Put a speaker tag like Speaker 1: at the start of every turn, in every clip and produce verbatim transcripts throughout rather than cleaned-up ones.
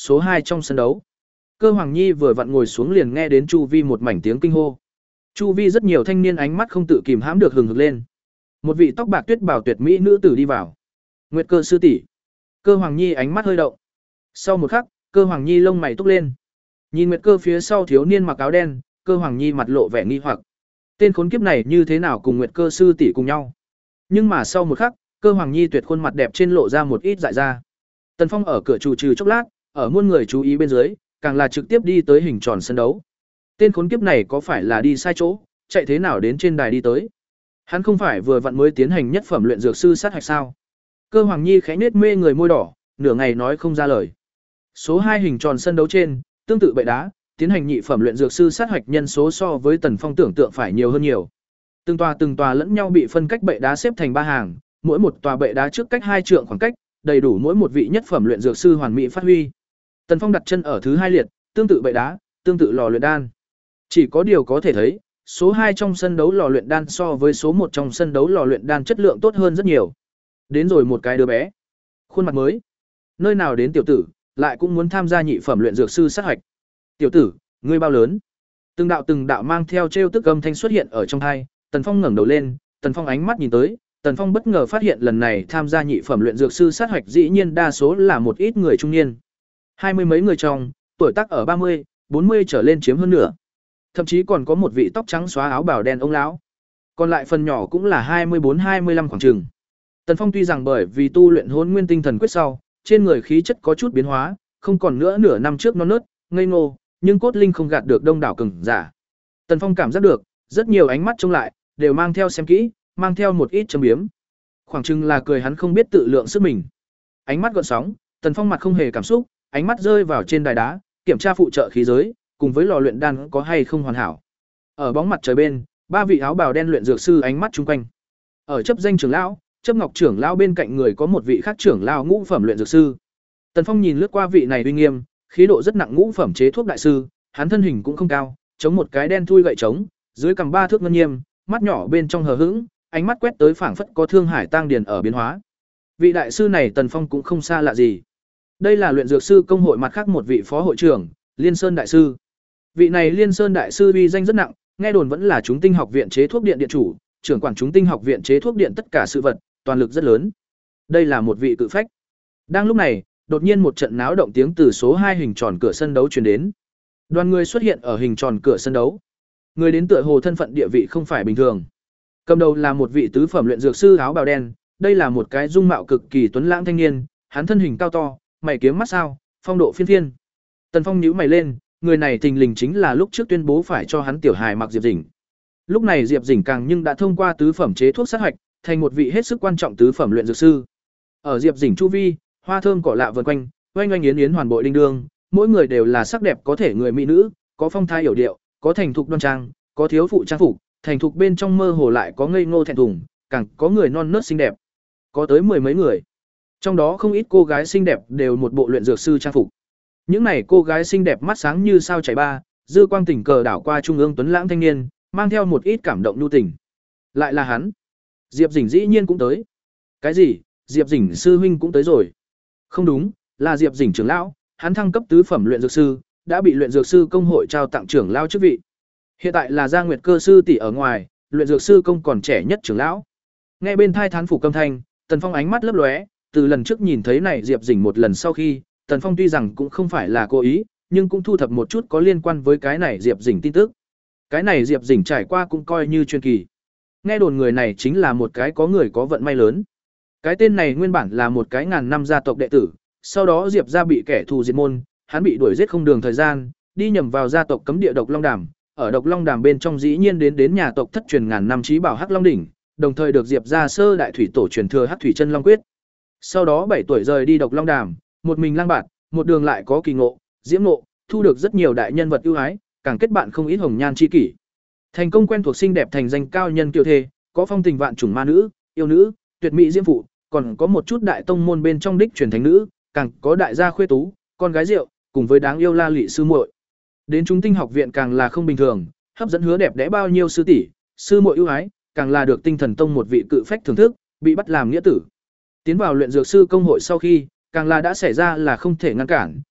Speaker 1: số hai trong sân đấu. Cơ Hoàng Nhi vừa vặn ngồi xuống liền nghe đến chu vi một mảnh tiếng kinh hô. Chu vi rất nhiều thanh niên ánh mắt không tự kìm hãm được hừng hực lên. Một vị tóc bạc tuyết bào tuyệt mỹ nữ tử đi vào. Nguyệt Cơ sư tỷ. Cơ Hoàng Nhi ánh mắt hơi động. Sau một khắc, Cơ Hoàng Nhi lông mày túc lên. Nhìn Nguyệt Cơ phía sau thiếu niên mặc áo đen, Cơ Hoàng Nhi mặt lộ vẻ nghi hoặc. Tên khốn kiếp này như thế nào cùng Nguyệt Cơ sư tỷ cùng nhau? Nhưng mà sau một khắc, Cơ Hoàng Nhi tuyệt khuôn mặt đẹp trên lộ ra một ít dại ra. Tần Phong ở cửa chủ trừ chốc lát, ở muôn người chú ý bên dưới, càng là trực tiếp đi tới hình tròn sân đấu. Tên khốn kiếp này có phải là đi sai chỗ, chạy thế nào đến trên đài đi tới? Hắn không phải vừa vặn mới tiến hành nhất phẩm luyện dược sư sát hạch sao? Cơ Hoàng Nhi khẽ nết mê người môi đỏ, nửa ngày nói không ra lời. Số hai hình tròn sân đấu trên, tương tự bệ đá, tiến hành nhị phẩm luyện dược sư sát hạch nhân số so với Tần Phong tưởng tượng phải nhiều hơn nhiều. Từng tòa từng tòa lẫn nhau bị phân cách bệ đá xếp thành ba hàng, mỗi một tòa bệ đá trước cách hai trượng khoảng cách, đầy đủ mỗi một vị nhất phẩm luyện dược sư hoàn mỹ phát huy. Tần Phong đặt chân ở thứ hai liệt, tương tự bệ đá, tương tự lò luyện đan. Chỉ có điều có thể thấy, số hai trong sân đấu lò luyện đan so với số một trong sân đấu lò luyện đan chất lượng tốt hơn rất nhiều. Đến rồi một cái đứa bé, khuôn mặt mới. Nơi nào đến tiểu tử, lại cũng muốn tham gia nhị phẩm luyện dược sư sát hạch. Tiểu tử, ngươi bao lớn? Từng đạo từng đạo mang theo trêu tức âm thanh xuất hiện ở trong tai, Tần Phong ngẩng đầu lên, Tần Phong ánh mắt nhìn tới, Tần Phong bất ngờ phát hiện lần này tham gia nhị phẩm luyện dược sư sát hạch dĩ nhiên đa số là một ít người trung niên. Hai mươi mấy người trong, tuổi tác ở ba mươi, bốn mươi trở lên chiếm hơn nửa. Thậm chí còn có một vị tóc trắng xóa áo bào đen ông lão. Còn lại phần nhỏ cũng là hai mươi bốn hai mươi lăm khoảng chừng. Tần Phong tuy rằng bởi vì tu luyện Hỗn Nguyên Tinh Thần Quyết sau, trên người khí chất có chút biến hóa, không còn nữa nửa năm trước non nớt, ngây ngô, nhưng cốt linh không gạt được đông đảo cường giả. Tần Phong cảm giác được, rất nhiều ánh mắt trông lại, đều mang theo xem kỹ, mang theo một ít châm biếm. Khoảng chừng là cười hắn không biết tự lượng sức mình. Ánh mắt gợn sóng, Tần Phong mặt không hề cảm xúc, ánh mắt rơi vào trên đài đá, kiểm tra phụ trợ khí giới, cùng với lò luyện đan có hay không hoàn hảo. Ở bóng mặt trời bên, ba vị áo bào đen luyện dược sư ánh mắt chung quanh. Ở chấp danh trưởng lão, chấp ngọc trưởng lão bên cạnh người có một vị khác trưởng lão ngũ phẩm luyện dược sư. Tần Phong nhìn lướt qua vị này uy nghiêm, khí độ rất nặng ngũ phẩm chế thuốc đại sư, hắn thân hình cũng không cao, chống một cái đen thui gậy trống, dưới cằm ba thước ngân nghiêm, mắt nhỏ bên trong hờ hững, ánh mắt quét tới phảng phất có thương hải tang điền ở biến hóa. Vị đại sư này Tần Phong cũng không xa lạ gì. Đây là luyện dược sư công hội mặt khác một vị phó hội trưởng, Liên Sơn đại sư. Vị này Liên Sơn đại sư uy danh rất nặng, nghe đồn vẫn là chúng tinh học viện chế thuốc điện điện chủ, trưởng quản chúng tinh học viện chế thuốc điện tất cả sự vật, toàn lực rất lớn. Đây là một vị cự phách. Đang lúc này, đột nhiên một trận náo động tiếng từ số hai hình tròn cửa sân đấu truyền đến. Đoàn người xuất hiện ở hình tròn cửa sân đấu. Người đến tựa hồ thân phận địa vị không phải bình thường. Cầm đầu là một vị tứ phẩm luyện dược sư áo bào đen, đây là một cái dung mạo cực kỳ tuấn lãng thanh niên, hắn thân hình cao to, mày kiếm mắt sao, phong độ phiên phiên. Tần Phong nhíu mày lên, người này thình lình chính là lúc trước tuyên bố phải cho hắn tiểu hài mặc Diệp Dĩnh. Lúc này Diệp Dĩnh càng nhưng đã thông qua tứ phẩm chế thuốc sát hạch, thành một vị hết sức quan trọng tứ phẩm luyện dược sư. Ở Diệp Dĩnh chu vi, hoa thơm cỏ lạ vần quanh, oanh oanh yến yến hoàn bội đinh đương, mỗi người đều là sắc đẹp có thể người mỹ nữ, có phong thái hiểu điệu, có thành thục đoan trang, có thiếu phụ trang phục, thành thục bên trong mơ hồ lại có ngây ngô thẹn thùng, càng có người non nớt xinh đẹp. Có tới mười mấy người. Trong đó không ít cô gái xinh đẹp đều một bộ luyện dược sư trang phục. Những này cô gái xinh đẹp mắt sáng như sao chảy ba, dư quang tình cờ đảo qua trung ương tuấn lãng thanh niên, mang theo một ít cảm động nhu tình. Lại là hắn. Diệp Dĩnh dĩ nhiên cũng tới. Cái gì? Diệp Dĩnh sư huynh cũng tới rồi? Không đúng, là Diệp Dĩnh trưởng lão, hắn thăng cấp tứ phẩm luyện dược sư, đã bị luyện dược sư công hội trao tặng trưởng lão chức vị. Hiện tại là Gia Nguyệt Cơ sư tỷ ở ngoài, luyện dược sư công còn trẻ nhất trưởng lão. Nghe bên thai thán phục âm thanh, Tần Phong ánh mắt lấp lóe, từ lần trước nhìn thấy này Diệp Dĩnh một lần sau khi, Tần Phong tuy rằng cũng không phải là cố ý, nhưng cũng thu thập một chút có liên quan với cái này Diệp Dĩnh tin tức. Cái này Diệp Dĩnh trải qua cũng coi như truyền kỳ. Nghe đồn người này chính là một cái có người có vận may lớn. Cái tên này nguyên bản là một cái ngàn năm gia tộc đệ tử, sau đó Diệp gia bị kẻ thù diệt môn, hắn bị đuổi giết không đường thời gian, đi nhầm vào gia tộc cấm địa Độc Long Đàm, ở Độc Long Đàm bên trong dĩ nhiên đến đến nhà tộc thất truyền ngàn năm chí bảo Hắc Long đỉnh, đồng thời được Diệp gia sơ đại thủy tổ truyền thừa Hắc Thủy Chân Long quyết. Sau đó bảy tuổi rời đi Độc Long Đàm, một mình lang bạt, một đường lại có kỳ ngộ, diễm ngộ, thu được rất nhiều đại nhân vật ưu ái, càng kết bạn không ít hồng nhan chi kỷ. Thành công quen thuộc xinh đẹp thành danh cao nhân kiều thê, có phong tình vạn chủng ma nữ, yêu nữ, tuyệt mỹ diễm phụ, còn có một chút đại tông môn bên trong đích truyền thánh nữ, càng có đại gia khuê tú, con gái rượu, cùng với đáng yêu La Lị sư muội. Đến chúng tinh học viện càng là không bình thường, hấp dẫn hứa đẹp đẽ bao nhiêu sư tỷ, sư muội ưu ái, càng là được tinh thần tông một vị cự phách thưởng thức, bị bắt làm nghĩa tử. Tiến vào luyện dược sư công hội sau khi, càng là đã xảy ra là không thể ngăn cản,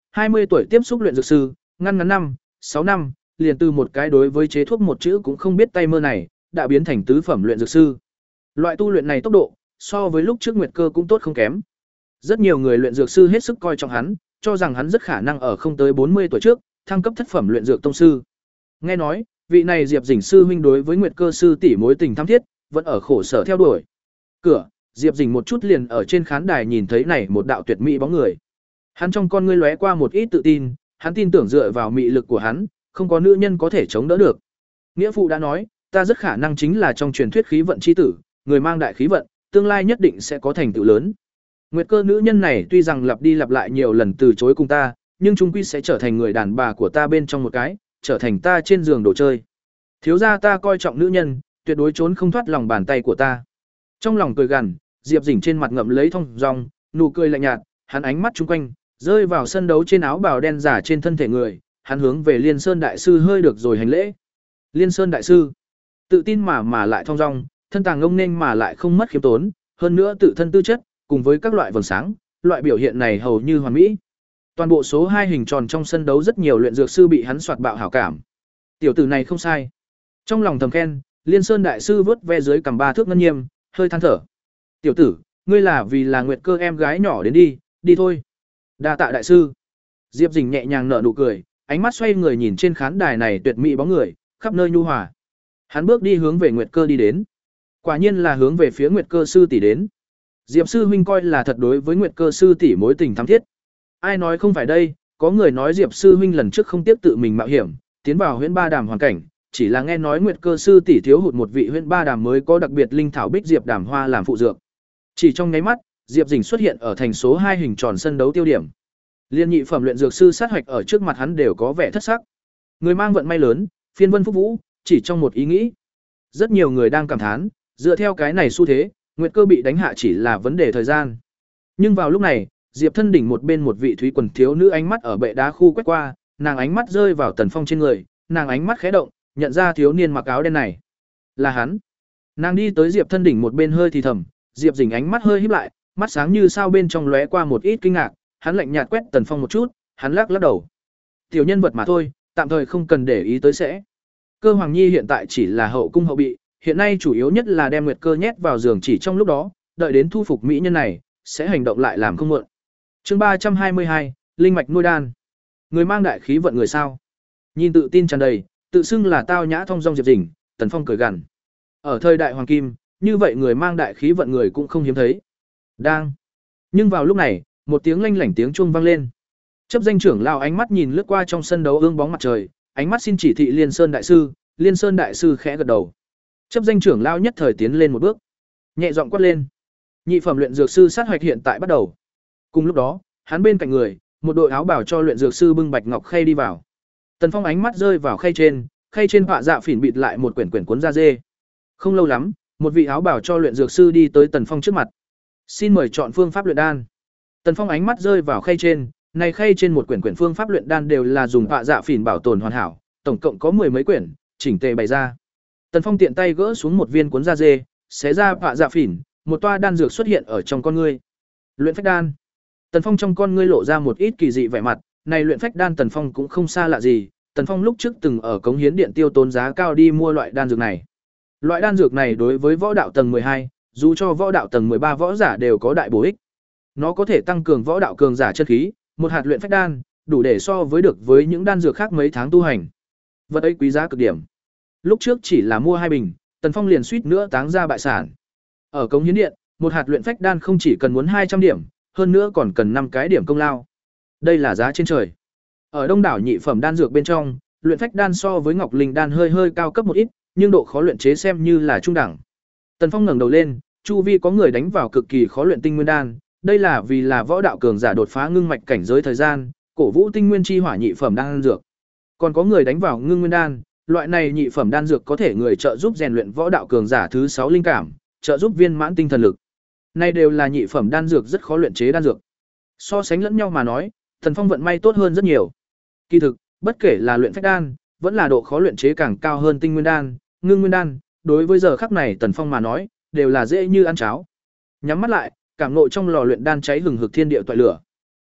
Speaker 1: hai mươi tuổi tiếp xúc luyện dược sư, ngăn ngắn năm, sáu năm, liền từ một cái đối với chế thuốc một chữ cũng không biết tay mơ này, đã biến thành tứ phẩm luyện dược sư. Loại tu luyện này tốc độ, so với lúc trước Nguyệt Cơ cũng tốt không kém. Rất nhiều người luyện dược sư hết sức coi trọng hắn, cho rằng hắn rất khả năng ở không tới bốn mươi tuổi trước, thăng cấp thất phẩm luyện dược tông sư. Nghe nói, vị này Diệp Dĩnh sư huynh đối với Nguyệt Cơ sư tỷ mối tình thắm thiết, vẫn ở khổ sở theo đuổi. Cửa, Diệp Dĩnh một chút liền ở trên khán đài nhìn thấy này một đạo tuyệt mỹ bóng người. Hắn trong con ngươi lóe qua một ít tự tin, hắn tin tưởng dựa vào mị lực của hắn, không có nữ nhân có thể chống đỡ được. Nghĩa phụ đã nói, ta rất khả năng chính là trong truyền thuyết khí vận chi tử, người mang đại khí vận, tương lai nhất định sẽ có thành tựu lớn. Nguyệt Cơ nữ nhân này tuy rằng lặp đi lặp lại nhiều lần từ chối cùng ta, nhưng chung quy sẽ trở thành người đàn bà của ta bên trong một cái, trở thành ta trên giường đồ chơi. Thiếu gia ta coi trọng nữ nhân, tuyệt đối trốn không thoát lòng bàn tay của ta. Trong lòng cười gằn, Diệp Dĩnh trên mặt ngậm lấy thông dong, nụ cười lạnh nhạt, hắn ánh mắt chung quanh, rơi vào sân đấu trên áo bào đen giả trên thân thể người, hắn hướng về Liên Sơn đại sư hơi được rồi hành lễ. Liên Sơn đại sư, tự tin mà mà lại thong dong, thân tàng ngông nên mà lại không mất khiêm tốn, hơn nữa tự thân tư chất, cùng với các loại vầng sáng, loại biểu hiện này hầu như hoàn mỹ. Toàn bộ số hai hình tròn trong sân đấu rất nhiều luyện dược sư bị hắn soạt bạo hảo cảm. Tiểu tử này không sai. Trong lòng thầm khen, Liên Sơn đại sư vớt ve dưới cằm ba thước ngân nhiêm, hơi than thở. Tiểu tử, ngươi là vì là Nguyệt Cơ em gái nhỏ đến đi, đi thôi. Đa tạ đại sư. Diệp Dĩnh nhẹ nhàng nở nụ cười, ánh mắt xoay người nhìn trên khán đài này tuyệt mỹ bóng người, khắp nơi nhu hòa. Hắn bước đi hướng về Nguyệt Cơ đi đến. Quả nhiên là hướng về phía Nguyệt Cơ sư tỷ đến. Diệp sư huynh coi là thật đối với Nguyệt Cơ sư tỷ mối tình thắm thiết. Ai nói không phải đây, có người nói Diệp sư huynh lần trước không tiếp tự mình mạo hiểm, tiến vào Huyễn Ba Đàm hoàn cảnh, chỉ là nghe nói Nguyệt Cơ sư tỷ thiếu hụt một vị Huyễn Ba Đàm mới có đặc biệt linh thảo bích diệp đàm hoa làm phụ dược. Chỉ trong nháy mắt, Diệp Dĩnh xuất hiện ở thành số hai hình tròn sân đấu tiêu điểm. Liên nhị phẩm luyện dược sư sát hoạch ở trước mặt hắn đều có vẻ thất sắc. Người mang vận may lớn, phiên vân phúc vũ, chỉ trong một ý nghĩ. Rất nhiều người đang cảm thán, dựa theo cái này xu thế, Nguyệt Cơ bị đánh hạ chỉ là vấn đề thời gian. Nhưng vào lúc này, Diệp Thân đỉnh một bên một vị thúy quần thiếu nữ ánh mắt ở bệ đá khu quét qua, nàng ánh mắt rơi vào Tần Phong trên người, nàng ánh mắt khẽ động, nhận ra thiếu niên mặc áo đen này là hắn. Nàng đi tới Diệp Thân đỉnh một bên hơi thì thầm, Diệp Dĩnh ánh mắt hơi híp lại, mắt sáng như sao bên trong lóe qua một ít kinh ngạc, hắn lạnh nhạt quét Tần Phong một chút, hắn lắc lắc đầu. Tiểu nhân vật mà thôi, tạm thời không cần để ý tới sẽ. Cơ Hoàng Nhi hiện tại chỉ là hậu cung hậu bị, hiện nay chủ yếu nhất là đem Nguyệt Cơ nhét vào giường chỉ trong lúc đó, đợi đến thu phục mỹ nhân này, sẽ hành động lại làm không muộn. Chương ba trăm hai mươi hai, linh mạch nuôi đan. Người mang đại khí vận người sao? Nhìn tự tin tràn đầy, tự xưng là tao nhã thông dong Diệp Dĩnh, Tần Phong cười gằn. Ở thời đại hoàng kim, như vậy người mang đại khí vận người cũng không hiếm thấy. Đang. Nhưng vào lúc này, một tiếng lanh lảnh tiếng chuông vang lên. Chấp danh trưởng lão ánh mắt nhìn lướt qua trong sân đấu ương bóng mặt trời, ánh mắt xin chỉ thị Liên Sơn đại sư, Liên Sơn đại sư khẽ gật đầu. Chấp danh trưởng lão nhất thời tiến lên một bước, nhẹ giọng quát lên. Nhị phẩm luyện dược sư sát hoạch hiện tại bắt đầu. Cùng lúc đó, hắn bên cạnh người, một đội áo bảo cho luyện dược sư bưng bạch ngọc khay đi vào. Tần Phong ánh mắt rơi vào khay trên, khay trên họa dạ phỉn bịt lại một quyển quyển cuốn da dê. Không lâu lắm, một vị áo bảo cho luyện dược sư đi tới Tần Phong trước mặt. Xin mời chọn phương pháp luyện đan. Tần Phong ánh mắt rơi vào khay trên, này khay trên một quyển quyển phương pháp luyện đan đều là dùng họa dạ phỉn bảo tồn hoàn hảo, tổng cộng có mười mấy quyển, chỉnh tề bày ra. Tần Phong tiện tay gỡ xuống một viên cuốn da dê, xé ra họa dạ phỉn, một toa đan dược xuất hiện ở trong con ngươi. Luyện phách đan. Tần Phong trong con ngươi lộ ra một ít kỳ dị vẻ mặt, này luyện phách đan Tần Phong cũng không xa lạ gì, Tần Phong lúc trước từng ở cống hiến điện tiêu tốn giá cao đi mua loại đan dược này. Loại đan dược này đối với võ đạo tầng mười hai, dù cho võ đạo tầng mười ba võ giả đều có đại bổ ích. Nó có thể tăng cường võ đạo cường giả chân khí, một hạt luyện phách đan, đủ để so với được với những đan dược khác mấy tháng tu hành. Vật ấy quý giá cực điểm. Lúc trước chỉ là mua hai bình, Tần Phong liền suýt nữa táng ra bại sản. Ở cống hiến điện, một hạt luyện phách đan không chỉ cần muốn hai trăm điểm, hơn nữa còn cần năm cái điểm công lao. Đây là giá trên trời. Ở đông đảo nhị phẩm đan dược bên trong, luyện phách đan so với ngọc linh đan hơi hơi cao cấp một ít, nhưng độ khó luyện chế xem như là trung đẳng. Tần Phong ngẩng đầu lên, chu vi có người đánh vào cực kỳ khó luyện tinh nguyên đan, đây là vì là võ đạo cường giả đột phá ngưng mạch cảnh giới thời gian, cổ vũ tinh nguyên chi hỏa nhị phẩm đan dược. Còn có người đánh vào ngưng nguyên đan, loại này nhị phẩm đan dược có thể người trợ giúp rèn luyện võ đạo cường giả thứ sáu linh cảm, trợ giúp viên mãn tinh thần lực. Này đều là nhị phẩm đan dược rất khó luyện chế đan dược. So sánh lẫn nhau mà nói, Tần Phong vận may tốt hơn rất nhiều. Kỳ thực, bất kể là luyện phách đan, vẫn là độ khó luyện chế càng cao hơn tinh nguyên đan, ngưng nguyên đan, đối với giờ khắc này Tần Phong mà nói, đều là dễ như ăn cháo. Nhắm mắt lại, cảm ngộ trong lò luyện đan cháy hừng hực thiên địa toại lửa.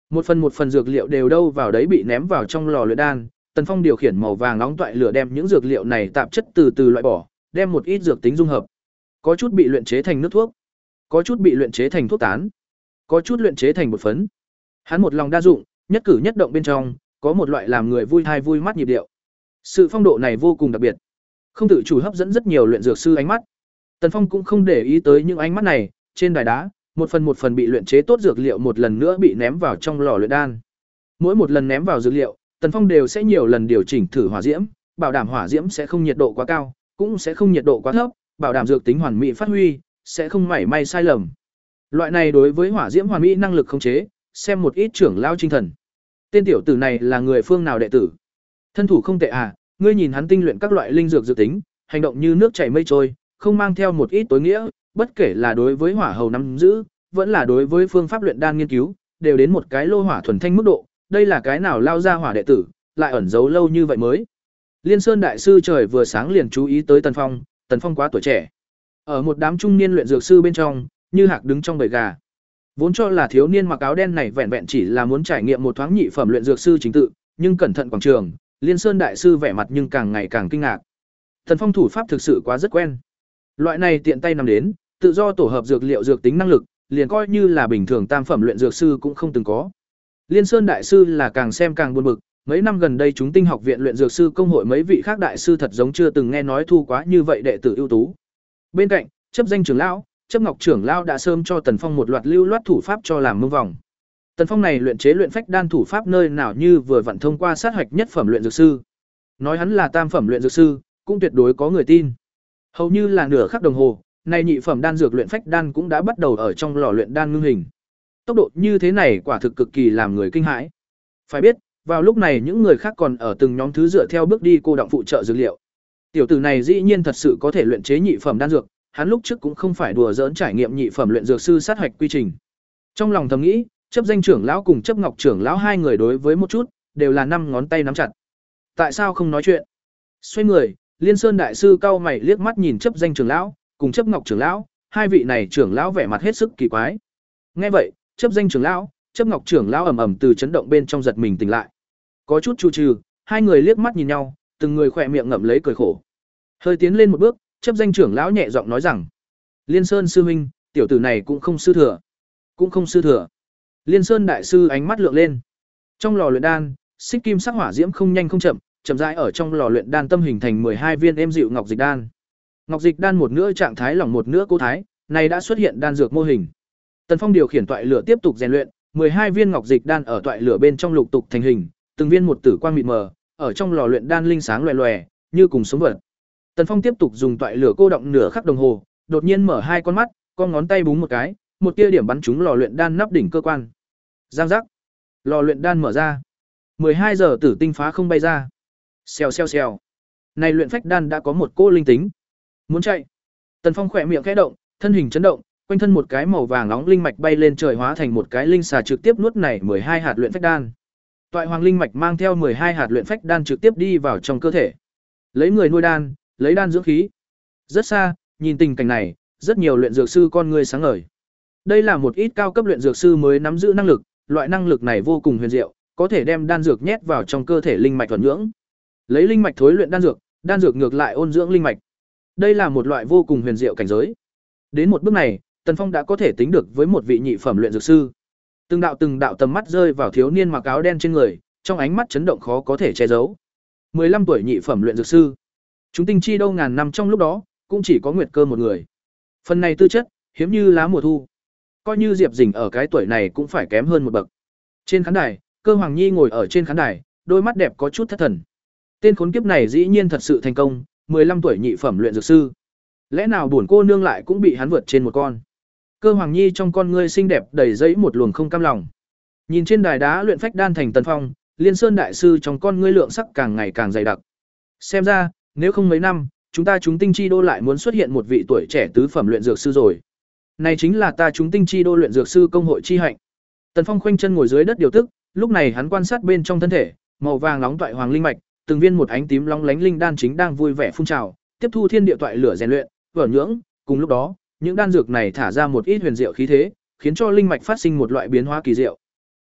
Speaker 1: Một phần một phần dược liệu đều đâu vào đấy bị ném vào trong lò luyện đan, Tần Phong điều khiển màu vàng nóng toại lửa đem những dược liệu này tạp chất từ từ loại bỏ, đem một ít dược tính dung hợp. Có chút bị luyện chế thành nước thuốc, có chút bị luyện chế thành thuốc tán, có chút luyện chế thành bột phấn. Hắn một lòng đa dụng, nhất cử nhất động bên trong có một loại làm người vui thai vui mắt nhịp điệu. Sự phong độ này vô cùng đặc biệt, không tự chủ hấp dẫn rất nhiều luyện dược sư ánh mắt. Tần Phong cũng không để ý tới những ánh mắt này, trên đài đá, một phần một phần bị luyện chế tốt dược liệu một lần nữa bị ném vào trong lò luyện đan. Mỗi một lần ném vào dược liệu, Tần Phong đều sẽ nhiều lần điều chỉnh thử hỏa diễm, bảo đảm hỏa diễm sẽ không nhiệt độ quá cao, cũng sẽ không nhiệt độ quá thấp, bảo đảm dược tính hoàn mỹ phát huy, sẽ không mảy may sai lầm. Loại này đối với hỏa diễm hoàn mỹ năng lực khống chế, xem một ít trưởng lao tinh thần. Tên tiểu tử này là người phương nào đệ tử? Thân thủ không tệ à, ngươi nhìn hắn tinh luyện các loại linh dược dự tính, hành động như nước chảy mây trôi, không mang theo một ít tối nghĩa, bất kể là đối với hỏa hầu nắm giữ, vẫn là đối với phương pháp luyện đan nghiên cứu, đều đến một cái lô hỏa thuần thanh mức độ, đây là cái nào lao ra hỏa đệ tử, lại ẩn giấu lâu như vậy mới. Liên Sơn đại sư trời vừa sáng liền chú ý tới Tần Phong, Tần Phong quá tuổi trẻ. Ở một đám trung niên luyện dược sư bên trong, như hạc đứng trong bầy gà. Vốn cho là thiếu niên mặc áo đen này vẹn vẹn chỉ là muốn trải nghiệm một thoáng nhị phẩm luyện dược sư chính tự, nhưng cẩn thận quảng trường, Liên Sơn đại sư vẻ mặt nhưng càng ngày càng kinh ngạc. Tần Phong thủ pháp thực sự quá rất quen. Loại này tiện tay nắm đến, tự do tổ hợp dược liệu dược tính năng lực, liền coi như là bình thường tam phẩm luyện dược sư cũng không từng có. Liên Sơn đại sư là càng xem càng buồn bực, mấy năm gần đây chúng tinh học viện luyện dược sư công hội mấy vị khác đại sư thật giống chưa từng nghe nói thu quá như vậy đệ tử ưu tú. Bên cạnh, chấp danh trưởng lão, chấp ngọc trưởng lão đã sớm cho Tần Phong một loạt lưu loát thủ pháp cho làm mông vòng. Tần Phong này luyện chế luyện phách đan thủ pháp nơi nào như vừa vặn thông qua sát hạch nhất phẩm luyện dược sư. Nói hắn là tam phẩm luyện dược sư, cũng tuyệt đối có người tin. Hầu như là nửa khắc đồng hồ, nay nhị phẩm đan dược luyện phách đan cũng đã bắt đầu ở trong lò luyện đan ngưng hình. Tốc độ như thế này quả thực cực kỳ làm người kinh hãi. Phải biết, vào lúc này những người khác còn ở từng nhóm thứ dựa theo bước đi cô động phụ trợ dược liệu. Tiểu tử này dĩ nhiên thật sự có thể luyện chế nhị phẩm đan dược, hắn lúc trước cũng không phải đùa giỡn trải nghiệm nhị phẩm luyện dược sư sát hạch quy trình. Trong lòng thầm nghĩ, chấp danh trưởng lão cùng chấp ngọc trưởng lão hai người đối với một chút, đều là năm ngón tay nắm chặt. Tại sao không nói chuyện? Xoay người, Liên Sơn đại sư cau mày liếc mắt nhìn chấp danh trưởng lão, cùng chấp ngọc trưởng lão, hai vị này trưởng lão vẻ mặt hết sức kỳ quái. Nghe vậy, chấp danh trưởng lão, chấp ngọc trưởng lão ầm ầm từ chấn động bên trong giật mình tỉnh lại. Có chút chu trừ, hai người liếc mắt nhìn nhau, từng người khỏe miệng ngậm lấy cười khổ. Hơi tiến lên một bước, chấp danh trưởng lão nhẹ giọng nói rằng: "Liên Sơn sư huynh, tiểu tử này cũng không sư thừa." "Cũng không sư thừa?" Liên Sơn đại sư ánh mắt lượng lên. Trong lò luyện đan, xích kim sắc hỏa diễm không nhanh không chậm, chậm rãi ở trong lò luyện đan tâm hình thành mười hai viên êm dịu ngọc dịch đan. Ngọc dịch đan một nửa trạng thái lỏng một nửa cố thái, này đã xuất hiện đan dược mô hình. Tần Phong điều khiển toại lửa tiếp tục rèn luyện, mười hai viên ngọc dịch đan ở toại lửa bên trong lục tục thành hình, từng viên một tử quang mịt mờ, ở trong lò luyện đan linh sáng loè loè, như cùng sống vật. Tần Phong tiếp tục dùng toại lửa cô động nửa khắc đồng hồ, đột nhiên mở hai con mắt, con ngón tay búng một cái, một tia điểm bắn trúng lò luyện đan nắp đỉnh cơ quan. Giang giác. Lò luyện đan mở ra. mười hai giờ tử tinh phá không bay ra. Xèo xèo xèo. Này luyện phách đan đã có một cô linh tính. Muốn chạy. Tần Phong khỏe miệng khẽ động, thân hình chấn động, quanh thân một cái màu vàng nóng linh mạch bay lên trời hóa thành một cái linh xà trực tiếp nuốt này mười hai hạt luyện phách đan. Toại hoàng linh mạch mang theo mười hai hạt luyện phách đan trực tiếp đi vào trong cơ thể. Lấy người nuôi đan, lấy đan dưỡng khí. Rất xa, nhìn tình cảnh này, rất nhiều luyện dược sư con người sáng ngời. Đây là một ít cao cấp luyện dược sư mới nắm giữ năng lực, loại năng lực này vô cùng huyền diệu, có thể đem đan dược nhét vào trong cơ thể linh mạch thuần nhưỡng. Lấy linh mạch thối luyện đan dược, đan dược ngược lại ôn dưỡng linh mạch. Đây là một loại vô cùng huyền diệu cảnh giới. Đến một bước này, Tần Phong đã có thể tính được với một vị nhị phẩm luyện dược sư. Từng đạo từng đạo tầm mắt rơi vào thiếu niên mặc áo đen trên người, trong ánh mắt chấn động khó có thể che giấu. mười lăm tuổi nhị phẩm luyện dược sư. Chúng tinh chi đâu ngàn năm trong lúc đó, cũng chỉ có Nguyệt Cơ một người. Phần này tư chất, hiếm như lá mùa thu. Coi như Diệp Dĩnh ở cái tuổi này cũng phải kém hơn một bậc. Trên khán đài, Cơ Hoàng Nhi ngồi ở trên khán đài, đôi mắt đẹp có chút thất thần. Tên khốn kiếp này dĩ nhiên thật sự thành công, mười lăm tuổi nhị phẩm luyện dược sư. Lẽ nào bổn cô nương lại cũng bị hắn vượt trên một con? Cơ Hoàng Nhi trong con ngươi xinh đẹp đầy dẫy một luồng không cam lòng. Nhìn trên đài đá luyện phách đan thành Tần Phong, Liên Sơn đại sư trong con ngươi lượng sắc càng ngày càng dày đặc. Xem ra, nếu không mấy năm, chúng ta chúng tinh chi đô lại muốn xuất hiện một vị tuổi trẻ tứ phẩm luyện dược sư rồi. Này chính là ta chúng tinh chi đô luyện dược sư công hội chi hạnh. Tần Phong khoanh chân ngồi dưới đất điều tức, lúc này hắn quan sát bên trong thân thể, màu vàng nóng toại hoàng linh mạch, từng viên một ánh tím long lánh linh đan chính đang vui vẻ phun trào, tiếp thu thiên địa toại lửa rèn luyện, vở nhưỡng, cùng lúc đó, những đan dược này thả ra một ít huyền diệu khí thế, khiến cho linh mạch phát sinh một loại biến hóa kỳ diệu.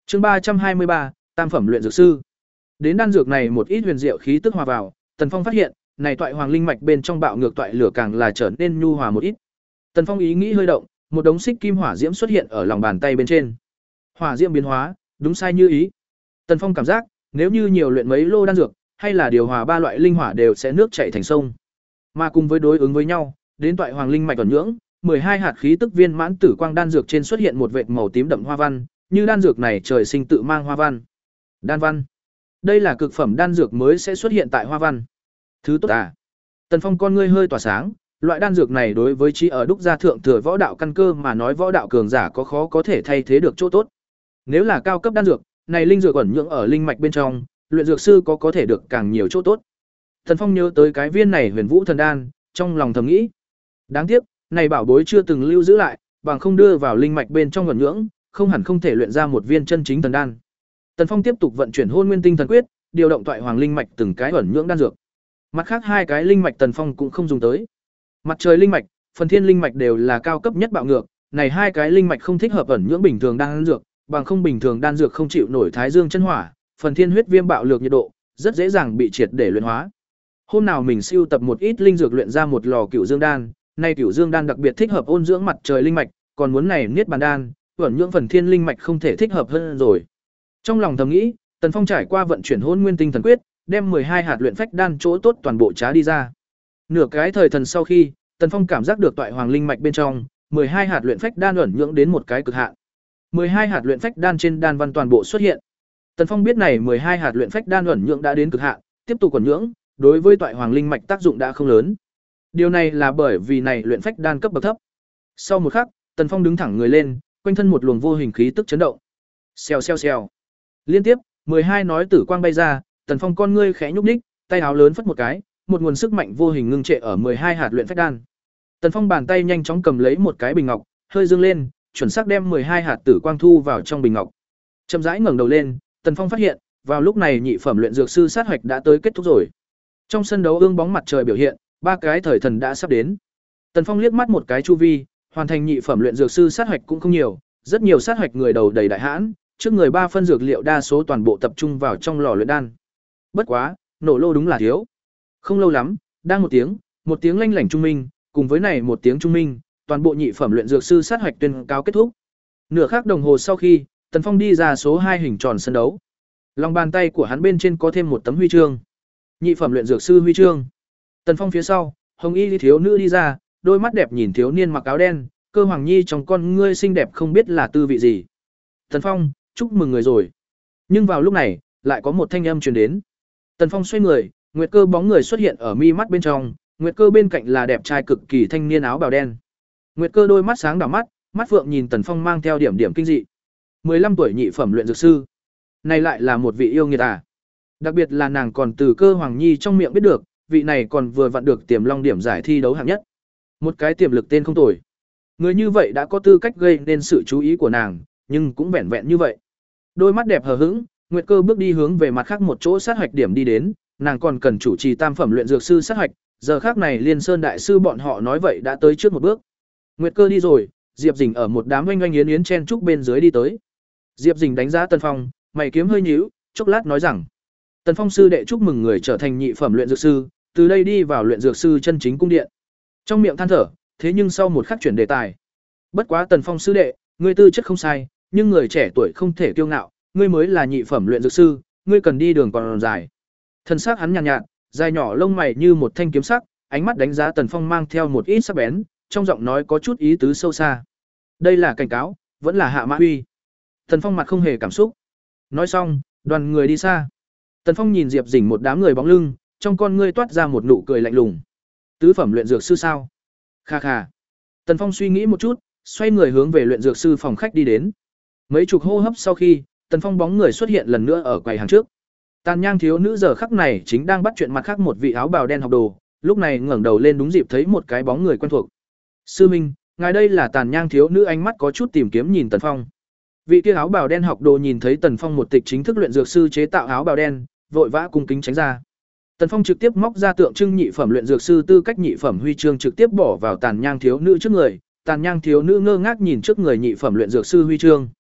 Speaker 1: Chương ba trăm hai mươi ba, tam phẩm luyện dược sư. Đến đan dược này một ít huyền diệu khí tức hòa vào, Tần Phong phát hiện, này toại hoàng linh mạch bên trong bạo ngược toại lửa càng là trở nên nhu hòa một ít. Tần Phong ý nghĩ hơi động, một đống xích kim hỏa diễm xuất hiện ở lòng bàn tay bên trên. Hỏa diễm biến hóa, đúng sai như ý. Tần Phong cảm giác, nếu như nhiều luyện mấy lô đan dược, hay là điều hòa ba loại linh hỏa đều sẽ nước chảy thành sông. Mà cùng với đối ứng với nhau, đến toại hoàng linh mạch ẩn nhưỡng, mười hai hạt khí tức viên mãn tử quang đan dược trên xuất hiện một vệt màu tím đậm hoa văn, như đan dược này trời sinh tự mang hoa văn. Đan văn. Đây là cực phẩm đan dược mới sẽ xuất hiện tại hoa văn. Thứ tốt à? Tần Phong con ngươi hơi tỏa sáng, loại đan dược này đối với trí ở đúc gia thượng thừa võ đạo căn cơ mà nói võ đạo cường giả có khó có thể thay thế được chỗ tốt. Nếu là cao cấp đan dược, này linh dược ẩn nhưỡng ở linh mạch bên trong, luyện dược sư có có thể được càng nhiều chỗ tốt. Tần Phong nhớ tới cái viên này Huyền Vũ thần đan, trong lòng thầm nghĩ, đáng tiếc, này bảo bối chưa từng lưu giữ lại, bằng không đưa vào linh mạch bên trong ẩn nhưỡng, không hẳn không thể luyện ra một viên chân chính thần đan. Tần Phong tiếp tục vận chuyển Hôn Nguyên Tinh Thần Quyết, điều động toại hoàng linh mạch từng cái ẩn nhưỡng đan dược. Mặt khác hai cái linh mạch Tần Phong cũng không dùng tới. Mặt trời linh mạch, phần thiên linh mạch đều là cao cấp nhất bạo ngược, này hai cái linh mạch không thích hợp ẩn nhưỡng bình thường đan dược, bằng không bình thường đan dược không chịu nổi thái dương chân hỏa, phần thiên huyết viêm bạo lược nhiệt độ, rất dễ dàng bị triệt để luyện hóa. Hôm nào mình siêu tập một ít linh dược luyện ra một lò Cửu Dương đan, này Cửu Dương đan đặc biệt thích hợp ôn dưỡng mặt trời linh mạch, còn muốn này niết bàn đan, ẩn nhưỡng phần thiên linh mạch không thể thích hợp hơn rồi. Trong lòng thầm nghĩ, Tần Phong trải qua vận chuyển Hôn Nguyên Tinh Thần Quyết, đem mười hai hạt luyện phách đan chỗ tốt toàn bộ trá đi ra. Nửa cái thời thần sau khi, Tần Phong cảm giác được toại hoàng linh mạch bên trong, mười hai hạt luyện phách đan ẩn nhưỡng đến một cái cực hạn. mười hai hạt luyện phách đan trên đan văn toàn bộ xuất hiện. Tần Phong biết này mười hai hạt luyện phách đan ẩn nhưỡng đã đến cực hạn, tiếp tục ẩn nhưỡng, đối với toại hoàng linh mạch tác dụng đã không lớn. Điều này là bởi vì này luyện phách đan cấp bậc thấp. Sau một khắc, Tần Phong đứng thẳng người lên, quanh thân một luồng vô hình khí tức chấn động. Xèo xèo xèo. Liên tiếp, mười hai nói tử quang bay ra, Tần Phong con ngươi khẽ nhúc nhích, tay áo lớn phất một cái, một nguồn sức mạnh vô hình ngưng trệ ở mười hai hạt luyện phách đan. Tần Phong bàn tay nhanh chóng cầm lấy một cái bình ngọc, hơi dương lên, chuẩn xác đem mười hai hạt tử quang thu vào trong bình ngọc. Chậm rãi ngẩng đầu lên, Tần Phong phát hiện, vào lúc này nhị phẩm luyện dược sư sát hoạch đã tới kết thúc rồi. Trong sân đấu ương bóng mặt trời biểu hiện, ba cái thời thần đã sắp đến. Tần Phong liếc mắt một cái chu vi, hoàn thành nhị phẩm luyện dược sư sát hoạch cũng không nhiều, rất nhiều sát hoạch người đầu đầy đại hãn, trước người ba phân dược liệu đa số toàn bộ tập trung vào trong lò luyện đan. Bất quá, nổ lô đúng là thiếu. Không lâu lắm, đang một tiếng, một tiếng lanh lảnh trung minh, cùng với này một tiếng trung minh, toàn bộ nhị phẩm luyện dược sư sát hoạch tuyên cáo kết thúc. Nửa khắc đồng hồ sau khi, Tần Phong đi ra số hai hình tròn sân đấu. Lòng bàn tay của hắn bên trên có thêm một tấm huy chương. Nhị phẩm luyện dược sư huy chương. Tần Phong phía sau, hồng y thiếu nữ đi ra, đôi mắt đẹp nhìn thiếu niên mặc áo đen, cơ hoàng nhi trong con ngươi xinh đẹp không biết là tư vị gì. Tần Phong, chúc mừng người rồi. Nhưng vào lúc này, lại có một thanh âm truyền đến. Tần Phong xoay người, Nguyệt Cơ bóng người xuất hiện ở mi mắt bên trong, Nguyệt Cơ bên cạnh là đẹp trai cực kỳ thanh niên áo bào đen. Nguyệt Cơ đôi mắt sáng đảo mắt, mắt phượng nhìn Tần Phong mang theo điểm điểm kinh dị. mười lăm tuổi nhị phẩm luyện dược sư. Này lại là một vị yêu nghiệt à? Đặc biệt là nàng còn từ Cơ Hoàng Nhi trong miệng biết được, vị này còn vừa vặn được Tiềm Long điểm giải thi đấu hạng nhất. Một cái tiềm lực tên không tồi. Người như vậy đã có tư cách gây nên sự chú ý của nàng, nhưng cũng vẹn vẹn như vậy. Đôi mắt đẹp hờ hững, Nguyệt Cơ bước đi hướng về mặt khác một chỗ sát hoạch điểm đi đến, nàng còn cần chủ trì tam phẩm luyện dược sư sát hoạch, giờ khác này Liên Sơn đại sư bọn họ nói vậy đã tới trước một bước. Nguyệt Cơ đi rồi, Diệp Dình ở một đám oanh oanh yến yến chen trúc bên dưới đi tới. Diệp Dình đánh giá Tần Phong, mày kiếm hơi nhíu, chốc lát nói rằng: "Tần Phong sư đệ chúc mừng người trở thành nhị phẩm luyện dược sư, từ đây đi vào luyện dược sư chân chính cung điện." Trong miệng than thở, thế nhưng sau một khắc chuyển đề tài. "Bất quá Tần Phong sư đệ, ngươi tư chất không sai, nhưng người trẻ tuổi không thể kiêu ngạo, ngươi mới là nhị phẩm luyện dược sư, ngươi cần đi đường còn dài." Thân xác hắn nhàn nhạt, nhạt, dài nhỏ lông mày như một thanh kiếm sắc, ánh mắt đánh giá Tần Phong mang theo một ít sắc bén, trong giọng nói có chút ý tứ sâu xa. Đây là cảnh cáo, vẫn là hạ mã uy. Tần Phong mặt không hề cảm xúc. Nói xong, đoàn người đi xa. Tần Phong nhìn Diệp Dĩnh một đám người bóng lưng, trong con ngươi toát ra một nụ cười lạnh lùng. Tứ phẩm luyện dược sư sao? Kha kha. Tần Phong suy nghĩ một chút, xoay người hướng về luyện dược sư phòng khách đi đến. Mấy chục hô hấp sau khi, Tần Phong bóng người xuất hiện lần nữa ở quầy hàng trước. Tàn Nhang thiếu nữ giờ khắc này chính đang bắt chuyện mặt khác một vị áo bào đen học đồ, lúc này ngẩng đầu lên đúng dịp thấy một cái bóng người quen thuộc. "Sư minh, ngài đây là Tàn Nhang thiếu nữ", ánh mắt có chút tìm kiếm nhìn Tần Phong. Vị kia áo bào đen học đồ nhìn thấy Tần Phong một tịch chính thức luyện dược sư chế tạo áo bào đen, vội vã cung kính tránh ra. Tần Phong trực tiếp móc ra tượng trưng nhị phẩm luyện dược sư tư cách nhị phẩm huy chương trực tiếp bỏ vào Tàn Nhang thiếu nữ trước người, Tàn Nhang thiếu nữ ngơ ngác nhìn trước người nhị phẩm luyện dược sư huy chương.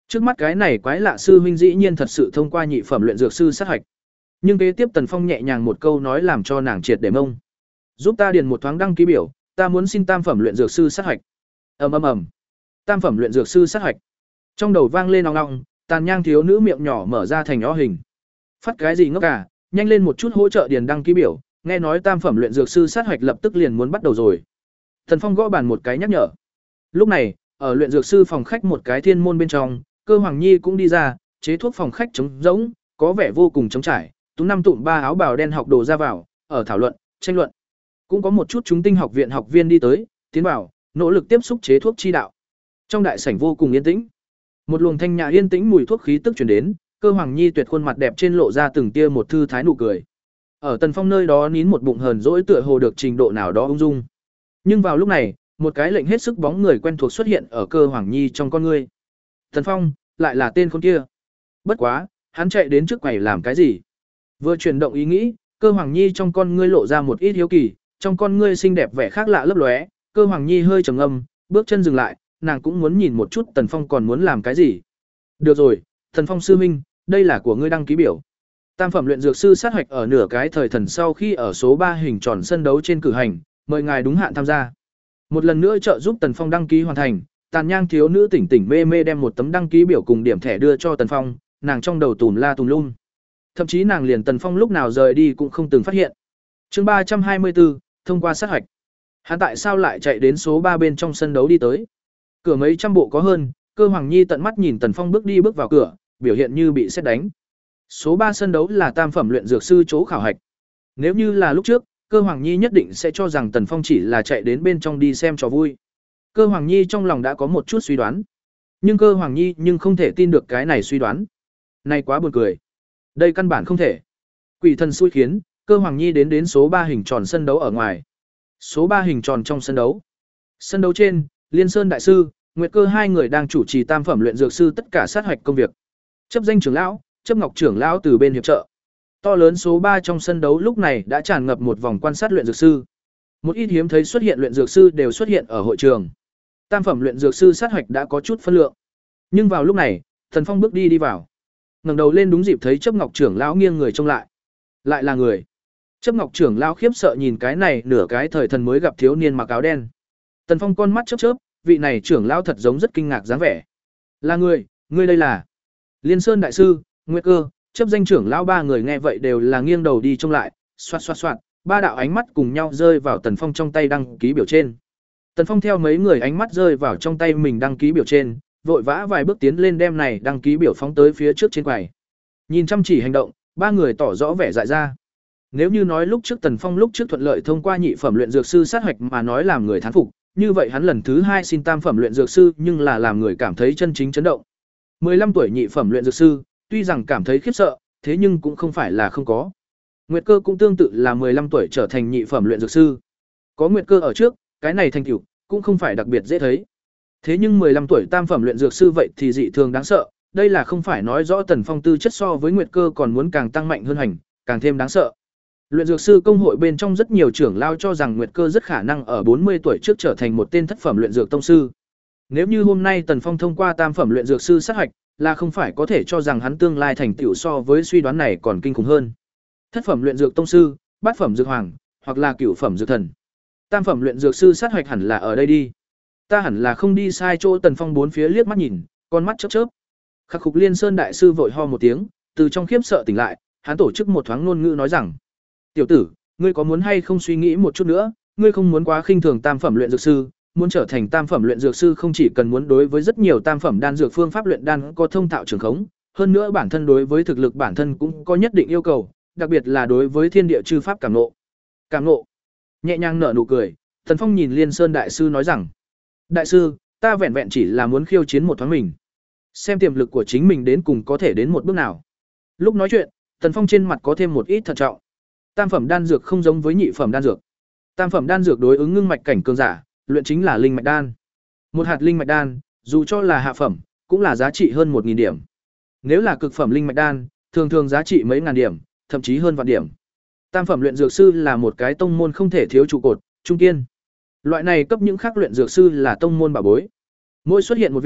Speaker 1: Trước mắt cái này quái lạ sư huynh dĩ nhiên thật sự thông qua nhị phẩm luyện dược sư sát hạch. Nhưng kế tiếp Tần Phong nhẹ nhàng một câu nói làm cho nàng triệt để mông. Giúp ta điền một thoáng đăng ký biểu, ta muốn xin tam phẩm luyện dược sư sát hạch. Ầm ầm ầm. Tam phẩm luyện dược sư sát hạch. Trong đầu vang lên ong ong, tàn nhang thiếu nữ miệng nhỏ mở ra thành nhỏ hình. Phát cái gì ngốc cả, nhanh lên một chút hỗ trợ điền đăng ký biểu, nghe nói tam phẩm luyện dược sư sát hạch lập tức liền muốn bắt đầu rồi. Tần Phong gõ bàn một cái nhắc nhở. Lúc này, ở luyện dược sư phòng khách một cái thiên môn bên trong, Cơ Hoàng Nhi cũng đi ra, chế thuốc phòng khách trống rỗng, có vẻ vô cùng trống trải, tú năm tụm ba áo bào đen học đồ ra vào, ở thảo luận, tranh luận. Cũng có một chút chúng tinh học viện học viên đi tới, tiến vào, nỗ lực tiếp xúc chế thuốc chi đạo. Trong đại sảnh vô cùng yên tĩnh. Một luồng thanh nhã yên tĩnh mùi thuốc khí tức truyền đến, Cơ Hoàng Nhi tuyệt khuôn mặt đẹp trên lộ ra từng tia một thư thái nụ cười. Ở Tần Phong nơi đó nín một bụng hờn dỗi tựa hồ được trình độ nào đó ung dung. Nhưng vào lúc này, một cái lệnh hết sức bóng người quen thuộc xuất hiện ở Cơ Hoàng Nhi trong con ngươi. Tần Phong, lại là tên con kia. Bất quá, hắn chạy đến trước quầy làm cái gì? Vừa chuyển động ý nghĩ, Cơ Hoàng Nhi trong con ngươi lộ ra một ít hiếu kỳ, trong con ngươi xinh đẹp vẻ khác lạ lấp lóe, Cơ Hoàng Nhi hơi trầm ngâm, bước chân dừng lại, nàng cũng muốn nhìn một chút Tần Phong còn muốn làm cái gì. Được rồi, Tần Phong sư huynh, đây là của ngươi đăng ký biểu. Tam phẩm luyện dược sư sát hoạch ở nửa cái thời thần sau khi ở số ba hình tròn sân đấu trên cử hành, mời ngài đúng hạn tham gia. Một lần nữa trợ giúp Tần Phong đăng ký hoàn thành, tàn nhang thiếu nữ tỉnh tỉnh mê mê đem một tấm đăng ký biểu cùng điểm thẻ đưa cho Tần Phong, nàng trong đầu tùm la tùm lum. Thậm chí nàng liền Tần Phong lúc nào rời đi cũng không từng phát hiện. Chương ba trăm hai mươi tư, thông qua sát hoạch. Hắn tại sao lại chạy đến số ba bên trong sân đấu đi tới? Cửa mấy trăm bộ có hơn, Cơ Hoàng Nhi tận mắt nhìn Tần Phong bước đi bước vào cửa, biểu hiện như bị sét đánh. Số ba sân đấu là tam phẩm luyện dược sư chỗ khảo hạch. Nếu như là lúc trước, Cơ Hoàng Nhi nhất định sẽ cho rằng Tần Phong chỉ là chạy đến bên trong đi xem trò vui. Cơ Hoàng Nhi trong lòng đã có một chút suy đoán. Nhưng Cơ Hoàng Nhi nhưng không thể tin được cái này suy đoán. Này quá buồn cười. Đây căn bản không thể. Quỷ thần xui khiến, Cơ Hoàng Nhi đến đến số ba hình tròn sân đấu ở ngoài. Số ba hình tròn trong sân đấu. Sân đấu trên, Liên Sơn đại sư, Nguyệt Cơ hai người đang chủ trì tam phẩm luyện dược sư tất cả sát hoạch công việc. Chấp danh trưởng lão, Chấp Ngọc trưởng lão từ bên hiệp trợ. To lớn số ba trong sân đấu lúc này đã tràn ngập một vòng quan sát luyện dược sư. Một ít hiếm thấy xuất hiện luyện dược sư đều xuất hiện ở hội trường. Tam phẩm luyện dược sư sát hoạch đã có chút phân lượng. Nhưng vào lúc này, Thần Phong bước đi đi vào. Ngẩng đầu lên đúng dịp thấy Chấp Ngọc trưởng lão nghiêng người trông lại. Lại là người. Chấp Ngọc trưởng lão khiếp sợ nhìn cái này nửa cái thời thần mới gặp thiếu niên mặc áo đen. Tần Phong con mắt chớp chớp, vị này trưởng lão thật giống rất kinh ngạc dáng vẻ. Là người, ngươi đây là? Liên Sơn đại sư, Nguyệt Cơ, chấp danh trưởng lão ba người nghe vậy đều là nghiêng đầu đi trông lại, xoạt xoạt xoạt, ba đạo ánh mắt cùng nhau rơi vào Tần Phong trong tay đăng ký biểu trên. Tần Phong theo mấy người ánh mắt rơi vào trong tay mình đăng ký biểu trên, vội vã vài bước tiến lên đem này đăng ký biểu phóng tới phía trước trên quầy. Nhìn chăm chỉ hành động, ba người tỏ rõ vẻ dại ra. Nếu như nói lúc trước Tần Phong lúc trước thuận lợi thông qua nhị phẩm luyện dược sư sát hoạch mà nói làm người thán phục, như vậy hắn lần thứ hai xin tam phẩm luyện dược sư nhưng là làm người cảm thấy chân chính chấn động. mười lăm tuổi nhị phẩm luyện dược sư, tuy rằng cảm thấy khiếp sợ, thế nhưng cũng không phải là không có. Nguyệt Cơ cũng tương tự là mười lăm tuổi trở thành nhị phẩm luyện dược sư. Có Nguyệt Cơ ở trước, cái này thành tựu cũng không phải đặc biệt dễ thấy. Thế nhưng mười lăm tuổi tam phẩm luyện dược sư vậy thì dị thường đáng sợ, đây là không phải nói rõ Tần Phong tư chất so với Nguyệt Cơ còn muốn càng tăng mạnh hơn hành, càng thêm đáng sợ. Luyện dược sư công hội bên trong rất nhiều trưởng lao cho rằng Nguyệt Cơ rất khả năng ở bốn mươi tuổi trước trở thành một tên thất phẩm luyện dược tông sư. Nếu như hôm nay Tần Phong thông qua tam phẩm luyện dược sư sát hạch, là không phải có thể cho rằng hắn tương lai thành tựu so với suy đoán này còn kinh khủng hơn. Thất phẩm luyện dược tông sư, bát phẩm dược hoàng, hoặc là cửu phẩm dược thần. Tam phẩm luyện dược sư sát hạch hẳn là ở đây đi. Ta hẳn là không đi sai chỗ. Tần Phong bốn phía liếc mắt nhìn, con mắt chớp chớp. Khắc Phục Liên Sơn đại sư vội ho một tiếng, từ trong khiếp sợ tỉnh lại, hắn tổ chức một thoáng ngôn ngữ nói rằng: "Tiểu tử, ngươi có muốn hay không suy nghĩ một chút nữa, ngươi không muốn quá khinh thường tam phẩm luyện dược sư, muốn trở thành tam phẩm luyện dược sư không chỉ cần muốn đối với rất nhiều tam phẩm đan dược phương pháp luyện đan có thông thạo trường khống, hơn nữa bản thân đối với thực lực bản thân cũng có nhất định yêu cầu, đặc biệt là đối với thiên địa chư pháp cảm ngộ." Cảm ngộ. Nhẹ nhàng nở nụ cười, Tần Phong nhìn Liên Sơn đại sư nói rằng: "Đại sư, ta vẹn vẹn chỉ là muốn khiêu chiến một thoáng mình, xem tiềm lực của chính mình đến cùng có thể đến một bước nào." Lúc nói chuyện, Tần Phong trên mặt có thêm một ít thận trọng. Tam phẩm đan dược không giống với nhị phẩm đan dược. Tam phẩm đan dược đối ứng ngưng mạch cảnh cường giả, luyện chính là linh mạch đan. Một hạt linh mạch đan, dù cho là hạ phẩm, cũng là giá trị hơn một nghìn điểm. Nếu là cực phẩm linh mạch đan, thường thường giá trị mấy ngàn điểm, thậm chí hơn vạn điểm. Tam phẩm luyện dược sư là một cái tông môn không thể thiếu trụ cột, trung kiên. Loại này cấp những khác luyện dược sư là tông môn bảo bối. Mỗi xuất hiện một vị,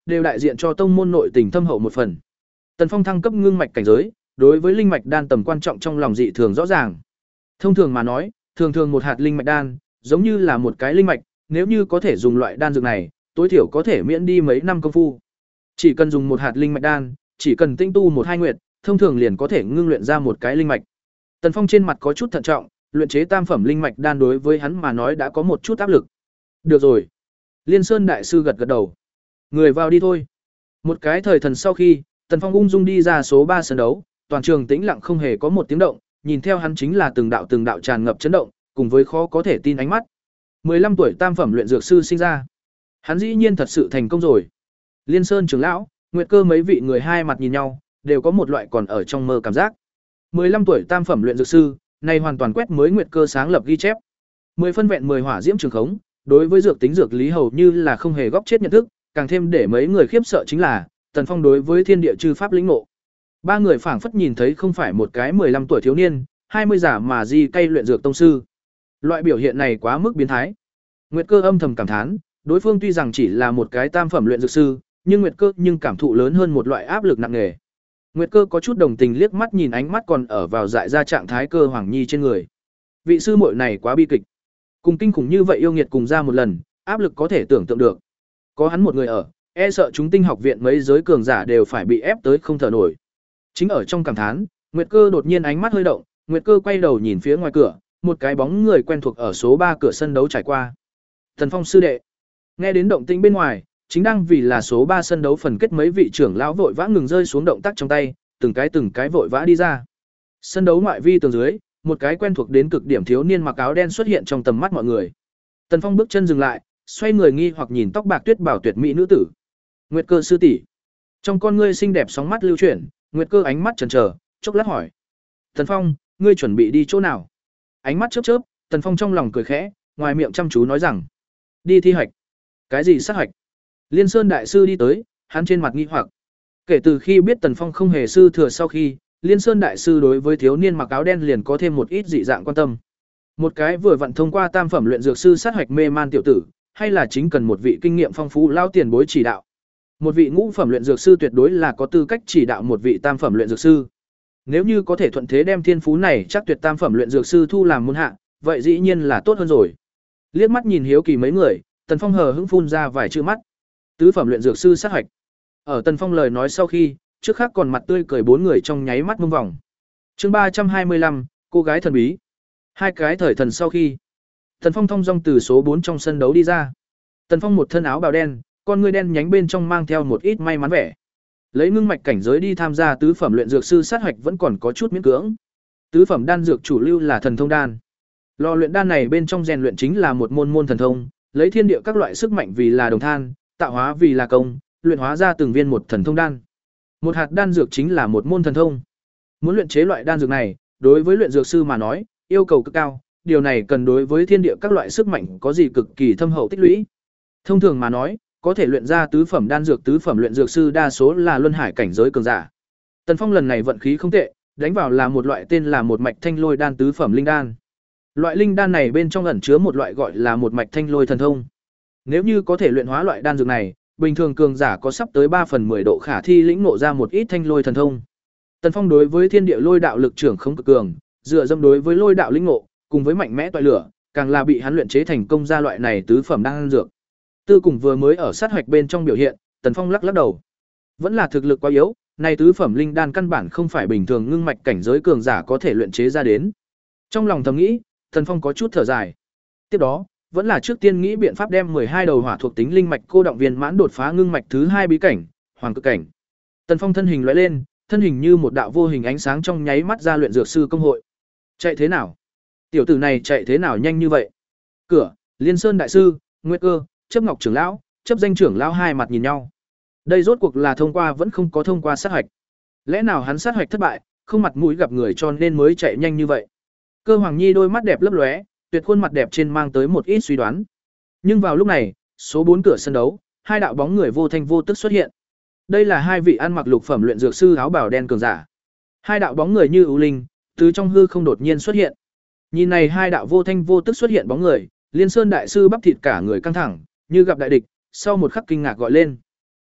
Speaker 1: đều đại diện cho tông môn nội tình thâm hậu một phần. Tần Phong thăng cấp ngưng mạch cảnh giới, đối với linh mạch đan tầm quan trọng trong lòng dị thường rõ ràng. Thông thường mà nói, thường thường một hạt linh mạch đan, giống như là một cái linh mạch, nếu như có thể dùng loại đan dược này, tối thiểu có thể miễn đi mấy năm công phu. Chỉ cần dùng một hạt linh mạch đan, chỉ cần tinh tu một hai nguyệt, thông thường liền có thể ngưng luyện ra một cái linh mạch. Tần Phong trên mặt có chút thận trọng, luyện chế tam phẩm linh mạch đan đối với hắn mà nói đã có một chút áp lực. Được rồi. Liên Sơn đại sư gật gật đầu. Người vào đi thôi. Một cái thời thần sau khi, Tần Phong ung dung đi ra số ba sân đấu, toàn trường tĩnh lặng không hề có một tiếng động, nhìn theo hắn chính là từng đạo từng đạo tràn ngập chấn động, cùng với khó có thể tin ánh mắt. mười lăm tuổi tam phẩm luyện dược sư sinh ra. Hắn dĩ nhiên thật sự thành công rồi. Liên Sơn trưởng lão, Nguyệt Cơ mấy vị người hai mặt nhìn nhau, đều có một loại còn ở trong mơ cảm giác. mười lăm tuổi tam phẩm luyện dược sư, này hoàn toàn quét mới Nguyệt Cơ sáng lập ghi chép. mười phân vẹn mười hỏa diễm trường khống, đối với dược tính dược lý hầu như là không hề góp chết nhận thức, càng thêm để mấy người khiếp sợ chính là Tần Phong đối với thiên địa chư pháp lĩnh ngộ. Ba người phảng phất nhìn thấy không phải một cái mười lăm tuổi thiếu niên, hai mươi giả mà di cây luyện dược tông sư. Loại biểu hiện này quá mức biến thái. Nguyệt Cơ âm thầm cảm thán, đối phương tuy rằng chỉ là một cái tam phẩm luyện dược sư, nhưng Nguyệt Cơ nhưng cảm thụ lớn hơn một loại áp lực nặng nề. Nguyệt Cơ có chút đồng tình liếc mắt nhìn ánh mắt còn ở vào dại ra trạng thái Cơ Hoàng Nhi trên người. Vị sư muội này quá bi kịch. Cùng kinh khủng như vậy yêu nghiệt cùng ra một lần, áp lực có thể tưởng tượng được. Có hắn một người ở, e sợ chúng tinh học viện mấy giới cường giả đều phải bị ép tới không thở nổi. Chính ở trong cảm thán, Nguyệt Cơ đột nhiên ánh mắt hơi động, Nguyệt Cơ quay đầu nhìn phía ngoài cửa, một cái bóng người quen thuộc ở số ba cửa sân đấu trải qua. Tần Phong sư đệ. Nghe đến động tĩnh bên ngoài, chính đang vì là số ba sân đấu phần kết mấy vị trưởng lão vội vã ngừng rơi xuống động tác trong tay, từng cái từng cái vội vã đi ra. Sân đấu ngoại vi tường dưới, một cái quen thuộc đến cực điểm thiếu niên mặc áo đen xuất hiện trong tầm mắt mọi người. Tần Phong bước chân dừng lại, xoay người nghi hoặc nhìn tóc bạc tuyết bảo tuyệt mỹ nữ tử. Nguyệt Cơ sư tỷ. Trong con ngươi xinh đẹp sóng mắt lưu chuyển, Nguyệt Cơ ánh mắt chần chờ, chốc lát hỏi: "Tần Phong, ngươi chuẩn bị đi chỗ nào?" Ánh mắt chớp chớp, Tần Phong trong lòng cười khẽ, ngoài miệng chăm chú nói rằng: "Đi thi hạch." "Cái gì sát hạch?" Liên Sơn đại sư đi tới, hắn trên mặt nghi hoặc. Kể từ khi biết Tần Phong không hề sư thừa sau khi, Liên Sơn đại sư đối với thiếu niên mặc áo đen liền có thêm một ít dị dạng quan tâm. Một cái vừa vặn thông qua tam phẩm luyện dược sư sát hạch mê man tiểu tử, hay là chính cần một vị kinh nghiệm phong phú lao tiền bối chỉ đạo. Một vị ngũ phẩm luyện dược sư tuyệt đối là có tư cách chỉ đạo một vị tam phẩm luyện dược sư. Nếu như có thể thuận thế đem thiên phú này chắc tuyệt tam phẩm luyện dược sư thu làm môn hạ, vậy dĩ nhiên là tốt hơn rồi. Liếc mắt nhìn hiếu kỳ mấy người, Tần Phong hờ hững phun ra vài chữ mắt. Tứ phẩm luyện dược sư sát hạch. Ở Tần Phong lời nói sau khi, trước khác còn mặt tươi cười bốn người trong nháy mắt mông vòng. Chương ba trăm hai mươi lăm, cô gái thần bí. Hai cái thời thần sau khi, Tần Phong thong dong từ số bốn trong sân đấu đi ra. Tần Phong một thân áo bào đen, con ngươi đen nhánh bên trong mang theo một ít may mắn vẻ. Lấy ngưng mạch cảnh giới đi tham gia tứ phẩm luyện dược sư sát hạch vẫn còn có chút miễn cưỡng. Tứ phẩm đan dược chủ lưu là thần thông đan. Lò luyện đan này bên trong rèn luyện chính là một môn môn thần thông, lấy thiên địa các loại sức mạnh vì là đồng than, tạo hóa vì là công, luyện hóa ra từng viên một thần thông đan. Một hạt đan dược chính là một môn thần thông. Muốn luyện chế loại đan dược này, đối với luyện dược sư mà nói, yêu cầu cực cao, điều này cần đối với thiên địa các loại sức mạnh có gì cực kỳ thâm hậu tích lũy. Thông thường mà nói, có thể luyện ra tứ phẩm đan dược tứ phẩm luyện dược sư đa số là luân hải cảnh giới cường giả. Tần Phong lần này vận khí không tệ, đánh vào là một loại tên là một mạch thanh lôi đan tứ phẩm linh đan. Loại linh đan này bên trong ẩn chứa một loại gọi là một mạch thanh lôi thần thông. Nếu như có thể luyện hóa loại đan dược này, bình thường cường giả có sắp tới ba phần mười độ khả thi lĩnh ngộ ra một ít thanh lôi thần thông. Tần Phong đối với thiên địa lôi đạo lực trưởng không cực cường, dựa dẫm đối với lôi đạo lĩnh ngộ, cùng với mạnh mẽ toại lửa, càng là bị hắn luyện chế thành công ra loại này tứ phẩm đan dược. Tư cùng vừa mới ở sát hoạch bên trong biểu hiện, Tần Phong lắc lắc đầu. Vẫn là thực lực quá yếu, này tứ phẩm linh đan căn bản không phải bình thường ngưng mạch cảnh giới cường giả có thể luyện chế ra đến. Trong lòng thầm nghĩ, Tần Phong có chút thở dài. Tiếp đó, vẫn là trước tiên nghĩ biện pháp đem mười hai đầu hỏa thuộc tính linh mạch cô động viên mãn đột phá ngưng mạch thứ hai bí cảnh, hoàng cực cảnh. Tần Phong thân hình lóe lên, thân hình như một đạo vô hình ánh sáng trong nháy mắt ra luyện dược sư công hội. Chạy thế nào? Tiểu tử này chạy thế nào nhanh như vậy? Cửa, Liên Sơn đại sư, Nguyệt Cơ, Chấp Ngọc trưởng lão, Chấp Danh trưởng lão hai mặt nhìn nhau. Đây rốt cuộc là thông qua vẫn không có thông qua sát hoạch. Lẽ nào hắn sát hoạch thất bại, không mặt mũi gặp người cho nên mới chạy nhanh như vậy? Cơ Hoàng Nhi đôi mắt đẹp lấp lóe, tuyệt khuôn mặt đẹp trên mang tới một ít suy đoán. Nhưng vào lúc này, số bốn cửa sân đấu, hai đạo bóng người vô thanh vô tức xuất hiện. Đây là hai vị ăn mặc lục phẩm luyện dược sư áo bào đen cường giả. Hai đạo bóng người như ưu linh, từ trong hư không đột nhiên xuất hiện. Nhìn này hai đạo vô thanh vô tức xuất hiện bóng người, Liên Sơn đại sư bắp thịt cả người căng thẳng, như gặp đại địch, sau một khắc kinh ngạc gọi lên: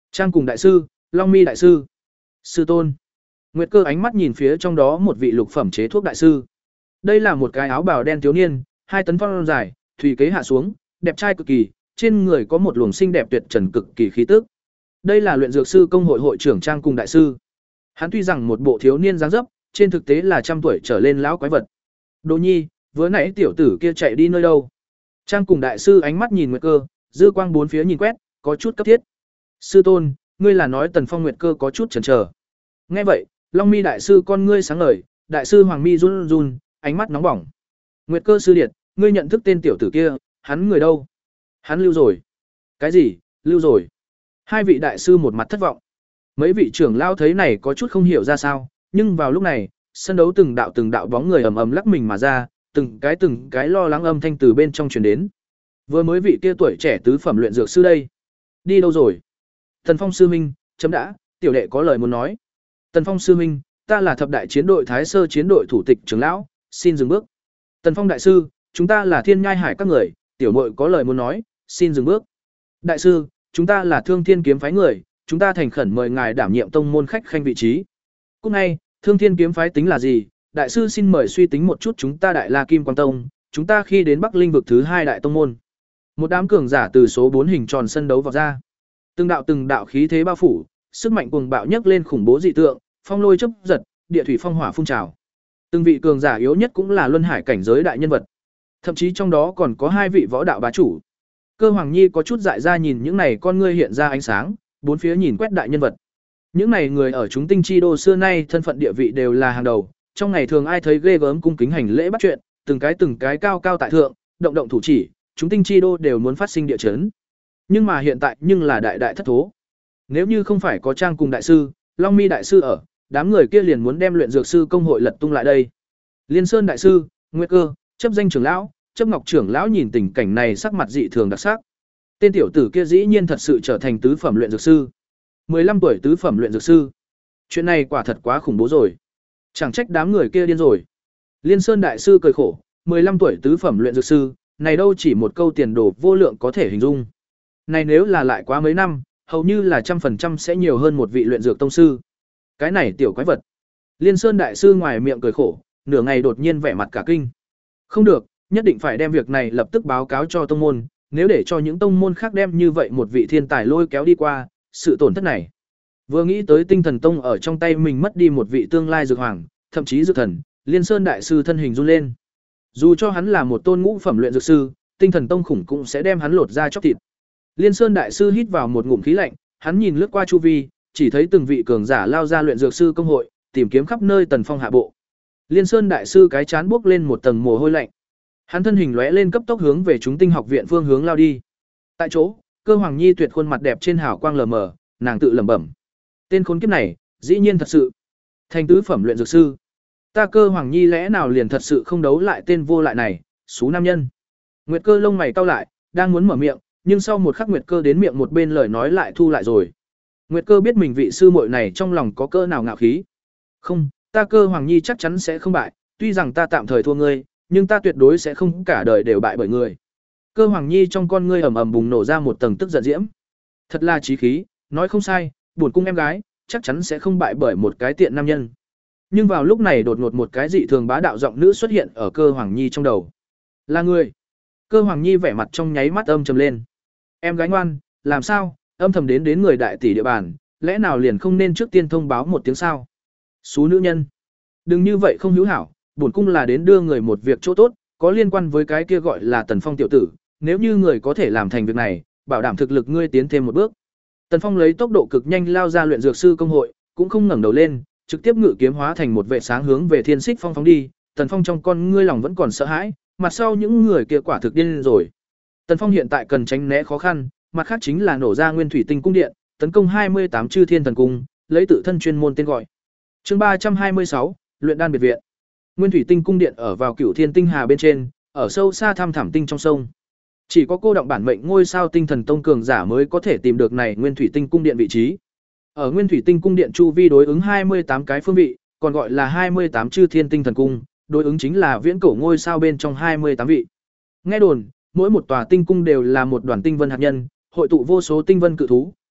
Speaker 1: Trang cùng đại sư, Long Mi đại sư. Sư tôn. Nguyệt Cơ ánh mắt nhìn phía trong đó một vị lục phẩm chế thuốc đại sư. Đây là một cái áo bào đen thiếu niên, hai tấn phong dài, thủy kế hạ xuống, đẹp trai cực kỳ, trên người có một luồng xinh đẹp tuyệt trần cực kỳ khí tức. Đây là luyện dược sư công hội hội trưởng Trang cùng đại sư. Hắn tuy rằng một bộ thiếu niên dáng dấp, trên thực tế là trăm tuổi trở lên lão quái vật. Đỗ Nhi, vừa nãy tiểu tử kia chạy đi nơi đâu? Trang cùng đại sư ánh mắt nhìn Nguyệt Cơ, dư quang bốn phía nhìn quét, có chút cấp thiết. Sư tôn, ngươi là nói Tần Phong? Nguyệt Cơ có chút chần chờ. Nghe vậy, Long Mi đại sư con ngươi sáng ngời, đại sư Hoàng Mi run run, ánh mắt nóng bỏng. Nguyệt Cơ sư điệt, ngươi nhận thức tên tiểu tử kia, hắn người đâu? Hắn lưu rồi. Cái gì? Lưu rồi? Hai vị đại sư một mặt thất vọng. Mấy vị trưởng lao thấy này có chút không hiểu ra sao, nhưng vào lúc này, sân đấu từng đạo từng đạo bóng người ầm ầm lắc mình mà ra, từng cái từng cái lo lắng âm thanh từ bên trong truyền đến. Vừa mới vị kia tuổi trẻ tứ phẩm luyện dược sư đây, đi đâu rồi? Tần Phong sư huynh, chấm đã, tiểu đệ có lời muốn nói. Tần Phong sư huynh, ta là thập đại chiến đội Thái Sơ chiến đội thủ tịch trưởng lão, xin dừng bước. Tần Phong đại sư, chúng ta là Thiên Nhai Hải các người, tiểu muội có lời muốn nói, xin dừng bước. Đại sư, chúng ta là Thương Thiên kiếm phái người, chúng ta thành khẩn mời ngài đảm nhiệm tông môn khách khanh vị trí. Cúc ngay, Thương Thiên kiếm phái tính là gì? Đại sư xin mời suy tính một chút, chúng ta Đại La Kim Quang Tông, chúng ta khi đến Bắc Linh vực thứ hai đại tông môn. Một đám cường giả từ số bốn hình tròn sân đấu vào ra. Từng đạo từng đạo khí thế bao phủ, sức mạnh cuồng bạo nhấc lên khủng bố dị tượng, phong lôi chớp giật, địa thủy phong hỏa phun trào. Từng vị cường giả yếu nhất cũng là luân hải cảnh giới đại nhân vật. Thậm chí trong đó còn có hai vị võ đạo bá chủ. Cơ Hoàng Nhi có chút dại ra nhìn những này con ngươi hiện ra ánh sáng, bốn phía nhìn quét đại nhân vật. Những này người ở chúng tinh chi đô xưa nay thân phận địa vị đều là hàng đầu, trong ngày thường ai thấy ghê gớm cung kính hành lễ bắt chuyện, từng cái từng cái cao cao tại thượng, động động thủ chỉ, chúng tinh chi đô đều muốn phát sinh địa chấn. Nhưng mà hiện tại nhưng là đại đại thất thố. Nếu như không phải có Trang cùng đại sư, Long Mi đại sư ở, đám người kia liền muốn đem luyện dược sư công hội lật tung lại đây. Liên Sơn đại sư, Nguyệt Cơ, chấp danh trưởng lão, chấp ngọc trưởng lão nhìn tình cảnh này sắc mặt dị thường đặc sắc. Tên tiểu tử kia dĩ nhiên thật sự trở thành tứ phẩm luyện dược sư. mười lăm tuổi tứ phẩm luyện dược sư. Chuyện này quả thật quá khủng bố rồi. Chẳng trách đám người kia điên rồi. Liên Sơn đại sư cười khổ, mười lăm tuổi tứ phẩm luyện dược sư, này đâu chỉ một câu tiền đồ vô lượng có thể hình dung. Này nếu là lại quá mấy năm, hầu như là trăm phần trăm sẽ nhiều hơn một vị luyện dược tông sư. Cái này tiểu quái vật. Liên Sơn đại sư ngoài miệng cười khổ, nửa ngày đột nhiên vẻ mặt cả kinh. Không được, nhất định phải đem việc này lập tức báo cáo cho tông môn, nếu để cho những tông môn khác đem như vậy một vị thiên tài lôi kéo đi qua, sự tổn thất này. Vừa nghĩ tới Tinh Thần Tông ở trong tay mình mất đi một vị tương lai dược hoàng, thậm chí dược thần, Liên Sơn đại sư thân hình run lên. Dù cho hắn là một tôn ngũ phẩm luyện dược sư, Tinh Thần Tông khủng cũng sẽ đem hắn lột ra chóc thịt. Liên Sơn đại sư hít vào một ngụm khí lạnh, hắn nhìn lướt qua chu vi, chỉ thấy từng vị cường giả lao ra luyện dược sư công hội, tìm kiếm khắp nơi Tần Phong hạ bộ. Liên Sơn đại sư cái chán buốc lên một tầng mồ hôi lạnh. Hắn thân hình lóe lên cấp tốc hướng về chúng tinh học viện phương hướng lao đi. Tại chỗ, Cơ Hoàng Nhi tuyệt khuôn mặt đẹp trên hào quang lờ mờ, nàng tự lẩm bẩm: tên khốn kiếp này, dĩ nhiên thật sự thành tứ phẩm luyện dược sư. Ta Cơ Hoàng Nhi lẽ nào liền thật sự không đấu lại tên vô lại này, xú nam nhân. Nguyệt Cơ lông mày cau lại, đang muốn mở miệng, nhưng sau một khắc Nguyệt Cơ đến miệng một bên lời nói lại thu lại rồi. Nguyệt Cơ biết mình vị sư muội này trong lòng có cỡ nào ngạo khí. Không, ta Cơ Hoàng Nhi chắc chắn sẽ không bại, tuy rằng ta tạm thời thua ngươi, nhưng ta tuyệt đối sẽ không cả đời đều bại bởi ngươi. Cơ Hoàng Nhi trong con ngươi ầm ầm bùng nổ ra một tầng tức giận diễm. Thật là chí khí, nói không sai, buồn cung em gái, chắc chắn sẽ không bại bởi một cái tiện nam nhân. Nhưng vào lúc này đột ngột một cái dị thường bá đạo giọng nữ xuất hiện ở Cơ Hoàng Nhi trong đầu. Là người. Cơ Hoàng Nhi vẻ mặt trong nháy mắt âm trầm lên. Em gái ngoan, làm sao, âm thầm đến đến người đại tỷ địa bàn, lẽ nào liền không nên trước tiên thông báo một tiếng sao? Xú nữ nhân. Đừng như vậy không hữu hảo, bổn cung là đến đưa người một việc chỗ tốt, có liên quan với cái kia gọi là Tần Phong tiểu tử, nếu như người có thể làm thành việc này, bảo đảm thực lực ngươi tiến thêm một bước. Tần Phong lấy tốc độ cực nhanh lao ra luyện dược sư công hội, cũng không ngẩng đầu lên, trực tiếp ngự kiếm hóa thành một vệ sáng hướng về Thiên Xích Phong phóng đi. Tần Phong trong con ngươi lòng vẫn còn sợ hãi, mặt sau những người kia quả thực điên rồi. Tần Phong hiện tại cần tránh né khó khăn, mặt khác chính là nổ ra Nguyên Thủy Tinh cung điện, tấn công hai mươi tám Chư Thiên Thần cung, lấy tự thân chuyên môn tên gọi. Chương ba trăm hai mươi sáu, luyện đan biệt viện. Nguyên Thủy Tinh cung điện ở vào Cửu Thiên Tinh Hà bên trên, ở sâu xa thăm thẳm tinh trong sông. Chỉ có cô động bản mệnh ngôi sao Tinh Thần Tông cường giả mới có thể tìm được này Nguyên Thủy Tinh cung điện vị trí. Ở Nguyên Thủy Tinh cung điện chu vi đối ứng hai mươi tám cái phương vị, còn gọi là hai mươi tám Chư Thiên Tinh Thần cung, đối ứng chính là viễn cổ ngôi sao bên trong hai mươi tám vị. Nghe đồn, mỗi một tòa tinh cung đều là một đoàn tinh vân hạt nhân, hội tụ vô số tinh vân cự thú,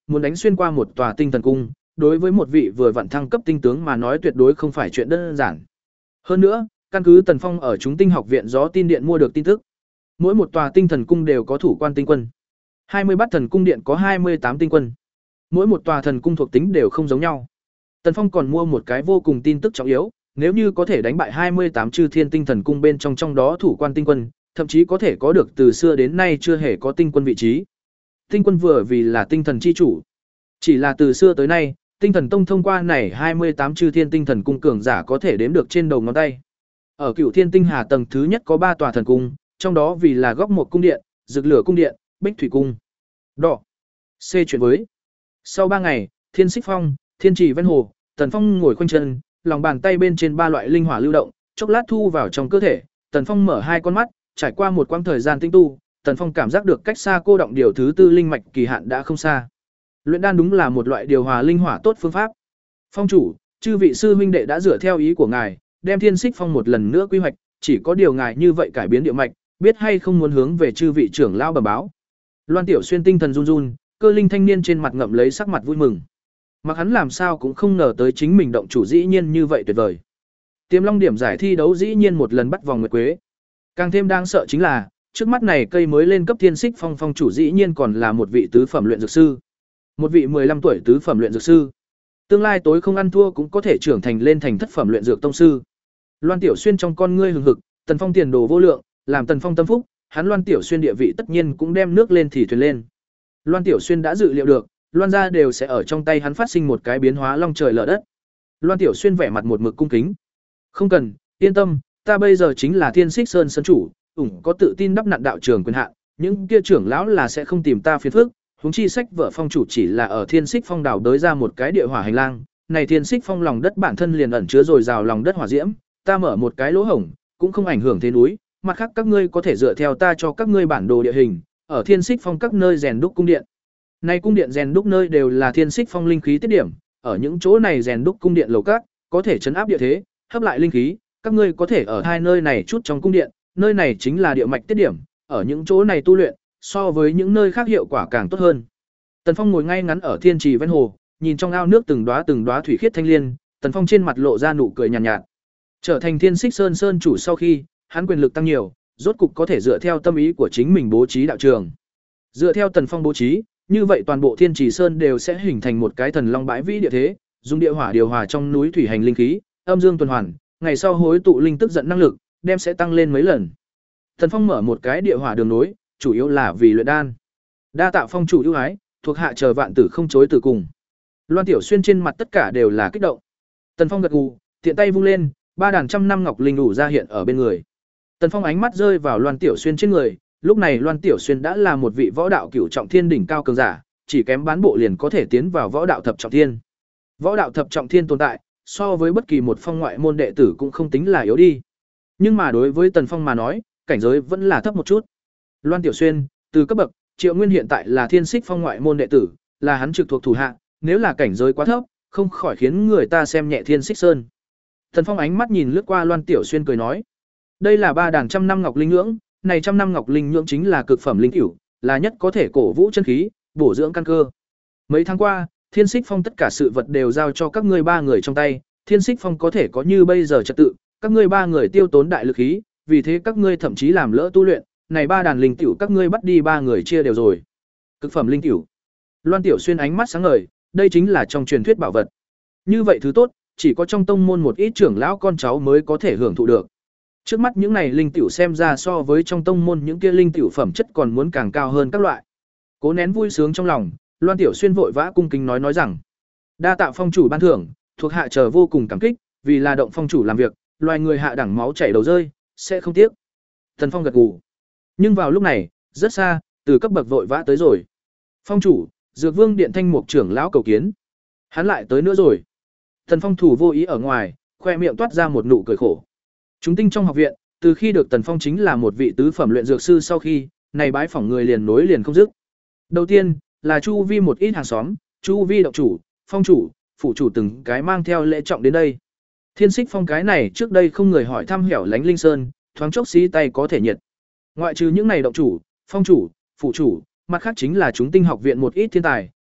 Speaker 1: muốn đánh xuyên qua một tòa tinh thần cung, đối với một vị vừa vặn thăng cấp tinh tướng mà nói tuyệt đối không phải chuyện đơn giản. Hơn nữa, căn cứ Tần Phong ở chúng tinh học viện gió tin điện mua được tin tức, mỗi một tòa tinh thần cung đều có thủ quan tinh quân. hai mươi bát thần cung điện có hai mươi tám tinh quân. Mỗi một tòa thần cung thuộc tính đều không giống nhau. Tần Phong còn mua một cái vô cùng tin tức trọng yếu, nếu như có thể đánh bại hai mươi tám chư thiên tinh thần cung bên trong trong đó thủ quan tinh quân, thậm chí có thể có được từ xưa đến nay chưa hề có tinh quân vị trí. Tinh quân vừa vì là tinh thần chi chủ. Chỉ là từ xưa tới nay, Tinh Thần Tông thông qua này hai mươi tám chư thiên tinh thần cung cường giả có thể đếm được trên đầu ngón tay. Ở Cửu Thiên Tinh Hà tầng thứ nhất có ba tòa thần cung, trong đó vì là Góc Một cung điện, Dực Lửa cung điện, Bích Thủy cung. Đỏ. C chuyển với. Sau ba ngày, Thiên Xích Phong, Thiên Trì ven hồ, Tần Phong ngồi khoanh chân, lòng bàn tay bên trên ba loại linh hỏa lưu động, chốc lát thu vào trong cơ thể, Tần Phong mở hai con mắt, trải qua một quãng thời gian tinh tu, Tần Phong cảm giác được cách xa cô động điều thứ tư linh mạch kỳ hạn đã không xa. Luyện đan đúng là một loại điều hòa linh hỏa tốt phương pháp. Phong chủ, chư vị sư huynh đệ đã dựa theo ý của ngài, đem Thiên Xích Phong một lần nữa quy hoạch, chỉ có điều ngài như vậy cải biến địa mạch, biết hay không muốn hướng về chư vị trưởng lao bẩm báo. Loan Tiểu Xuyên tinh thần run run, cơ linh thanh niên trên mặt ngậm lấy sắc mặt vui mừng. Mặc hắn làm sao cũng không ngờ tới chính mình động chủ dĩ nhiên như vậy tuyệt vời. Tiềm Long điểm giải thi đấu dĩ nhiên một lần bắt vòng nguyệt quế. Càng thêm đáng sợ chính là, trước mắt này cây mới lên cấp Thiên Xích Phong phong chủ dĩ nhiên còn là một vị tứ phẩm luyện dược sư. Một vị mười lăm tuổi tứ phẩm luyện dược sư. Tương lai tối không ăn thua cũng có thể trưởng thành lên thành thất phẩm luyện dược tông sư. Loan Tiểu Xuyên trong con ngươi hừng hực, Tần Phong tiền đồ vô lượng, làm Tần Phong tâm phúc, hắn Loan Tiểu Xuyên địa vị tất nhiên cũng đem nước lên thì thuyền lên. Loan Tiểu Xuyên đã dự liệu được, Loan gia đều sẽ ở trong tay hắn phát sinh một cái biến hóa long trời lở đất. Loan Tiểu Xuyên vẻ mặt một mực cung kính. Không cần, yên tâm, ta bây giờ chính là Thiên Xích Sơn sơn chủ, ủng có tự tin đắp nặn đạo trường quyền hạn, những kia trưởng lão là sẽ không tìm ta phiền phức. Huống chi sách vợ phong chủ chỉ là ở Thiên Xích Phong đảo đới ra một cái địa hỏa hành lang, này Thiên Xích Phong lòng đất bản thân liền ẩn chứa rồi rào lòng đất hỏa diễm, ta mở một cái lỗ hổng, cũng không ảnh hưởng thế núi, mặt khác các ngươi có thể dựa theo ta cho các ngươi bản đồ địa hình, ở Thiên Xích Phong các nơi rèn đúc cung điện. Này cung điện rèn đúc nơi đều là Thiên Xích Phong linh khí tiết điểm, ở những chỗ này rèn đúc cung điện lầu các, có thể trấn áp địa thế, hấp lại linh khí, các ngươi có thể ở hai nơi này chút trong cung điện, nơi này chính là địa mạch tiết điểm, ở những chỗ này tu luyện, so với những nơi khác hiệu quả càng tốt hơn. Tần Phong ngồi ngay ngắn ở thiên trì ven hồ, nhìn trong ao nước từng đóa từng đóa thủy khiết thanh liên, Tần Phong trên mặt lộ ra nụ cười nhàn nhạt, nhạt. Trở thành Thiên Xích Sơn sơn chủ sau khi, hắn quyền lực tăng nhiều, rốt cục có thể dựa theo tâm ý của chính mình bố trí đạo trường. Dựa theo Tần Phong bố trí, như vậy toàn bộ Thiên Trì Sơn đều sẽ hình thành một cái thần long bãi vĩ địa thế, dùng địa hỏa điều hòa trong núi thủy hành linh khí, âm dương tuần hoàn, ngày sau hối tụ linh tức giận năng lực, đem sẽ tăng lên mấy lần. Tần Phong mở một cái địa hỏa đường nối, chủ yếu là vì luyện đan. Đa tạ phong chủ ưu ái, thuộc hạ chờ vạn tử không chối từ cùng. Loan Tiểu Xuyên trên mặt tất cả đều là kích động. Tần Phong gật gù, tiện tay vung lên, ba đàn trăm năm ngọc linh đủ ra hiện ở bên người. Tần Phong ánh mắt rơi vào Loan Tiểu Xuyên trên người, lúc này Loan Tiểu Xuyên đã là một vị võ đạo cửu trọng thiên đỉnh cao cường giả, chỉ kém bán bộ liền có thể tiến vào võ đạo thập trọng thiên. Võ đạo thập trọng thiên tồn tại, so với bất kỳ một phong ngoại môn đệ tử cũng không tính là yếu đi. Nhưng mà đối với Tần Phong mà nói, cảnh giới vẫn là thấp một chút. Loan Tiểu Xuyên, từ cấp bậc, Triệu Nguyên hiện tại là Thiên Xích Phong ngoại môn đệ tử, là hắn trực thuộc thủ hạ, nếu là cảnh giới quá thấp, không khỏi khiến người ta xem nhẹ Thiên Xích Sơn. Tần Phong ánh mắt nhìn lướt qua Loan Tiểu Xuyên cười nói, đây là ba đàn trăm năm ngọc linh nhưỡng, này trăm năm ngọc linh nhưỡng chính là cực phẩm linh cửu, là nhất có thể cổ vũ chân khí, bổ dưỡng căn cơ. Mấy tháng qua, Thiên Xích Phong tất cả sự vật đều giao cho các ngươi ba người trong tay, Thiên Xích Phong có thể có như bây giờ trật tự, các ngươi ba người tiêu tốn đại lực khí, vì thế các ngươi thậm chí làm lỡ tu luyện, này ba đàn linh cửu các ngươi bắt đi ba người chia đều rồi. Cực phẩm linh cửu. Loan Tiểu Xuyên ánh mắt sáng ngời, đây chính là trong truyền thuyết bảo vật. Như vậy thứ tốt, chỉ có trong tông môn một ít trưởng lão con cháu mới có thể hưởng thụ được. Trước mắt những này linh tiểu xem ra so với trong tông môn những kia linh tiểu phẩm chất còn muốn càng cao hơn các loại. Cố nén vui sướng trong lòng, Loan Tiểu Xuyên vội vã cung kính nói nói rằng: "Đa tạ phong chủ ban thưởng, thuộc hạ chờ vô cùng cảm kích, vì là động phong chủ làm việc, loài người hạ đẳng máu chảy đầu rơi, sẽ không tiếc." Thần Phong gật gù. Nhưng vào lúc này, rất xa, từ cấp bậc vội vã tới rồi. "Phong chủ, Dược Vương Điện Thanh Mục trưởng lão cầu kiến." Hắn lại tới nữa rồi. Thần Phong thủ vô ý ở ngoài, khoe miệng toát ra một nụ cười khổ. Chúng tinh trong học viện, từ khi được Tần Phong chính là một vị tứ phẩm luyện dược sư sau khi, này bái phỏng người liền nối liền không dứt. Đầu tiên, là chu vi một ít hàng xóm, chu vi động chủ, phong chủ, phụ chủ từng cái mang theo lễ trọng đến đây. Thiên Xích Phong cái này trước đây không người hỏi thăm hẻo lánh linh sơn, thoáng chốc xí tay có thể nhiệt. Ngoại trừ những này động chủ, phong chủ, phụ chủ, mặt khác chính là chúng tinh học viện một ít thiên tài,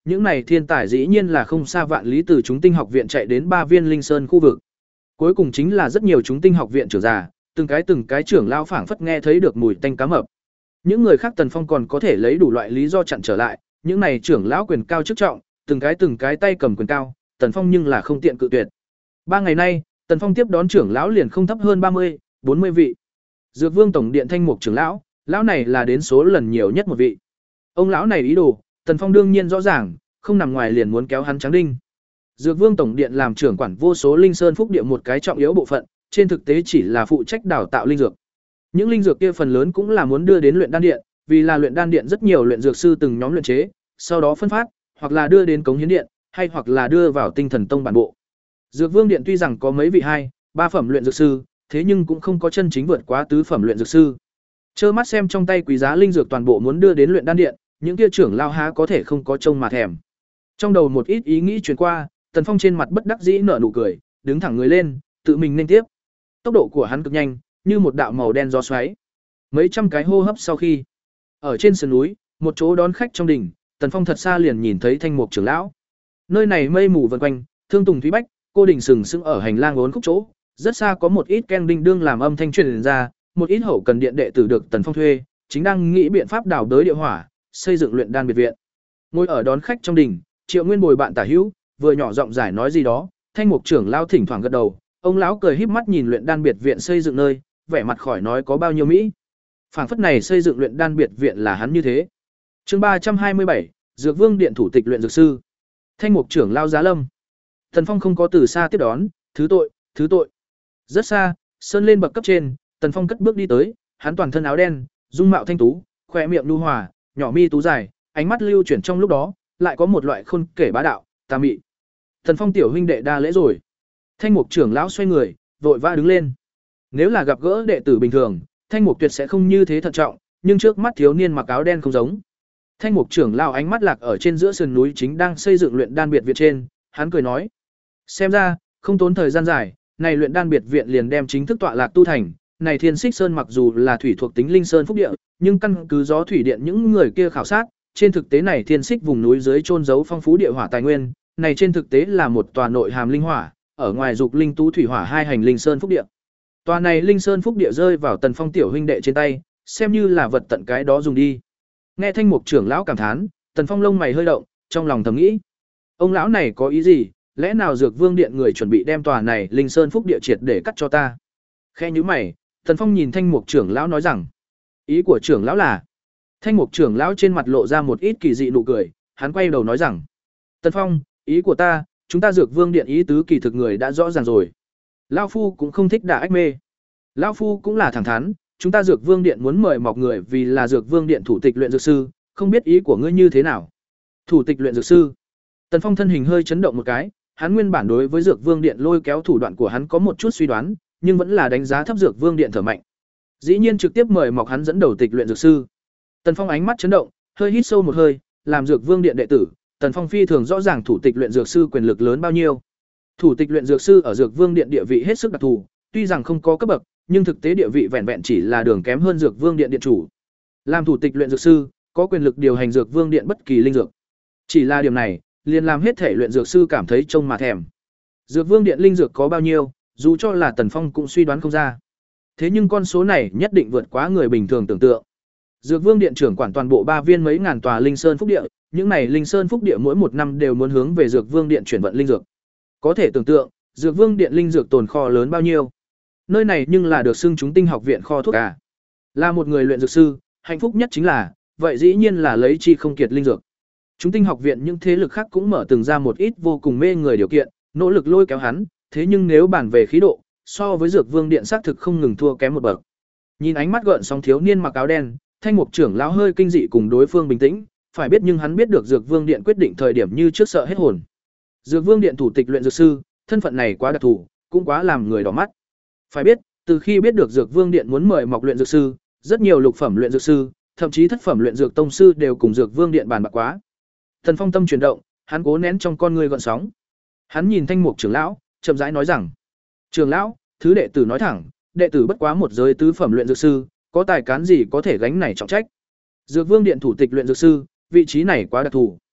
Speaker 1: những này thiên tài dĩ nhiên là không xa vạn lý từ chúng tinh học viện chạy đến Ba Viên Linh Sơn khu vực. Cuối cùng chính là rất nhiều chúng tinh học viện trưởng già, từng cái từng cái trưởng lão phảng phất nghe thấy được mùi tanh cá mập. Những người khác Tần Phong còn có thể lấy đủ loại lý do chặn trở lại, những này trưởng lão quyền cao chức trọng, từng cái từng cái tay cầm quyền cao, Tần Phong nhưng là không tiện cự tuyệt. Ba ngày nay, Tần Phong tiếp đón trưởng lão liền không thấp hơn ba mươi, bốn mươi vị. Dược Vương tổng điện Thanh Mục trưởng lão, lão này là đến số lần nhiều nhất một vị. Ông lão này ý đồ, Tần Phong đương nhiên rõ ràng, không nằm ngoài liền muốn kéo hắn trắng đinh. Dược Vương tổng điện làm trưởng quản vô số linh sơn phúc địa một cái trọng yếu bộ phận, trên thực tế chỉ là phụ trách đào tạo linh dược. Những linh dược kia phần lớn cũng là muốn đưa đến luyện đan điện, vì là luyện đan điện rất nhiều luyện dược sư từng nhóm luyện chế, sau đó phân phát, hoặc là đưa đến cống hiến điện, hay hoặc là đưa vào tinh thần tông bản bộ. Dược Vương điện tuy rằng có mấy vị hai, ba phẩm luyện dược sư, thế nhưng cũng không có chân chính vượt quá tứ phẩm luyện dược sư. Trơ mắt xem trong tay quý giá linh dược toàn bộ muốn đưa đến luyện đan điện, những kia trưởng lao há có thể không có trông mà thèm. Trong đầu một ít ý nghĩ truyền qua, Tần Phong trên mặt bất đắc dĩ nở nụ cười, đứng thẳng người lên, tự mình nên tiếp. Tốc độ của hắn cực nhanh, như một đạo màu đen gió xoáy. Mấy trăm cái hô hấp sau khi, ở trên sườn núi, một chỗ đón khách trong đình, Tần Phong thật xa liền nhìn thấy Thanh Mục trưởng lão. Nơi này mây mù vần quanh, thương tùng thúy bách, cô đình sừng sững ở hành lang uốn khúc chỗ, rất xa có một ít keng đinh đương làm âm thanh truyền ra, một ít hậu cần điện đệ tử được Tần Phong thuê, chính đang nghĩ biện pháp đào đới địa hỏa, xây dựng luyện đan biệt viện. Ngồi ở đón khách trong đình, Triệu Nguyên bồi bạn tả hữu, vừa nhỏ giọng giải nói gì đó, Thanh Mục trưởng lão thỉnh thoảng gật đầu, ông lão cười híp mắt nhìn luyện đan biệt viện xây dựng nơi, vẻ mặt khỏi nói có bao nhiêu mỹ. Phảng phất này xây dựng luyện đan biệt viện là hắn như thế. Chương ba trăm hai mươi bảy, Dược Vương điện thủ tịch luyện dược sư. Thanh Mục trưởng lão giá lâm. Tần Phong không có từ xa tiếp đón, thứ tội, thứ tội. Rất xa, sơn lên bậc cấp trên, Tần Phong cất bước đi tới, hắn toàn thân áo đen, dung mạo thanh tú, khóe miệng nhu hòa, nhỏ mi tú dài, ánh mắt lưu chuyển trong lúc đó, lại có một loại khôn kể bá đạo, tà mị. Tần Phong tiểu huynh đệ đa lễ rồi. Thanh Mục trưởng lão xoay người, vội vã đứng lên. Nếu là gặp gỡ đệ tử bình thường, Thanh Mục tuyệt sẽ không như thế thận trọng, nhưng trước mắt thiếu niên mặc áo đen không giống. Thanh Mục trưởng lão ánh mắt lạc ở trên giữa sườn núi chính đang xây dựng luyện đan biệt viện trên, hắn cười nói: "Xem ra, không tốn thời gian dài, này luyện đan biệt viện liền đem chính thức tọa lạc tu thành, này Thiên Xích Sơn mặc dù là thủy thuộc tính linh sơn phúc địa, nhưng căn cứ gió thủy điện những người kia khảo sát, trên thực tế này Thiên Xích vùng núi dưới chôn giấu phong phú địa hỏa tài nguyên, này trên thực tế là một tòa nội hàm linh hỏa, ở ngoài dục linh tú thủy hỏa hai hành linh sơn phúc địa. Tòa này linh sơn phúc địa rơi vào Tần Phong tiểu huynh đệ trên tay, xem như là vật tận cái đó dùng đi." Nghe Thanh Mục trưởng lão cảm thán, Tần Phong lông mày hơi động, trong lòng thầm nghĩ: ông lão này có ý gì, lẽ nào Dược Vương điện người chuẩn bị đem tòa này linh sơn phúc địa triệt để cắt cho ta? Khe nhíu mày, Tần Phong nhìn Thanh Mục trưởng lão nói rằng: "Ý của trưởng lão là?" Thanh Mục trưởng lão trên mặt lộ ra một ít kỳ dị nụ cười, hắn quay đầu nói rằng: "Tần Phong, ý của ta, chúng ta Dược Vương điện ý tứ kỳ thực người đã rõ ràng rồi. Lão phu cũng không thích đả ách mê. Lão phu cũng là thẳng thắn, chúng ta Dược Vương điện muốn mời mọc người vì là Dược Vương điện thủ tịch luyện dược sư, không biết ý của ngươi như thế nào?" Thủ tịch luyện dược sư? Tần Phong thân hình hơi chấn động một cái, hắn nguyên bản đối với Dược Vương điện lôi kéo thủ đoạn của hắn có một chút suy đoán, nhưng vẫn là đánh giá thấp Dược Vương điện thở mạnh. Dĩ nhiên trực tiếp mời mọc hắn dẫn đầu tịch luyện dược sư. Tần Phong ánh mắt chấn động, hơi hít sâu một hơi, làm Dược Vương điện đệ tử, Tần Phong phi thường rõ ràng thủ tịch luyện dược sư quyền lực lớn bao nhiêu. Thủ tịch luyện dược sư ở Dược Vương điện địa vị hết sức đặc thù, tuy rằng không có cấp bậc, nhưng thực tế địa vị vẹn vẹn chỉ là đường kém hơn Dược Vương điện điện chủ. Làm thủ tịch luyện dược sư, có quyền lực điều hành Dược Vương điện bất kỳ linh dược. Chỉ là điểm này, liền làm hết thể luyện dược sư cảm thấy trông mà thèm. Dược Vương điện linh dược có bao nhiêu, dù cho là Tần Phong cũng suy đoán không ra. Thế nhưng con số này nhất định vượt quá người bình thường tưởng tượng. Dược Vương điện trưởng quản toàn bộ ba viên mấy ngàn tòa linh sơn phúc địa, những này linh sơn phúc địa mỗi một năm đều muốn hướng về Dược Vương điện chuyển vận linh dược. Có thể tưởng tượng, Dược Vương điện linh dược tồn kho lớn bao nhiêu. Nơi này nhưng là được xưng chúng tinh học viện kho thuốc à. Là một người luyện dược sư, hạnh phúc nhất chính là, vậy dĩ nhiên là lấy chi không kiệt linh dược. Chúng tinh học viện những thế lực khác cũng mở từng ra một ít vô cùng mê người điều kiện, nỗ lực lôi kéo hắn, thế nhưng nếu bàn về khí độ, so với Dược Vương điện xác thực không ngừng thua kém một bậc. Nhìn ánh mắt gợn sóng thiếu niên mặc áo đen, Thanh Mục trưởng lão hơi kinh dị cùng đối phương bình tĩnh, phải biết nhưng hắn biết được Dược Vương điện quyết định thời điểm như trước sợ hết hồn. Dược Vương điện thủ tịch luyện dược sư, thân phận này quá đặc thù, cũng quá làm người đỏ mắt. Phải biết, từ khi biết được Dược Vương điện muốn mời mọc luyện dược sư, rất nhiều lục phẩm luyện dược sư, thậm chí thất phẩm luyện dược tông sư đều cùng Dược Vương điện bàn bạc quá. Thần Phong tâm chuyển động, hắn cố nén trong con người gợn sóng. Hắn nhìn Thanh Mục trưởng lão, chậm rãi nói rằng: "Trưởng lão, thứ đệ tử nói thẳng, đệ tử bất quá một giới tứ phẩm luyện dược sư, có tài cán gì có thể gánh này trọng trách. Dược Vương điện thủ tịch luyện dược sư, vị trí này quá đặc thù.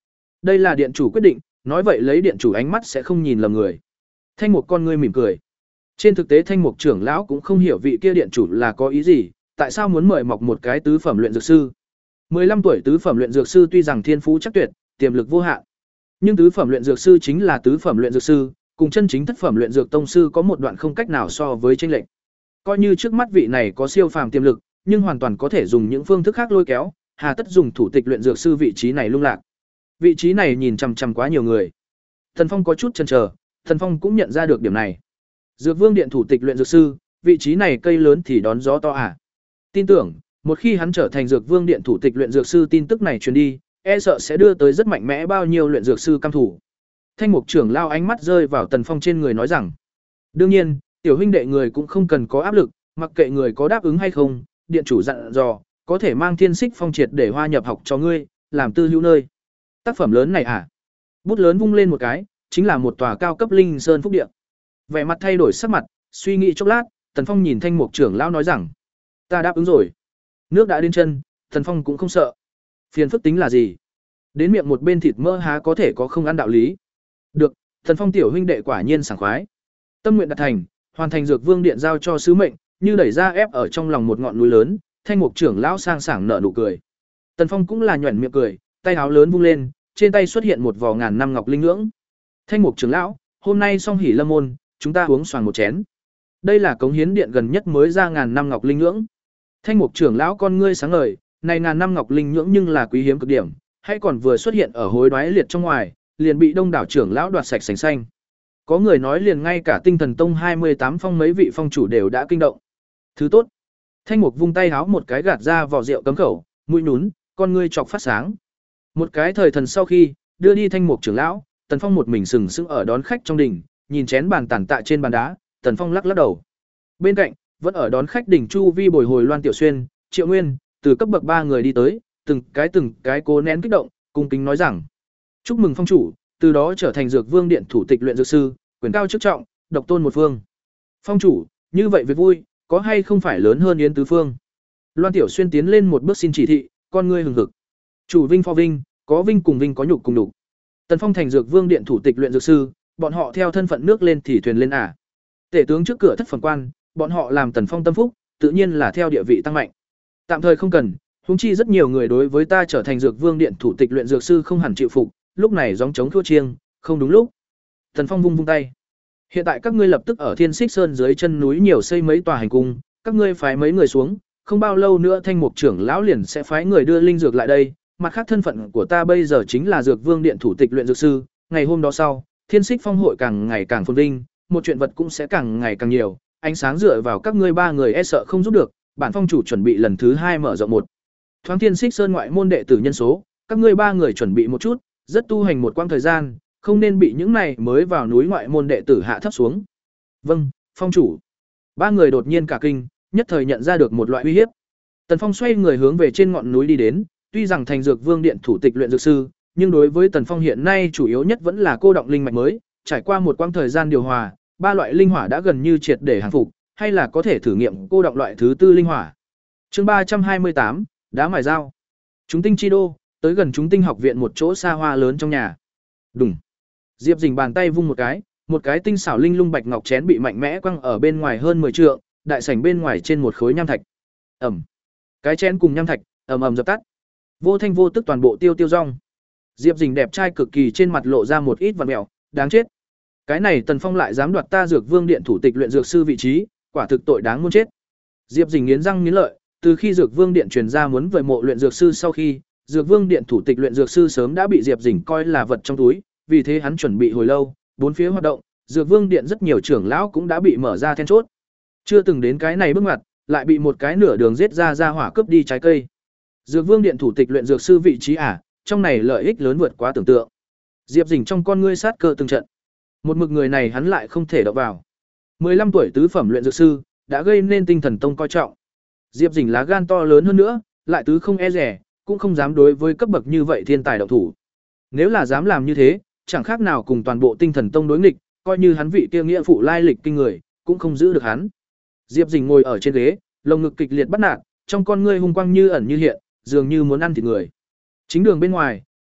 Speaker 1: Đây là điện chủ quyết định, nói vậy lấy điện chủ ánh mắt sẽ không nhìn lầm người. Thanh Mục con ngươi mỉm cười. Trên thực tế Thanh Mục trưởng lão cũng không hiểu vị kia điện chủ là có ý gì, tại sao muốn mời mọc một cái tứ phẩm luyện dược sư. mười lăm tuổi tứ phẩm luyện dược sư tuy rằng thiên phú chắc tuyệt, tiềm lực vô hạn, nhưng tứ phẩm luyện dược sư chính là tứ phẩm luyện dược sư, cùng chân chính thất phẩm luyện dược tông sư có một đoạn không cách nào so với chênh lệch. Coi như trước mắt vị này có siêu phàm tiềm lực, nhưng hoàn toàn có thể dùng những phương thức khác lôi kéo, hà tất dùng thủ tịch luyện dược sư vị trí này lung lạc. Vị trí này nhìn chằm chằm quá nhiều người. Thần Phong có chút chần chờ, Thần Phong cũng nhận ra được điểm này. Dược Vương điện thủ tịch luyện dược sư, vị trí này cây lớn thì đón gió to à? Tin tưởng, một khi hắn trở thành Dược Vương điện thủ tịch luyện dược sư, tin tức này truyền đi, e sợ sẽ đưa tới rất mạnh mẽ bao nhiêu luyện dược sư căm thủ. Thanh Mục trưởng lao ánh mắt rơi vào Tần Phong trên người nói rằng: "Đương nhiên, tiểu huynh đệ người cũng không cần có áp lực, mặc kệ người có đáp ứng hay không, điện chủ dặn dò, có thể mang Thiên Xích Phong triệt để hoa nhập học cho ngươi, làm tư hữu nơi." Tác phẩm lớn này à? Bút lớn vung lên một cái, chính là một tòa cao cấp linh sơn phúc địa. Vẻ mặt thay đổi sắc mặt, suy nghĩ chốc lát, Tần Phong nhìn Thanh Mục trưởng lão nói rằng: "Ta đáp ứng rồi." Nước đã đến chân, Tần Phong cũng không sợ. Phiền phức tính là gì? Đến miệng một bên thịt mỡ há có thể có không ăn đạo lý. Được, Tần Phong tiểu huynh đệ quả nhiên sảng khoái. Tâm nguyện đạt thành, hoàn thành Dược Vương điện giao cho sứ mệnh, như đẩy ra ép ở trong lòng một ngọn núi lớn, Thanh Mục trưởng lão sang sảng nở nụ cười. Tần Phong cũng là nhuyễn miệng cười, tay áo lớn vung lên, trên tay xuất hiện một vò ngàn năm ngọc linh nhưỡng. Thanh Mục trưởng lão, hôm nay song hỷ lâm môn, chúng ta uống xoàng một chén. Đây là cống hiến điện gần nhất mới ra ngàn năm ngọc linh nhưỡng. Thanh Mục trưởng lão con ngươi sáng ngời, này ngàn năm ngọc linh nhưỡng nhưng là quý hiếm cực điểm, hay còn vừa xuất hiện ở hối đoái liệt trong ngoài, liền bị đông đảo trưởng lão đoạt sạch sành xanh. Có người nói liền ngay cả Tinh Thần Tông hai mươi tám phong mấy vị phong chủ đều đã kinh động. Thứ tốt. Thanh Mục vung tay háo một cái gạt ra vỏ rượu cấm khẩu, mũi nhún, con ngươi chọc phát sáng. Một cái thời thần sau khi đưa đi Thanh Mục trưởng lão, Tần Phong một mình sừng sững ở đón khách trong đình, nhìn chén bàn tản tạ trên bàn đá, Tần Phong lắc lắc đầu. Bên cạnh, vẫn ở đón khách đỉnh chu vi bồi hồi Loan Tiểu Xuyên, Triệu Nguyên, từ cấp bậc ba người đi tới, từng cái từng cái cố nén kích động, cung kính nói rằng: "Chúc mừng phong chủ, từ đó trở thành Dược Vương điện thủ tịch luyện dược sư, quyền cao chức trọng, độc tôn một phương." "Phong chủ, như vậy việc vui, có hay không phải lớn hơn yến tứ phương?" Loan Tiểu Xuyên tiến lên một bước xin chỉ thị, con ngươi hừng hực. "Chủ vinh phò vinh, có vinh cùng vinh có nhục cùng nhục." Tần Phong thành Dược Vương điện thủ tịch luyện dược sư, bọn họ theo thân phận nước lên thì thuyền lên ả. Tể tướng trước cửa thất phẩm quan, bọn họ làm Tần Phong tâm phúc, tự nhiên là theo địa vị tăng mạnh. Tạm thời không cần, huống chi rất nhiều người đối với ta trở thành Dược Vương điện thủ tịch luyện dược sư không hẳn chịu phục, lúc này gióng trống thua chiêng, không đúng lúc. Tần Phong vung vung tay. "Hiện tại các ngươi lập tức ở Thiên Xích Sơn dưới chân núi nhiều xây mấy tòa hành cung, các ngươi phái mấy người xuống, không bao lâu nữa Thanh Mục trưởng lão liền sẽ phái người đưa linh dược lại đây, mặt khác thân phận của ta bây giờ chính là Dược Vương điện thủ tịch luyện dược sư, ngày hôm đó sau, Thiên Xích Phong hội càng ngày càng phồn vinh, một chuyện vật cũng sẽ càng ngày càng nhiều, ánh sáng dựa vào các ngươi ba người e sợ không giúp được, bản phong chủ chuẩn bị lần thứ hai mở rộng một thoáng Thiên Xích Sơn ngoại môn đệ tử nhân số, các ngươi ba người chuẩn bị một chút, rất tu hành một quãng thời gian, không nên bị những này mới vào núi ngoại môn đệ tử hạ thấp xuống." "Vâng, phong chủ." Ba người đột nhiên cả kinh, nhất thời nhận ra được một loại uy hiếp. Tần Phong xoay người hướng về trên ngọn núi đi đến, tuy rằng thành Dược Vương điện thủ tịch luyện dược sư, nhưng đối với Tần Phong hiện nay chủ yếu nhất vẫn là cô động linh mạch mới, trải qua một quãng thời gian điều hòa, ba loại linh hỏa đã gần như triệt để hàng phục, hay là có thể thử nghiệm cô động loại thứ tư linh hỏa. Chương ba trăm hai mươi tám, đá mài dao. Chúng tinh chi đô, tới gần chúng tinh học viện một chỗ xa hoa lớn trong nhà. Đùng. Diệp Dình bàn tay vung một cái, một cái tinh xảo linh lung bạch ngọc chén bị mạnh mẽ quăng ở bên ngoài hơn mười trượng, đại sảnh bên ngoài trên một khối nham thạch. Ầm. Cái chén cùng nham thạch ầm ầm dập tắt. Vô thanh vô tức toàn bộ tiêu tiêu rong. Diệp Dình đẹp trai cực kỳ, trên mặt lộ ra một ít vằn mèo, đáng chết. Cái này Tần Phong lại dám đoạt ta Dược Vương điện thủ tịch luyện dược sư vị trí, quả thực tội đáng muôn chết. Diệp Dình nghiến răng nghiến lợi, từ khi Dược Vương điện truyền ra muốn vời mộ luyện dược sư sau khi, Dược Vương điện thủ tịch luyện dược sư sớm đã bị Diệp Dình coi là vật trong túi, vì thế hắn chuẩn bị hồi lâu, bốn phía hoạt động, Dược Vương điện rất nhiều trưởng lão cũng đã bị mở ra then chốt. Chưa từng đến cái này bước ngoặt, lại bị một cái nửa đường giết ra ra hỏa cướp đi trái cây. Dược Vương điện thủ tịch luyện dược sư vị trí à, trong này lợi ích lớn vượt quá tưởng tượng. Diệp Dình trong con ngươi sát cơ từng trận. Một mực người này hắn lại không thể động vào. mười lăm tuổi tứ phẩm luyện dược sư, đã gây nên Tinh Thần Tông coi trọng. Diệp Dình lá gan to lớn hơn nữa, lại tứ không e rẻ, cũng không dám đối với cấp bậc như vậy thiên tài động thủ. Nếu là dám làm như thế, chẳng khác nào cùng toàn bộ Tinh Thần Tông đối nghịch, coi như hắn vị kia nghĩa phụ lai lịch kinh người, cũng không giữ được hắn. Diệp Dình ngồi ở trên ghế, lồng ngực kịch liệt bắt nạt, trong con ngươi hung quang như ẩn như hiện, dường như muốn ăn thịt người. Chính đường bên ngoài,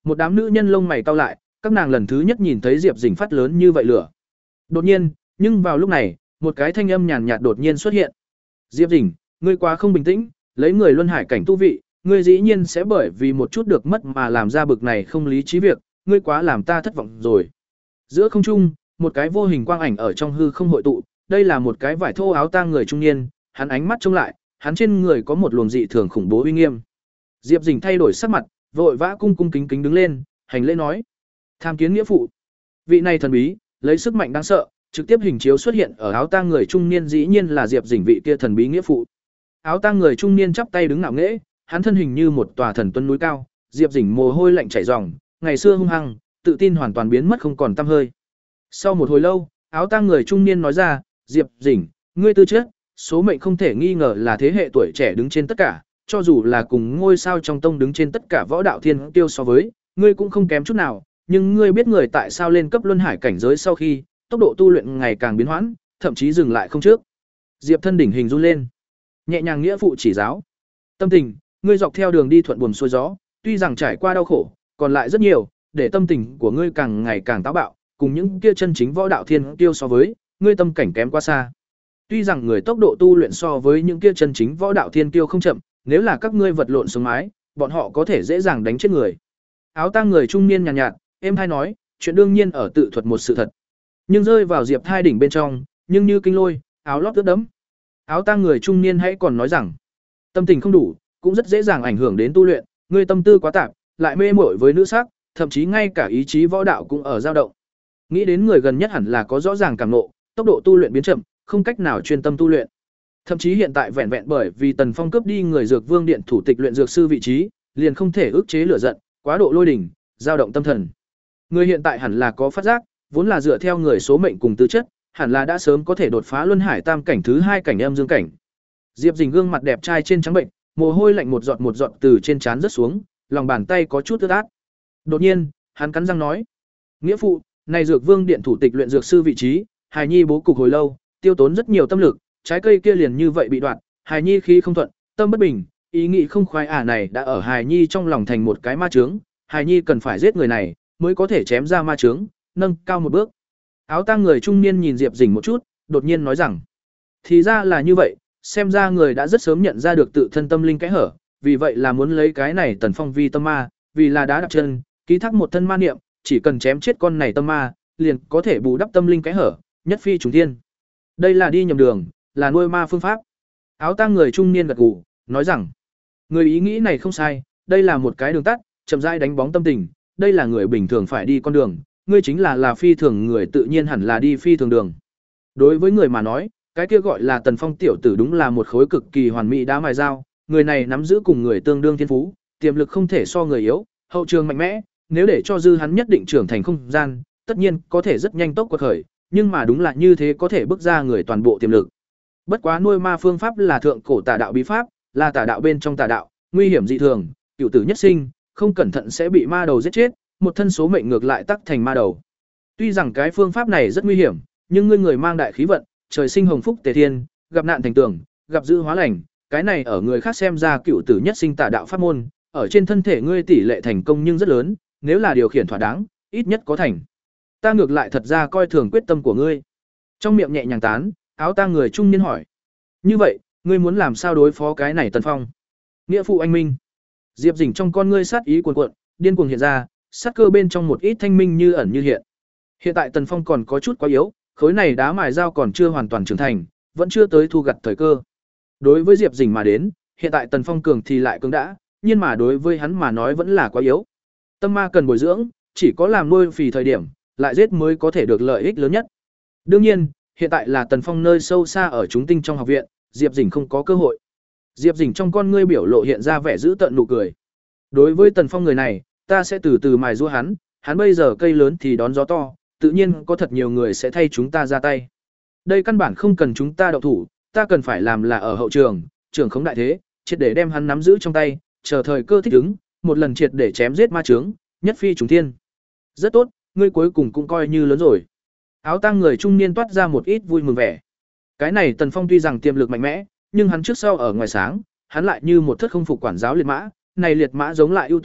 Speaker 1: Một đám nữ nhân lông mày cau lại, các nàng lần thứ nhất nhìn thấy Diệp Dình phát lớn như vậy lửa. Đột nhiên, nhưng vào lúc này, một cái thanh âm nhàn nhạt đột nhiên xuất hiện. Diệp Dình, ngươi quá không bình tĩnh, lấy người luân hải cảnh tu vị, ngươi dĩ nhiên sẽ bởi vì một chút được mất mà làm ra bực này không lý trí việc, ngươi quá làm ta thất vọng rồi. Giữa không trung, một cái vô hình quang ảnh ở trong hư không hội tụ, đây là một cái vải thô áo tang người trung niên, hắn ánh mắt trông lại, hắn trên người có một luồng dị thường khủng bố uy nghiêm. Diệp Dình thay đổi sắc mặt, vội vã cung cung kính kính đứng lên, hành lễ nói: "Tham kiến nghĩa phụ." Vị này thần bí, lấy sức mạnh đáng sợ, trực tiếp hình chiếu xuất hiện ở áo tang người trung niên, dĩ nhiên là Diệp Dình vị kia thần bí nghĩa phụ. Áo tang người trung niên chắp tay đứng ngạo nghễ, hắn thân hình như một tòa thần tuấn núi cao, Diệp Dình mồ hôi lạnh chảy ròng, ngày xưa hung hăng, tự tin hoàn toàn biến mất không còn tăm hơi. Sau một hồi lâu, áo tang người trung niên nói ra: "Diệp Dình, ngươi tư chất, số mệnh không thể nghi ngờ là thế hệ tuổi trẻ đứng trên tất cả, cho dù là cùng ngôi sao trong tông đứng trên tất cả võ đạo thiên tiêu so với, ngươi cũng không kém chút nào, nhưng ngươi biết người tại sao lên cấp luân hải cảnh giới sau khi, tốc độ tu luyện ngày càng biến hoãn, thậm chí dừng lại không trước." Diệp thân đỉnh hình run lên, nhẹ nhàng nghĩa phụ chỉ giáo: "Tâm tình, ngươi dọc theo đường đi thuận buồm xuôi gió, tuy rằng trải qua đau khổ, còn lại rất nhiều, để tâm tình của ngươi càng ngày càng táo bạo, cùng những kia chân chính võ đạo thiên tiêu so với, ngươi tâm cảnh kém quá xa. Tuy rằng người tốc độ tu luyện so với những kia chân chính võ đạo thiên kiêu không chậm, nếu là các ngươi vật lộn sống mái, bọn họ có thể dễ dàng đánh chết người." Áo tang người trung niên nhàn nhạt, nhạt, êm hai nói, chuyện đương nhiên ở tự thuật một sự thật. Nhưng rơi vào Diệp Thai đỉnh bên trong, nhưng như kinh lôi, áo lót ướt đẫm. Áo tang người trung niên hãy còn nói rằng, tâm tình không đủ, cũng rất dễ dàng ảnh hưởng đến tu luyện, ngươi tâm tư quá tạp, lại mê mội với nữ sắc, thậm chí ngay cả ý chí võ đạo cũng ở dao động. Nghĩ đến người gần nhất hẳn là có rõ ràng cảm ngộ, tốc độ tu luyện biến chậm, không cách nào chuyên tâm tu luyện. Thậm chí hiện tại vẹn vẹn bởi vì Tần Phong cướp đi người Dược Vương điện thủ tịch luyện dược sư vị trí, liền không thể ức chế lửa giận, quá độ lôi đỉnh, dao động tâm thần. Người hiện tại hẳn là có phát giác, vốn là dựa theo người số mệnh cùng tư chất, hẳn là đã sớm có thể đột phá luân hải tam cảnh thứ hai cảnh âm dương cảnh. Diệp Dình gương mặt đẹp trai trên trắng bệnh, mồ hôi lạnh một giọt một giọt từ trên trán rớt xuống, lòng bàn tay có chút ướt át. Đột nhiên, hắn cắn răng nói: "Nghĩa phụ, này Dược Vương điện thủ tịch luyện dược sư vị trí, hài nhi bố cục hồi lâu, tiêu tốn rất nhiều tâm lực, trái cây kia liền như vậy bị đoạt, hài nhi khí không thuận, tâm bất bình, ý nghĩ không khoái ả này đã ở hài nhi trong lòng thành một cái ma chướng, hài nhi cần phải giết người này mới có thể chém ra ma chướng, nâng cao một bước." Áo tang người trung niên nhìn Diệp Dình một chút, đột nhiên nói rằng: "Thì ra là như vậy, xem ra người đã rất sớm nhận ra được tự thân tâm linh kẽ hở, vì vậy là muốn lấy cái này Tần Phong vi tâm ma, vì là đá đặt chân, ký thác một thân ma niệm, chỉ cần chém chết con này tâm ma, liền có thể bù đắp tâm linh kẽ hở, nhất phi trùng thiên. Đây là đi nhầm đường, là nuôi ma phương pháp." Áo tang người trung niên gật gù, nói rằng: "Người ý nghĩ này không sai, đây là một cái đường tắt, chậm rãi đánh bóng tâm tình, đây là người bình thường phải đi con đường, ngươi chính là là phi thường người tự nhiên hẳn là đi phi thường đường." Đối với người mà nói, cái kia gọi là Tần Phong tiểu tử đúng là một khối cực kỳ hoàn mỹ đá mài dao, người này nắm giữ cùng người tương đương thiên phú, tiềm lực không thể so người yếu, hậu trường mạnh mẽ, nếu để cho dư hắn nhất định trưởng thành không gian, tất nhiên có thể rất nhanh tốc quật khởi, nhưng mà đúng là như thế có thể bước ra người toàn bộ tiềm lực. Bất quá nuôi ma phương pháp là thượng cổ tà đạo bí pháp, là tà đạo bên trong tà đạo, nguy hiểm dị thường, cửu tử nhất sinh, không cẩn thận sẽ bị ma đầu giết chết, một thân số mệnh ngược lại tắc thành ma đầu. Tuy rằng cái phương pháp này rất nguy hiểm, nhưng ngươi người mang đại khí vận, trời sinh hồng phúc tề thiên, gặp nạn thành tưởng, gặp dữ hóa lành, cái này ở người khác xem ra cửu tử nhất sinh tà đạo pháp môn, ở trên thân thể ngươi tỷ lệ thành công nhưng rất lớn, nếu là điều khiển thỏa đáng, ít nhất có thành. Ta ngược lại thật ra coi thường quyết tâm của ngươi." Trong miệng nhẹ nhàng tán, áo tang người trung niên hỏi: "Như vậy, ngươi muốn làm sao đối phó cái này Tần Phong?" "Nghĩa phụ anh minh." Diệp Dình trong con ngươi sát ý cuồn cuộn, điên cuồng hiện ra, sát cơ bên trong một ít thanh minh như ẩn như hiện. Hiện tại Tần Phong còn có chút quá yếu, khối này đá mài dao còn chưa hoàn toàn trưởng thành, vẫn chưa tới thu gặt thời cơ. Đối với Diệp Dình mà đến, hiện tại Tần Phong cường thì lại cường đã, nhưng mà đối với hắn mà nói vẫn là quá yếu. Tâm ma cần bồi dưỡng, chỉ có làm nuôi phì thời điểm, lại giết mới có thể được lợi ích lớn nhất. Đương nhiên, hiện tại là Tần Phong nơi sâu xa ở chúng tinh trong học viện, Diệp Dình không có cơ hội. Diệp Dình trong con ngươi biểu lộ hiện ra vẻ giữ tợn nụ cười. Đối với Tần Phong người này, ta sẽ từ từ mài giũa hắn, hắn bây giờ cây lớn thì đón gió to, tự nhiên có thật nhiều người sẽ thay chúng ta ra tay. Đây căn bản không cần chúng ta động thủ, ta cần phải làm là ở hậu trường, trưởng khống đại thế, triệt để đem hắn nắm giữ trong tay, chờ thời cơ thích ứng, một lần triệt để chém giết ma chướng, nhất phi trùng thiên. Rất tốt, ngươi cuối cùng cũng coi như lớn rồi. Áo tang người trung niên toát ra một ít vui mừng vẻ. Cái này Tần Phong tuy rằng tiềm lực mạnh mẽ, nhưng hắn trước sau ở ngoài sáng, hắn lại như một thất không phục quản giáo liệt mã, này liệt mã giống lại ưu tú,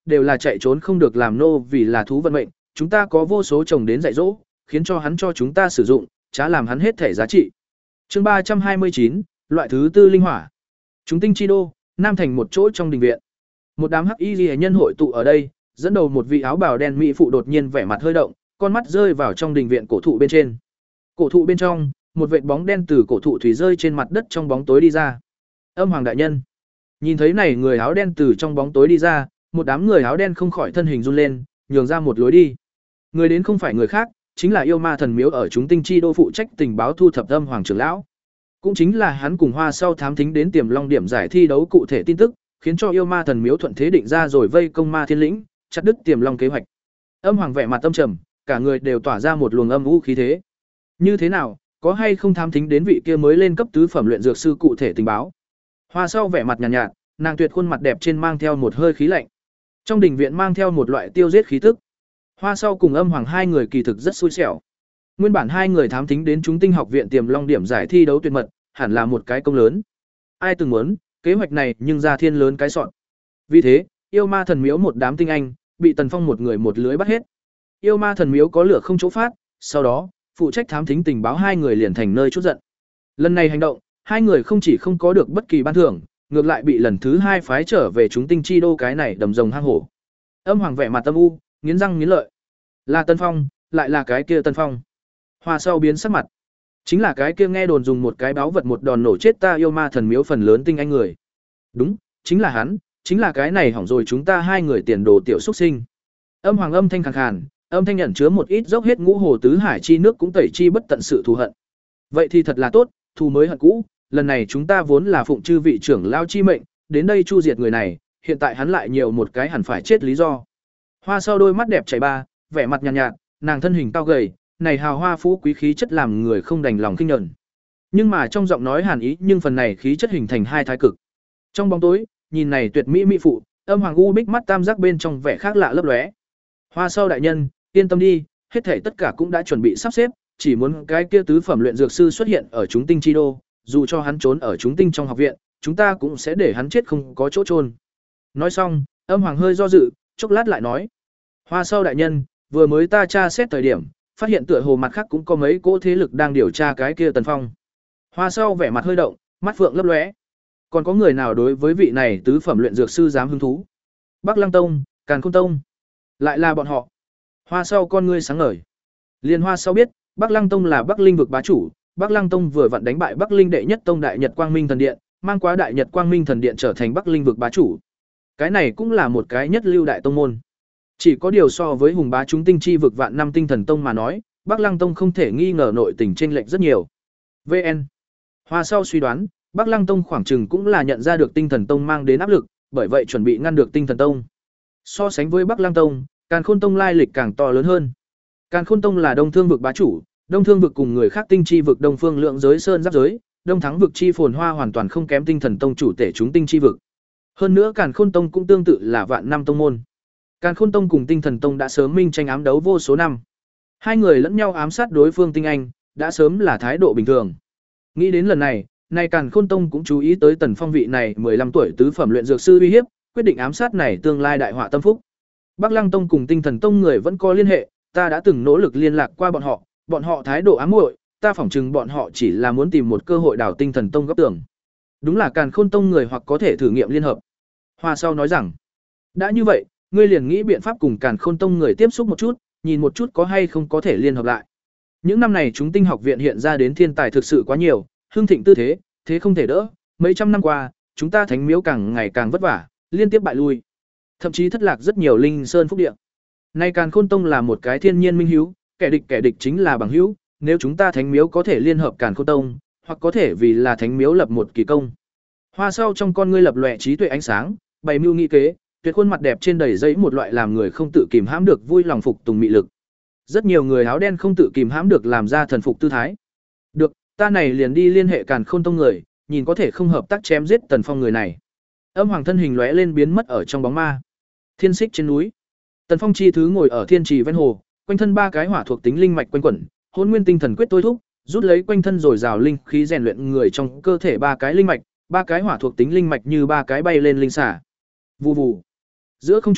Speaker 1: đều là chạy trốn không được làm nô vì là thú vận mệnh, chúng ta có vô số chồng đến dạy dỗ, khiến cho hắn cho chúng ta sử dụng, chả làm hắn hết thể giá trị. Chương ba trăm hai mươi chín, loại thứ tư linh hỏa. Chúng tinh chi đô, Nam thành một chỗ trong đình viện. Một đám hắc y liễu nhân hội tụ ở đây, dẫn đầu một vị áo bào đen mỹ phụ đột nhiên vẻ mặt hơi động, con mắt rơi vào trong đình viện cổ thụ bên trên. Cổ thụ bên trong, một vệt bóng đen từ cổ thụ thủy rơi trên mặt đất trong bóng tối đi ra. Âm Hoàng đại nhân. Nhìn thấy này người áo đen từ trong bóng tối đi ra, một đám người áo đen không khỏi thân hình run lên, nhường ra một lối đi. Người đến không phải người khác, chính là yêu ma thần miếu ở chúng tinh chi đô phụ trách tình báo thu thập Âm Hoàng trưởng lão. Cũng chính là hắn cùng Hoa Sau thám thính đến Tiềm Long điểm giải thi đấu cụ thể tin tức, khiến cho yêu ma thần miếu thuận thế định ra rồi vây công ma thiên lĩnh, chặt đứt Tiềm Long kế hoạch. Âm Hoàng vẻ mặt tâm trầm, cả người đều tỏa ra một luồng âm u khí thế. Như thế nào, có hay không thám thính đến vị kia mới lên cấp tứ phẩm luyện dược sư cụ thể tình báo? Hoa Sau vẻ mặt nhàn nhạt, nhạt, nàng tuyệt khuôn mặt đẹp trên mang theo một hơi khí lạnh. Trong đình viện mang theo một loại tiêu giết khí tức. Hoa Sau cùng Âm Hoàng hai người kỳ thực rất xui xẻo. Nguyên bản hai người thám thính đến chúng tinh học viện Tiềm Long điểm giải thi đấu tuyệt mật, hẳn là một cái công lớn. Ai từng muốn, kế hoạch này nhưng ra thiên lớn cái sọn. Vì thế, yêu ma thần miếu một đám tinh anh, bị Tần Phong một người một lưới bắt hết. Yêu ma thần miếu có lửa không chỗ phát, sau đó, phụ trách thám thính tình báo hai người liền thành nơi chút giận. Lần này hành động, hai người không chỉ không có được bất kỳ ban thưởng, ngược lại bị lần thứ hai phái trở về chúng tinh chi đô cái này đầm rồng hang hổ. Âm Hoàng vẻ mặt âm u, nghiến răng nghiến lợi. Là Tân Phong, lại là cái kia Tân Phong. Hoa Sau biến sắc mặt. Chính là cái kia nghe đồn dùng một cái báo vật một đòn nổ chết ta yêu ma thần miếu phần lớn tinh anh người. Đúng, chính là hắn, chính là cái này hỏng rồi chúng ta hai người tiền đồ tiểu xuất sinh. Âm Hoàng âm thanh khàn khàn, âm thanh nhận chứa một ít dốc hết ngũ hồ tứ hải chi nước cũng tẩy chi bất tận sự thù hận. Vậy thì thật là tốt, thù mới hận cũ, lần này chúng ta vốn là phụng chư vị trưởng lao chi mệnh, đến đây chu diệt người này, hiện tại hắn lại nhiều một cái hẳn phải chết lý do. Hoa Sau đôi mắt đẹp chảy ba, vẻ mặt nhàn nhạt, nhạt, nàng thân hình cao gầy, này hào hoa phú quý khí chất làm người không đành lòng khinh nhẫn. Nhưng mà trong giọng nói hàn ý, nhưng phần này khí chất hình thành hai thái cực. Trong bóng tối, nhìn này tuyệt mỹ mỹ phụ, Âm Hoàng u bích mắt tam giác bên trong vẻ khác lạ lấp lóe. Hoa Sau đại nhân, yên tâm đi, hết thảy tất cả cũng đã chuẩn bị sắp xếp, chỉ muốn cái kia tứ phẩm luyện dược sư xuất hiện ở chúng tinh chi đô, dù cho hắn trốn ở chúng tinh trong học viện, chúng ta cũng sẽ để hắn chết không có chỗ chôn. Nói xong, Âm Hoàng hơi do dự, chốc lát lại nói: Hoa Sau đại nhân, vừa mới ta tra xét thời điểm, phát hiện tựa hồ mặt khác cũng có mấy cỗ thế lực đang điều tra cái kia Tần Phong. Hoa Sau vẻ mặt hơi động, mắt phượng lấp lóe. Còn có người nào đối với vị này tứ phẩm luyện dược sư dám hứng thú? Bắc Lăng Tông, Càn Khôn Tông, lại là bọn họ. Hoa Sau con ngươi sáng ngời. Liên Hoa Sau biết, Bắc Lăng Tông là Bắc Linh vực bá chủ, Bắc Lăng Tông vừa vặn đánh bại Bắc Linh đệ nhất tông Đại Nhật Quang Minh Thần Điện, mang quá Đại Nhật Quang Minh Thần Điện trở thành Bắc Linh vực bá chủ. Cái này cũng là một cái nhất lưu đại tông môn. Chỉ có điều so với hùng bá chúng tinh chi vực vạn năm tinh thần tông mà nói, Bắc Lăng Tông không thể nghi ngờ nội tình chênh lệch rất nhiều. vê en Hoa Sau suy đoán, Bắc Lăng Tông khoảng chừng cũng là nhận ra được tinh thần tông mang đến áp lực, bởi vậy chuẩn bị ngăn được tinh thần tông. So sánh với Bắc Lăng Tông, Càn Khôn Tông lai lịch càng to lớn hơn. Càn Khôn Tông là Đông Thương vực bá chủ, Đông Thương vực cùng người khác tinh chi vực Đông Phương Lượng giới sơn giáp giới, Đông Thắng vực chi phồn hoa hoàn toàn không kém tinh thần tông chủ tể chúng tinh chi vực. Hơn nữa Càn Khôn Tông cũng tương tự là vạn năm tông môn. Càn Khôn Tông cùng Tinh Thần Tông đã sớm minh tranh ám đấu vô số năm. Hai người lẫn nhau ám sát đối phương tinh anh, đã sớm là thái độ bình thường. Nghĩ đến lần này, nay Càn Khôn Tông cũng chú ý tới Tần Phong vị này mười lăm tuổi tứ phẩm luyện dược sư uy hiếp, quyết định ám sát này tương lai đại họa tâm phúc. Bắc Lăng Tông cùng Tinh Thần Tông người vẫn có liên hệ, ta đã từng nỗ lực liên lạc qua bọn họ, bọn họ thái độ ám muội, ta phỏng chừng bọn họ chỉ là muốn tìm một cơ hội đào Tinh Thần Tông góc tường. Đúng là Càn Khôn Tông người hoặc có thể thử nghiệm liên hợp. Hoa Sau nói rằng, đã như vậy, ngươi liền nghĩ biện pháp cùng Càn Khôn Tông người tiếp xúc một chút, nhìn một chút có hay không có thể liên hợp lại. Những năm này chúng tinh học viện hiện ra đến thiên tài thực sự quá nhiều, hưng thịnh tư thế, thế không thể đỡ, mấy trăm năm qua, chúng ta thánh miếu càng ngày càng vất vả, liên tiếp bại lui. Thậm chí thất lạc rất nhiều linh sơn phúc địa. Nay Càn Khôn Tông là một cái thiên nhiên minh hữu, kẻ địch kẻ địch chính là bằng hữu, nếu chúng ta thánh miếu có thể liên hợp Càn Khôn Tông, hoặc có thể vì là thánh miếu lập một kỳ công. Hoa Sau trong con ngươi lập lòe trí tuệ ánh sáng, bày mưu nghị kế, tuyệt khuôn mặt đẹp trên đầy giấy một loại làm người không tự kìm hãm được vui lòng phục tùng mị lực. Rất nhiều người áo đen không tự kìm hãm được làm ra thần phục tư thái. Được, ta này liền đi liên hệ Càn Khôn Tông người, nhìn có thể không hợp tác chém giết Tần Phong người này. Âm Hoàng thân hình lóe lên biến mất ở trong bóng ma. Thiên Xích trên núi, Tần Phong chi thứ ngồi ở thiên trì ven hồ, quanh thân ba cái hỏa thuộc tính linh mạch quanh quẩn, Hỗn Nguyên tinh thần quyết tôi thúc, rút lấy quanh thân rồi rào linh khí rèn luyện người trong cơ thể ba cái linh mạch, ba cái hỏa thuộc tính linh mạch như ba cái bay lên linh xả. Vù vù. Giữa không trung,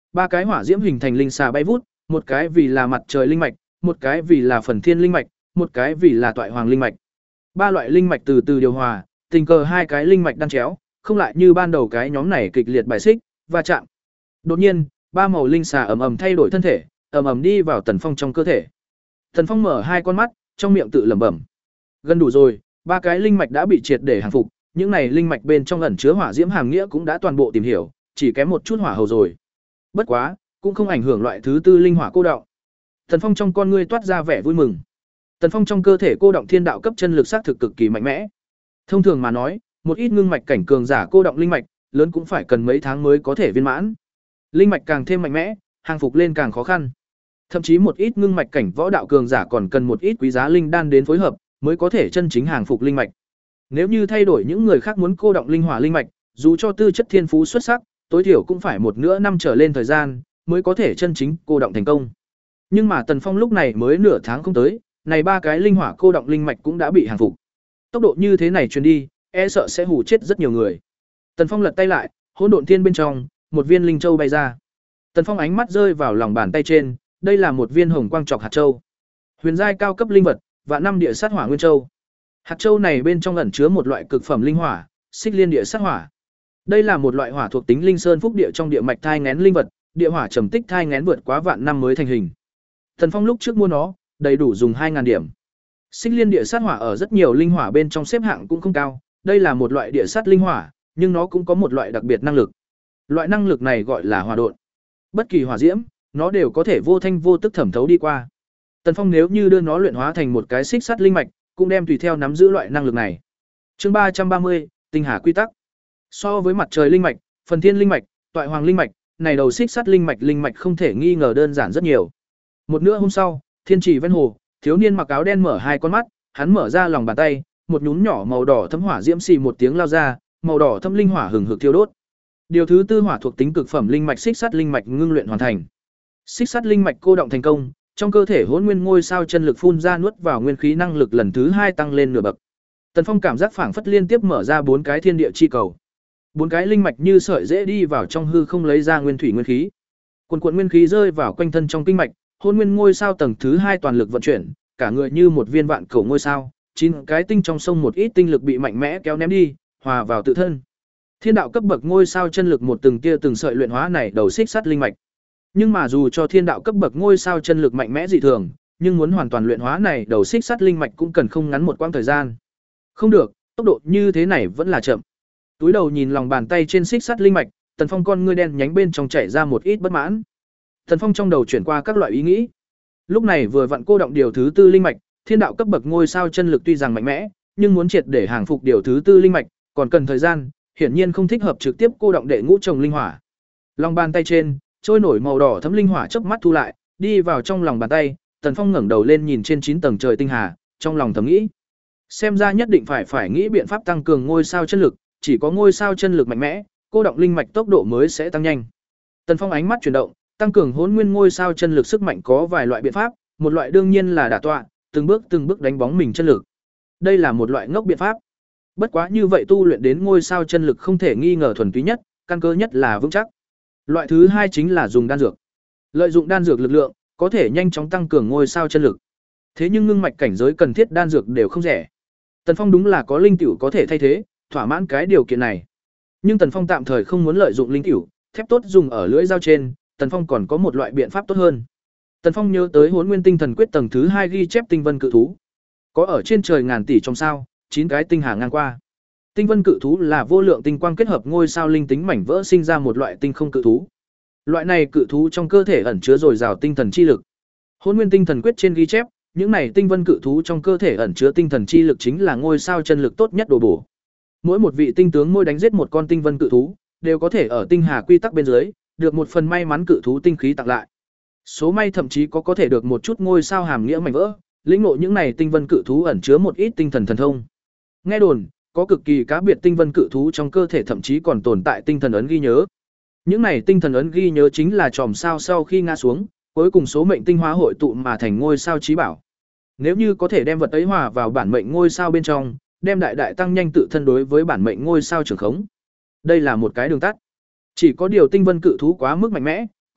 Speaker 1: ba cái hỏa diễm hình thành linh xà bay vút, một cái vì là mặt trời linh mạch, một cái vì là phần thiên linh mạch, một cái vì là toại hoàng linh mạch. Ba loại linh mạch từ từ điều hòa, tình cờ hai cái linh mạch đan chéo, không lại như ban đầu cái nhóm này kịch liệt bài xích, va chạm. Đột nhiên, ba màu linh xà ầm ầm thay đổi thân thể, ầm ầm đi vào Tần Phong trong cơ thể. Tần Phong mở hai con mắt, trong miệng tự lẩm bẩm. Gần đủ rồi, ba cái linh mạch đã bị triệt để hàng phục, những này linh mạch bên trong ẩn chứa hỏa diễm hàm nghĩa cũng đã toàn bộ tìm hiểu, chỉ kém một chút hỏa hầu rồi. Bất quá, cũng không ảnh hưởng loại thứ tư linh hỏa cô đọng. Tần Phong trong con ngươi toát ra vẻ vui mừng. Tần Phong trong cơ thể cô động thiên đạo cấp chân lực sát thực cực kỳ mạnh mẽ. Thông thường mà nói, một ít ngưng mạch cảnh cường giả cô động linh mạch, lớn cũng phải cần mấy tháng mới có thể viên mãn. Linh mạch càng thêm mạnh mẽ, hàng phục lên càng khó khăn. Thậm chí một ít ngưng mạch cảnh võ đạo cường giả còn cần một ít quý giá linh đan đến phối hợp, mới có thể chân chính hàng phục linh mạch. Nếu như thay đổi những người khác muốn cô động linh hỏa linh mạch, dù cho tư chất thiên phú xuất sắc, tối thiểu cũng phải một nửa năm trở lên thời gian mới có thể chân chính cô động thành công. Nhưng mà Tần Phong lúc này mới nửa tháng không tới, này ba cái linh hỏa cô động linh mạch cũng đã bị hàng phục. Tốc độ như thế này truyền đi, e sợ sẽ hù chết rất nhiều người. Tần Phong lật tay lại, hỗn độn thiên bên trong, một viên linh châu bay ra. Tần Phong ánh mắt rơi vào lòng bàn tay trên, đây là một viên hồng quang trọc hạt châu. Huyền giai cao cấp linh vật, vạn năm địa sát hỏa nguyên châu. Hạt châu này bên trong ẩn chứa một loại cực phẩm linh hỏa, xích liên địa sát hỏa. Đây là một loại hỏa thuộc tính linh sơn phúc địa trong địa mạch thai nghén linh vật, địa hỏa trầm tích thai nghén vượt quá vạn năm mới thành hình. Tần Phong lúc trước mua nó, đầy đủ dùng hai nghìn điểm. Xích liên địa sát hỏa ở rất nhiều linh hỏa bên trong xếp hạng cũng không cao, đây là một loại địa sát linh hỏa, nhưng nó cũng có một loại đặc biệt năng lực. Loại năng lực này gọi là hỏa độn. Bất kỳ hỏa diễm, nó đều có thể vô thanh vô tức thẩm thấu đi qua. Tần Phong nếu như đưa nó luyện hóa thành một cái xích sắt linh mạch, cũng đem tùy theo nắm giữ loại năng lực này. Chương ba trăm ba mươi, tinh hà quy tắc. So với mặt trời linh mạch, phần thiên linh mạch, toại hoàng linh mạch, này đầu xích sắt linh mạch linh mạch không thể nghi ngờ đơn giản rất nhiều. Một nửa hôm sau, thiên trì ven hồ, thiếu niên mặc áo đen mở hai con mắt, hắn mở ra lòng bàn tay, một nhún nhỏ màu đỏ thấm hỏa diễm xì một tiếng lao ra, màu đỏ thâm linh hỏa hừng hực thiêu đốt. Điều thứ tư hỏa thuộc tính cực phẩm linh mạch xích sắt linh mạch ngưng luyện hoàn thành. Xích sắt linh mạch cô động thành công, trong cơ thể hỗn nguyên ngôi sao chân lực phun ra nuốt vào nguyên khí năng lực lần thứ hai tăng lên nửa bậc. Tần Phong cảm giác phảng phất liên tiếp mở ra bốn cái thiên địa chi cầu. Bốn cái linh mạch như sợi dễ đi vào trong hư không lấy ra nguyên thủy nguyên khí. Quần quần nguyên khí rơi vào quanh thân trong kinh mạch, hỗn nguyên ngôi sao tầng thứ hai toàn lực vận chuyển, cả người như một viên vạn cầu ngôi sao, chín cái tinh trong sông một ít tinh lực bị mạnh mẽ kéo ném đi, hòa vào tự thân. Thiên đạo cấp bậc ngôi sao chân lực một từng tia từng sợi luyện hóa này đầu xích sắt linh mạch. Nhưng mà dù cho thiên đạo cấp bậc ngôi sao chân lực mạnh mẽ dị thường, nhưng muốn hoàn toàn luyện hóa này đầu xích sắt linh mạch cũng cần không ngắn một quãng thời gian. Không được, tốc độ như thế này vẫn là chậm. Túi đầu nhìn lòng bàn tay trên xích sắt linh mạch, Tần Phong con ngươi đen nhánh bên trong chảy ra một ít bất mãn. Tần Phong trong đầu chuyển qua các loại ý nghĩ. Lúc này vừa vặn cô động điều thứ tư linh mạch, thiên đạo cấp bậc ngôi sao chân lực tuy rằng mạnh mẽ, nhưng muốn triệt để hàng phục điều thứ tư linh mạch, còn cần thời gian, hiển nhiên không thích hợp trực tiếp cô động đệ ngũ trồng linh hỏa. Lòng bàn tay trên, trôi nổi màu đỏ thấm linh hỏa chớp mắt thu lại, đi vào trong lòng bàn tay, Tần Phong ngẩng đầu lên nhìn trên chín tầng trời tinh hà, trong lòng thầm nghĩ, xem ra nhất định phải phải nghĩ biện pháp tăng cường ngôi sao chân lực, chỉ có ngôi sao chân lực mạnh mẽ, cô động linh mạch tốc độ mới sẽ tăng nhanh. Tần Phong ánh mắt chuyển động, tăng cường hỗn nguyên ngôi sao chân lực sức mạnh có vài loại biện pháp, một loại đương nhiên là đả tọa, từng bước từng bước đánh bóng mình chân lực. Đây là một loại ngốc biện pháp. Bất quá như vậy tu luyện đến ngôi sao chân lực không thể nghi ngờ thuần túy nhất, căn cơ nhất là vững chắc. Loại thứ hai chính là dùng đan dược. Lợi dụng đan dược lực lượng, có thể nhanh chóng tăng cường ngôi sao chân lực. Thế nhưng ngưng mạch cảnh giới cần thiết đan dược đều không rẻ. Tần Phong đúng là có linh tiểu có thể thay thế, thỏa mãn cái điều kiện này. Nhưng Tần Phong tạm thời không muốn lợi dụng linh tiểu, thép tốt dùng ở lưỡi dao trên, Tần Phong còn có một loại biện pháp tốt hơn. Tần Phong nhớ tới Hỗn Nguyên Tinh Thần Quyết tầng thứ hai ghi chép tinh vân cự thú. Có ở trên trời ngàn tỷ trong sao, chín cái tinh hà ngang qua. Tinh vân cự thú là vô lượng tinh quang kết hợp ngôi sao linh tính mảnh vỡ sinh ra một loại tinh không cự thú. Loại này cự thú trong cơ thể ẩn chứa dồi dào tinh thần chi lực. Hỗn Nguyên Tinh Thần Quyết trên ghi chép, những này tinh vân cự thú trong cơ thể ẩn chứa tinh thần chi lực chính là ngôi sao chân lực tốt nhất đồ bổ. Mỗi một vị tinh tướng mỗi đánh giết một con tinh vân cự thú, đều có thể ở tinh hà quy tắc bên dưới, được một phần may mắn cự thú tinh khí tặng lại. Số may thậm chí có có thể được một chút ngôi sao hàm nghĩa mảnh vỡ, lĩnh ngộ những này tinh vân cự thú ẩn chứa một ít tinh thần thần thông. Nghe đồn, có cực kỳ cá biệt tinh vân cự thú trong cơ thể thậm chí còn tồn tại tinh thần ấn ghi nhớ. Những này tinh thần ấn ghi nhớ chính là chòm sao sau khi ngã xuống, cuối cùng số mệnh tinh hóa hội tụ mà thành ngôi sao chí bảo. Nếu như có thể đem vật ấy hòa vào bản mệnh ngôi sao bên trong, đem đại đại tăng nhanh tự thân đối với bản mệnh ngôi sao trường khống. Đây là một cái đường tắt. Chỉ có điều tinh vân cự thú quá mức mạnh mẽ,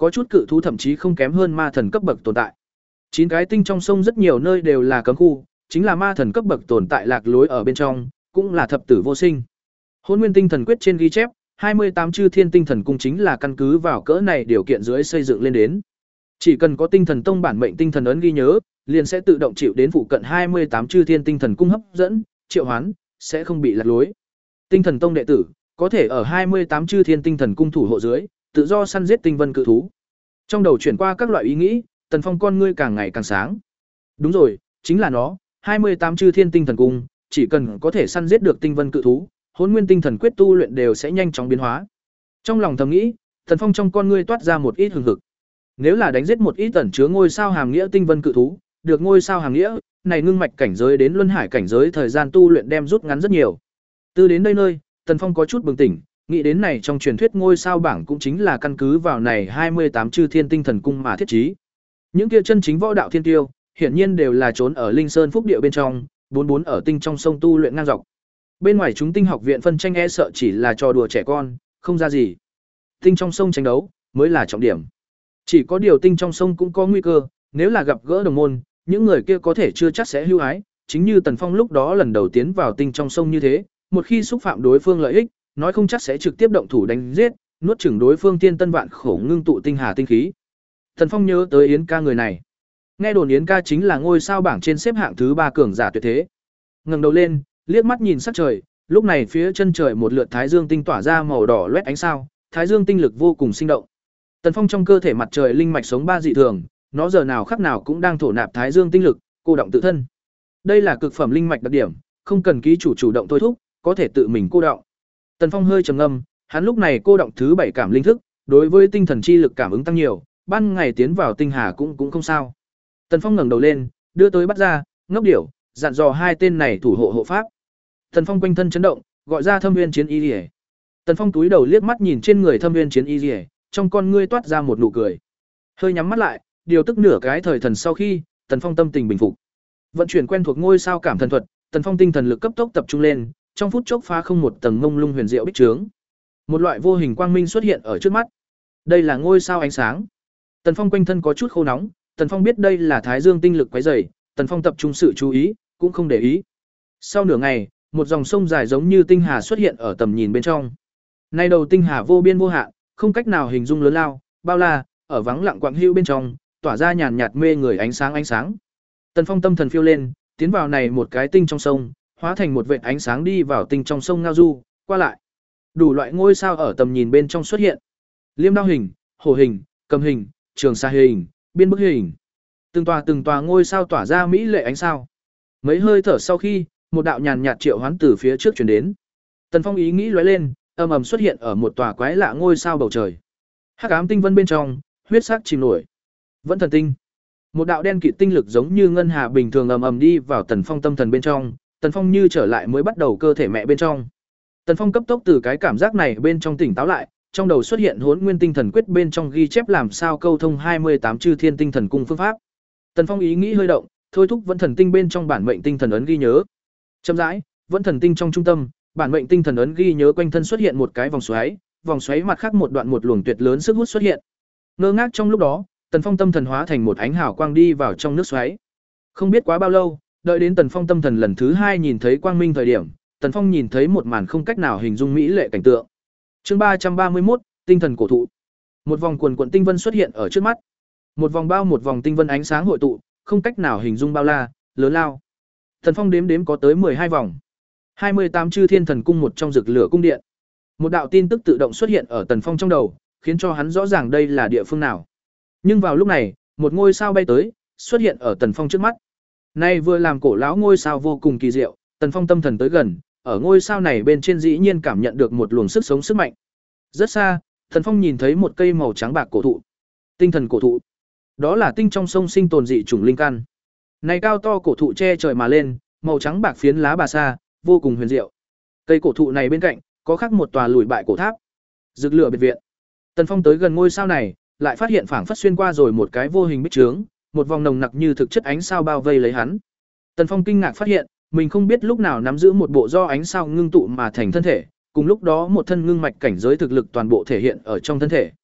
Speaker 1: có chút cự thú thậm chí không kém hơn ma thần cấp bậc tồn tại. Chín cái tinh trong sông rất nhiều nơi đều là cấm khu, chính là ma thần cấp bậc tồn tại lạc lối ở bên trong, cũng là thập tử vô sinh. Hỗn Nguyên Tinh Thần Quyết trên ghi chép, hai mươi tám chư thiên tinh thần cung chính là căn cứ vào cỡ này điều kiện dưới xây dựng lên đến. Chỉ cần có tinh thần tông bản mệnh tinh thần ấn ghi nhớ, liền sẽ tự động chịu đến phụ cận hai mươi tám chư thiên tinh thần cung hấp dẫn, triệu hoán, sẽ không bị lạc lối. Tinh thần tông đệ tử có thể ở hai mươi tám chư thiên tinh thần cung thủ hộ dưới, tự do săn giết tinh vân cự thú. Trong đầu chuyển qua các loại ý nghĩ, Tần Phong con ngươi càng ngày càng sáng. Đúng rồi, chính là nó, hai mươi tám chư thiên tinh thần cung, chỉ cần có thể săn giết được tinh vân cự thú, Hỗn Nguyên Tinh Thần Quyết tu luyện đều sẽ nhanh chóng biến hóa. Trong lòng thầm nghĩ, Tần Phong trong con ngươi toát ra một ít hừng hực. Nếu là đánh giết một ít tẩn chứa ngôi sao hàm nghĩa tinh vân cự thú, được ngôi sao hàm nghĩa, này ngưng mạch cảnh giới đến luân hải cảnh giới thời gian tu luyện đem rút ngắn rất nhiều. Từ đến đây nơi, Tần Phong có chút bừng tỉnh, nghĩ đến này trong truyền thuyết ngôi sao bảng cũng chính là căn cứ vào này hai mươi tám chư thiên tinh thần cung mà thiết trí. Những kia chân chính võ đạo thiên tiêu, hiển nhiên đều là trốn ở Linh Sơn Phúc địa bên trong, bốn bốn ở tinh trong sông tu luyện ngang dọc. Bên ngoài chúng tinh học viện phân tranh e sợ chỉ là trò đùa trẻ con, không ra gì. Tinh trong sông tranh đấu mới là trọng điểm. Chỉ có điều tinh trong sông cũng có nguy cơ, nếu là gặp gỡ đồng môn, những người kia có thể chưa chắc sẽ hưu ái, chính như Tần Phong lúc đó lần đầu tiến vào tinh trong sông như thế, một khi xúc phạm đối phương lợi ích, nói không chắc sẽ trực tiếp động thủ đánh giết, nuốt chửng đối phương thiên tân vạn khổ ngưng tụ tinh hà tinh khí. Tần Phong nhớ tới Yến ca người này. Nghe đồn Yến ca chính là ngôi sao bảng trên xếp hạng thứ ba cường giả tuyệt thế. Ngẩng đầu lên, liếc mắt nhìn sắc trời, lúc này phía chân trời một lượt thái dương tinh tỏa ra màu đỏ loét ánh sao, thái dương tinh lực vô cùng sinh động. Tần Phong trong cơ thể mặt trời linh mạch sống ba dị thường, nó giờ nào khắc nào cũng đang thổ nạp thái dương tinh lực, cô động tự thân. Đây là cực phẩm linh mạch đặc điểm, không cần ký chủ chủ động thôi thúc, có thể tự mình cô động. Tần Phong hơi trầm ngâm, hắn lúc này cô động thứ bảy cảm linh thức, đối với tinh thần chi lực cảm ứng tăng nhiều, ban ngày tiến vào tinh hà cũng cũng không sao. Tần Phong ngẩng đầu lên, đưa tới bắt ra, ngốc điểu, dặn dò hai tên này thủ hộ hộ pháp. Tần Phong quanh thân chấn động, gọi ra Thâm Nguyên Chiến Y Liễu. Tần Phong túi đầu liếc mắt nhìn trên người Thâm Nguyên Chiến Y Liễu, trong con ngươi toát ra một nụ cười. Hơi nhắm mắt lại, điều tức nửa cái thời thần sau khi, Tần Phong tâm tình bình phục. Vận chuyển quen thuộc ngôi sao cảm thần thuật, Tần Phong tinh thần lực cấp tốc tập trung lên, trong phút chốc phá không một tầng mông lung huyền diệu bích trướng. Một loại vô hình quang minh xuất hiện ở trước mắt. Đây là ngôi sao ánh sáng. Tần Phong quanh thân có chút khô nóng, Tần Phong biết đây là thái dương tinh lực quấy rầy, Tần Phong tập trung sự chú ý, cũng không để ý. Sau nửa ngày, một dòng sông dài giống như tinh hà xuất hiện ở tầm nhìn bên trong. Nay đầu tinh hà vô biên vô hạn, không cách nào hình dung lớn lao, bao la, ở vắng lặng quạng hữu bên trong, tỏa ra nhàn nhạt mê người ánh sáng ánh sáng. Tần Phong tâm thần phiêu lên, tiến vào này một cái tinh trong sông, hóa thành một vệt ánh sáng đi vào tinh trong sông ngao du, qua lại. Đủ loại ngôi sao ở tầm nhìn bên trong xuất hiện. Liêm đao hình, hổ hình, cầm hình, trường sa hình, biên bức hình. Từng tòa từng tòa ngôi sao tỏa ra mỹ lệ ánh sao. Mấy hơi thở sau khi, một đạo nhàn nhạt triệu hoán từ phía trước truyền đến. Tần Phong ý nghĩ lóe lên, âm ầm xuất hiện ở một tòa quái lạ ngôi sao bầu trời. Hắc ám tinh vân bên trong, huyết sắc chìm nổi. Vẫn thần tinh. Một đạo đen kịt tinh lực giống như ngân hà bình thường ầm ầm đi vào Tần Phong tâm thần bên trong, Tần Phong như trở lại mới bắt đầu cơ thể mẹ bên trong. Tần Phong cấp tốc từ cái cảm giác này bên trong tỉnh táo lại, trong đầu xuất hiện Hỗn Nguyên Tinh Thần Quyết bên trong ghi chép làm sao câu thông hai mươi tám chư thiên tinh thần cung phương pháp. Tần Phong ý nghĩ hơi động, thôi thúc Vẫn Thần Tinh bên trong bản mệnh tinh thần ấn ghi nhớ. Chậm rãi, Vẫn Thần Tinh trong trung tâm, bản mệnh tinh thần ấn ghi nhớ quanh thân xuất hiện một cái vòng xoáy, vòng xoáy mặt khác một đoạn một luồng tuyệt lớn sức hút xuất hiện. Ngơ ngác trong lúc đó, Tần Phong tâm thần hóa thành một ánh hào quang đi vào trong nước xoáy. Không biết quá bao lâu, đợi đến Tần Phong tâm thần lần thứ hai nhìn thấy quang minh thời điểm, Tần Phong nhìn thấy một màn không cách nào hình dung mỹ lệ cảnh tượng. Chương ba trăm ba mươi mốt, tinh thần cổ thụ. Một vòng quần quần tinh vân xuất hiện ở trước mắt. Một vòng bao một vòng tinh vân ánh sáng hội tụ, không cách nào hình dung bao la, lớn lao. Tần Phong đếm đếm có tới mười hai vòng. hai mươi tám chư thiên thần cung một trong rực lửa cung điện. Một đạo tin tức tự động xuất hiện ở Tần Phong trong đầu, khiến cho hắn rõ ràng đây là địa phương nào. Nhưng vào lúc này, một ngôi sao bay tới, xuất hiện ở Tần Phong trước mắt. Nay vừa làm cổ lão ngôi sao vô cùng kỳ diệu, Tần Phong tâm thần tới gần, ở ngôi sao này bên trên dĩ nhiên cảm nhận được một luồng sức sống sức mạnh. Rất xa, Tần Phong nhìn thấy một cây màu trắng bạc cổ thụ. Tinh thần cổ thụ. Đó là tinh trong sông sinh tồn dị chủng linh căn. Này cao to cổ thụ che trời mà lên, màu trắng bạc phiến lá bà sa, vô cùng huyền diệu. Cây cổ thụ này bên cạnh, có khắc một tòa lùi bại cổ tháp. Rực lửa biệt viện. Tần Phong tới gần ngôi sao này, lại phát hiện phảng phất xuyên qua rồi một cái vô hình bích trướng, một vòng nồng nặc như thực chất ánh sao bao vây lấy hắn. Tần Phong kinh ngạc phát hiện, mình không biết lúc nào nắm giữ một bộ do ánh sao ngưng tụ mà thành thân thể, cùng lúc đó một thân ngưng mạch cảnh giới thực lực toàn bộ thể hiện ở trong thân thể.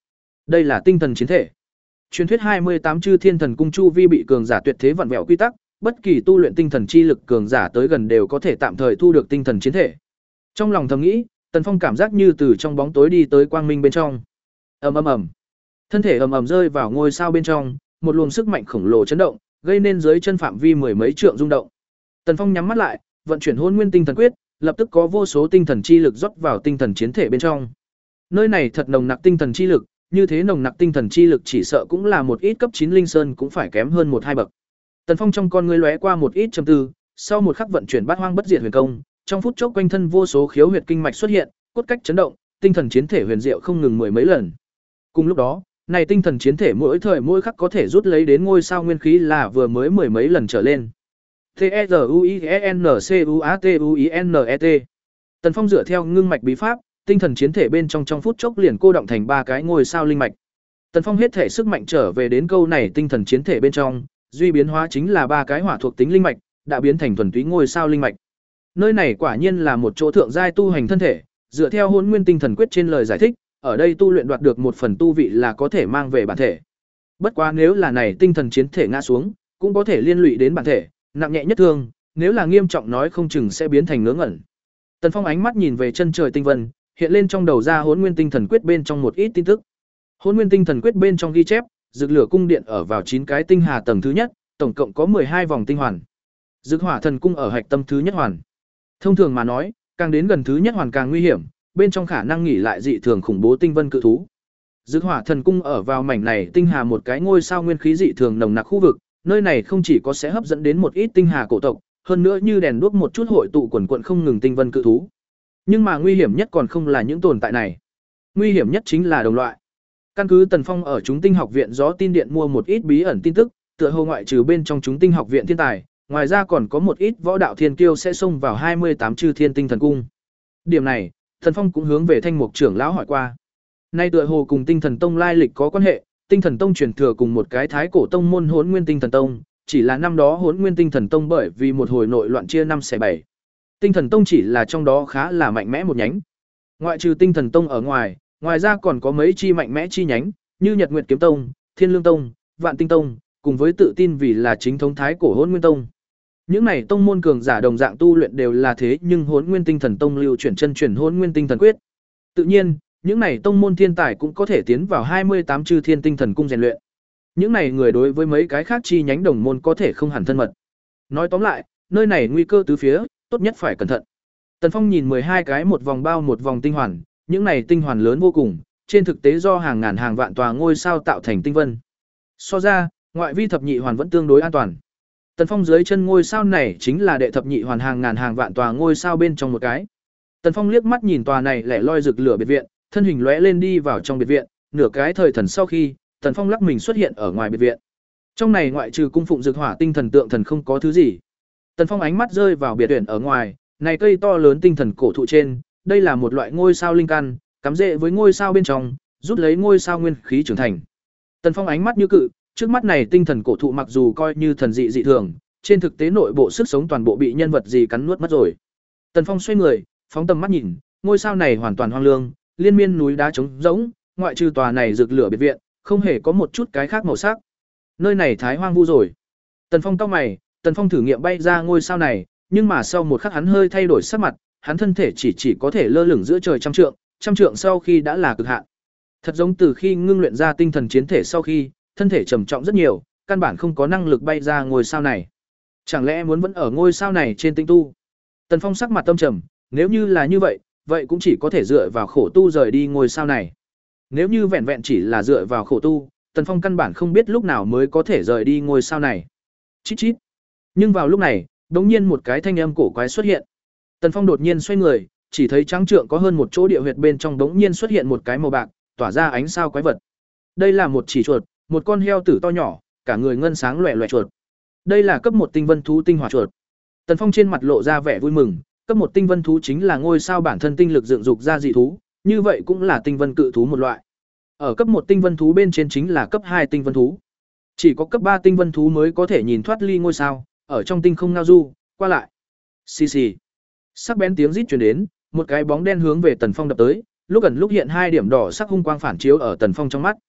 Speaker 1: Đây là tinh thần chiến thể. Truyền thuyết hai mươi tám chư thiên thần cung chu vi bị cường giả tuyệt thế vặn vẹo quy tắc, bất kỳ tu luyện tinh thần chi lực cường giả tới gần đều có thể tạm thời thu được tinh thần chiến thể. Trong lòng thầm nghĩ, Tần Phong cảm giác như từ trong bóng tối đi tới quang minh bên trong. Ầm ầm ầm. Thân thể ầm ầm rơi vào ngôi sao bên trong, một luồng sức mạnh khổng lồ chấn động, gây nên dưới chân phạm vi mười mấy trượng rung động. Tần Phong nhắm mắt lại, vận chuyển Hỗn Nguyên Tinh Thần Quyết, lập tức có vô số tinh thần chi lực rót vào tinh thần chiến thể bên trong. Nơi này thật nồng nặc tinh thần chi lực, như thế nồng nặc tinh thần chi lực chỉ sợ cũng là một ít cấp chín linh sơn cũng phải kém hơn một hai bậc. Tần Phong trong con ngươi lóe qua một ít trầm tư, sau một khắc vận chuyển Bát Hoang Bất Diệt Huyền Công, trong phút chốc quanh thân vô số khiếu huyệt kinh mạch xuất hiện, cốt cách chấn động, tinh thần chiến thể huyền diệu không ngừng mười mấy lần. Cùng lúc đó, này tinh thần chiến thể mỗi thời mỗi khắc có thể rút lấy đến ngôi sao nguyên khí là vừa mới mười mấy lần trở lên. T E R U I E N C U A T U I N E T. Tần Phong dựa theo ngưng mạch bí pháp, tinh thần chiến thể bên trong trong phút chốc liền cô động thành ba cái ngôi sao linh mạch. Tần Phong hết thể sức mạnh trở về đến câu này tinh thần chiến thể bên trong, duy biến hóa chính là ba cái hỏa thuộc tính linh mạch, đã biến thành thuần túy ngôi sao linh mạch. Nơi này quả nhiên là một chỗ thượng giai tu hành thân thể, dựa theo Hỗn Nguyên Tinh Thần Quyết trên lời giải thích, ở đây tu luyện đoạt được một phần tu vị là có thể mang về bản thể. Bất quá nếu là này tinh thần chiến thể ngã xuống, cũng có thể liên lụy đến bản thể, nặng nhẹ nhất thương, nếu là nghiêm trọng nói không chừng sẽ biến thành ngớ ngẩn. Tần Phong ánh mắt nhìn về chân trời tinh vân, hiện lên trong đầu ra Hỗn Nguyên Tinh Thần Quyết bên trong một ít tin tức. Hỗn Nguyên Tinh Thần Quyết bên trong ghi chép, Dực Lửa cung điện ở vào chín cái tinh hà tầng thứ nhất, tổng cộng có mười hai vòng tinh hoàn. Dực Hỏa Thần cung ở hạch tâm thứ nhất hoàn. Thông thường mà nói, càng đến gần thứ nhất hoàn càng nguy hiểm, bên trong khả năng nghỉ lại dị thường khủng bố tinh vân cự thú. Dực Hỏa Thần cung ở vào mảnh này tinh hà một cái ngôi sao nguyên khí dị thường nồng nặc khu vực, nơi này không chỉ có sẽ hấp dẫn đến một ít tinh hà cổ tộc, hơn nữa như đèn đuốc một chút hội tụ quần quần không ngừng tinh vân cự thú. Nhưng mà nguy hiểm nhất còn không là những tồn tại này. Nguy hiểm nhất chính là đồng loại. Căn cứ Tần Phong ở chúng tinh học viện gió tin điện mua một ít bí ẩn tin tức, tựa hồ ngoại trừ bên trong chúng tinh học viện thiên tài, ngoài ra còn có một ít võ đạo thiên kiêu sẽ xông vào hai mươi tám chư thiên tinh thần cung. Điểm này, Tần Phong cũng hướng về Thanh Mục trưởng lão hỏi qua. Nay tựa hồ cùng Tinh Thần Tông lai lịch có quan hệ, Tinh Thần Tông truyền thừa cùng một cái thái cổ tông môn Hỗn Nguyên Tinh Thần Tông, chỉ là năm đó Hỗn Nguyên Tinh Thần Tông bởi vì một hồi nội loạn chia năm xẻ bảy. Tinh Thần Tông chỉ là trong đó khá là mạnh mẽ một nhánh. Ngoại trừ Tinh Thần Tông ở ngoài, ngoài ra còn có mấy chi mạnh mẽ chi nhánh, như Nhật Nguyệt Kiếm Tông, Thiên Lương Tông, Vạn Tinh Tông, cùng với tự tin vì là chính thống thái cổ Hỗn Nguyên Tông. Những này tông môn cường giả đồng dạng tu luyện đều là thế, nhưng Hỗn Nguyên Tinh Thần Tông lưu chuyển chân truyền Hỗn Nguyên Tinh Thần Quyết. Tự nhiên, những này tông môn thiên tài cũng có thể tiến vào hai mươi tám chư thiên tinh thần cung rèn luyện. Những này người đối với mấy cái khác chi nhánh đồng môn có thể không hẳn thân mật. Nói tóm lại, nơi này nguy cơ tứ phía, tốt nhất phải cẩn thận. Tần Phong nhìn mười hai cái một vòng bao một vòng tinh hoàn, những này tinh hoàn lớn vô cùng, trên thực tế do hàng ngàn hàng vạn tòa ngôi sao tạo thành tinh vân. So ra, ngoại vi thập nhị hoàn vẫn tương đối an toàn. Tần Phong dưới chân ngôi sao này chính là đệ thập nhị hoàn hàng ngàn hàng vạn tòa ngôi sao bên trong một cái. Tần Phong liếc mắt nhìn tòa này lẻ loi rực lửa biệt viện, thân hình lóe lên đi vào trong biệt viện, nửa cái thời thần sau khi, Tần Phong lắc mình xuất hiện ở ngoài biệt viện. Trong này ngoại trừ cung phụng Dực Hỏa tinh thần tượng thần không có thứ gì. Tần Phong ánh mắt rơi vào biệt viện ở ngoài, này cây to lớn tinh thần cổ thụ trên, đây là một loại ngôi sao linh căn, cắm rễ với ngôi sao bên trong, rút lấy ngôi sao nguyên khí trưởng thành. Tần Phong ánh mắt như cự, trước mắt này tinh thần cổ thụ mặc dù coi như thần dị dị thường, trên thực tế nội bộ sức sống toàn bộ bị nhân vật gì cắn nuốt mất rồi. Tần Phong xoay người, phóng tầm mắt nhìn, ngôi sao này hoàn toàn hoang lương, liên miên núi đá trống rỗng, ngoại trừ tòa này rực lửa biệt viện, không hề có một chút cái khác màu sắc. Nơi này thái hoang vu rồi. Tần Phong cau mày, Tần Phong thử nghiệm bay ra ngôi sao này, nhưng mà sau một khắc hắn hơi thay đổi sắc mặt, hắn thân thể chỉ chỉ có thể lơ lửng giữa trời trăm trượng, trăm trượng sau khi đã là cực hạn. Thật giống từ khi ngưng luyện ra tinh thần chiến thể sau khi, thân thể trầm trọng rất nhiều, căn bản không có năng lực bay ra ngôi sao này. Chẳng lẽ muốn vẫn ở ngôi sao này trên tinh tu? Tần Phong sắc mặt tâm trầm, nếu như là như vậy, vậy cũng chỉ có thể dựa vào khổ tu rời đi ngôi sao này. Nếu như vẹn vẹn chỉ là dựa vào khổ tu, Tần Phong căn bản không biết lúc nào mới có thể rời đi ngôi sao này. Chít chít. Nhưng vào lúc này, đống nhiên một cái thanh âm cổ quái xuất hiện. Tần Phong đột nhiên xoay người, chỉ thấy trắng trượng có hơn một chỗ địa huyệt bên trong đống nhiên xuất hiện một cái màu bạc, tỏa ra ánh sao quái vật. Đây là một chỉ chuột, một con heo tử to nhỏ, cả người ngân sáng loẻ loẻ chuột. Đây là cấp một tinh vân thú tinh hỏa chuột. Tần Phong trên mặt lộ ra vẻ vui mừng, cấp một tinh vân thú chính là ngôi sao bản thân tinh lực dựng dục ra dị thú, như vậy cũng là tinh vân cự thú một loại. Ở cấp một tinh vân thú bên trên chính là cấp hai tinh vân thú. Chỉ có cấp ba tinh vân thú mới có thể nhìn thoát ly ngôi sao, ở trong tinh không ngao du, qua lại. Xì xì. Sắc bén tiếng rít truyền đến, một cái bóng đen hướng về Tần Phong đập tới, lúc ẩn lúc hiện hai điểm đỏ sắc hung quang phản chiếu ở Tần Phong trong mắt.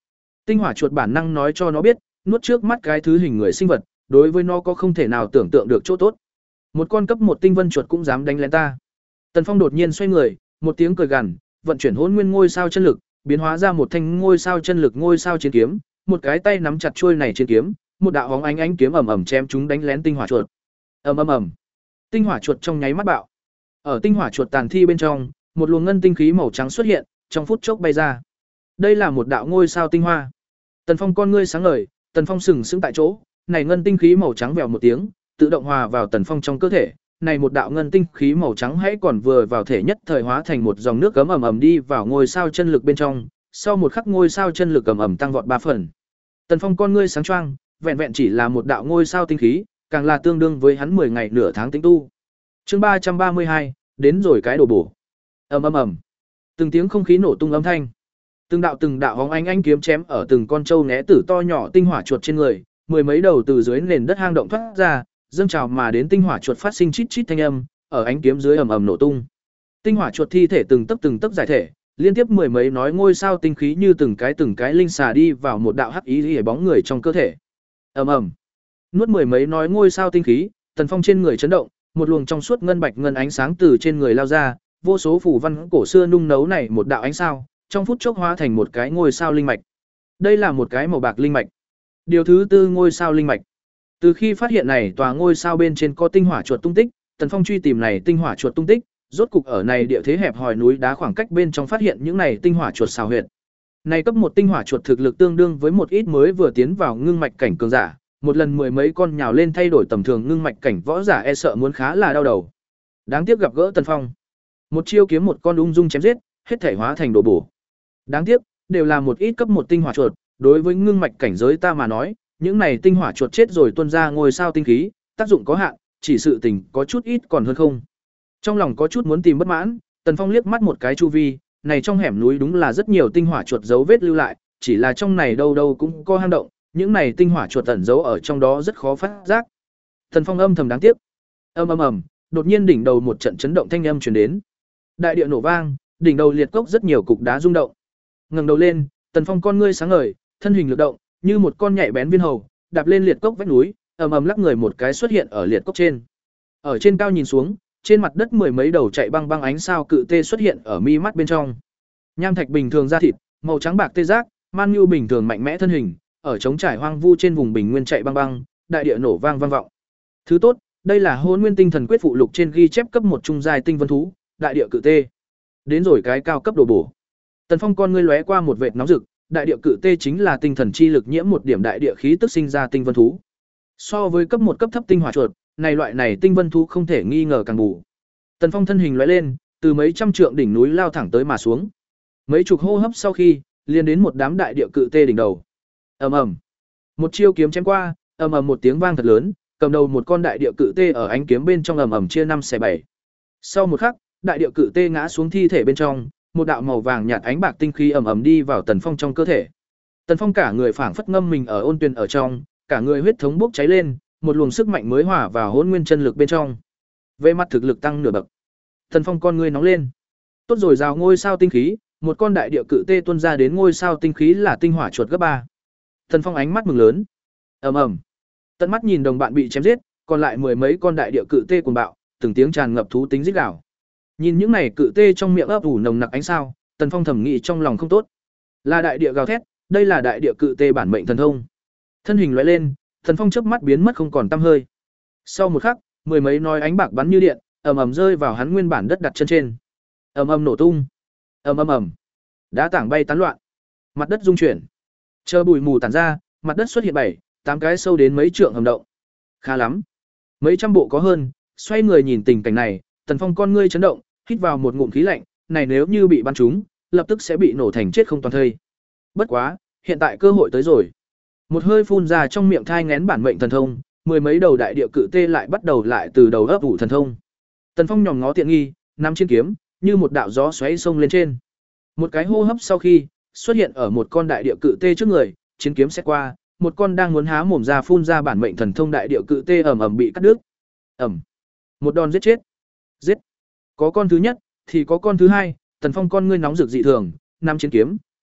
Speaker 1: Tinh hỏa chuột bản năng nói cho nó biết, nuốt trước mắt cái thứ hình người sinh vật, đối với nó có không thể nào tưởng tượng được chỗ tốt. Một con cấp một tinh vân chuột cũng dám đánh lén ta. Tần Phong đột nhiên xoay người, một tiếng cười gằn, vận chuyển Hỗn Nguyên ngôi sao chân lực, biến hóa ra một thanh ngôi sao chân lực ngôi sao chiến kiếm, một cái tay nắm chặt chuôi này chiến kiếm, một đạo hóng ánh ánh kiếm ầm ầm chém chúng đánh lén tinh hỏa chuột. Ầm ầm ầm. Tinh hỏa chuột trong nháy mắt bạo. Ở tinh hỏa chuột tàn thi bên trong, một luồng ngân tinh khí màu trắng xuất hiện, trong phút chốc bay ra. Đây là một đạo ngôi sao tinh hoa. Tần Phong con ngươi sáng ngời, Tần Phong sừng sững tại chỗ, này ngân tinh khí màu trắng vèo một tiếng, tự động hòa vào Tần Phong trong cơ thể. Này một đạo ngân tinh khí màu trắng hãy còn vừa vào thể nhất thời hóa thành một dòng nước gấm ầm ầm đi vào ngôi sao chân lực bên trong, sau một khắc ngôi sao chân lực ầm ầm tăng vọt ba phần. Tần Phong con ngươi sáng choang, vẹn vẹn chỉ là một đạo ngôi sao tinh khí, càng là tương đương với hắn mười ngày nửa tháng tĩnh tu. Chương ba trăm ba mươi hai, đến rồi cái đồ bổ. Ầm ầm ầm. Từng tiếng không khí nổ tung âm thanh. Từng đạo từng đạo hóng ánh ánh kiếm chém ở từng con trâu né tử to nhỏ tinh hỏa chuột trên người, mười mấy đầu từ dưới nền đất hang động thoát ra, dâng trào mà đến tinh hỏa chuột phát sinh chít chít thanh âm, ở ánh kiếm dưới ầm ầm nổ tung. Tinh hỏa chuột thi thể từng tấc từng tấc giải thể, liên tiếp mười mấy nói ngôi sao tinh khí như từng cái từng cái linh xà đi vào một đạo hắc ý liễu bóng người trong cơ thể. Ầm ầm. Nuốt mười mấy nói ngôi sao tinh khí, Tần Phong trên người chấn động, một luồng trong suốt ngân bạch ngân ánh sáng từ trên người lao ra, vô số phù văn cổ xưa nung nấu này một đạo ánh sao, trong phút chốc hóa thành một cái ngôi sao linh mạch. Đây là một cái màu bạc linh mạch. Điều thứ tư ngôi sao linh mạch. Từ khi phát hiện này tòa ngôi sao bên trên có tinh hỏa chuột tung tích, Tần Phong truy tìm này tinh hỏa chuột tung tích, rốt cục ở này địa thế hẹp hòi núi đá khoảng cách bên trong phát hiện những này tinh hỏa chuột xào huyệt. Này cấp một tinh hỏa chuột thực lực tương đương với một ít mới vừa tiến vào ngưng mạch cảnh cường giả, một lần mười mấy con nhào lên thay đổi tầm thường ngưng mạch cảnh võ giả e sợ muốn khá là đau đầu. Đáng tiếc gặp gỡ Tần Phong. Một chiêu kiếm một con ung dung chém giết, hết thể hóa thành đồ bổ. Đáng tiếc, đều là một ít cấp một tinh hỏa chuột, đối với ngưng mạch cảnh giới ta mà nói, những này tinh hỏa chuột chết rồi tuôn ra ngôi sao tinh khí, tác dụng có hạn, chỉ sự tình có chút ít còn hơn không. Trong lòng có chút muốn tìm bất mãn, Tần Phong liếc mắt một cái chu vi, này trong hẻm núi đúng là rất nhiều tinh hỏa chuột dấu vết lưu lại, chỉ là trong này đâu đâu cũng có hang động, những này tinh hỏa chuột ẩn giấu ở trong đó rất khó phát giác. Tần Phong âm thầm đáng tiếc. Ầm ầm ầm, đột nhiên đỉnh đầu một trận chấn động thanh âm truyền đến. Đại địa nổ vang, đỉnh đầu liệt cốc rất nhiều cục đá rung động. Ngẩng đầu lên, Tần Phong con ngươi sáng ngời, thân hình lực động, như một con nhạy bén viên hầu, đạp lên liệt cốc vách núi, ầm ầm lắc người một cái xuất hiện ở liệt cốc trên. Ở trên cao nhìn xuống, trên mặt đất mười mấy đầu chạy băng băng ánh sao cự tê xuất hiện ở mi mắt bên trong. Nham thạch bình thường da thịt, màu trắng bạc tê giác, man nhu bình thường mạnh mẽ thân hình, ở trống trải hoang vu trên vùng bình nguyên chạy băng băng, đại địa nổ vang vang vọng. Thứ tốt, đây là Hỗn Nguyên Tinh Thần Quyết phụ lục trên ghi chép cấp một trung giai tinh vân thú, đại địa cự tê. Đến rồi cái cao cấp đồ bổ. Tần Phong con ngươi lóe qua một vệt nóng rực, đại địa cự tê chính là tinh thần chi lực nhiễm một điểm đại địa khí tức sinh ra tinh vân thú. So với cấp một cấp thấp tinh hỏa chuột, này loại này tinh vân thú không thể nghi ngờ càng bù. Tần Phong thân hình lóe lên, từ mấy trăm trượng đỉnh núi lao thẳng tới mà xuống. Mấy chục hô hấp sau khi, liền đến một đám đại địa cự tê đỉnh đầu. Ầm ầm. Một chiêu kiếm chém qua, ầm ầm một tiếng vang thật lớn, cầm đầu một con đại địa cự tê ở ánh kiếm bên trong ầm ầm chia năm xẻ bảy. Sau một khắc, đại địa cự tê ngã xuống thi thể bên trong, một đạo màu vàng nhạt ánh bạc tinh khí ầm ầm đi vào Tần Phong trong cơ thể. Tần Phong cả người phảng phất ngâm mình ở ôn tuyền ở trong, cả người huyết thống bốc cháy lên, một luồng sức mạnh mới hòa vào Hỗn Nguyên chân lực bên trong. Về mặt thực lực tăng nửa bậc. Tần Phong con người nóng lên. Tốt rồi rào ngôi sao tinh khí, một con đại địa cự tê tuôn ra đến ngôi sao tinh khí là tinh hỏa chuột gấp ba. Tần Phong ánh mắt mừng lớn. Ầm ầm. Tận mắt nhìn đồng bạn bị chém giết, còn lại mười mấy con đại địa cự tê cuồng bạo, từng tiếng tràn ngập thú tính rít gào. Nhìn những này cự tê trong miệng ấp ủ nồng nặc ánh sao, Tần Phong thầm nghĩ trong lòng không tốt. Là đại địa gào thét, đây là đại địa cự tê bản mệnh thần thông. Thân hình lóe lên, Tần Phong chớp mắt biến mất không còn tăm hơi. Sau một khắc, mười mấy nói ánh bạc bắn như điện, ầm ầm rơi vào hắn nguyên bản đất đặt chân trên. Ầm ầm nổ tung. Ầm ầm ầm. Đá tảng bay tán loạn. Mặt đất rung chuyển. Chờ bụi mù tản ra, mặt đất xuất hiện bảy, tám cái sâu đến mấy trượng hầm động. Khá lắm. Mấy trăm bộ có hơn, xoay người nhìn tình cảnh này, Tần Phong con ngươi chấn động, hít vào một ngụm khí lạnh, này nếu như bị bắn trúng, lập tức sẽ bị nổ thành chết không toàn thây. Bất quá, hiện tại cơ hội tới rồi. Một hơi phun ra trong miệng thai nghén bản mệnh thần thông, mười mấy đầu đại địa cự tê lại bắt đầu lại từ đầu ấp ủ thần thông. Tần Phong nhòm ngó tiện nghi, nắm chiến kiếm, như một đạo gió xoáy sông lên trên. Một cái hô hấp sau khi, xuất hiện ở một con đại địa cự tê trước người, chiến kiếm xét qua, một con đang muốn há mồm ra phun ra bản mệnh thần thông đại địa cự tê ầm ầm bị cắt đứt. Ầm. Một đòn giết chết. Giết. Có con thứ nhất, thì có con thứ hai, Tần Phong con ngươi nóng rực dị thường, nắm chiến kiếm,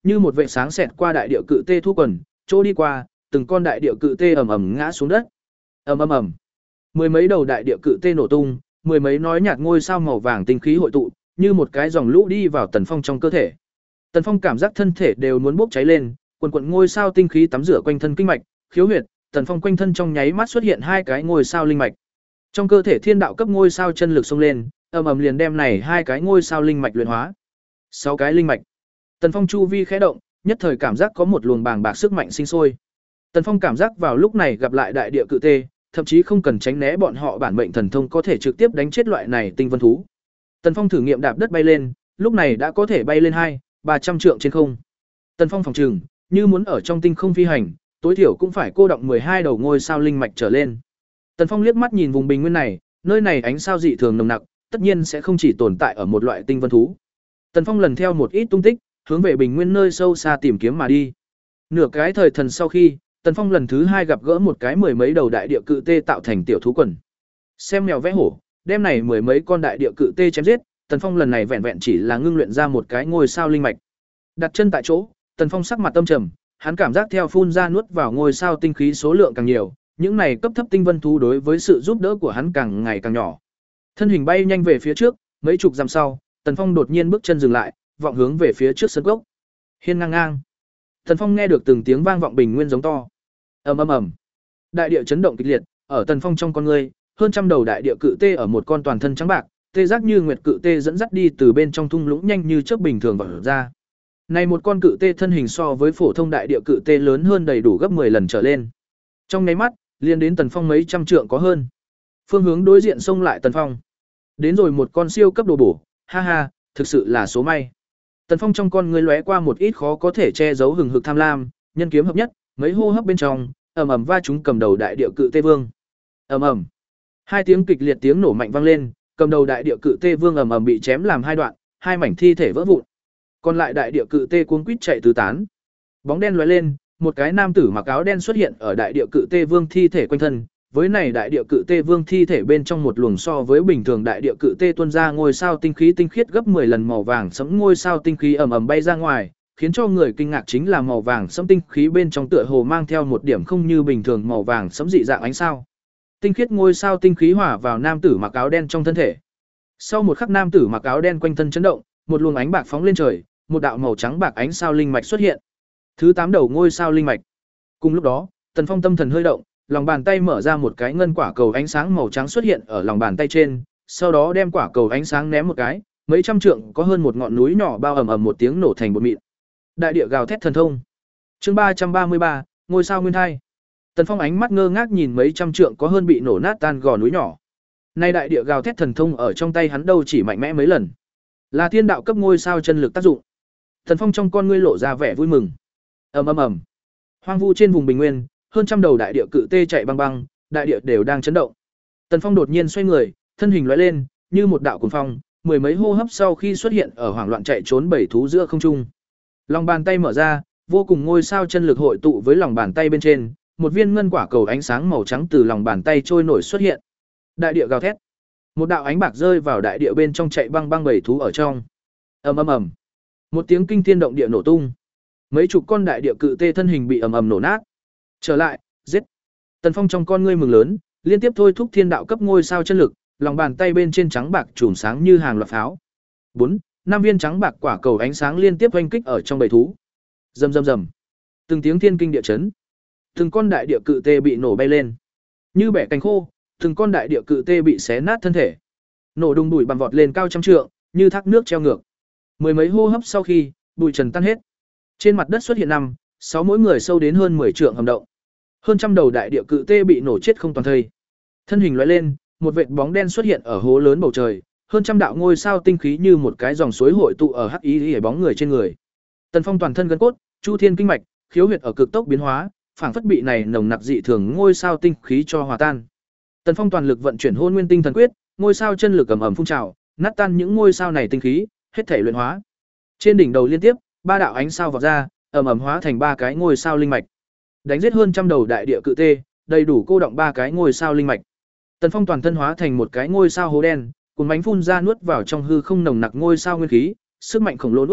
Speaker 1: như một vệt sáng xẹt qua đại địa cự tê thu quần, chỗ đi qua, từng con đại địa cự tê ầm ầm ngã xuống đất. Ầm ầm ầm. Mười mấy đầu đại địa cự tê nổ tung, mười mấy nói nhạt ngôi sao màu vàng tinh khí hội tụ, như một cái dòng lũ đi vào Tần Phong trong cơ thể. Tần Phong cảm giác thân thể đều muốn bốc cháy lên, quần quần ngôi sao tinh khí tắm rửa quanh thân kinh mạch, khiếu huyệt, Tần Phong quanh thân trong nháy mắt xuất hiện hai cái ngôi sao linh mạch. Trong cơ thể thiên đạo cấp ngôi sao chân lực xông lên, ầm ầm liền đem này hai cái ngôi sao linh mạch luyện hóa. Sáu cái linh mạch. Tần Phong chu vi khẽ động, nhất thời cảm giác có một luồng bàng bạc sức mạnh sinh sôi. Tần Phong cảm giác vào lúc này gặp lại đại địa cự tê, thậm chí không cần tránh né bọn họ bản mệnh thần thông có thể trực tiếp đánh chết loại này tinh vân thú. Tần Phong thử nghiệm đạp đất bay lên, lúc này đã có thể bay lên hai, ba trăm trượng trên không. Tần Phong phòng trừng, như muốn ở trong tinh không phi hành, tối thiểu cũng phải cô động mười hai đầu ngôi sao linh mạch trở lên. Tần Phong liếc mắt nhìn vùng bình nguyên này, nơi này ánh sao dị thường nồng nặc, tất nhiên sẽ không chỉ tồn tại ở một loại tinh vân thú. Tần Phong lần theo một ít tung tích, hướng về bình nguyên nơi sâu xa tìm kiếm mà đi. Nửa cái thời thần sau khi, Tần Phong lần thứ hai gặp gỡ một cái mười mấy đầu đại địa cự tê tạo thành tiểu thú quần. Xem mèo vẽ hổ, đem này mười mấy con đại địa cự tê chém giết, Tần Phong lần này vẹn vẹn chỉ là ngưng luyện ra một cái ngôi sao linh mạch. Đặt chân tại chỗ, Tần Phong sắc mặt tâm trầm, hắn cảm giác theo phun ra nuốt vào ngôi sao tinh khí số lượng càng nhiều, những này cấp thấp tinh vân thú đối với sự giúp đỡ của hắn càng ngày càng nhỏ. Thân hình bay nhanh về phía trước, mấy chục dặm sau, Tần Phong đột nhiên bước chân dừng lại, vọng hướng về phía trước sân cốc. Hiên ngang ngang. Tần Phong nghe được từng tiếng vang vọng bình nguyên giống to. Ầm ầm ầm. Đại địa chấn động kịch liệt, ở Tần Phong trong con người, hơn trăm đầu đại địa cự tê ở một con toàn thân trắng bạc, tê giác như nguyệt cự tê dẫn dắt đi từ bên trong thung lũng nhanh như chớp bình thường vọt ra. Này một con cự tê thân hình so với phổ thông đại địa cự tê lớn hơn đầy đủ gấp mười lần trở lên. Trong nháy mắt, liền đến Tần Phong mấy trăm trượng có hơn. Phương hướng đối diện xông lại Tần Phong. Đến rồi một con siêu cấp đồ bổ, ha ha, thực sự là số may. Tần Phong trong con ngươi lóe qua một ít khó có thể che giấu hừng hực tham lam, nhân kiếm hợp nhất, mấy hô hấp bên trong, ầm ầm va chúng cầm đầu đại địa cự tê vương. Ầm ầm. Hai tiếng kịch liệt tiếng nổ mạnh vang lên, cầm đầu đại địa cự tê vương ầm ầm bị chém làm hai đoạn, hai mảnh thi thể vỡ vụn. Còn lại đại địa cự tê cuống quýt chạy tứ tán. Bóng đen lóe lên, một cái nam tử mặc áo đen xuất hiện ở đại địa cự tê vương thi thể quanh thân. Với này đại địa cự tê vương thi thể bên trong một luồng so với bình thường đại địa cự tê tuôn ra ngôi sao tinh khí tinh khiết gấp mười lần màu vàng sẫm ngôi sao tinh khí ầm ầm bay ra ngoài, khiến cho người kinh ngạc chính là màu vàng sẫm tinh khí bên trong tựa hồ mang theo một điểm không như bình thường màu vàng sẫm dị dạng ánh sao. Tinh khiết ngôi sao tinh khí hòa vào nam tử mặc áo đen trong thân thể. Sau một khắc nam tử mặc áo đen quanh thân chấn động, một luồng ánh bạc phóng lên trời, một đạo màu trắng bạc ánh sao linh mạch xuất hiện. Thứ tám đầu ngôi sao linh mạch. Cùng lúc đó, Tần Phong tâm thần hơi động, lòng bàn tay mở ra một cái ngân quả cầu ánh sáng màu trắng xuất hiện ở lòng bàn tay trên, sau đó đem quả cầu ánh sáng ném một cái, mấy trăm trượng có hơn một ngọn núi nhỏ bao ầm ầm một tiếng nổ thành bột mịn. Đại địa gào thét thần thông. Chương ba trăm ba mươi ba, ngôi sao nguyên thai. Tần Phong ánh mắt ngơ ngác nhìn mấy trăm trượng có hơn bị nổ nát tan gò núi nhỏ. Nay đại địa gào thét thần thông ở trong tay hắn đâu chỉ mạnh mẽ mấy lần, là thiên đạo cấp ngôi sao chân lực tác dụng. Tần Phong trong con ngươi lộ ra vẻ vui mừng. Ầm ầm ầm. Hoang vu trên vùng bình nguyên, hơn trăm đầu đại địa cự tê chạy băng băng, đại địa đều đang chấn động. Tần Phong đột nhiên xoay người, thân hình lóe lên, như một đạo cuồng phong, mười mấy hô hấp sau khi xuất hiện ở hoảng loạn chạy trốn bảy thú giữa không trung. Lòng bàn tay mở ra, vô cùng ngôi sao chân lực hội tụ với lòng bàn tay bên trên, một viên ngân quả cầu ánh sáng màu trắng từ lòng bàn tay trôi nổi xuất hiện. Đại địa gào thét. Một đạo ánh bạc rơi vào đại địa bên trong chạy băng băng bảy thú ở trong. Ầm ầm ầm. Một tiếng kinh thiên động địa nổ tung. Mấy chục con đại địa cự tê thân hình bị ầm ầm nổ nát. Trở lại, giết. Tần Phong trong con ngươi mừng lớn, liên tiếp thôi thúc thiên đạo cấp ngôi sao chân lực, lòng bàn tay bên trên trắng bạc chùm sáng như hàng loạt pháo. Bốn, năm viên trắng bạc quả cầu ánh sáng liên tiếp oanh kích ở trong bầy thú. Rầm rầm rầm. Từng tiếng thiên kinh địa chấn. Từng con đại địa cự tê bị nổ bay lên. Như bẻ cánh khô, từng con đại địa cự tê bị xé nát thân thể. Nổ đùng bụi bằm vọt lên cao trăm trượng, như thác nước treo ngược. Mười mấy hô hấp sau khi, bụi trần tan hết. Trên mặt đất xuất hiện năm, sáu mỗi người sâu đến hơn mười trượng hầm động. Hơn trăm đầu đại địa cự tê bị nổ chết không toàn thây. Thân hình lóe lên, một vệt bóng đen xuất hiện ở hố lớn bầu trời, hơn trăm đạo ngôi sao tinh khí như một cái dòng suối hội tụ ở hắc ý ở bóng người trên người. Tần Phong toàn thân gân cốt, chu thiên kinh mạch, khiếu huyệt ở cực tốc biến hóa, phảng phất bị này nồng nặc dị thường ngôi sao tinh khí cho hòa tan. Tần Phong toàn lực vận chuyển Hôn Nguyên Tinh Thần Quyết, ngôi sao chân lực ầm ầm phun trào, nát tan những ngôi sao này tinh khí, hết thể luyện hóa. Trên đỉnh đầu liên tiếp, ba đạo ánh sao vọt ra, ầm ầm hóa thành ba cái ngôi sao linh mạch. Đánh giết hơn trăm đầu đại địa cự tê, đầy đủ cô động ba cái ngôi sao linh mạch. Tần Phong toàn thân hóa thành một cái ngôi sao hố đen, cuốn bánh phun ra nuốt vào trong hư không nồng nặc ngôi sao nguyên khí, sức mạnh khổng lồ nuốt,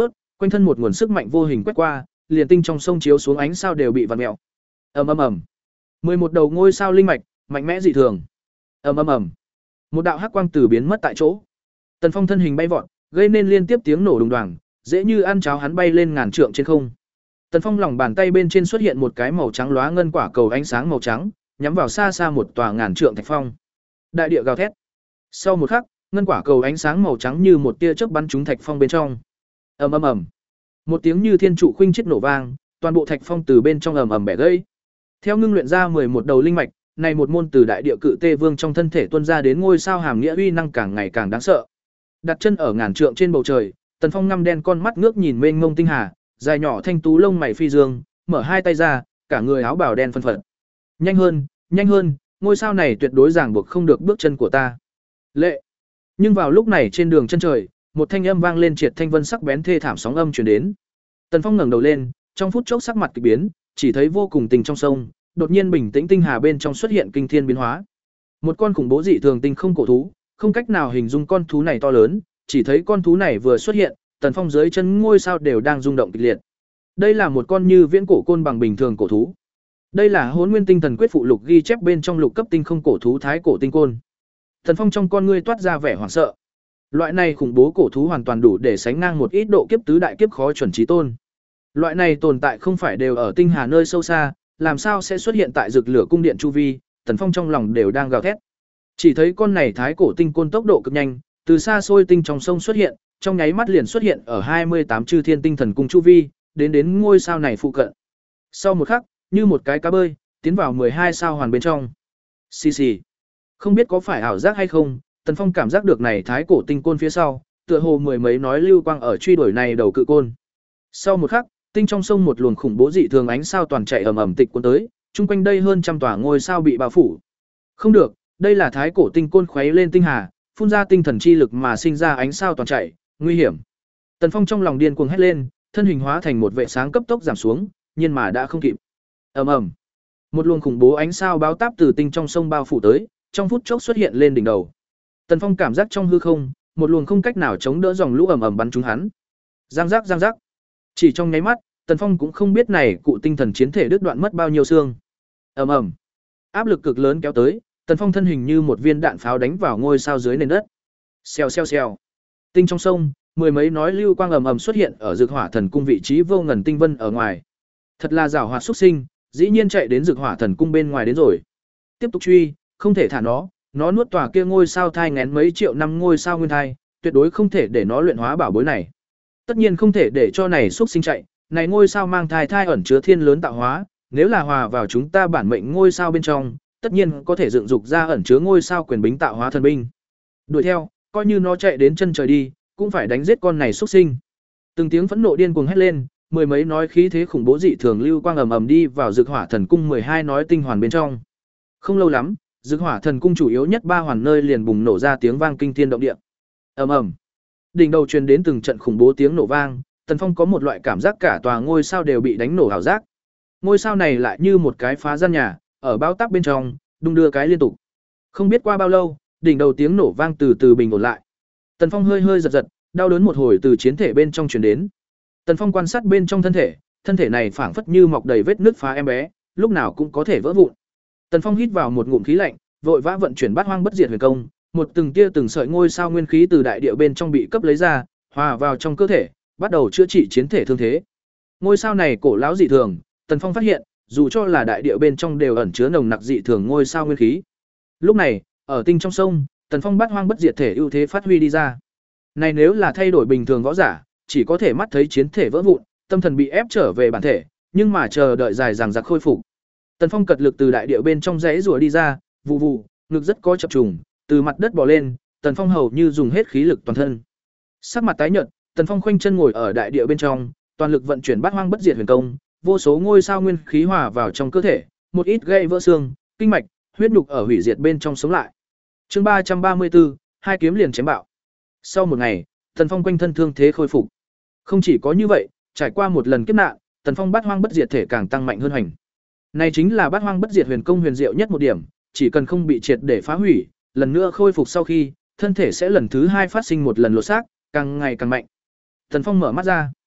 Speaker 1: quanh thân một nguồn sức mạnh vô hình quét qua, liền tinh trong sông chiếu xuống ánh sao đều bị vặn mèo. Ầm ầm ầm. mười một đầu ngôi sao linh mạch, mạnh mẽ dị thường. Ầm ầm ầm. Một đạo hắc quang từ biến mất tại chỗ. Tần Phong thân hình bay vọt, gây nên liên tiếp tiếng nổ đùng đoàng, dễ như ăn cháo hắn bay lên ngàn trượng trên không. Tần Phong lòng bàn tay bên trên xuất hiện một cái màu trắng lóa ngân quả cầu ánh sáng màu trắng, nhắm vào xa xa một tòa ngàn trượng thạch phong. Đại địa gào thét. Sau một khắc, ngân quả cầu ánh sáng màu trắng như một tia chớp bắn trúng thạch phong bên trong. Ầm ầm ầm. Một tiếng như thiên trụ khuynh chết nổ vang, toàn bộ thạch phong từ bên trong ầm ầm bẻ gãy. Theo ngưng luyện ra mười một đầu linh mạch, này một môn từ đại địa cự tê vương trong thân thể tuôn ra đến ngôi sao hàm nghĩa uy năng càng ngày càng đáng sợ. Đặt chân ở ngàn trượng trên bầu trời, Tần Phong ngăm đen con mắt ngước nhìn mênh mông tinh hà, dài nhỏ thanh tú lông mày phi dương, mở hai tay ra, cả người áo bào đen phân phật. Nhanh hơn, nhanh hơn, ngôi sao này tuyệt đối ràng buộc không được bước chân của ta. Lệ. Nhưng vào lúc này trên đường chân trời, một thanh âm vang lên triệt thanh vân sắc bén thê thảm sóng âm truyền đến. Tần Phong ngẩng đầu lên, trong phút chốc sắc mặt kỳ biến, chỉ thấy vô cùng tình trong sông, đột nhiên bình tĩnh tinh hà bên trong xuất hiện kinh thiên biến hóa. Một con khủng bố dị thường tinh không cổ thú, không cách nào hình dung con thú này to lớn, chỉ thấy con thú này vừa xuất hiện, Tần Phong dưới chân ngôi sao đều đang rung động kịch liệt. Đây là một con như viễn cổ côn bằng bình thường cổ thú. Đây là Hỗn Nguyên Tinh Thần Quyết phụ lục ghi chép bên trong lục cấp tinh không cổ thú thái cổ tinh côn. Tần Phong trong con ngươi toát ra vẻ hoảng sợ. Loại này khủng bố cổ thú hoàn toàn đủ để sánh ngang một ít độ kiếp tứ đại kiếp khó chuẩn chí tôn. Loại này tồn tại không phải đều ở tinh hà nơi sâu xa, làm sao sẽ xuất hiện tại rực lửa cung điện chu vi, Tần Phong trong lòng đều đang gào thét. Chỉ thấy con này thái cổ tinh côn tốc độ cực nhanh, từ xa xôi tinh trong sông xuất hiện, trong nháy mắt liền xuất hiện ở hai mươi tám chư thiên tinh thần cung chu vi, đến đến ngôi sao này phụ cận. Sau một khắc, như một cái cá bơi, tiến vào mười hai sao hoàn bên trong. Xì xì. Không biết có phải ảo giác hay không, Tần Phong cảm giác được này thái cổ tinh côn phía sau, tựa hồ mười mấy nói lưu quang ở truy đuổi này đầu cự côn. Sau một khắc, tinh trong sông một luồng khủng bố dị thường ánh sao toàn chạy ầm ầm tịch cuốn tới, chung quanh đây hơn trăm tòa ngôi sao bị bao phủ. Không được, đây là thái cổ tinh côn khuấy lên tinh hà, phun ra tinh thần chi lực mà sinh ra ánh sao toàn chạy, nguy hiểm. Tần Phong trong lòng điên cuồng hét lên, thân hình hóa thành một vệ sáng cấp tốc giảm xuống, nhưng mà đã không kịp. Ầm ầm. Một luồng khủng bố ánh sao báo táp từ tinh trong sông bao phủ tới, trong phút chốc xuất hiện lên đỉnh đầu. Tần Phong cảm giác trong hư không, một luồng không cách nào chống đỡ dòng lũ ầm ầm bắn trúng hắn. Giang giác giang giác. Chỉ trong nháy mắt, Tần Phong cũng không biết này cụ tinh thần chiến thể đứt đoạn mất bao nhiêu xương. Ầm ầm. Áp lực cực lớn kéo tới, Tần Phong thân hình như một viên đạn pháo đánh vào ngôi sao dưới nền đất. Xèo xèo xèo. Tinh trong sông, mười mấy nói lưu quang ầm ầm xuất hiện ở Dược Hỏa Thần cung vị trí vô ngần tinh vân ở ngoài. Thật là giảo hoạt xuất sinh, dĩ nhiên chạy đến Dược Hỏa Thần cung bên ngoài đến rồi. Tiếp tục truy, không thể thả nó, nó nuốt tòa kia ngôi sao thai ngén mấy triệu năm ngôi sao nguyên thai, tuyệt đối không thể để nó luyện hóa bảo bối này. Tất nhiên không thể để cho này xuất sinh chạy, này ngôi sao mang thai thai ẩn chứa thiên lớn tạo hóa, nếu là hòa vào chúng ta bản mệnh ngôi sao bên trong, tất nhiên có thể dựng dục ra ẩn chứa ngôi sao quyền bính tạo hóa thần binh. Đuổi theo, coi như nó chạy đến chân trời đi, cũng phải đánh giết con này xuất sinh. Từng tiếng phẫn nộ điên cuồng hét lên, mười mấy nói khí thế khủng bố dị thường lưu quang ầm ầm đi vào Dược Hỏa Thần cung mười hai nói tinh hoàn bên trong. Không lâu lắm, Dược Hỏa Thần cung chủ yếu nhất ba hoàn nơi liền bùng nổ ra tiếng vang kinh thiên động địa. Ầm ầm. Đỉnh đầu truyền đến từng trận khủng bố tiếng nổ vang, Tần Phong có một loại cảm giác cả tòa ngôi sao đều bị đánh nổ ảo giác. Ngôi sao này lại như một cái phá gian nhà, ở bao táp bên trong, đung đưa cái liên tục. Không biết qua bao lâu, đỉnh đầu tiếng nổ vang từ từ bình ổn lại. Tần Phong hơi hơi giật giật, đau đớn một hồi từ chiến thể bên trong truyền đến. Tần Phong quan sát bên trong thân thể, thân thể này phảng phất như mọc đầy vết nứt phá em bé, lúc nào cũng có thể vỡ vụn. Tần Phong hít vào một ngụm khí lạnh, vội vã vận chuyển Bát Hoang Bất Diệt Huyền Công, một từng tia từng sợi ngôi sao nguyên khí từ đại địa bên trong bị cấp lấy ra, hòa vào trong cơ thể, bắt đầu chữa trị chiến thể thương thế. Ngôi sao này cổ lão dị thường, Tần Phong phát hiện, dù cho là đại địa bên trong đều ẩn chứa nồng nặc dị thường ngôi sao nguyên khí. Lúc này, ở tinh trong sông, Tần Phong Bát Hoang Bất Diệt thể ưu thế phát huy đi ra. Này nếu là thay đổi bình thường võ giả, chỉ có thể mắt thấy chiến thể vỡ vụn, tâm thần bị ép trở về bản thể, nhưng mà chờ đợi dài dằng dặc khôi phục. Tần Phong cật lực từ đại địa bên trong rẽ rùa đi ra, vụ vụ, ngực rất có chập trùng, từ mặt đất bò lên, Tần Phong hầu như dùng hết khí lực toàn thân. Sắc mặt tái nhợt, Tần Phong khoanh chân ngồi ở đại địa bên trong, toàn lực vận chuyển Bát Hoang Bất Diệt Huyền Công, vô số ngôi sao nguyên khí hòa vào trong cơ thể, một ít gây vỡ xương, kinh mạch, huyết nhục ở hủy diệt bên trong sống lại. Chương ba trăm ba mươi tư, hai kiếm liền chém bạo. Sau một ngày, Tần Phong quanh thân thương thế khôi phục. Không chỉ có như vậy, trải qua một lần kiếp nạn, Tần Phong Bát Hoang Bất Diệt thể càng tăng mạnh hơn hành. Này chính là Bát Hoang Bất Diệt Huyền Công huyền diệu nhất một điểm, chỉ cần không bị triệt để phá hủy, lần nữa khôi phục sau khi, thân thể sẽ lần thứ hai phát sinh một lần lột xác, càng ngày càng mạnh. Tần Phong mở mắt ra.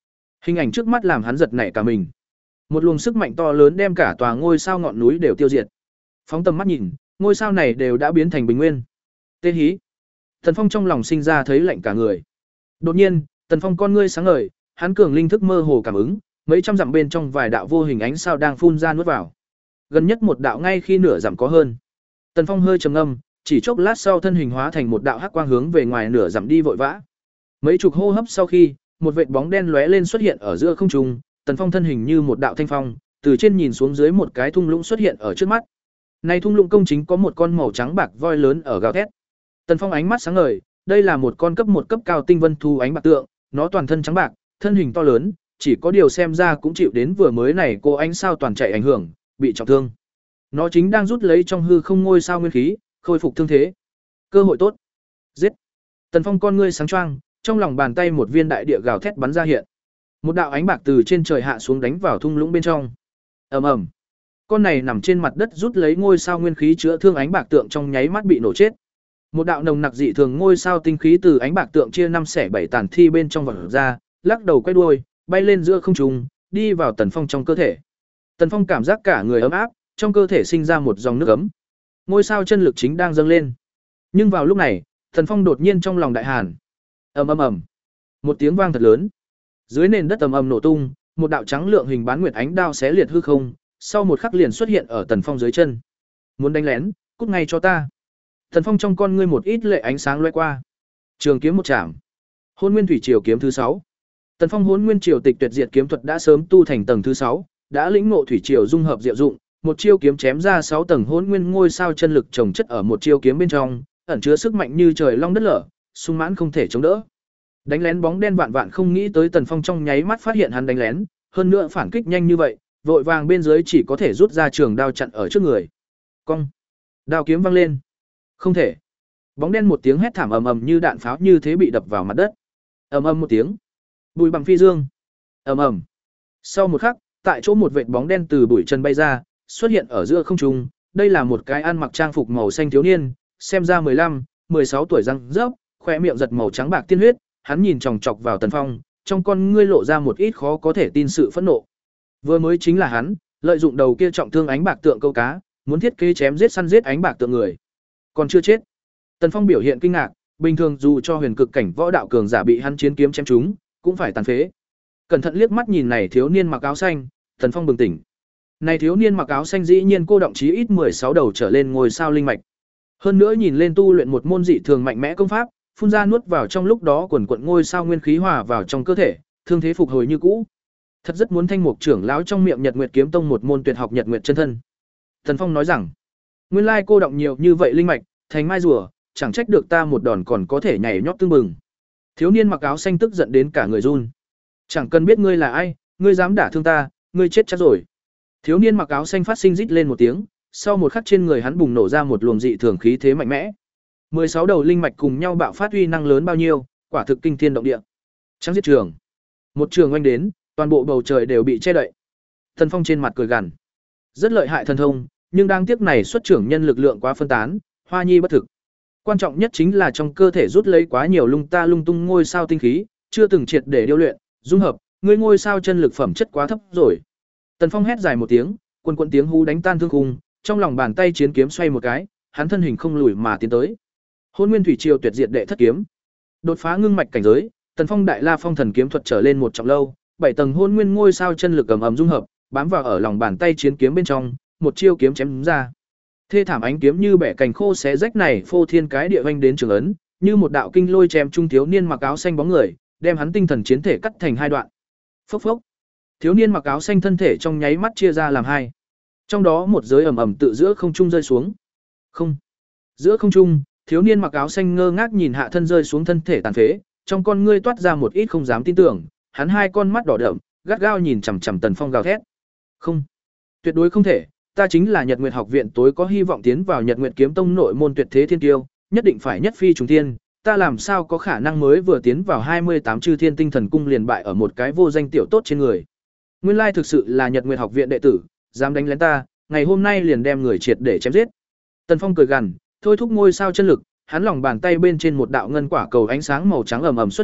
Speaker 1: Hình ảnh trước mắt làm hắn giật nảy cả mình. Một luồng sức mạnh to lớn đem cả tòa ngôi sao ngọn núi đều tiêu diệt. Phóng tầm mắt nhìn, ngôi sao này đều đã biến thành bình nguyên. Tê hí. Tần Phong trong lòng sinh ra thấy lạnh cả người. Đột nhiên, Tần Phong con ngươi sáng ngời, hắn cường linh thức mơ hồ cảm ứng, mấy trăm dặm bên trong vài đạo vô hình ánh sao đang phun ra nuốt vào. Gần nhất một đạo ngay khi nửa dặm có hơn. Tần Phong hơi trầm ngâm, chỉ chốc lát sau thân hình hóa thành một đạo hắc quang hướng về ngoài nửa dặm đi vội vã. Mấy chục hô hấp sau khi, một vệt bóng đen lóe lên xuất hiện ở giữa không trung, Tần Phong thân hình như một đạo thanh phong, từ trên nhìn xuống dưới một cái thung lũng xuất hiện ở trước mắt. Này thung lũng công chính có một con màu trắng bạc voi lớn ở gào thét. Tần Phong ánh mắt sáng ngời, đây là một con cấp một cấp cao tinh vân thú ánh bạc tượng, nó toàn thân trắng bạc, thân hình to lớn, chỉ có điều xem ra cũng chịu đến vừa mới này cô ánh sao toàn chạy ảnh hưởng, bị trọng thương. Nó chính đang rút lấy trong hư không ngôi sao nguyên khí, khôi phục thương thế. Cơ hội tốt. Giết. Tần Phong con ngươi sáng choang, trong lòng bàn tay một viên đại địa gào thét bắn ra hiện. Một đạo ánh bạc từ trên trời hạ xuống đánh vào thung lũng bên trong. Ầm ầm. Con này nằm trên mặt đất rút lấy ngôi sao nguyên khí chữa thương ánh bạc tượng trong nháy mắt bị nổ chết. Một đạo nồng nặc dị thường ngôi sao tinh khí từ ánh bạc tượng chia năm xẻ bảy tàn thi bên trong vọt ra, lắc đầu quay đuôi, bay lên giữa không trung, đi vào Tần Phong trong cơ thể. Tần Phong cảm giác cả người ấm áp, trong cơ thể sinh ra một dòng nước ấm. Ngôi sao chân lực chính đang dâng lên. Nhưng vào lúc này, Tần Phong đột nhiên trong lòng đại hàn. Ầm ầm ầm. Một tiếng vang thật lớn. Dưới nền đất ầm ầm nổ tung, một đạo trắng lượng hình bán nguyệt ánh đao xé liệt hư không, sau một khắc liền xuất hiện ở Tần Phong dưới chân. Muốn đánh lén, cút ngay cho ta. Tần Phong trong con ngươi một ít lệ ánh sáng lóe qua. Trường kiếm một chạm. Hôn Nguyên Thủy Triều kiếm thứ sáu. Tần Phong Hôn Nguyên Triều tịch tuyệt diệt kiếm thuật đã sớm tu thành tầng thứ sáu, đã lĩnh ngộ thủy triều dung hợp diệu dụng, một chiêu kiếm chém ra sáu tầng Hôn Nguyên ngôi sao chân lực chồng chất ở một chiêu kiếm bên trong, ẩn chứa sức mạnh như trời long đất lở, sung mãn không thể chống đỡ. Đánh lén bóng đen vạn vạn không nghĩ tới Tần Phong trong nháy mắt phát hiện hắn đánh lén, hơn nữa phản kích nhanh như vậy, vội vàng bên dưới chỉ có thể rút ra trường đao chặn ở trước người. Cong. Đao kiếm văng lên. Không thể. Bóng đen một tiếng hét thảm ầm ầm như đạn pháo như thế bị đập vào mặt đất. Ầm ầm một tiếng. Bùi bằng phi dương. Ầm ầm. Sau một khắc, tại chỗ một vệt bóng đen từ bụi chân bay ra, xuất hiện ở giữa không trung, đây là một cái ăn mặc trang phục màu xanh thiếu niên, xem ra mười lăm, mười sáu tuổi răng rớp, khóe miệng giật màu trắng bạc tiên huyết, hắn nhìn chòng chọc vào Tần Phong, trong con ngươi lộ ra một ít khó có thể tin sự phẫn nộ. Vừa mới chính là hắn, lợi dụng đầu kia trọng thương ánh bạc tượng câu cá, muốn thiết kế chém giết săn giết ánh bạc tượng người. Còn chưa chết. Tần Phong biểu hiện kinh ngạc, bình thường dù cho huyền cực cảnh võ đạo cường giả bị hắn chiến kiếm chém trúng, cũng phải tàn phế. Cẩn thận liếc mắt nhìn này thiếu niên mặc áo xanh, Tần Phong bừng tỉnh. Này thiếu niên mặc áo xanh dĩ nhiên cô động chí ít mười sáu đầu trở lên ngôi sao linh mạch. Hơn nữa nhìn lên tu luyện một môn dị thường mạnh mẽ công pháp, phun ra nuốt vào trong lúc đó quần quận ngôi sao nguyên khí hòa vào trong cơ thể, thương thế phục hồi như cũ. Thật rất muốn thanh mục trưởng lão trong miệng Nhật Nguyệt kiếm tông một môn tuyệt học Nhật Nguyệt chân thân. Tần Phong nói rằng, nguyên lai cô động nhiều như vậy linh mạch, thành mai rùa, chẳng trách được ta một đòn còn có thể nhảy nhót tương bừng. Thiếu niên mặc áo xanh tức giận đến cả người run. Chẳng cần biết ngươi là ai, ngươi dám đả thương ta, ngươi chết chắc rồi. Thiếu niên mặc áo xanh phát sinh rít lên một tiếng, sau một khắc trên người hắn bùng nổ ra một luồng dị thường khí thế mạnh mẽ. mười sáu đầu linh mạch cùng nhau bạo phát uy năng lớn bao nhiêu, quả thực kinh thiên động địa. Trắng giết trường. Một trường oanh đến, toàn bộ bầu trời đều bị che đậy. Tần Phong trên mặt cười gằn. Rất lợi hại thần thông, nhưng đáng tiếc này xuất trưởng nhân lực lượng quá phân tán, hoa nhi bất thực. Quan trọng nhất chính là trong cơ thể rút lấy quá nhiều lung ta lung tung ngôi sao tinh khí, chưa từng triệt để điêu luyện, dung hợp, ngươi ngôi sao chân lực phẩm chất quá thấp rồi. Tần Phong hét dài một tiếng, quần quần tiếng hú đánh tan thương khung, trong lòng bàn tay chiến kiếm xoay một cái, hắn thân hình không lùi mà tiến tới. Hôn Nguyên Thủy Triều tuyệt diệt đệ thất kiếm. Đột phá ngưng mạch cảnh giới, Tần Phong đại la phong thần kiếm thuật trở lên một trọng lâu, bảy tầng hôn nguyên ngôi sao chân lực ầm ầm dung hợp, bám vào ở lòng bàn tay chiến kiếm bên trong, một chiêu kiếm chém ra. Thê thảm ánh kiếm như bẻ cành khô xé rách này phô thiên cái địa vành đến trường ấn, như một đạo kinh lôi chém trung thiếu niên mặc áo xanh bóng người, đem hắn tinh thần chiến thể cắt thành hai đoạn. Phốc phốc. Thiếu niên mặc áo xanh thân thể trong nháy mắt chia ra làm hai. Trong đó một giới ầm ầm tự giữa không trung rơi xuống. Không. Giữa không trung, thiếu niên mặc áo xanh ngơ ngác nhìn hạ thân rơi xuống thân thể tàn phế, trong con ngươi toát ra một ít không dám tin tưởng, hắn hai con mắt đỏ đậm, gắt gao nhìn chằm chằm Tần Phong gào thét. Không, tuyệt đối không thể, ta chính là Nhật Nguyệt học viện tối có hy vọng tiến vào Nhật Nguyệt kiếm tông nội môn tuyệt thế thiên tiêu, nhất định phải nhất phi trùng thiên, ta làm sao có khả năng mới vừa tiến vào hai mươi tám chư thiên tinh thần cung liền bại ở một cái vô danh tiểu tốt trên người. Nguyên lai thực sự là Nhật Nguyệt học viện đệ tử, dám đánh lén ta, ngày hôm nay liền đem người triệt để chém giết. Tần Phong cười gằn, thôi thúc ngôi sao chân lực, hắn lòng bàn tay bên trên một đạo ngân quả cầu ánh sáng màu trắng ầm ầm xuất hiện,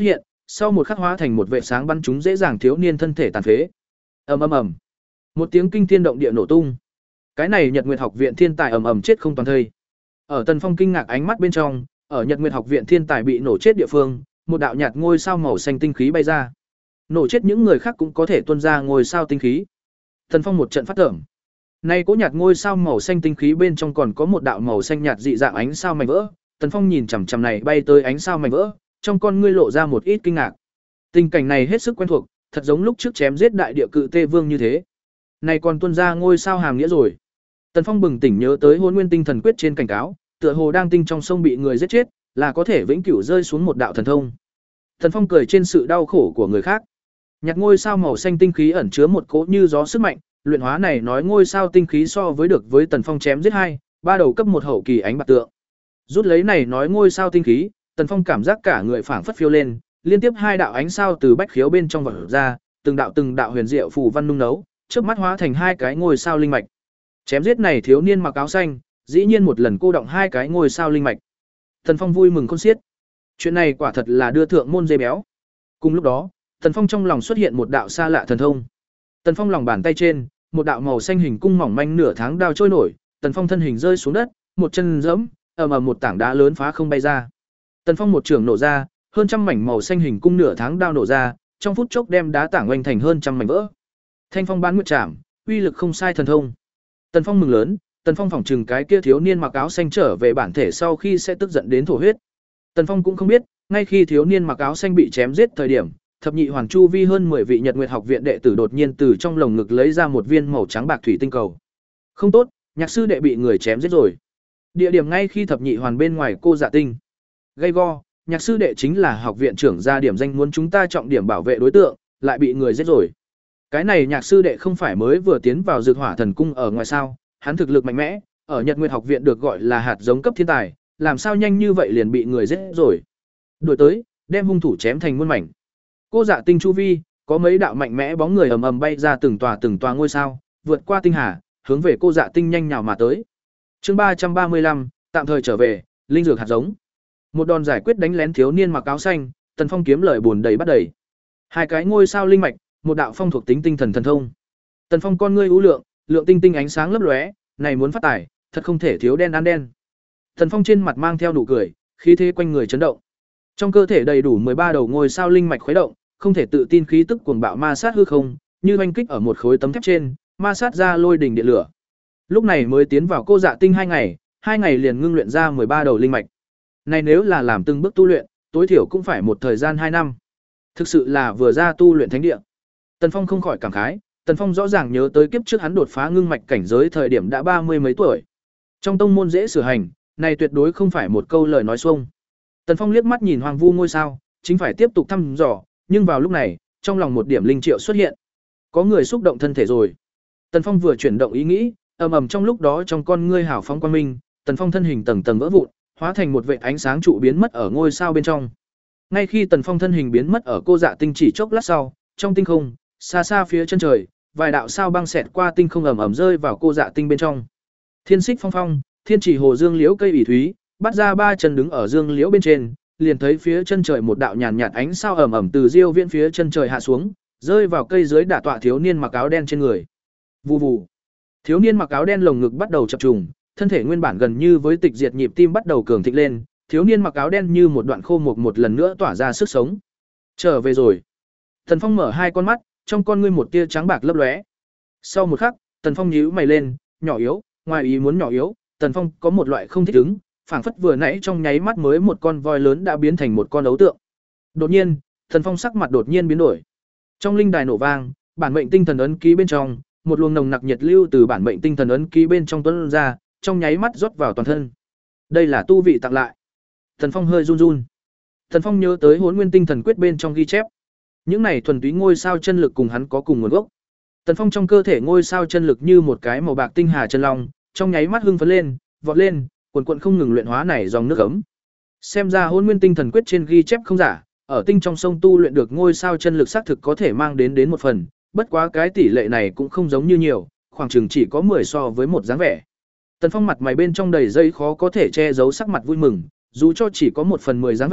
Speaker 1: sau một khắc hóa thành một vệ sáng bắn chúng dễ dàng thiếu niên thân thể tàn phế. Ầm ầm ầm. Một tiếng kinh thiên động địa nổ tung. Cái này Nhật Nguyệt học viện thiên tài ầm ầm chết không toàn thây. Ở Tần Phong kinh ngạc ánh mắt bên trong, ở Nhật Nguyệt học viện thiên tài bị nổ chết địa phương, một đạo nhạt ngôi sao màu xanh tinh khí bay ra. Nổ chết những người khác cũng có thể tuôn ra ngôi sao tinh khí. Tần Phong một trận phát tưởng. Nay cố nhạt ngôi sao màu xanh tinh khí bên trong còn có một đạo màu xanh nhạt dị dạng ánh sao mảnh vỡ. Tần Phong nhìn chằm chằm này bay tới ánh sao mảnh vỡ, trong con ngươi lộ ra một ít kinh ngạc. Tình cảnh này hết sức quen thuộc, thật giống lúc trước chém giết đại địa cự tê vương như thế. Này còn tuôn ra ngôi sao hàm nghĩa rồi. Tần Phong bừng tỉnh nhớ tới Hỗn Nguyên Tinh Thần Quyết trên cảnh cáo, tựa hồ đang tinh trong sông bị người giết chết, là có thể vĩnh cửu rơi xuống một đạo thần thông. Tần Phong cười trên sự đau khổ của người khác. Nhặt ngôi sao màu xanh tinh khí ẩn chứa một cỗ như gió sức mạnh, luyện hóa này nói ngôi sao tinh khí so với được với Tần Phong chém giết hai, ba đầu cấp một hậu kỳ ánh bạc tượng. Rút lấy này nói ngôi sao tinh khí, Tần Phong cảm giác cả người phảng phất phiêu lên, liên tiếp hai đạo ánh sao từ bách khiếu bên trong vọt ra, từng đạo từng đạo huyền diệu phù văn nung nấu, chớp mắt hóa thành hai cái ngôi sao linh mạch. Chém giết này thiếu niên mặc áo xanh, dĩ nhiên một lần cô động hai cái ngôi sao linh mạch. Tần Phong vui mừng khôn xiết. Chuyện này quả thật là đưa thượng môn dê béo. Cùng lúc đó, Tần Phong trong lòng xuất hiện một đạo xa lạ thần thông. Tần Phong lòng bàn tay trên, một đạo màu xanh hình cung mỏng manh nửa tháng đao trôi nổi, Tần Phong thân hình rơi xuống đất, một chân giẫm, ầm ầm một tảng đá lớn phá không bay ra. Tần Phong một trường nổ ra, hơn trăm mảnh màu xanh hình cung nửa tháng đao nổ ra, trong phút chốc đem đá tảng oanh thành hơn trăm mảnh vỡ. Thanh Phong bán nguyệt trảm, uy lực không sai thần thông. Tần Phong mừng lớn, Tần Phong phỏng chừng cái kia thiếu niên mặc áo xanh trở về bản thể sau khi sẽ tức giận đến thổ huyết. Tần Phong cũng không biết, ngay khi thiếu niên mặc áo xanh bị chém giết thời điểm, thập nhị hoàn chu vi hơn mười vị Nhật Nguyệt học viện đệ tử đột nhiên từ trong lồng ngực lấy ra một viên màu trắng bạc thủy tinh cầu. Không tốt, Nhạc sư đệ bị người chém giết rồi. Địa điểm ngay khi thập nhị hoàn bên ngoài cô Dạ Tinh. Gay go, Nhạc sư đệ chính là học viện trưởng ra điểm danh muốn chúng ta trọng điểm bảo vệ đối tượng, lại bị người giết rồi. Cái này Nhạc sư đệ không phải mới vừa tiến vào Dược Hỏa Thần Cung ở ngoài sao? Hắn thực lực mạnh mẽ, ở Nhật Nguyệt học viện được gọi là hạt giống cấp thiên tài, làm sao nhanh như vậy liền bị người giết rồi. Đuổi tới, đem hung thủ chém thành muôn mảnh. Cô Dạ Tinh chu vi, có mấy đạo mạnh mẽ bóng người ầm ầm bay ra từng tòa từng tòa ngôi sao, vượt qua tinh hà, hướng về cô Dạ Tinh nhanh nhào mà tới. Chương ba trăm ba mươi lăm, tạm thời trở về, linh dược hạt giống. Một đòn giải quyết đánh lén thiếu niên mặc áo xanh, Tần Phong kiếm lời buồn đầy bắt đầy. Hai cái ngôi sao linh mạch, một đạo phong thuộc tính tinh thần thần thông. Tần Phong con ngươi u lượng, lượng tinh tinh ánh sáng lấp lóe, này muốn phát tài, thật không thể thiếu đen ăn đen. Tần Phong trên mặt mang theo nụ cười, khí thế quanh người chấn động. Trong cơ thể đầy đủ mười ba đầu ngôi sao linh mạch khuấy động, không thể tự tin khí tức cuồng bạo ma sát hư không, như oanh kích ở một khối tấm thép trên, ma sát ra lôi đỉnh điện lửa. Lúc này mới tiến vào cô Dạ Tinh hai ngày, hai ngày liền ngưng luyện ra mười ba đầu linh mạch. Này nếu là làm từng bước tu luyện, tối thiểu cũng phải một thời gian hai năm. Thực sự là vừa ra tu luyện thánh địa. Tần Phong không khỏi cảm khái, Tần Phong rõ ràng nhớ tới kiếp trước hắn đột phá ngưng mạch cảnh giới thời điểm đã ba mươi mấy tuổi. Trong tông môn dễ sửa hành, này tuyệt đối không phải một câu lời nói xuông. Tần Phong liếc mắt nhìn hoàng vu ngôi sao, chính phải tiếp tục thăm dò, nhưng vào lúc này, trong lòng một điểm linh triệu xuất hiện. Có người xúc động thân thể rồi. Tần Phong vừa chuyển động ý nghĩ, ầm ầm trong lúc đó trong con ngươi hào phóng quang minh, Tần Phong thân hình tầng tầng vỡ vụn, hóa thành một vệt ánh sáng trụ biến mất ở ngôi sao bên trong. Ngay khi Tần Phong thân hình biến mất ở cô Dạ Tinh chỉ chốc lát sau, trong tinh không, xa xa phía chân trời, vài đạo sao băng xẹt qua tinh không ầm ầm rơi vào cô Dạ Tinh bên trong. Thiên Xích Phong Phong, Thiên Chỉ Hồ Dương Liễu cây ủy thúy, bắt ra ba chân đứng ở dương liễu bên trên, liền thấy phía chân trời một đạo nhàn nhạt ánh sao ầm ầm từ diêu viễn phía chân trời hạ xuống, rơi vào cây dưới đả tọa thiếu niên mặc áo đen trên người. Vù vù. Thiếu niên mặc áo đen lồng ngực bắt đầu chập trùng, thân thể nguyên bản gần như với tịch diệt nhịp tim bắt đầu cường thịnh lên, thiếu niên mặc áo đen như một đoạn khô mục một lần nữa tỏa ra sức sống. Trở về rồi. Tần Phong mở hai con mắt, trong con ngươi một tia trắng bạc lấp lóe. Sau một khắc, Tần Phong nhíu mày lên, nhỏ yếu, ngoài ý muốn nhỏ yếu, Tần Phong có một loại không thích ứng, phảng phất vừa nãy trong nháy mắt mới một con voi lớn đã biến thành một con ấu tượng. Đột nhiên, Tần Phong sắc mặt đột nhiên biến đổi. Trong linh đài nổ vang, bản mệnh tinh thần ấn ký bên trong, một luồng nồng nặc nhiệt lưu từ bản mệnh tinh thần ấn ký bên trong tuôn ra, trong nháy mắt rót vào toàn thân. Đây là tu vị tặng lại. Tần Phong hơi run run. Tần Phong nhớ tới Hỗn Nguyên Tinh Thần Quyết bên trong ghi chép. Những này thuần túy ngôi sao chân lực cùng hắn có cùng nguồn gốc. Tần Phong trong cơ thể ngôi sao chân lực như một cái màu bạc tinh hà chân long, trong nháy mắt hưng phấn lên, vọt lên, cuồn cuộn không ngừng luyện hóa này dòng nước ấm. Xem ra Hỗn Nguyên Tinh Thần Quyết trên ghi chép không giả, ở tinh trong sông tu luyện được ngôi sao chân lực xác thực có thể mang đến đến một phần, bất quá cái tỷ lệ này cũng không giống như nhiều, khoảng chừng chỉ có mười so với một dáng vẻ. Tần Phong mặt mày bên trong đầy dây khó có thể che giấu sắc mặt vui mừng, dù cho chỉ có một phần mười dáng vẻ,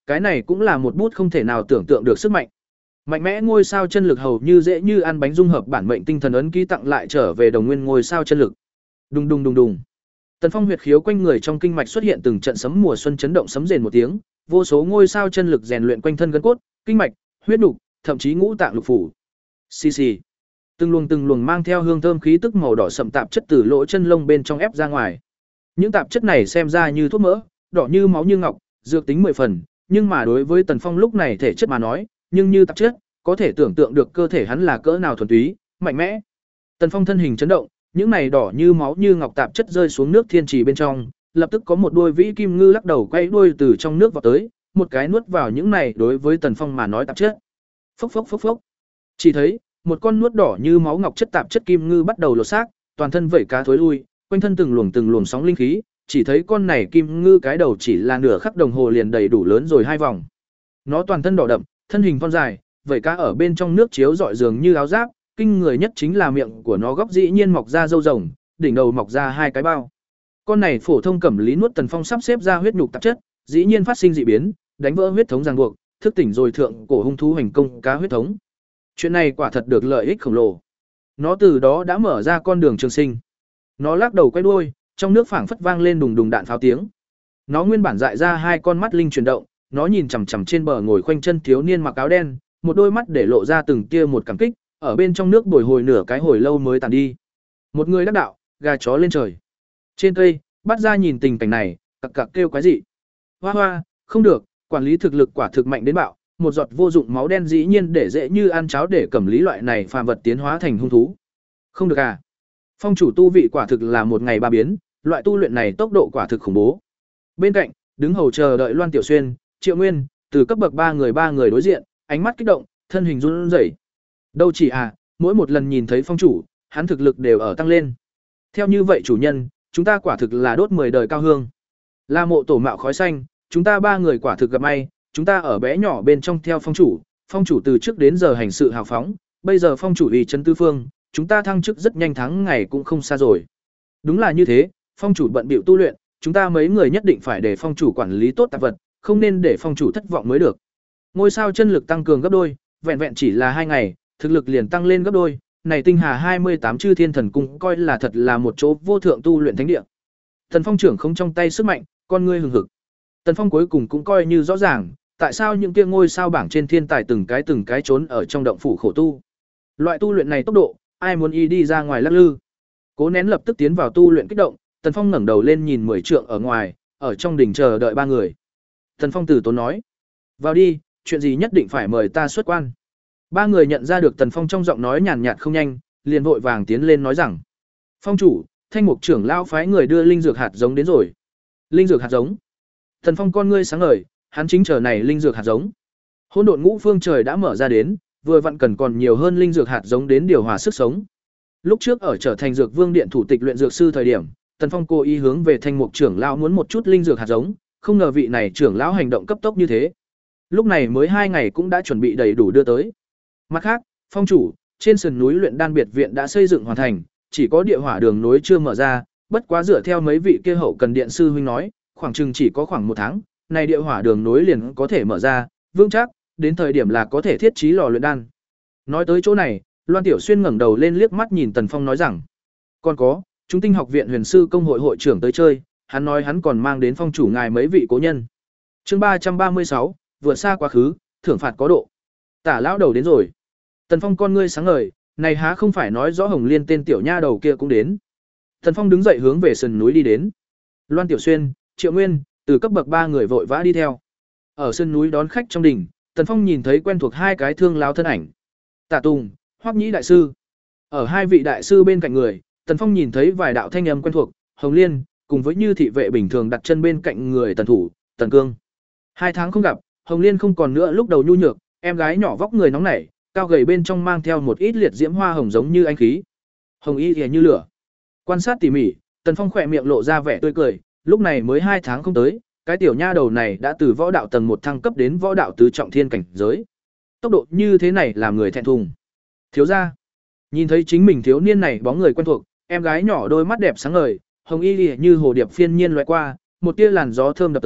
Speaker 1: Cái này cũng là một bút không thể nào tưởng tượng được sức mạnh. Mạnh mẽ ngôi sao chân lực hầu như dễ như ăn bánh dung hợp bản mệnh tinh thần ấn ký tặng lại trở về đồng nguyên ngôi sao chân lực. Đùng đùng đùng đùng. Tần Phong huyệt khiếu quanh người trong kinh mạch xuất hiện từng trận sấm mùa xuân chấn động sấm rền một tiếng, vô số ngôi sao chân lực rèn luyện quanh thân gân cốt, kinh mạch, huyết nục, thậm chí ngũ tạng lục phủ. Xì xì. Từng luồng từng luồng mang theo hương thơm khí tức màu đỏ sậm tạp chất từ lỗ chân lông bên trong ép ra ngoài. Những tạp chất này xem ra như thuốc mỡ, đỏ như máu như ngọc, dược tính mười phần, nhưng mà đối với Tần Phong lúc này thể chất mà nói, nhưng như tạp chất, có thể tưởng tượng được cơ thể hắn là cỡ nào thuần túy, mạnh mẽ. Tần Phong thân hình chấn động, những này đỏ như máu như ngọc tạp chất rơi xuống nước thiên trì bên trong, lập tức có một đuôi vĩ kim ngư lắc đầu quay đuôi từ trong nước vào tới, một cái nuốt vào những này đối với Tần Phong mà nói tạp chất. Phốc phốc phốc phốc. Chỉ thấy, một con nuốt đỏ như máu ngọc chất tạp chất kim ngư bắt đầu lột xác, toàn thân vẩy cá thối lui, quanh thân từng luồng từng luồng sóng linh khí, chỉ thấy con này kim ngư cái đầu chỉ là nửa khắc đồng hồ liền đầy đủ lớn rồi hai vòng. Nó toàn thân đỏ đậm, thân hình thon dài, vẩy cá ở bên trong nước chiếu rọi dường như áo giáp, kinh người nhất chính là miệng của nó góc dĩ nhiên mọc ra râu rồng, đỉnh đầu mọc ra hai cái bao. Con này phổ thông cẩm lý nuốt Tần Phong sắp xếp ra huyết nhục tạp chất, dĩ nhiên phát sinh dị biến, đánh vỡ huyết thống ràng buộc, thức tỉnh rồi thượng cổ hung thú hành công cá huyết thống. Chuyện này quả thật được lợi ích khổng lồ. Nó từ đó đã mở ra con đường trường sinh. Nó lắc đầu quay đuôi, trong nước phảng phất vang lên đùng đùng đạn pháo tiếng. Nó nguyên bản dại ra hai con mắt linh chuyển động, nó nhìn chằm chằm trên bờ ngồi khoanh chân thiếu niên mặc áo đen, một đôi mắt để lộ ra từng tia một cảm kích, ở bên trong nước bồi hồi nửa cái hồi lâu mới tàn đi. Một người đắc đạo, gà chó lên trời. Trên cây, bắt ra nhìn tình cảnh này, cặc cặc kêu quái dị. Hoa hoa, không được, quản lý thực lực quả thực mạnh đến bạo, một giọt vô dụng máu đen dĩ nhiên để dễ như ăn cháo để cẩm lý loại này phàm vật tiến hóa thành hung thú. Không được à? Phong chủ tu vị quả thực là một ngày ba biến, loại tu luyện này tốc độ quả thực khủng bố. Bên cạnh, đứng hầu chờ đợi Loan Tiểu Xuyên, Triệu Nguyên, từ cấp bậc ba người ba người đối diện, ánh mắt kích động, thân hình run rẩy. Đâu chỉ à, mỗi một lần nhìn thấy phong chủ, hắn thực lực đều ở tăng lên. Theo như vậy chủ nhân, chúng ta quả thực là đốt mười đời cao hương. La mộ tổ mạo khói xanh, chúng ta ba người quả thực gặp may, chúng ta ở bé nhỏ bên trong theo phong chủ, phong chủ từ trước đến giờ hành sự hào phóng, bây giờ phong chủ ủy trấn tứ phương, chúng ta thăng chức rất nhanh tháng ngày cũng không xa rồi. Đúng là như thế, phong chủ bận bịu tu luyện, chúng ta mấy người nhất định phải để phong chủ quản lý tốt tạp vật, không nên để phong chủ thất vọng mới được. Ngôi sao chân lực tăng cường gấp đôi, vẹn vẹn chỉ là hai ngày, thực lực liền tăng lên gấp đôi, này tinh hà hai mươi tám chư thiên thần cung coi là thật là một chỗ vô thượng tu luyện thánh địa. Tần Phong trưởng không trong tay sức mạnh, con ngươi hừng hực. Tần Phong cuối cùng cũng coi như rõ ràng, tại sao những kia ngôi sao bảng trên thiên tài từng cái từng cái trốn ở trong động phủ khổ tu. Loại tu luyện này tốc độ, ai muốn y đi ra ngoài lắc lư. Cố Nén lập tức tiến vào tu luyện kích động, Tần Phong ngẩng đầu lên nhìn mười trượng ở ngoài, ở trong đỉnh chờ đợi ba người. Tần Phong từ tốn nói: "Vào đi, chuyện gì nhất định phải mời ta xuất quan." Ba người nhận ra được Tần Phong trong giọng nói nhàn nhạt không nhanh, liền vội vàng tiến lên nói rằng: "Phong chủ, Thanh Mục trưởng lão phái người đưa linh dược hạt giống đến rồi." Linh dược hạt giống? Tần Phong con ngươi sáng ngời, hắn chính chờ này linh dược hạt giống. Hỗn độn ngũ phương trời đã mở ra đến, vừa vặn cần còn nhiều hơn linh dược hạt giống đến điều hòa sức sống. Lúc trước ở trở thành Dược Vương điện thủ tịch luyện dược sư thời điểm, Tần Phong cố ý hướng về Thanh Mục trưởng lão muốn một chút linh dược hạt giống, không ngờ vị này trưởng lão hành động cấp tốc như thế. Lúc này mới hai ngày cũng đã chuẩn bị đầy đủ đưa tới. Mặt khác, phong chủ, trên sườn núi luyện đan biệt viện đã xây dựng hoàn thành, chỉ có địa hỏa đường nối chưa mở ra, bất quá dựa theo mấy vị kia hậu cần điện sư huynh nói, khoảng chừng chỉ có khoảng một tháng, này địa hỏa đường nối liền có thể mở ra, vững chắc, đến thời điểm là có thể thiết trí lò luyện đan. Nói tới chỗ này, Loan Tiểu Xuyên ngẩng đầu lên liếc mắt nhìn Tần Phong nói rằng: "Còn có, chúng tinh học viện Huyền sư công hội hội trưởng tới chơi, hắn nói hắn còn mang đến phong chủ ngài mấy vị cố nhân." Chương ba trăm ba mươi sáu, vượt xa quá khứ, thưởng phạt có độ. Tả lão đầu đến rồi. Tần Phong con ngươi sáng ngời, này há không phải nói rõ Hồng Liên tên tiểu nha đầu kia cũng đến. Tần Phong đứng dậy hướng về sườn núi đi đến. Loan Tiểu Xuyên, Triệu Nguyên, từ cấp bậc ba người vội vã đi theo. Ở sườn núi đón khách trong đỉnh, Tần Phong nhìn thấy quen thuộc hai cái thương lão thân ảnh. Tả Tùng, Hoắc Nhĩ đại sư. Ở hai vị đại sư bên cạnh người, Tần Phong nhìn thấy vài đạo thanh âm quen thuộc, Hồng Liên, cùng với như thị vệ bình thường đặt chân bên cạnh người Tần Thủ, Tần Cương. Hai tháng không gặp, Hồng Liên không còn nữa lúc đầu nhu nhược, em gái nhỏ vóc người nóng nảy, cao gầy bên trong mang theo một ít liệt diễm hoa hồng giống như anh khí. Hồng y thì như lửa. Quan sát tỉ mỉ, Tần Phong khỏe miệng lộ ra vẻ tươi cười, lúc này mới hai tháng không tới, cái tiểu nha đầu này đã từ võ đạo tầng một thăng cấp đến võ đạo tứ trọng thiên cảnh giới. Tốc độ như thế này làm người thẹn thùng. Thiếu gia, nhìn thấy chính mình thiếu niên này bóng người quen thuộc, em gái nhỏ đôi mắt đẹp sáng ngời, hồng y lìa như hồ điệp phiên nhiên loại qua, một tia làn gió thơm đập tới,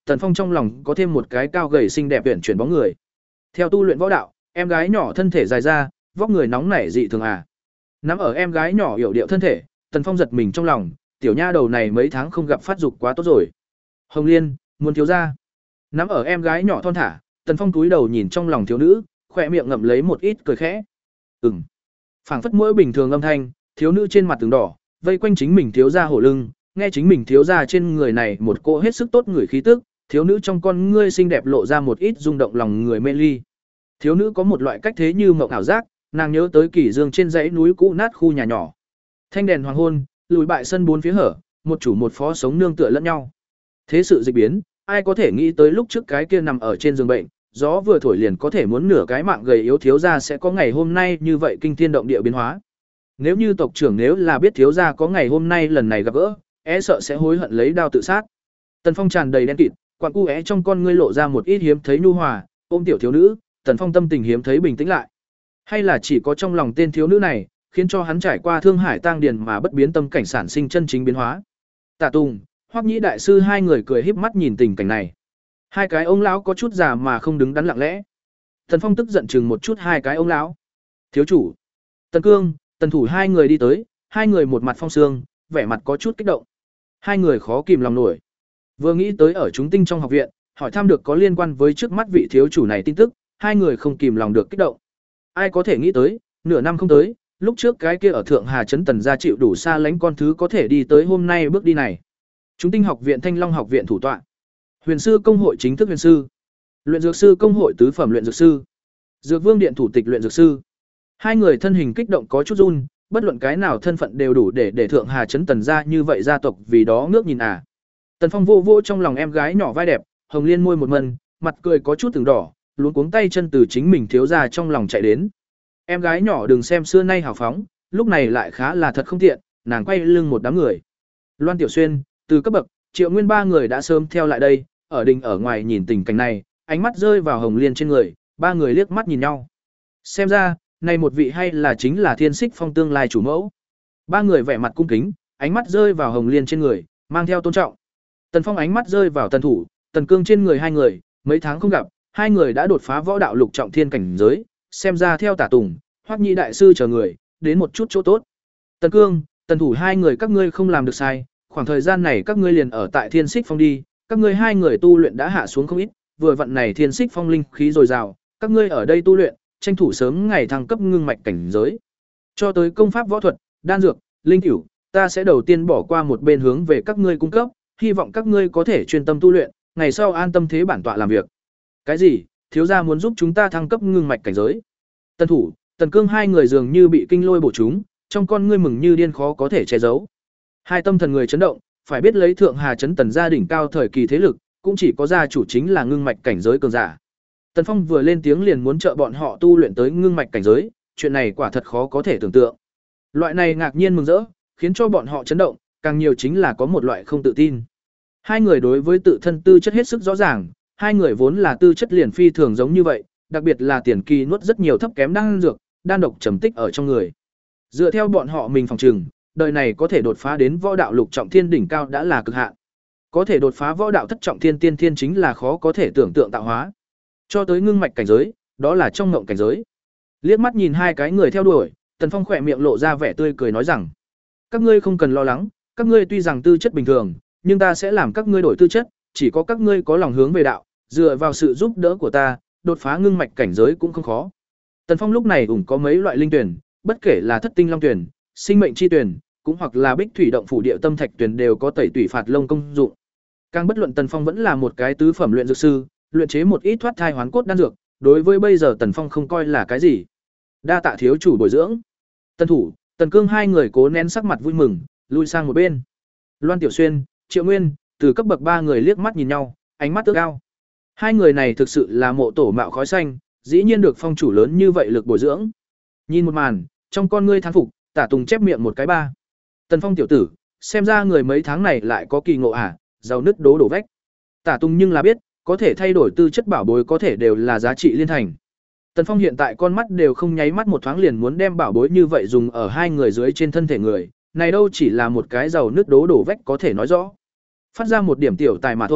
Speaker 1: Tần Phong trong lòng có thêm một cái cao gầy xinh đẹp uyển chuyển bóng người. Theo tu luyện võ đạo, em gái nhỏ thân thể dài ra, vóc người nóng nảy dị thường à. Nắm ở em gái nhỏ hiểu điệu thân thể, Tần Phong giật mình trong lòng, tiểu nha đầu này mấy tháng không gặp phát dục quá tốt rồi. Hồng Liên, muốn thiếu gia. Nắm ở em gái nhỏ thon thả, Tần Phong cúi đầu nhìn trong lòng thiếu nữ, khỏe miệng ngậm lấy một ít cười khẽ. Ừm. Phảng phất mỗi bình thường âm thanh, thiếu nữ trên mặt từng đỏ, vây quanh chính mình thiếu gia hổ lưng, nghe chính mình thiếu gia trên người này một cô hết sức tốt người khí tức, thiếu nữ trong con ngươi xinh đẹp lộ ra một ít rung động lòng người mê ly. Thiếu nữ có một loại cách thế như mộng ảo giác, nàng nhớ tới Kỷ Dương trên dãy núi cũ nát khu nhà nhỏ. Thanh đèn hoàng hôn, lùi bại sân bốn phía hở, một chủ một phó sống nương tựa lẫn nhau. Thế sự dịch biến, ai có thể nghĩ tới lúc trước cái kia nằm ở trên giường bệnh, gió vừa thổi liền có thể muốn nửa cái mạng gầy yếu thiếu gia sẽ có ngày hôm nay như vậy kinh thiên động địa biến hóa. Nếu như tộc trưởng nếu là biết thiếu gia có ngày hôm nay lần này gặp gỡ, e sợ sẽ hối hận lấy đao tự sát. Tần Phong tràn đầy đen kịt, quặn cu é trong con ngươi lộ ra một ít hiếm thấy nhu hòa, ôm tiểu thiếu nữ, Tần Phong tâm tình hiếm thấy bình tĩnh lại. Hay là chỉ có trong lòng tên thiếu nữ này, khiến cho hắn trải qua thương hải tang điền mà bất biến tâm cảnh sản sinh chân chính biến hóa. Tả Tùng, Hoắc Nhĩ đại sư hai người cười híp mắt nhìn tình cảnh này. Hai cái ông lão có chút già mà không đứng đắn lặng lẽ. Tần Phong tức giận chừng một chút hai cái ông lão. Thiếu chủ, Tần Cương, Tần Thủ hai người đi tới, hai người một mặt phong sương, vẻ mặt có chút kích động. Hai người khó kìm lòng nổi. Vừa nghĩ tới ở chúng tinh trong học viện, hỏi thăm được có liên quan với trước mắt vị thiếu chủ này tin tức, hai người không kìm lòng được kích động. Ai có thể nghĩ tới, nửa năm không tới, lúc trước cái kia ở Thượng Hà trấn Tần gia chịu đủ xa lánh con thứ có thể đi tới hôm nay bước đi này. Chúng tinh học viện Thanh Long học viện thủ tọa. Huyền sư công hội chính thức huyền sư. Luyện dược sư công hội tứ phẩm luyện dược sư. Dược Vương điện thủ tịch luyện dược sư. Hai người thân hình kích động có chút run, bất luận cái nào thân phận đều đủ để để Thượng Hà trấn Tần gia như vậy gia tộc vì đó ngước nhìn à. Tần Phong vô vô trong lòng em gái nhỏ vai đẹp, Hồng Liên môi một mần, mặt cười có chút từng đỏ, luống cuống tay chân từ chính mình thiếu ra trong lòng chạy đến. Em gái nhỏ đừng xem xưa nay hào phóng, lúc này lại khá là thật không tiện, nàng quay lưng một đám người. Loan Tiểu Xuyên, từ cấp bậc, Triệu Nguyên ba người đã sớm theo lại đây, ở đình ở ngoài nhìn tình cảnh này, ánh mắt rơi vào Hồng Liên trên người, ba người liếc mắt nhìn nhau. Xem ra, này một vị hay là chính là Thiên Xích Phong tương lai chủ mẫu. Ba người vẻ mặt cung kính, ánh mắt rơi vào Hồng Liên trên người, mang theo tôn trọng. Tần Phong ánh mắt rơi vào Tần Thủ, Tần Cương trên người hai người, mấy tháng không gặp, hai người đã đột phá võ đạo lục trọng thiên cảnh giới, xem ra theo Tả Tùng, Hoắc Nhĩ đại sư chờ người, đến một chút chỗ tốt. Tần Cương, Tần Thủ hai người các ngươi không làm được sai, khoảng thời gian này các ngươi liền ở tại Thiên Xích Phong đi, các ngươi hai người tu luyện đã hạ xuống không ít, vừa vận này Thiên Xích Phong linh khí dồi dào, các ngươi ở đây tu luyện, tranh thủ sớm ngày thăng cấp ngưng mạch cảnh giới. Cho tới công pháp võ thuật, đan dược, linh cửu, ta sẽ đầu tiên bỏ qua một bên hướng về các ngươi cung cấp, hy vọng các ngươi có thể chuyên tâm tu luyện, ngày sau an tâm thế bản tọa làm việc. Cái gì? Thiếu gia muốn giúp chúng ta thăng cấp ngưng mạch cảnh giới? Tần Thủ, Tần Cương hai người dường như bị kinh lôi bổ chúng, trong con ngươi mừng như điên khó có thể che giấu. Hai tâm thần người chấn động, phải biết lấy Thượng Hà trấn Tần gia đỉnh cao thời kỳ thế lực, cũng chỉ có gia chủ chính là ngưng mạch cảnh giới cường giả. Tần Phong vừa lên tiếng liền muốn trợ bọn họ tu luyện tới ngưng mạch cảnh giới, chuyện này quả thật khó có thể tưởng tượng. Loại này ngạc nhiên mừng rỡ, khiến cho bọn họ chấn động, càng nhiều chính là có một loại không tự tin. Hai người đối với tự thân tư chất hết sức rõ ràng, hai người vốn là tư chất liền phi thường giống như vậy, đặc biệt là tiền kỳ nuốt rất nhiều thấp kém đan dược, đan độc trầm tích ở trong người. Dựa theo bọn họ mình phòng trừng, đời này có thể đột phá đến võ đạo lục trọng thiên đỉnh cao đã là cực hạn. Có thể đột phá võ đạo thất trọng thiên tiên thiên chính là khó có thể tưởng tượng tạo hóa. Cho tới ngưng mạch cảnh giới, đó là trong ngộng cảnh giới. Liếc mắt nhìn hai cái người theo đuổi, Tần Phong khỏe miệng lộ ra vẻ tươi cười nói rằng: "Các ngươi không cần lo lắng, các ngươi tuy rằng tư chất bình thường, nhưng ta sẽ làm các ngươi đổi tư chất, chỉ có các ngươi có lòng hướng về đạo, dựa vào sự giúp đỡ của ta, đột phá ngưng mạch cảnh giới cũng không khó." Tần Phong lúc này ủng có mấy loại linh tuyển, bất kể là Thất Tinh Long tuyển, Sinh mệnh chi tuyển, cũng hoặc là Bích Thủy động phủ địa tâm thạch tuyển đều có tẩy tủy phạt lông công dụng. Càng bất luận Tần Phong vẫn là một cái tứ phẩm luyện dược sư, luyện chế một ít thoát thai hoán cốt đan dược, đối với bây giờ Tần Phong không coi là cái gì. Đa tạ thiếu chủ bồi dưỡng. Tần Thủ, Tần Cương hai người cố nén sắc mặt vui mừng, lui sang một bên. Loan Tiểu Xuyên, Triệu Nguyên, từ cấp bậc ba người liếc mắt nhìn nhau, ánh mắt ước ao. Hai người này thực sự là mộ tổ mạo khói xanh, dĩ nhiên được phong chủ lớn như vậy lực bồi dưỡng. Nhìn một màn, trong con ngươi thán phục, Tả Tùng chép miệng một cái ba. Tần Phong tiểu tử, xem ra người mấy tháng này lại có kỳ ngộ à, giàu nứt đố đổ vách. Tả Tùng nhưng là biết, có thể thay đổi tư chất bảo bối có thể đều là giá trị liên thành. Tần Phong hiện tại con mắt đều không nháy mắt một thoáng liền muốn đem bảo bối như vậy dùng ở hai người dưới trên thân thể người, này đâu chỉ là một cái giàu nứt đố đổ vách có thể nói rõ. Phát ra một điểm tiểu tài mà thôi,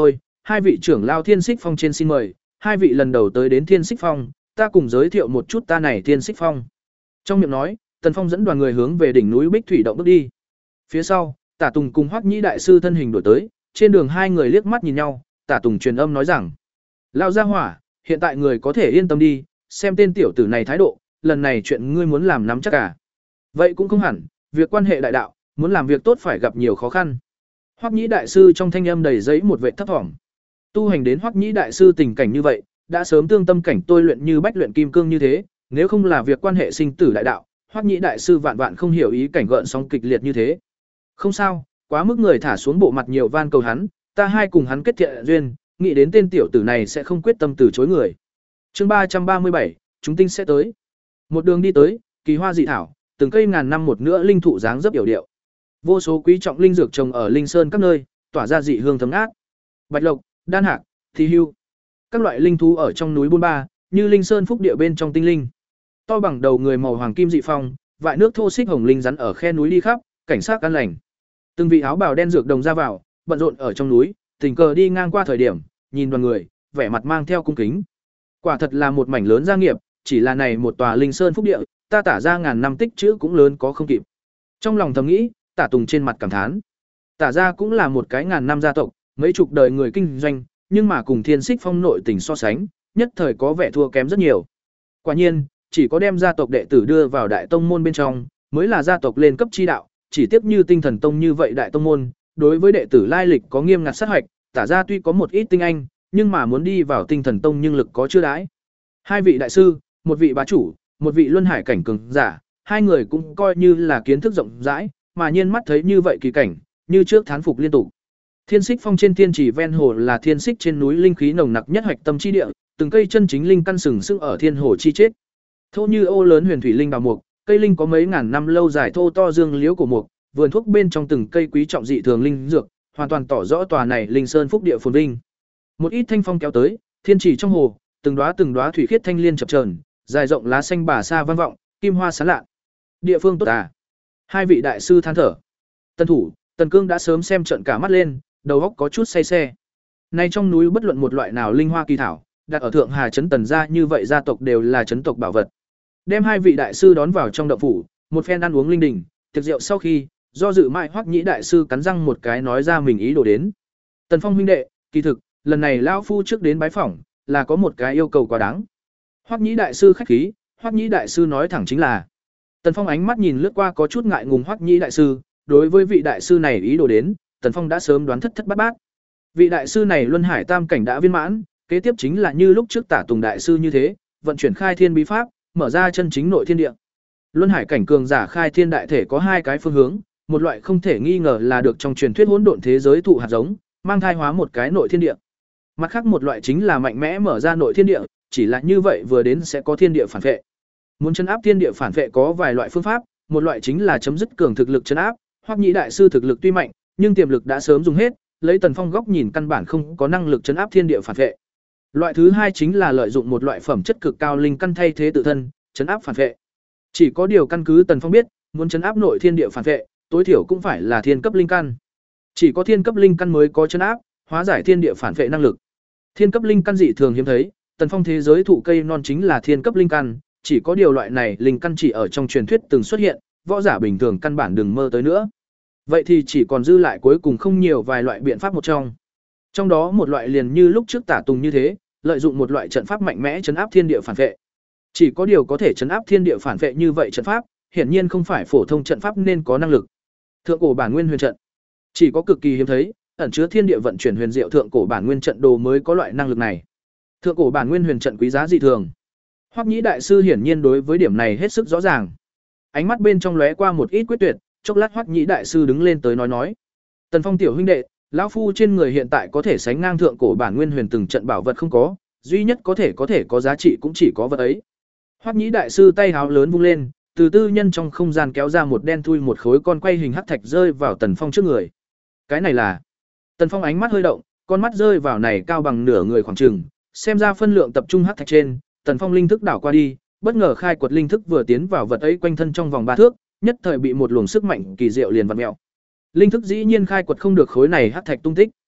Speaker 1: hai vị trưởng lao Thiên Xích Phong trên xin mời, hai vị lần đầu tới đến Thiên Xích Phong, ta cùng giới thiệu một chút ta này Thiên Xích Phong. Trong miệng nói, Tần Phong dẫn đoàn người hướng về đỉnh núi Bích Thủy động bước đi. Phía sau, Tả Tùng cùng Hoắc Nhĩ đại sư thân hình đổi tới, trên đường hai người liếc mắt nhìn nhau, Tả Tùng truyền âm nói rằng: "Lão gia hỏa, hiện tại người có thể yên tâm đi, xem tên tiểu tử này thái độ, lần này chuyện ngươi muốn làm nắm chắc cả." Vậy cũng không hẳn, việc quan hệ đại đạo, muốn làm việc tốt phải gặp nhiều khó khăn. Hoắc Nhĩ đại sư trong thanh âm đầy giấy một vẻ thấp thỏm. Tu hành đến Hoắc Nhĩ đại sư tình cảnh như vậy, đã sớm tương tâm cảnh tôi luyện như bách luyện kim cương như thế, nếu không là việc quan hệ sinh tử đại đạo, Hoắc Nhĩ đại sư vạn vạn không hiểu ý cảnh gợn sóng kịch liệt như thế. Không sao, quá mức người thả xuống bộ mặt nhiều van cầu hắn, ta hai cùng hắn kết thiện duyên, nghĩ đến tên tiểu tử này sẽ không quyết tâm từ chối người. Chương ba trăm ba mươi bảy, chúng tinh sẽ tới. Một đường đi tới, kỳ hoa dị thảo, từng cây ngàn năm một nữa linh thụ dáng dấp yểu điệu. Vô số quý trọng linh dược trồng ở linh sơn các nơi, tỏa ra dị hương thấm ngát. Bạch lộc, đan hạc, thi hưu, các loại linh thú ở trong núi Bôn Ba, như linh sơn phúc địa bên trong tinh linh. To bằng đầu người màu hoàng kim dị phong, vại nước thô xích hồng linh rắn ở khe núi đi khắp, cảnh sát an lành. Từng vị áo bào đen dược đồng ra vào, bận rộn ở trong núi, tình cờ đi ngang qua thời điểm, nhìn đoàn người, vẻ mặt mang theo cung kính. Quả thật là một mảnh lớn gia nghiệp, chỉ là này một tòa linh sơn phúc địa, ta tả ra ngàn năm tích trữ cũng lớn có không kịp. Trong lòng thầm nghĩ, Tả Tùng trên mặt cảm thán. Tả ra cũng là một cái ngàn năm gia tộc, mấy chục đời người kinh doanh, nhưng mà cùng Thiên Xích Phong nội tình so sánh, nhất thời có vẻ thua kém rất nhiều. Quả nhiên, chỉ có đem gia tộc đệ tử đưa vào đại tông môn bên trong, mới là gia tộc lên cấp chi đạo, chỉ tiếp như Tinh Thần Tông như vậy đại tông môn, đối với đệ tử lai lịch có nghiêm ngặt sát hoạch, Tả ra tuy có một ít tinh anh, nhưng mà muốn đi vào Tinh Thần Tông nhưng lực có chưa đãi. Hai vị đại sư, một vị bá chủ, một vị luân hải cảnh cường giả, hai người cũng coi như là kiến thức rộng rãi, mà nhiên mắt thấy như vậy kỳ cảnh, như trước thán phục liên tục. Thiên Xích Phong trên thiên chỉ ven hồ là thiên xích trên núi linh khí nồng nặc nhất hoạch tâm chi địa, từng cây chân chính linh căn sừng sững ở thiên hồ chi chết. Thô như ô lớn huyền thủy linh đào mục, cây linh có mấy ngàn năm lâu dài thô to dương liễu của mục, vườn thuốc bên trong từng cây quý trọng dị thường linh dược, hoàn toàn tỏ rõ tòa này linh sơn phúc địa phồn vinh. Một ít thanh phong kéo tới, thiên chỉ trong hồ, từng đóa từng đóa thủy khiết thanh liên chập chờn, dài rộng lá xanh bà sa vang vọng, kim hoa sáng lạ. Địa phương tốt à? Hai vị đại sư than thở. Tân thủ, Tần Cương đã sớm xem trận cả mắt lên, đầu óc có chút say xe. Nay trong núi bất luận một loại nào linh hoa kỳ thảo, đặt ở Thượng Hà trấn Tần gia như vậy gia tộc đều là trấn tộc bảo vật. Đem hai vị đại sư đón vào trong động phủ, một phen ăn uống linh đình, tiệc rượu sau khi, do dự mãi Hoắc Nhĩ đại sư cắn răng một cái nói ra mình ý đồ đến. Tần Phong huynh đệ, kỳ thực, lần này lão phu trước đến bái phỏng, là có một cái yêu cầu quá đáng. Hoắc Nhĩ đại sư khách khí, Hoắc Nhĩ đại sư nói thẳng chính là. Tần Phong ánh mắt nhìn lướt qua có chút ngại ngùng Hoắc Nhĩ đại sư, đối với vị đại sư này ý đồ đến, Tần Phong đã sớm đoán thất thất bát bát. Vị đại sư này luân hải tam cảnh đã viên mãn, kế tiếp chính là như lúc trước Tả Tùng đại sư như thế, vận chuyển khai thiên bí pháp, mở ra chân chính nội thiên địa. Luân hải cảnh cường giả khai thiên đại thể có hai cái phương hướng, một loại không thể nghi ngờ là được trong truyền thuyết hỗn độn thế giới thụ hạt giống, mang thai hóa một cái nội thiên địa. Mặt khác một loại chính là mạnh mẽ mở ra nội thiên địa, chỉ là như vậy vừa đến sẽ có thiên địa phản vệ. Muốn chấn áp thiên địa phản vệ có vài loại phương pháp, một loại chính là chấm dứt cường thực lực chấn áp, Hoắc Nhĩ đại sư thực lực tuy mạnh, nhưng tiềm lực đã sớm dùng hết, lấy Tần Phong góc nhìn căn bản không có năng lực chấn áp thiên địa phản vệ. Loại thứ hai chính là lợi dụng một loại phẩm chất cực cao linh căn thay thế tự thân, chấn áp phản vệ. Chỉ có điều căn cứ Tần Phong biết, muốn chấn áp nội thiên địa phản vệ, tối thiểu cũng phải là thiên cấp linh căn. Chỉ có thiên cấp linh căn mới có chấn áp, hóa giải thiên địa phản vệ năng lực. Thiên cấp linh căn dị thường hiếm thấy, Tần Phong thế giới thụ cây non chính là thiên cấp linh căn, chỉ có điều loại này linh căn chỉ ở trong truyền thuyết từng xuất hiện, võ giả bình thường căn bản đừng mơ tới nữa. Vậy thì chỉ còn dư lại cuối cùng không nhiều vài loại biện pháp một trong. Trong đó một loại liền như lúc trước Tả Tùng như thế, lợi dụng một loại trận pháp mạnh mẽ trấn áp thiên địa phản vệ. Chỉ có điều có thể trấn áp thiên địa phản vệ như vậy trận pháp, hiển nhiên không phải phổ thông trận pháp nên có năng lực. Thượng cổ bản nguyên huyền trận, chỉ có cực kỳ hiếm thấy, ẩn chứa thiên địa vận chuyển huyền diệu thượng cổ bản nguyên trận đồ mới có loại năng lực này. Thượng cổ bản nguyên huyền trận quý giá dị thường. Hoắc Nhĩ đại sư hiển nhiên đối với điểm này hết sức rõ ràng. Ánh mắt bên trong lóe qua một ít quyết tuyệt, chốc lát Hoắc Nhĩ đại sư đứng lên tới nói nói: "Tần Phong tiểu huynh đệ, lão phu trên người hiện tại có thể sánh ngang thượng cổ bản nguyên huyền từng trận bảo vật không có, duy nhất có thể có thể có giá trị cũng chỉ có vật ấy." Hoắc Nhĩ đại sư tay háo lớn vung lên, từ tư nhân trong không gian kéo ra một đen thui một khối con quay hình hắc thạch rơi vào Tần Phong trước người. Cái này là? Tần Phong ánh mắt hơi động, con mắt rơi vào này cao bằng nửa người khoảng chừng, xem ra phân lượng tập trung hắc thạch trên, Tần Phong linh thức đảo qua đi, bất ngờ khai quật linh thức vừa tiến vào vật ấy quanh thân trong vòng ba thước, nhất thời bị một luồng sức mạnh kỳ diệu liền vặn mèo. Linh thức dĩ nhiên khai quật không được khối này hắc thạch tung tích.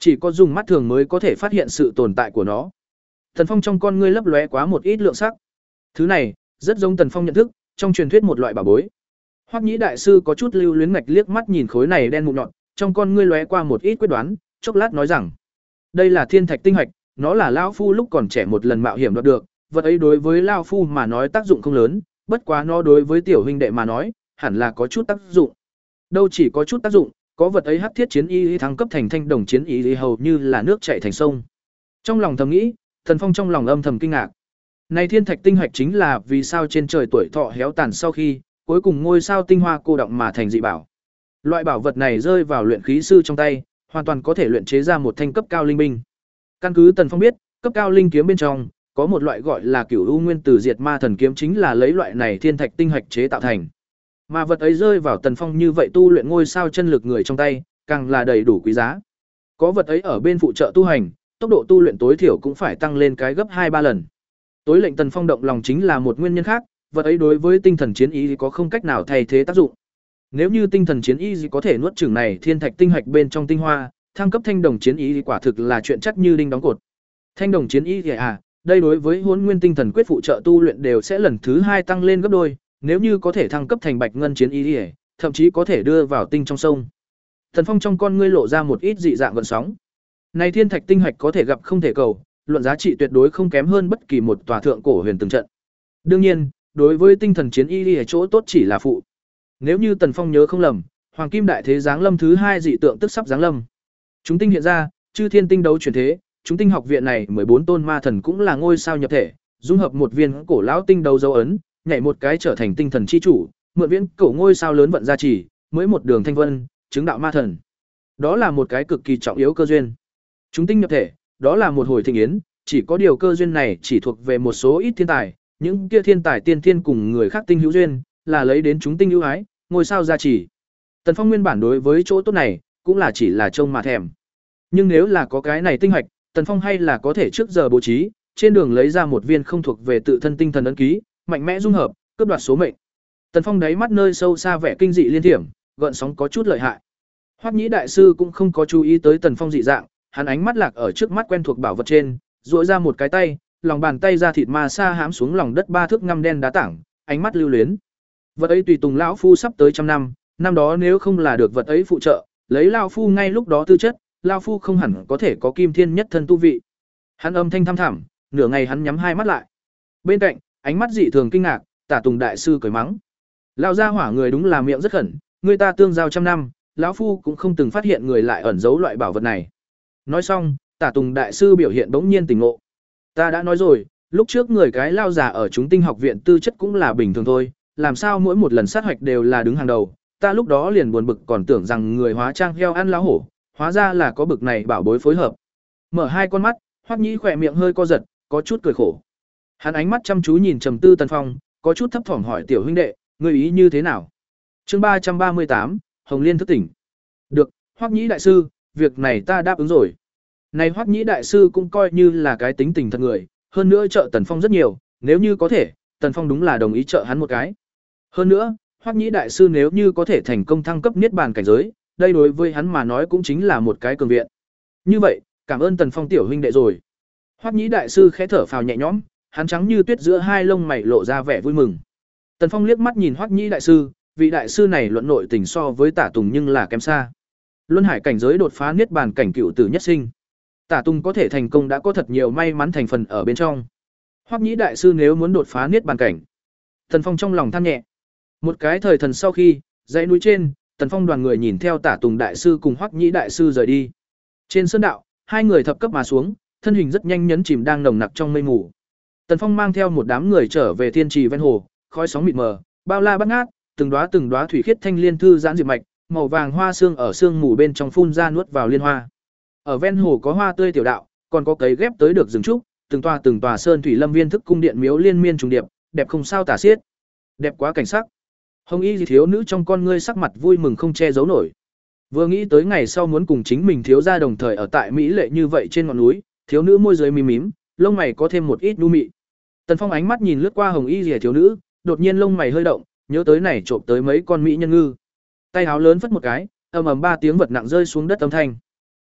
Speaker 1: Chỉ có dùng mắt thường mới có thể phát hiện sự tồn tại của nó. Tần Phong trong con ngươi lấp lóe quá một ít lượng sắc. Thứ này, rất giống Tần Phong nhận thức, trong truyền thuyết một loại bảo bối. Hoắc Nhĩ đại sư có chút lưu luyến ngạch liếc mắt nhìn khối này đen mụn nhọn, trong con ngươi lóe qua một ít quyết đoán, chốc lát nói rằng: "Đây là thiên thạch tinh hạch, nó là lão phu lúc còn trẻ một lần mạo hiểm đoạt được, vật ấy đối với lão phu mà nói tác dụng không lớn, bất quá nó đối với tiểu huynh đệ mà nói, hẳn là có chút tác dụng." Đâu chỉ có chút tác dụng, có vật ấy hắc thiết chiến y thăng cấp thành thanh đồng chiến y hầu như là nước chảy thành sông. Trong lòng thầm nghĩ, Thần Phong trong lòng âm thầm kinh ngạc. Này thiên thạch tinh hạch chính là vì sao trên trời tuổi thọ héo tàn sau khi, cuối cùng ngôi sao tinh hoa cô động mà thành dị bảo. Loại bảo vật này rơi vào luyện khí sư trong tay, hoàn toàn có thể luyện chế ra một thanh cấp cao linh binh. Căn cứ Tần Phong biết, cấp cao linh kiếm bên trong có một loại gọi là Cửu U Nguyên Tử Diệt Ma Thần kiếm chính là lấy loại này thiên thạch tinh hạch chế tạo thành. Mà vật ấy rơi vào Tần Phong như vậy tu luyện ngôi sao chân lực người trong tay, càng là đầy đủ quý giá. Có vật ấy ở bên phụ trợ tu hành, tốc độ tu luyện tối thiểu cũng phải tăng lên cái gấp hai ba lần. Tối lệnh Tần Phong động lòng chính là một nguyên nhân khác, vật ấy đối với tinh thần chiến ý thì có không cách nào thay thế tác dụng. Nếu như tinh thần chiến ý gì có thể nuốt chửng này thiên thạch tinh hạch bên trong tinh hoa, thăng cấp thanh đồng chiến ý thì quả thực là chuyện chắc như đinh đóng cột. Thanh đồng chiến ý thì à, đây đối với Hỗn Nguyên tinh thần quyết phụ trợ tu luyện đều sẽ lần thứ hai tăng lên gấp đôi, nếu như có thể thăng cấp thành bạch ngân chiến ý thì thậm chí có thể đưa vào tinh trong sông. Thần Phong trong con ngươi lộ ra một ít dị dạng gợn sóng. Này thiên thạch tinh hạch có thể gặp không thể cầu, luận giá trị tuyệt đối không kém hơn bất kỳ một tòa thượng cổ huyền từng trận. Đương nhiên, đối với tinh thần chiến y thì chỗ tốt chỉ là phụ. Nếu như Tần Phong nhớ không lầm, Hoàng Kim Đại Thế giáng lâm thứ hai dị tượng tức sắp giáng lâm. Chúng tinh hiện ra, chư thiên tinh đấu chuyển thế, chúng tinh học viện này mười bốn tôn ma thần cũng là ngôi sao nhập thể, dung hợp một viên cổ lão tinh đấu dấu ấn, nhảy một cái trở thành tinh thần chi chủ, mượn viễn cổ ngôi sao lớn vận gia trì, mới một đường thanh vân, chứng đạo ma thần. Đó là một cái cực kỳ trọng yếu cơ duyên. Chúng tinh nhập thể, đó là một hồi thịnh yến, chỉ có điều cơ duyên này chỉ thuộc về một số ít thiên tài, những kia thiên tài tiên thiên cùng người khác tinh hữu duyên, là lấy đến chúng tinh ưu ái, ngôi sao gia trì. Tần Phong nguyên bản đối với chỗ tốt này, cũng là chỉ là trông mà thèm. Nhưng nếu là có cái này tinh hạch, Tần Phong hay là có thể trước giờ bố trí, trên đường lấy ra một viên không thuộc về tự thân tinh thần ấn ký, mạnh mẽ dung hợp, cướp đoạt số mệnh. Tần Phong đáy mắt nơi sâu xa vẻ kinh dị liên thiểm, gợn sóng có chút lợi hại. Hoắc Nhĩ đại sư cũng không có chú ý tới Tần Phong dị dạng, hắn ánh mắt lạc ở trước mắt quen thuộc bảo vật trên, duỗi ra một cái tay, lòng bàn tay ra thịt ma sa hãm xuống lòng đất ba thước ngăm đen đá tảng, ánh mắt lưu luyến. Vật ấy tùy tùng lão phu sắp tới trăm năm, năm đó nếu không là được vật ấy phụ trợ, lấy lão phu ngay lúc đó tư chất, lão phu không hẳn có thể có kim thiên nhất thân tu vị. Hắn âm thanh thăm thẳm, nửa ngày hắn nhắm hai mắt lại. Bên cạnh, ánh mắt dị thường kinh ngạc, Tả Tùng đại sư cười mắng: "Lão gia hỏa người đúng là miệng rất khẩn, người ta tương giao trăm năm, lão phu cũng không từng phát hiện người lại ẩn giấu loại bảo vật này." Nói xong, Tả Tùng đại sư biểu hiện bỗng nhiên tỉnh ngộ. "Ta đã nói rồi, lúc trước người cái lao giả ở chúng tinh học viện tư chất cũng là bình thường thôi, làm sao mỗi một lần sát hoạch đều là đứng hàng đầu, ta lúc đó liền buồn bực còn tưởng rằng người hóa trang heo ăn lá hổ, hóa ra là có bực này bảo bối phối hợp." Mở hai con mắt, Hoắc Nhĩ khỏe miệng hơi co giật, có chút cười khổ. Hắn ánh mắt chăm chú nhìn trầm tư Tần Phong, có chút thấp thỏm hỏi tiểu huynh đệ, ngươi ý như thế nào? Chương ba trăm ba mươi tám, Hồng Liên thức tỉnh. Được, Hoắc Nhĩ đại sư, việc này ta đáp ứng rồi. Này Hoắc Nhĩ đại sư cũng coi như là cái tính tình thật người, hơn nữa trợ Tần Phong rất nhiều, nếu như có thể, Tần Phong đúng là đồng ý trợ hắn một cái. Hơn nữa, Hoắc Nhĩ đại sư nếu như có thể thành công thăng cấp niết bàn cảnh giới, đây đối với hắn mà nói cũng chính là một cái cường viện. Như vậy, cảm ơn Tần Phong tiểu huynh đệ rồi. Hoắc Nhĩ đại sư khẽ thở phào nhẹ nhõm, hắn trắng như tuyết giữa hai lông mày lộ ra vẻ vui mừng. Tần Phong liếc mắt nhìn Hoắc Nhĩ đại sư, vị đại sư này luận nội tình so với Tả Tùng nhưng là kém xa. Luân hải cảnh giới đột phá niết bàn cảnh cựu tử nhất sinh. Tả Tùng có thể thành công đã có thật nhiều may mắn thành phần ở bên trong. Hoắc Nhĩ đại sư nếu muốn đột phá niết bàn cảnh. Tần Phong trong lòng than nhẹ. Một cái thời thần sau khi, dãy núi trên, Tần Phong đoàn người nhìn theo Tả Tùng đại sư cùng Hoắc Nhĩ đại sư rời đi. Trên sơn đạo, hai người thập cấp mà xuống, thân hình rất nhanh nhấn chìm đang nồng nặc trong mây mù. Tần Phong mang theo một đám người trở về thiên trì ven hồ, khói sóng mịt mờ, bao la bát ngát, từng đóa từng đóa thủy khiết thanh liên thư giãn diệp mạch, màu vàng hoa xương ở xương mù bên trong phun ra nuốt vào liên hoa. Ở ven hồ có hoa tươi tiểu đạo, còn có cấy ghép tới được rừng trúc, từng tòa từng tòa sơn thủy lâm viên thức cung điện miếu liên miên trùng điệp, đẹp không sao tả xiết. Đẹp quá cảnh sắc. Hồng Y gì thiếu nữ trong con ngươi sắc mặt vui mừng không che giấu nổi. Vừa nghĩ tới ngày sau muốn cùng chính mình thiếu gia đồng thời ở tại mỹ lệ như vậy trên ngọn núi, thiếu nữ môi dưới mím mím, lông mày có thêm một ít nhu mị. Tần Phong ánh mắt nhìn lướt qua Hồng Y Liễu thiếu nữ, đột nhiên lông mày hơi động, nhớ tới này trộm tới mấy con mỹ nhân ngư. Tay áo lớn phất một cái, ầm ầm ba tiếng vật nặng rơi xuống đất âm thanh.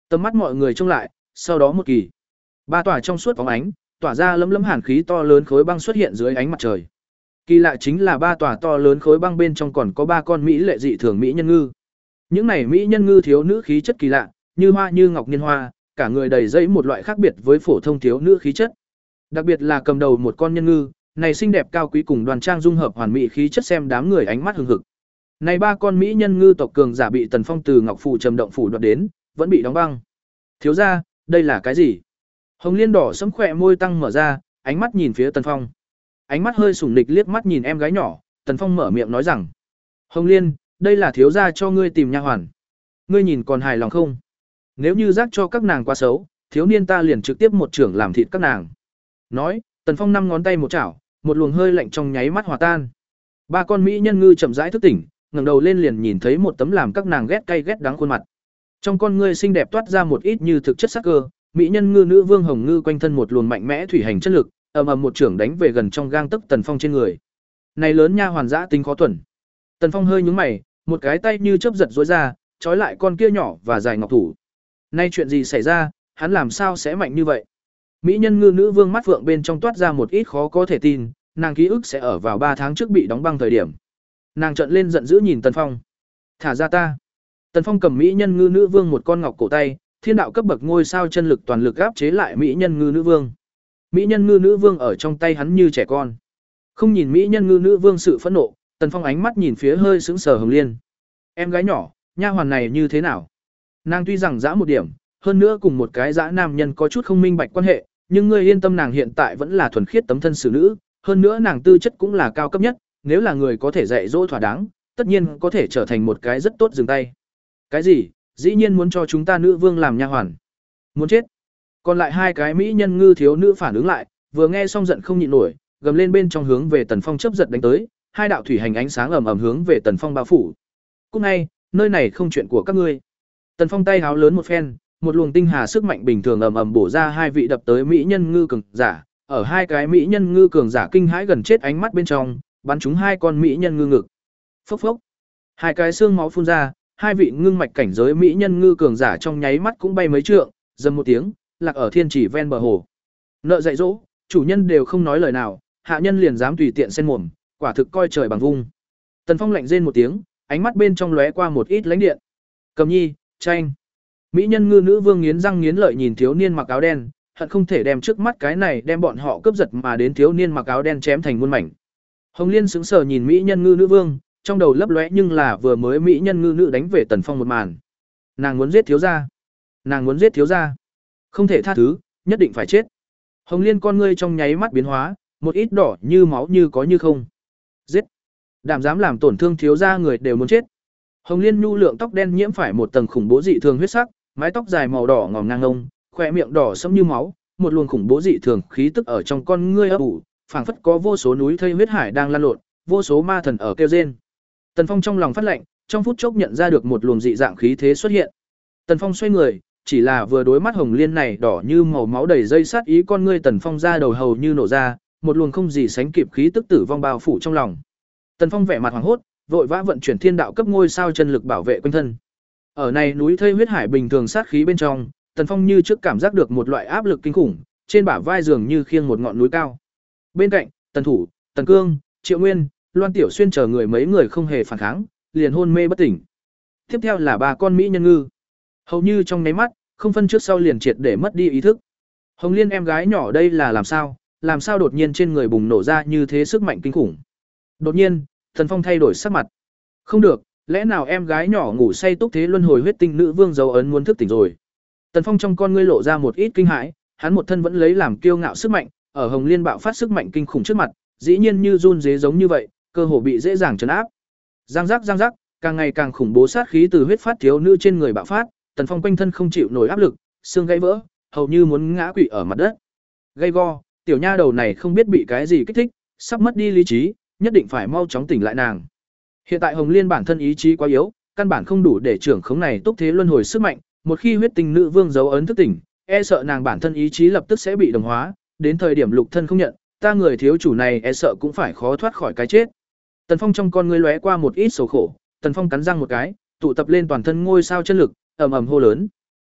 Speaker 1: Tầm mắt mọi người trông lại, sau đó một kỳ. Ba tòa trong suốt phóng ánh, tỏa ra lấm lấm hàn khí to lớn khối băng xuất hiện dưới ánh mặt trời. Kỳ lạ chính là ba tòa to lớn khối băng bên trong còn có ba con mỹ lệ dị thường mỹ nhân ngư. Những này mỹ nhân ngư thiếu nữ khí chất kỳ lạ, như hoa như ngọc niên hoa, cả người đầy dẫy một loại khác biệt với phổ thông thiếu nữ khí chất. Đặc biệt là cầm đầu một con nhân ngư, này xinh đẹp cao quý cùng đoàn trang dung hợp hoàn mỹ khí chất xem đám người ánh mắt hừng hực. Này ba con mỹ nhân ngư tộc cường giả bị Tần Phong từ Ngọc phủ Trầm động phủ đoạt đến, vẫn bị đóng băng. Thiếu gia, đây là cái gì? Hồng Liên đỏ sẫm khỏe môi tăng mở ra, ánh mắt nhìn phía Tần Phong. Ánh mắt hơi sủng nịch liếc mắt nhìn em gái nhỏ, Tần Phong mở miệng nói rằng: "Hồng Liên, đây là thiếu gia cho ngươi tìm nha hoàn. Ngươi nhìn còn hài lòng không? Nếu như giác cho các nàng quá xấu, thiếu niên ta liền trực tiếp một trưởng làm thịt các nàng." Nói, Tần Phong năm ngón tay một chảo, một luồng hơi lạnh trong nháy mắt hòa tan. Ba con mỹ nhân ngư chậm rãi thức tỉnh, ngẩng đầu lên liền nhìn thấy một tấm làm các nàng ghét cay ghét đắng khuôn mặt. Trong con ngươi xinh đẹp toát ra một ít như thực chất sắc cơ, mỹ nhân ngư nữ vương Hồng Ngư quanh thân một luồng mạnh mẽ thủy hành chất lực, ầm ầm một trưởng đánh về gần trong gang tấc Tần Phong trên người. Này lớn nha hoàn dã tính khó tuần. Tần Phong hơi nhướng mày, một cái tay như chớp giật duỗi ra, trói lại con kia nhỏ và dài ngọc thủ. Nay chuyện gì xảy ra, hắn làm sao sẽ mạnh như vậy? Mỹ nhân ngư nữ vương mắt phượng bên trong toát ra một ít khó có thể tin, nàng ký ức sẽ ở vào ba tháng trước bị đóng băng thời điểm. Nàng trợn lên giận dữ nhìn Tần Phong. "Thả ra ta." Tần Phong cầm mỹ nhân ngư nữ vương một con ngọc cổ tay, thiên đạo cấp bậc ngôi sao chân lực toàn lực áp chế lại mỹ nhân ngư nữ vương. Mỹ nhân ngư nữ vương ở trong tay hắn như trẻ con. Không nhìn mỹ nhân ngư nữ vương sự phẫn nộ, Tần Phong ánh mắt nhìn phía hơi sững sờ Hồng Liên. "Em gái nhỏ, nha hoàn này như thế nào?" Nàng tuy rằng dã một điểm, hơn nữa cùng một cái dã nam nhân có chút không minh bạch quan hệ, nhưng ngươi yên tâm, nàng hiện tại vẫn là thuần khiết tấm thân xử nữ, hơn nữa nàng tư chất cũng là cao cấp nhất, nếu là người có thể dạy dỗ thỏa đáng, tất nhiên có thể trở thành một cái rất tốt dừng tay. "Cái gì? Dĩ nhiên muốn cho chúng ta nữ vương làm nha hoàn? Muốn chết." Còn lại hai cái mỹ nhân ngư thiếu nữ phản ứng lại, vừa nghe xong giận không nhịn nổi, gầm lên bên trong hướng về Tần Phong chớp giật đánh tới, hai đạo thủy hành ánh sáng ầm ầm hướng về Tần Phong bao phủ. "Cút ngay, nơi này không chuyện của các ngươi." Tần Phong tay háo lớn một phen, một luồng tinh hà sức mạnh bình thường ầm ầm bổ ra hai vị đập tới mỹ nhân ngư cường giả, ở hai cái mỹ nhân ngư cường giả kinh hãi gần chết ánh mắt bên trong, bắn trúng hai con mỹ nhân ngư ngực. Phốc phốc. Hai cái xương máu phun ra, hai vị ngưng mạch cảnh giới mỹ nhân ngư cường giả trong nháy mắt cũng bay mấy trượng, dầm một tiếng, lạc ở thiên chỉ ven bờ hồ. Nợ dạy dỗ, chủ nhân đều không nói lời nào, hạ nhân liền dám tùy tiện xen mồm, quả thực coi trời bằng vung. Tần Phong lạnh rên một tiếng, ánh mắt bên trong lóe qua một ít lãnh điện. Cầm nhi, tranh. Mỹ nhân ngư nữ vương nghiến răng nghiến lợi nhìn thiếu niên mặc áo đen, hận không thể đem trước mắt cái này đem bọn họ cướp giật mà đến thiếu niên mặc áo đen chém thành muôn mảnh. Hồng Liên sững sờ nhìn mỹ nhân ngư nữ vương, trong đầu lấp lóe nhưng là vừa mới mỹ nhân ngư nữ đánh về Tần Phong một màn. Nàng muốn giết thiếu gia, nàng muốn giết thiếu gia, không thể tha thứ, nhất định phải chết. Hồng Liên con ngươi trong nháy mắt biến hóa, một ít đỏ như máu như có như không. Giết, đảm dám làm tổn thương thiếu gia người đều muốn chết. Hồng Liên nhu lượng tóc đen nhiễm phải một tầng khủng bố dị thường huyết sắc, mái tóc dài màu đỏ ngòm ngang ngông, khóe miệng đỏ sẫm như máu, một luồng khủng bố dị thường khí tức ở trong con ngươi ấp ủ, phảng phất có vô số núi thây huyết hải đang lan lộn, vô số ma thần ở kêu rên. Tần Phong trong lòng phát lạnh, trong phút chốc nhận ra được một luồng dị dạng khí thế xuất hiện. Tần Phong xoay người, chỉ là vừa đối mắt Hồng Liên này đỏ như màu máu đầy dây sát ý con ngươi Tần Phong ra đầu hầu như nổ ra, một luồng không gì sánh kịp khí tức tử vong bao phủ trong lòng. Tần Phong vẻ mặt hoảng hốt, vội vã vận chuyển thiên đạo cấp ngôi sao chân lực bảo vệ quanh thân. Ở này núi thây huyết hải bình thường sát khí bên trong, Tần Phong như trước cảm giác được một loại áp lực kinh khủng, trên bả vai dường như khiêng một ngọn núi cao. Bên cạnh, Tần Thủ, Tần Cương, Triệu Nguyên, Loan Tiểu Xuyên chờ người mấy người không hề phản kháng, liền hôn mê bất tỉnh. Tiếp theo là ba con mỹ nhân ngư. Hầu như trong nháy mắt, không phân trước sau liền triệt để mất đi ý thức. Hồng Liên em gái nhỏ đây là làm sao, làm sao đột nhiên trên người bùng nổ ra như thế sức mạnh kinh khủng. Đột nhiên, Tần Phong thay đổi sắc mặt. Không được, lẽ nào em gái nhỏ ngủ say túc thế luân hồi huyết tinh nữ vương dấu ấn muốn thức tỉnh rồi. Tần Phong trong con ngươi lộ ra một ít kinh hãi, hắn một thân vẫn lấy làm kiêu ngạo sức mạnh, ở Hồng Liên bạo phát sức mạnh kinh khủng trước mặt, dĩ nhiên như run rế giống như vậy, cơ hồ bị dễ dàng trấn áp. Giang giác giang giác, càng ngày càng khủng bố sát khí từ huyết phát thiếu nữ trên người bạo phát, Tần Phong quanh thân không chịu nổi áp lực, xương gãy vỡ, hầu như muốn ngã quỵ ở mặt đất. Gay go, tiểu nha đầu này không biết bị cái gì kích thích, sắp mất đi lý trí, nhất định phải mau chóng tỉnh lại nàng. Hiện tại Hồng Liên bản thân ý chí quá yếu, căn bản không đủ để trưởng khống này túc thế luân hồi sức mạnh, một khi huyết tinh nữ vương dấu ấn thức tỉnh, e sợ nàng bản thân ý chí lập tức sẽ bị đồng hóa, đến thời điểm lục thân không nhận, ta người thiếu chủ này e sợ cũng phải khó thoát khỏi cái chết. Tần Phong trong con ngươi lóe qua một ít sầu khổ, Tần Phong cắn răng một cái, tụ tập lên toàn thân ngôi sao chân lực, ầm ầm hô lớn.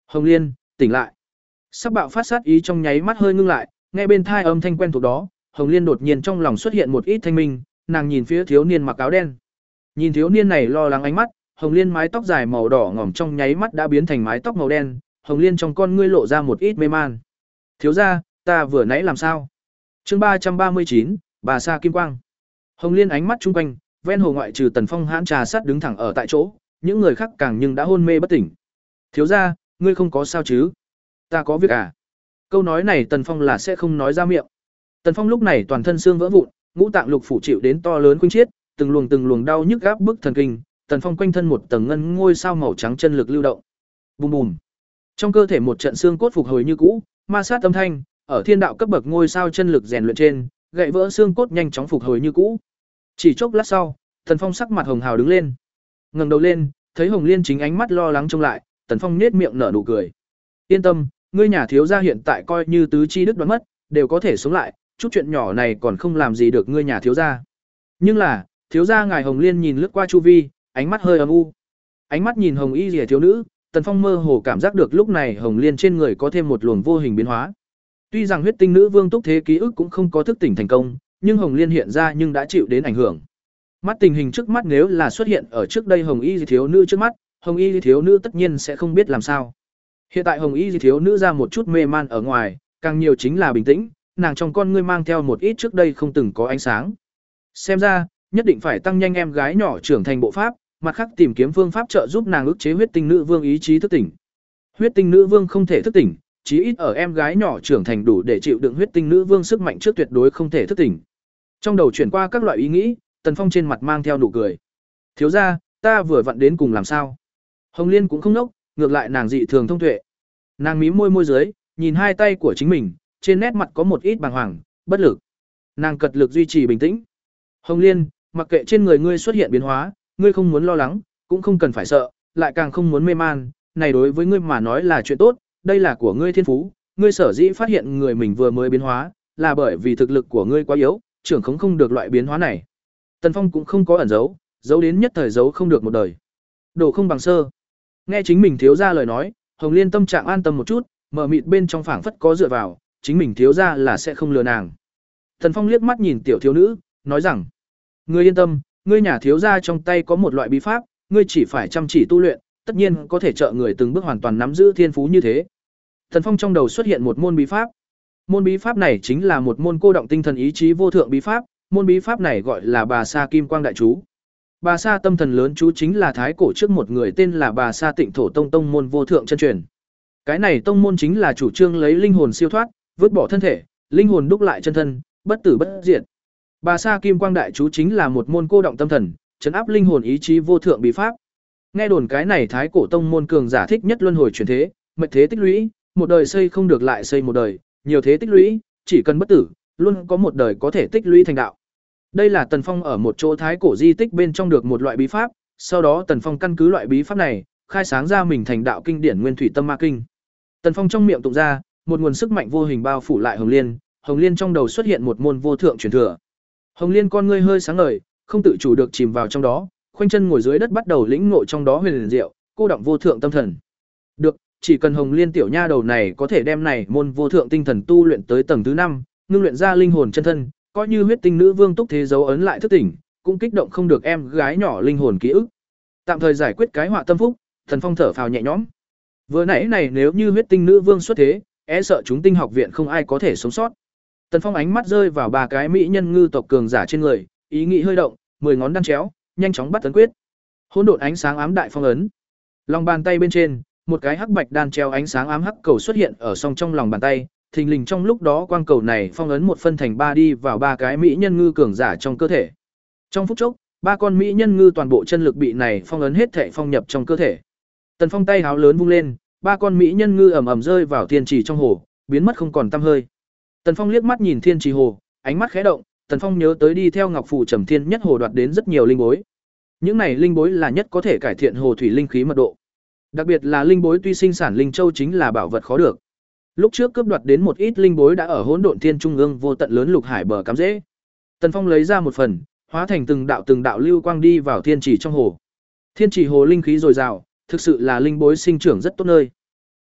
Speaker 1: Hồng Liên, tỉnh lại. Sắp bạo phát sát ý trong nháy mắt hơi ngưng lại, nghe bên thai âm thanh quen thuộc đó, Hồng Liên đột nhiên trong lòng xuất hiện một ít thanh minh, nàng nhìn phía thiếu niên mặc áo đen. Nhìn thiếu niên này lo lắng ánh mắt, Hồng Liên mái tóc dài màu đỏ ngỏm trong nháy mắt đã biến thành mái tóc màu đen, Hồng Liên trong con ngươi lộ ra một ít mê man. Thiếu gia, ta vừa nãy làm sao? Chương ba trăm ba mươi chín, bà Sa Kim Quang. Hồng Liên ánh mắt chung quanh, ven hồ ngoại trừ Tần Phong hãn trà sát đứng thẳng ở tại chỗ, những người khác càng nhưng đã hôn mê bất tỉnh. Thiếu gia, ngươi không có sao chứ? Ta có việc à? Câu nói này Tần Phong là sẽ không nói ra miệng. Tần Phong lúc này toàn thân xương vỡ vụn, ngũ tạng lục phủ chịu đến to lớn khuynh chiết, từng luồng từng luồng đau nhức gáp bức thần kinh, Tần Phong quanh thân một tầng ngân ngôi sao màu trắng chân lực lưu động. Bùm bùm. Trong cơ thể một trận xương cốt phục hồi như cũ, ma sát âm thanh, ở thiên đạo cấp bậc ngôi sao chân lực rèn luyện trên, gãy vỡ xương cốt nhanh chóng phục hồi như cũ. Chỉ chốc lát sau, Tần Phong sắc mặt hồng hào đứng lên. Ngẩng đầu lên, thấy Hồng Liên chính ánh mắt lo lắng trông lại, Tần Phong nhếch miệng nở nụ cười. Yên tâm, ngươi nhà thiếu gia hiện tại coi như tứ chi đức đoán mất, đều có thể sống lại, chút chuyện nhỏ này còn không làm gì được ngươi nhà thiếu gia. Nhưng là, thiếu gia ngài Hồng Liên nhìn lướt qua chu vi, ánh mắt hơi âm u. Ánh mắt nhìn Hồng Y Liễu thiếu nữ, Tần Phong mơ hồ cảm giác được lúc này Hồng Liên trên người có thêm một luồng vô hình biến hóa. Tuy rằng huyết tinh nữ vương túc thế ký ức cũng không có thức tỉnh thành công, nhưng Hồng Liên hiện ra nhưng đã chịu đến ảnh hưởng. Mắt tình hình trước mắt nếu là xuất hiện ở trước đây Hồng Y thiếu nữ trước mắt, Hồng Y thiếu nữ tất nhiên sẽ không biết làm sao. Hiện tại Hồng Y thiếu nữ ra một chút mê man ở ngoài, càng nhiều chính là bình tĩnh, nàng trong con ngươi mang theo một ít trước đây không từng có ánh sáng. Xem ra, nhất định phải tăng nhanh em gái nhỏ trưởng thành bộ pháp, mặt khác tìm kiếm phương pháp trợ giúp nàng ức chế huyết tinh nữ vương ý chí thức tỉnh. Huyết tinh nữ vương không thể thức tỉnh, chí ít ở em gái nhỏ trưởng thành đủ để chịu đựng huyết tinh nữ vương sức mạnh trước tuyệt đối không thể thức tỉnh. Trong đầu chuyển qua các loại ý nghĩ, Tần Phong trên mặt mang theo nụ cười. Thiếu gia, ta vừa vặn đến cùng làm sao? Hồng Liên cũng không nốc, ngược lại nàng dị thường thông tuệ. Nàng mím môi môi dưới, nhìn hai tay của chính mình, trên nét mặt có một ít bàng hoàng, bất lực. Nàng cật lực duy trì bình tĩnh. Hồng Liên, mặc kệ trên người ngươi xuất hiện biến hóa, ngươi không muốn lo lắng, cũng không cần phải sợ, lại càng không muốn mê man, này đối với ngươi mà nói là chuyện tốt, đây là của ngươi thiên phú, ngươi sở dĩ phát hiện người mình vừa mới biến hóa, là bởi vì thực lực của ngươi quá yếu, trưởng khống không được loại biến hóa này. Tần Phong cũng không có ẩn giấu, giấu đến nhất thời giấu không được một đời. Đồ không bằng sơ. Nghe chính mình thiếu gia lời nói, Hồng Liên tâm trạng an tâm một chút, mở mịt bên trong phảng phất có dựa vào, chính mình thiếu gia là sẽ không lừa nàng. Tần Phong liếc mắt nhìn tiểu thiếu nữ, nói rằng: "Ngươi yên tâm, ngươi nhà thiếu gia trong tay có một loại bí pháp, ngươi chỉ phải chăm chỉ tu luyện, tất nhiên có thể trợ người từng bước hoàn toàn nắm giữ thiên phú như thế." Tần Phong trong đầu xuất hiện một môn bí pháp. Môn bí pháp này chính là một môn cô động tinh thần ý chí vô thượng bí pháp, môn bí pháp này gọi là Bà Sa Kim Quang đại chú. Bà Sa tâm thần lớn chú chính là thái cổ trước một người tên là Bà Sa Tịnh Thổ Tông tông môn vô thượng chân truyền. Cái này tông môn chính là chủ trương lấy linh hồn siêu thoát, vứt bỏ thân thể, linh hồn đúc lại chân thân, bất tử bất diệt. Bà Sa Kim Quang đại chú chính là một môn cô động tâm thần, trấn áp linh hồn ý chí vô thượng bí pháp. Nghe đồn cái này thái cổ tông môn cường giả thích nhất luân hồi chuyển thế, mệnh thế tích lũy, một đời xây không được lại xây một đời, nhiều thế tích lũy, chỉ cần bất tử, luôn có một đời có thể tích lũy thành đạo. Đây là Tần Phong ở một chỗ thái cổ di tích bên trong được một loại bí pháp, sau đó Tần Phong căn cứ loại bí pháp này, khai sáng ra mình thành đạo kinh điển Nguyên Thủy Tâm Ma Kinh. Tần Phong trong miệng tụng ra, một nguồn sức mạnh vô hình bao phủ lại Hồng Liên, Hồng Liên trong đầu xuất hiện một môn vô thượng truyền thừa. Hồng Liên con ngươi hơi sáng ngời, không tự chủ được chìm vào trong đó, khoanh chân ngồi dưới đất bắt đầu lĩnh ngộ trong đó huyền diệu, cô động vô thượng tâm thần. Được, chỉ cần Hồng Liên tiểu nha đầu này có thể đem này môn vô thượng tinh thần tu luyện tới tầng thứ năm, ngưng luyện ra linh hồn chân thân, coi như huyết tinh nữ vương túc thế dấu ấn lại thức tỉnh, cũng kích động không được em gái nhỏ linh hồn ký ức. Tạm thời giải quyết cái họa tâm phúc, Thần Phong thở phào nhẹ nhõm. Vừa nãy này nếu như huyết tinh nữ vương xuất thế, e sợ chúng tinh học viện không ai có thể sống sót. Tần Phong ánh mắt rơi vào ba cái mỹ nhân ngư tộc cường giả trên người, ý nghĩ hơi động, mười ngón đan chéo, nhanh chóng bắt tấn quyết. Hỗn độn ánh sáng ám đại phong ấn. Lòng bàn tay bên trên, một cái hắc bạch đan treo ánh sáng ám hắc cầu xuất hiện ở song trong lòng bàn tay, thình lình trong lúc đó quang cầu này phong ấn một phân thành ba đi vào ba cái mỹ nhân ngư cường giả trong cơ thể. Trong phút chốc, ba con mỹ nhân ngư toàn bộ chân lực bị này phong ấn hết thể phong nhập trong cơ thể. Tần Phong tay háo lớn vung lên, ba con mỹ nhân ngư ầm ầm rơi vào thiên trì trong hồ, biến mất không còn tăm hơi. Tần Phong liếc mắt nhìn thiên trì hồ, ánh mắt khẽ động, Tần Phong nhớ tới đi theo Ngọc Phù Trầm Thiên nhất hồ đoạt đến rất nhiều linh bối. Những này linh bối là nhất có thể cải thiện hồ thủy linh khí mật độ. Đặc biệt là linh bối tuy sinh sản linh châu chính là bảo vật khó được. Lúc trước cướp đoạt đến một ít linh bối đã ở Hỗn Độn Thiên trung ương vô tận lớn lục hải bờ cắm rễ. Tần Phong lấy ra một phần, hóa thành từng đạo từng đạo lưu quang đi vào thiên trì trong hồ. Thiên trì hồ linh khí dồi dào, thực sự là linh bối sinh trưởng rất tốt nơi.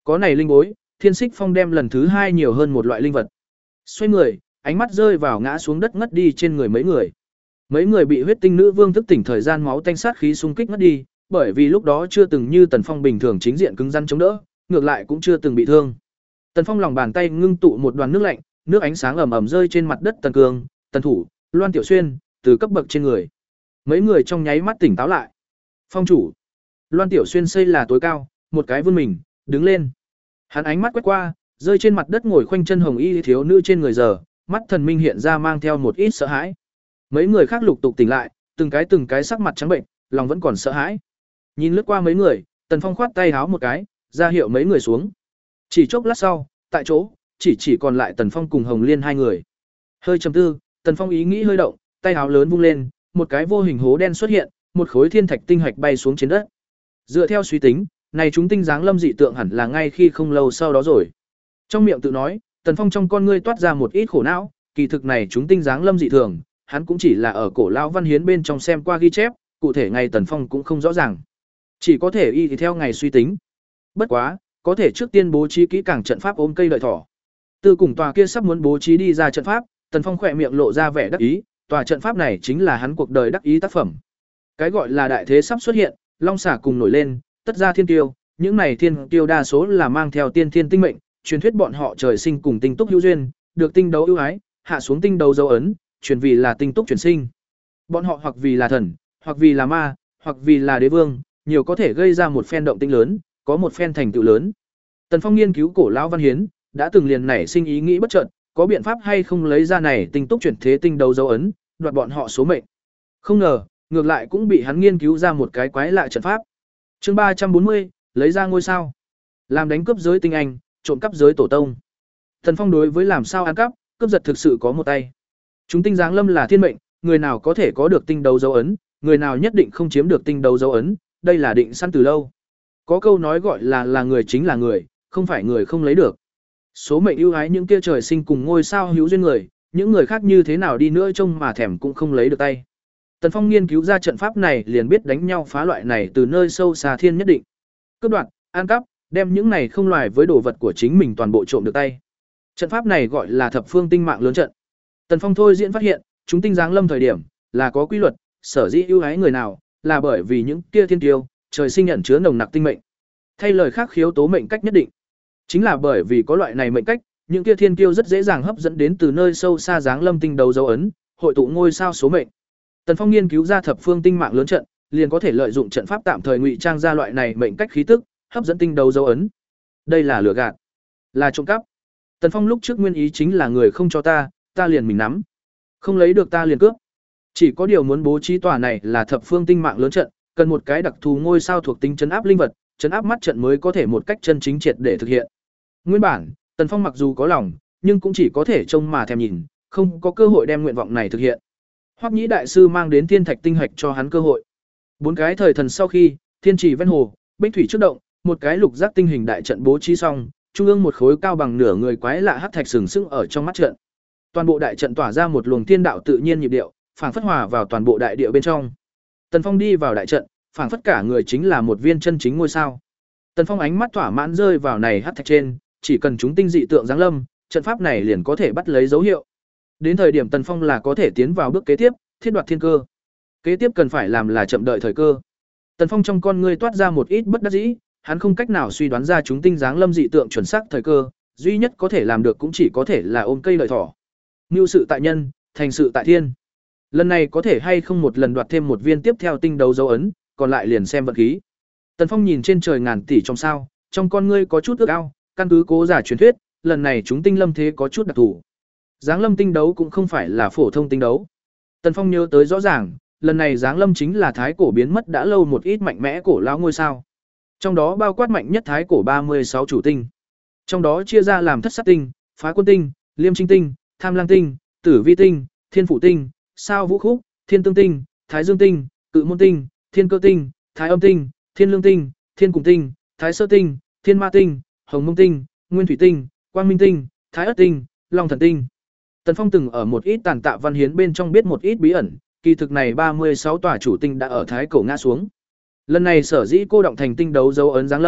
Speaker 1: Có này linh bối, Thiên Xích Phong đem lần thứ hai nhiều hơn một loại linh vật. Xoay người, ánh mắt rơi vào ngã xuống đất ngất đi trên người mấy người. Mấy người bị huyết tinh nữ vương thức tỉnh thời gian máu tanh sát khí xung kích ngất đi, bởi vì lúc đó chưa từng như Tần Phong bình thường chính diện cứng rắn chống đỡ, ngược lại cũng chưa từng bị thương. Tần Phong lòng bàn tay ngưng tụ một đoàn nước lạnh, nước ánh sáng ẩm ẩm rơi trên mặt đất. Tần Cường, Tần Thủ, Loan Tiểu Xuyên, từ cấp bậc trên người. Mấy người trong nháy mắt tỉnh táo lại. Phong chủ. Loan Tiểu Xuyên xây là tối cao, một cái vươn mình, đứng lên. Hắn ánh mắt quét qua, rơi trên mặt đất ngồi khoanh chân hồng y thiếu nữ trên người giờ, mắt thần minh hiện ra mang theo một ít sợ hãi. Mấy người khác lục tục tỉnh lại, từng cái từng cái sắc mặt trắng bệnh, lòng vẫn còn sợ hãi. Nhìn lướt qua mấy người, Tần Phong khoát tay háo một cái, ra hiệu mấy người xuống. Chỉ chốc lát sau, tại chỗ, chỉ chỉ còn lại Tần Phong cùng Hồng Liên hai người. Hơi trầm tư, Tần Phong ý nghĩ hơi động, tay háo lớn vung lên, một cái vô hình hố đen xuất hiện, một khối thiên thạch tinh hạch bay xuống trên đất. Dựa theo suy tính, này chúng tinh dáng lâm dị tượng hẳn là ngay khi không lâu sau đó rồi. Trong miệng tự nói, Tần Phong trong con ngươi toát ra một ít khổ não, kỳ thực này chúng tinh dáng lâm dị thường, hắn cũng chỉ là ở cổ lão văn hiến bên trong xem qua ghi chép, cụ thể ngày Tần Phong cũng không rõ ràng. Chỉ có thể y thì theo ngày suy tính. Bất quá, có thể trước tiên bố trí kỹ càng trận pháp ôm cây lợi thỏ. Từ cùng tòa kia sắp muốn bố trí đi ra trận pháp, Tần Phong khỏe miệng lộ ra vẻ đắc ý, tòa trận pháp này chính là hắn cuộc đời đắc ý tác phẩm. Cái gọi là đại thế sắp xuất hiện, long xả cùng nổi lên, tất ra thiên tiêu, những này thiên tiêu đa số là mang theo tiên thiên tinh mệnh, truyền thuyết bọn họ trời sinh cùng tinh túc hữu duyên, được tinh đấu ưu ái, hạ xuống tinh đấu dấu ấn, truyền vì là tinh túc chuyển sinh. Bọn họ hoặc vì là thần, hoặc vì là ma, hoặc vì là đế vương, nhiều có thể gây ra một phen động tĩnh lớn, có một phen thành tựu lớn. Tần Phong nghiên cứu cổ lão văn hiến, đã từng liền nảy sinh ý nghĩ bất chợt, có biện pháp hay không lấy ra này tinh túc chuyển thế tinh đấu dấu ấn, đoạt bọn họ số mệnh. Không ngờ, ngược lại cũng bị hắn nghiên cứu ra một cái quái lạ trận pháp. Chương ba trăm bốn mươi, lấy ra ngôi sao. Làm đánh cướp giới tinh anh, trộm cắp giới tổ tông. Tần Phong đối với làm sao ăn cắp, cướp giật thực sự có một tay. Chúng tinh giáng lâm là thiên mệnh, người nào có thể có được tinh đấu dấu ấn, người nào nhất định không chiếm được tinh đấu dấu ấn, đây là định sẵn từ lâu. Có câu nói gọi là là người chính là người, không phải người không lấy được. Số mệnh ưu ái những kia trời sinh cùng ngôi sao hữu duyên người, những người khác như thế nào đi nữa trông mà thèm cũng không lấy được tay. Tần Phong nghiên cứu ra trận pháp này liền biết đánh nhau phá loại này từ nơi sâu xa thiên nhất định. Cướp đoạt, ăn cắp, đem những này không loài với đồ vật của chính mình toàn bộ trộm được tay. Trận pháp này gọi là thập phương tinh mạng lớn trận. Tần Phong thôi diễn phát hiện, chúng tinh giáng lâm thời điểm là có quy luật, sở dĩ ưu ái người nào, là bởi vì những kia thiên tiêu, trời sinh nhận chứa nồng nặc tinh mệnh. Thay lời khác khiếu tố mệnh cách nhất định. Chính là bởi vì có loại này mệnh cách, những kia thiên kiêu rất dễ dàng hấp dẫn đến từ nơi sâu xa dáng lâm tinh đấu dấu ấn, hội tụ ngôi sao số mệnh. Tần Phong nghiên cứu ra thập phương tinh mạng lớn trận, liền có thể lợi dụng trận pháp tạm thời ngụy trang ra loại này mệnh cách khí tức, hấp dẫn tinh đấu dấu ấn. Đây là lừa gạt, là trộm cắp. Tần Phong lúc trước nguyên ý chính là người không cho ta, ta liền mình nắm. Không lấy được ta liền cướp. Chỉ có điều muốn bố trí tòa này là thập phương tinh mạng lớn trận, cần một cái đặc thù ngôi sao thuộc tính trấn áp linh vật, trấn áp mắt trận mới có thể một cách chân chính triệt để thực hiện. Nguyên bản, Tần Phong mặc dù có lòng, nhưng cũng chỉ có thể trông mà thèm nhìn, không có cơ hội đem nguyện vọng này thực hiện. Hoắc Nhĩ đại sư mang đến thiên thạch tinh hạch cho hắn cơ hội. Bốn cái thời thần sau khi, thiên trì ven hồ, bích thủy trước động, một cái lục giác tinh hình đại trận bố trí xong, trung ương một khối cao bằng nửa người quái lạ hắc thạch sừng sững ở trong mắt trận. Toàn bộ đại trận tỏa ra một luồng thiên đạo tự nhiên nhịp điệu, phảng phất hòa vào toàn bộ đại địa bên trong. Tần Phong đi vào đại trận, phảng phất cả người chính là một viên chân chính ngôi sao. Tần Phong ánh mắt thỏa mãn rơi vào này hắc thạch trên, chỉ cần chúng tinh dị tượng giáng lâm, trận pháp này liền có thể bắt lấy dấu hiệu. Đến thời điểm Tần Phong là có thể tiến vào bước kế tiếp, thiết đoạt thiên cơ. Kế tiếp cần phải làm là chậm đợi thời cơ. Tần Phong trong con ngươi toát ra một ít bất đắc dĩ, hắn không cách nào suy đoán ra chúng tinh giáng lâm dị tượng chuẩn xác thời cơ, duy nhất có thể làm được cũng chỉ có thể là ôm cây đợi thỏ. Mưu sự tại nhân, thành sự tại thiên. Lần này có thể hay không một lần đoạt thêm một viên tiếp theo tinh đấu dấu ấn, còn lại liền xem vận khí. Tần Phong nhìn trên trời ngàn tỷ trong sao, trong con ngươi có chút ước ao, căn cứ cố giả truyền thuyết, lần này chúng tinh lâm thế có chút đặc thù. Giáng lâm tinh đấu cũng không phải là phổ thông tinh đấu. Tần Phong nhớ tới rõ ràng, lần này giáng lâm chính là thái cổ biến mất đã lâu một ít mạnh mẽ cổ lão ngôi sao. Trong đó bao quát mạnh nhất thái cổ ba mươi sáu chủ tinh. Trong đó chia ra làm thất sát tinh, phá quân tinh, liêm trinh tinh, tham lang tinh, tử vi tinh, thiên phủ tinh, sao vũ khúc, thiên tương tinh, thái dương tinh, cự môn tinh, thiên cơ tinh, thái âm tinh, thiên lương tinh, thiên cùng tinh, thái sơ tinh, thiên ma tinh, hồng mông tinh, nguyên thủy tinh, quang minh tinh, thái ất tinh, long thần tinh. Tần Phong từng ở một ít tàn tạ văn hiến bên trong biết một ít bí ẩn, kỳ thực này ba mươi sáu tòa chủ tinh đã ở thái cổ ngã xuống. Lần này sở dĩ cô động thành tinh đấu dấu ấn giáng lâm,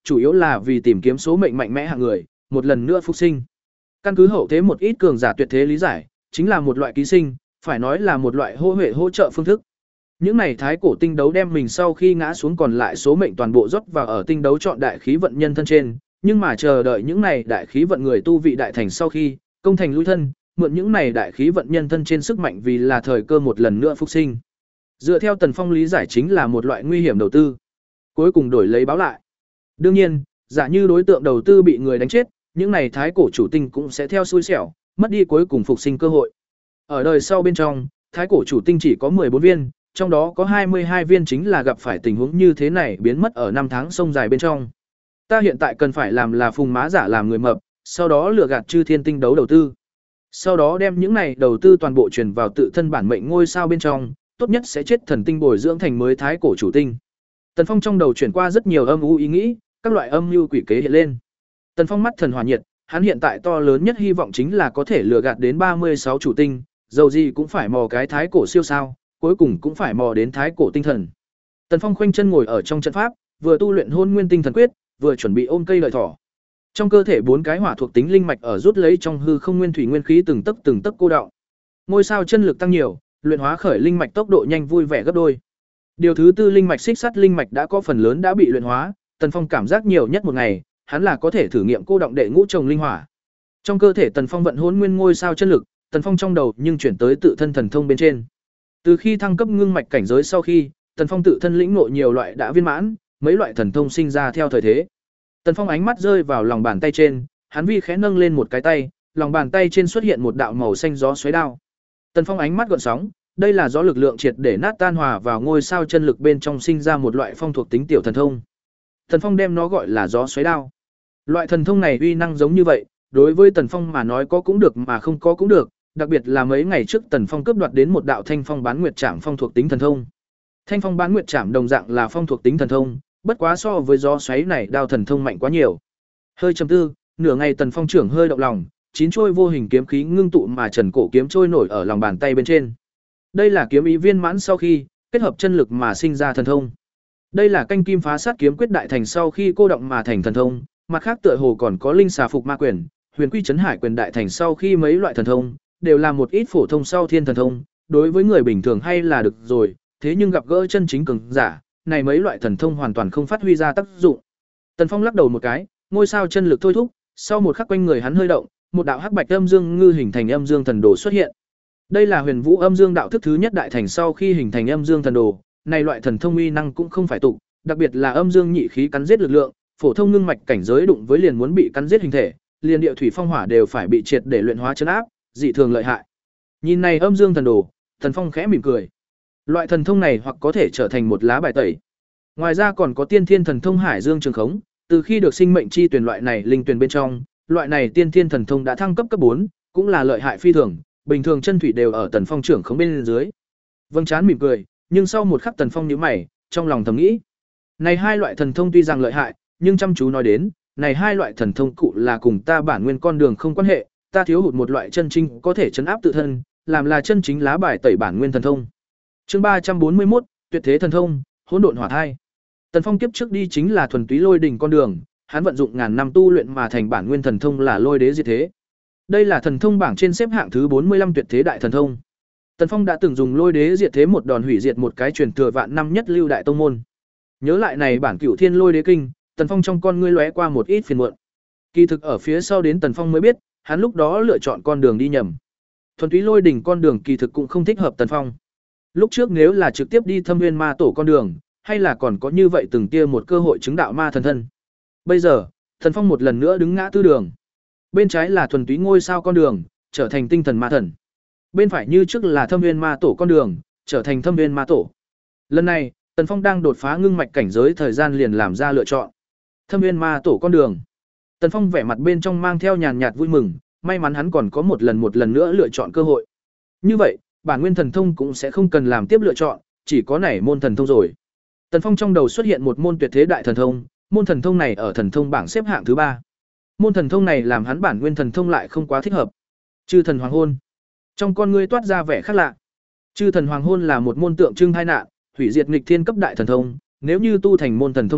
Speaker 1: chủ yếu là vì tìm kiếm số mệnh mạnh mẽ hạng người, một lần nữa phục sinh. Căn cứ hậu thế một ít cường giả tuyệt thế lý giải, chính là một loại ký sinh, phải nói là một loại hô huệ hỗ trợ phương thức. Những này thái cổ tinh đấu đem mình sau khi ngã xuống còn lại số mệnh toàn bộ rót vào ở tinh đấu chọn đại khí vận nhân thân trên, nhưng mà chờ đợi những này đại khí vận người tu vị đại thành sau khi công thành lui thân, mượn những này đại khí vận nhân thân trên sức mạnh vì là thời cơ một lần nữa phục sinh. Dựa theo Tần Phong lý giải chính là một loại nguy hiểm đầu tư, cuối cùng đổi lấy báo lại. Đương nhiên, giả như đối tượng đầu tư bị người đánh chết, những này thái cổ chủ tinh cũng sẽ theo xui xẻo, mất đi cuối cùng phục sinh cơ hội. Ở đời sau bên trong, thái cổ chủ tinh chỉ có mười bốn viên, trong đó có hai mươi hai viên chính là gặp phải tình huống như thế này biến mất ở năm tháng sông dài bên trong. Ta hiện tại cần phải làm là phùng má giả làm người mập, sau đó lừa gạt chư thiên tinh đấu đầu tư. Sau đó đem những này đầu tư toàn bộ truyền vào tự thân bản mệnh ngôi sao bên trong, tốt nhất sẽ chết thần tinh bồi dưỡng thành mới thái cổ chủ tinh. Tần Phong trong đầu chuyển qua rất nhiều âm u ý nghĩ, các loại âm mưu quỷ kế hiện lên. Tần Phong mắt thần hỏa nhiệt, hắn hiện tại to lớn nhất hy vọng chính là có thể lừa gạt đến ba mươi sáu chủ tinh, dầu gì cũng phải mò cái thái cổ siêu sao, cuối cùng cũng phải mò đến thái cổ tinh thần. Tần Phong khoanh chân ngồi ở trong trận pháp, vừa tu luyện Hôn Nguyên Tinh Thần Quyết, vừa chuẩn bị ôm cây lợi thỏ. Trong cơ thể bốn cái hỏa thuộc tính linh mạch ở rút lấy trong hư không nguyên thủy nguyên khí từng tấc từng tấc cô đọng. Ngôi sao chân lực tăng nhiều, luyện hóa khởi linh mạch tốc độ nhanh vui vẻ gấp đôi. Điều thứ tư linh mạch xích sắt linh mạch đã có phần lớn đã bị luyện hóa, Tần Phong cảm giác nhiều nhất một ngày, hắn là có thể thử nghiệm cô động đệ ngũ trồng linh hỏa. Trong cơ thể Tần Phong vận hỗn nguyên ngôi sao chân lực, Tần Phong trong đầu nhưng chuyển tới tự thân thần thông bên trên. Từ khi thăng cấp ngưng mạch cảnh giới sau khi, Tần Phong tự thân lĩnh ngộ nhiều loại đã viên mãn, mấy loại thần thông sinh ra theo thời thế. Tần Phong ánh mắt rơi vào lòng bàn tay trên, hắn vi khẽ nâng lên một cái tay, lòng bàn tay trên xuất hiện một đạo màu xanh gió xoáy đao. Tần Phong ánh mắt gợn sóng, đây là gió lực lượng triệt để nát tan hòa vào ngôi sao chân lực bên trong sinh ra một loại phong thuộc tính tiểu thần thông. Tần Phong đem nó gọi là gió xoáy đao. Loại thần thông này uy năng giống như vậy, đối với Tần Phong mà nói có cũng được mà không có cũng được, đặc biệt là mấy ngày trước Tần Phong cướp đoạt đến một đạo Thanh Phong Bán Nguyệt Trảm phong thuộc tính thần thông. Thanh Phong Bán Nguyệt Trảm đồng dạng là phong thuộc tính thần thông, bất quá so với gió xoáy này đao thần thông mạnh quá nhiều. Hơi trầm tư, nửa ngày Tần Phong trưởng hơi động lòng, chín trôi vô hình kiếm khí ngưng tụ mà trần cổ kiếm trôi nổi ở lòng bàn tay bên trên. Đây là kiếm ý viên mãn sau khi kết hợp chân lực mà sinh ra thần thông. Đây là canh kim phá sát kiếm quyết đại thành sau khi cô động mà thành thần thông, mặt khác tựa hồ còn có linh xà phục ma quyền, huyền quy chấn hải quyền đại thành sau khi mấy loại thần thông đều là một ít phổ thông sau thiên thần thông, đối với người bình thường hay là được rồi, thế nhưng gặp gỡ chân chính cường giả, này mấy loại thần thông hoàn toàn không phát huy ra tác dụng. Tần Phong lắc đầu một cái, ngôi sao chân lực thôi thúc, sau một khắc quanh người hắn hơi động, một đạo hắc bạch âm dương ngư hình thành âm dương thần đồ xuất hiện. Đây là Huyền Vũ Âm Dương đạo thức thứ nhất đại thành sau khi hình thành âm dương thần đồ, này loại thần thông uy năng cũng không phải tục, đặc biệt là âm dương nhị khí cắn giết lực lượng, phổ thông ngưng mạch cảnh giới đụng với liền muốn bị cắn giết hình thể, liền địa thủy phong hỏa đều phải bị triệt để luyện hóa trấn áp, dị thường lợi hại. Nhìn này âm dương thần đồ, Tần Phong khẽ mỉm cười. Loại thần thông này hoặc có thể trở thành một lá bài tẩy. Ngoài ra còn có tiên thiên thần thông Hải Dương Trường Khống, từ khi được sinh mệnh chi tuyển loại này linh tuyển bên trong, loại này tiên thiên thần thông đã thăng cấp cấp bốn, cũng là lợi hại phi thường, bình thường chân thủy đều ở Tần Phong trưởng khống bên dưới. Vâng chán mỉm cười, nhưng sau một khắc Tần Phong nhíu mày, trong lòng thầm nghĩ, này hai loại thần thông tuy rằng lợi hại, nhưng chăm chú nói đến, này hai loại thần thông cụ là cùng ta bản nguyên con đường không quan hệ, ta thiếu hụt một loại chân chính có thể trấn áp tự thân, làm là chân chính lá bài tẩy bản nguyên thần thông. Chương ba trăm bốn mươi mốt, Tuyệt thế thần thông, Hỗn độn hỏa thai. Tần Phong kiếp trước đi chính là thuần túy lôi đỉnh con đường, hắn vận dụng ngàn năm tu luyện mà thành bản nguyên thần thông là Lôi Đế Diệt Thế. Đây là thần thông bảng trên xếp hạng thứ bốn mươi lăm tuyệt thế đại thần thông. Tần Phong đã từng dùng Lôi Đế Diệt Thế một đòn hủy diệt một cái truyền thừa vạn năm nhất lưu đại tông môn. Nhớ lại này bản Cửu Thiên Lôi Đế Kinh, Tần Phong trong con ngươi lóe qua một ít phiền muộn. Kỳ thực ở phía sau đến Tần Phong mới biết, hắn lúc đó lựa chọn con đường đi nhầm. Thuần túy lôi đỉnh con đường kỳ thực cũng không thích hợp Tần Phong. Lúc trước nếu là trực tiếp đi Thâm Nguyên Ma tổ con đường, hay là còn có như vậy từng tia một cơ hội chứng đạo ma thần thân. Bây giờ, Tần Phong một lần nữa đứng ngã tư đường. Bên trái là thuần túy ngôi sao con đường, trở thành tinh thần ma thần. Bên phải như trước là Thâm Nguyên Ma tổ con đường, trở thành Thâm Nguyên Ma tổ. Lần này, Tần Phong đang đột phá ngưng mạch cảnh giới thời gian liền làm ra lựa chọn. Thâm Nguyên Ma tổ con đường. Tần Phong vẻ mặt bên trong mang theo nhàn nhạt vui mừng, may mắn hắn còn có một lần một lần nữa lựa chọn cơ hội. Như vậy, bản nguyên thần thông cũng sẽ không cần làm tiếp lựa chọn, chỉ có nảy môn thần thông rồi. Tần Phong trong đầu xuất hiện một môn tuyệt thế đại thần thông, môn thần thông này ở thần thông bảng xếp hạng thứ ba. Môn thần thông này làm hắn bản nguyên thần thông lại không quá thích hợp. Chư thần hoàng hôn. Trong con ngươi toát ra vẻ khác lạ. Chư thần hoàng hôn là một môn tượng trưng tai nạn, hủy diệt nghịch thiên cấp đại thần thông, nếu như tu thành môn thần thông này,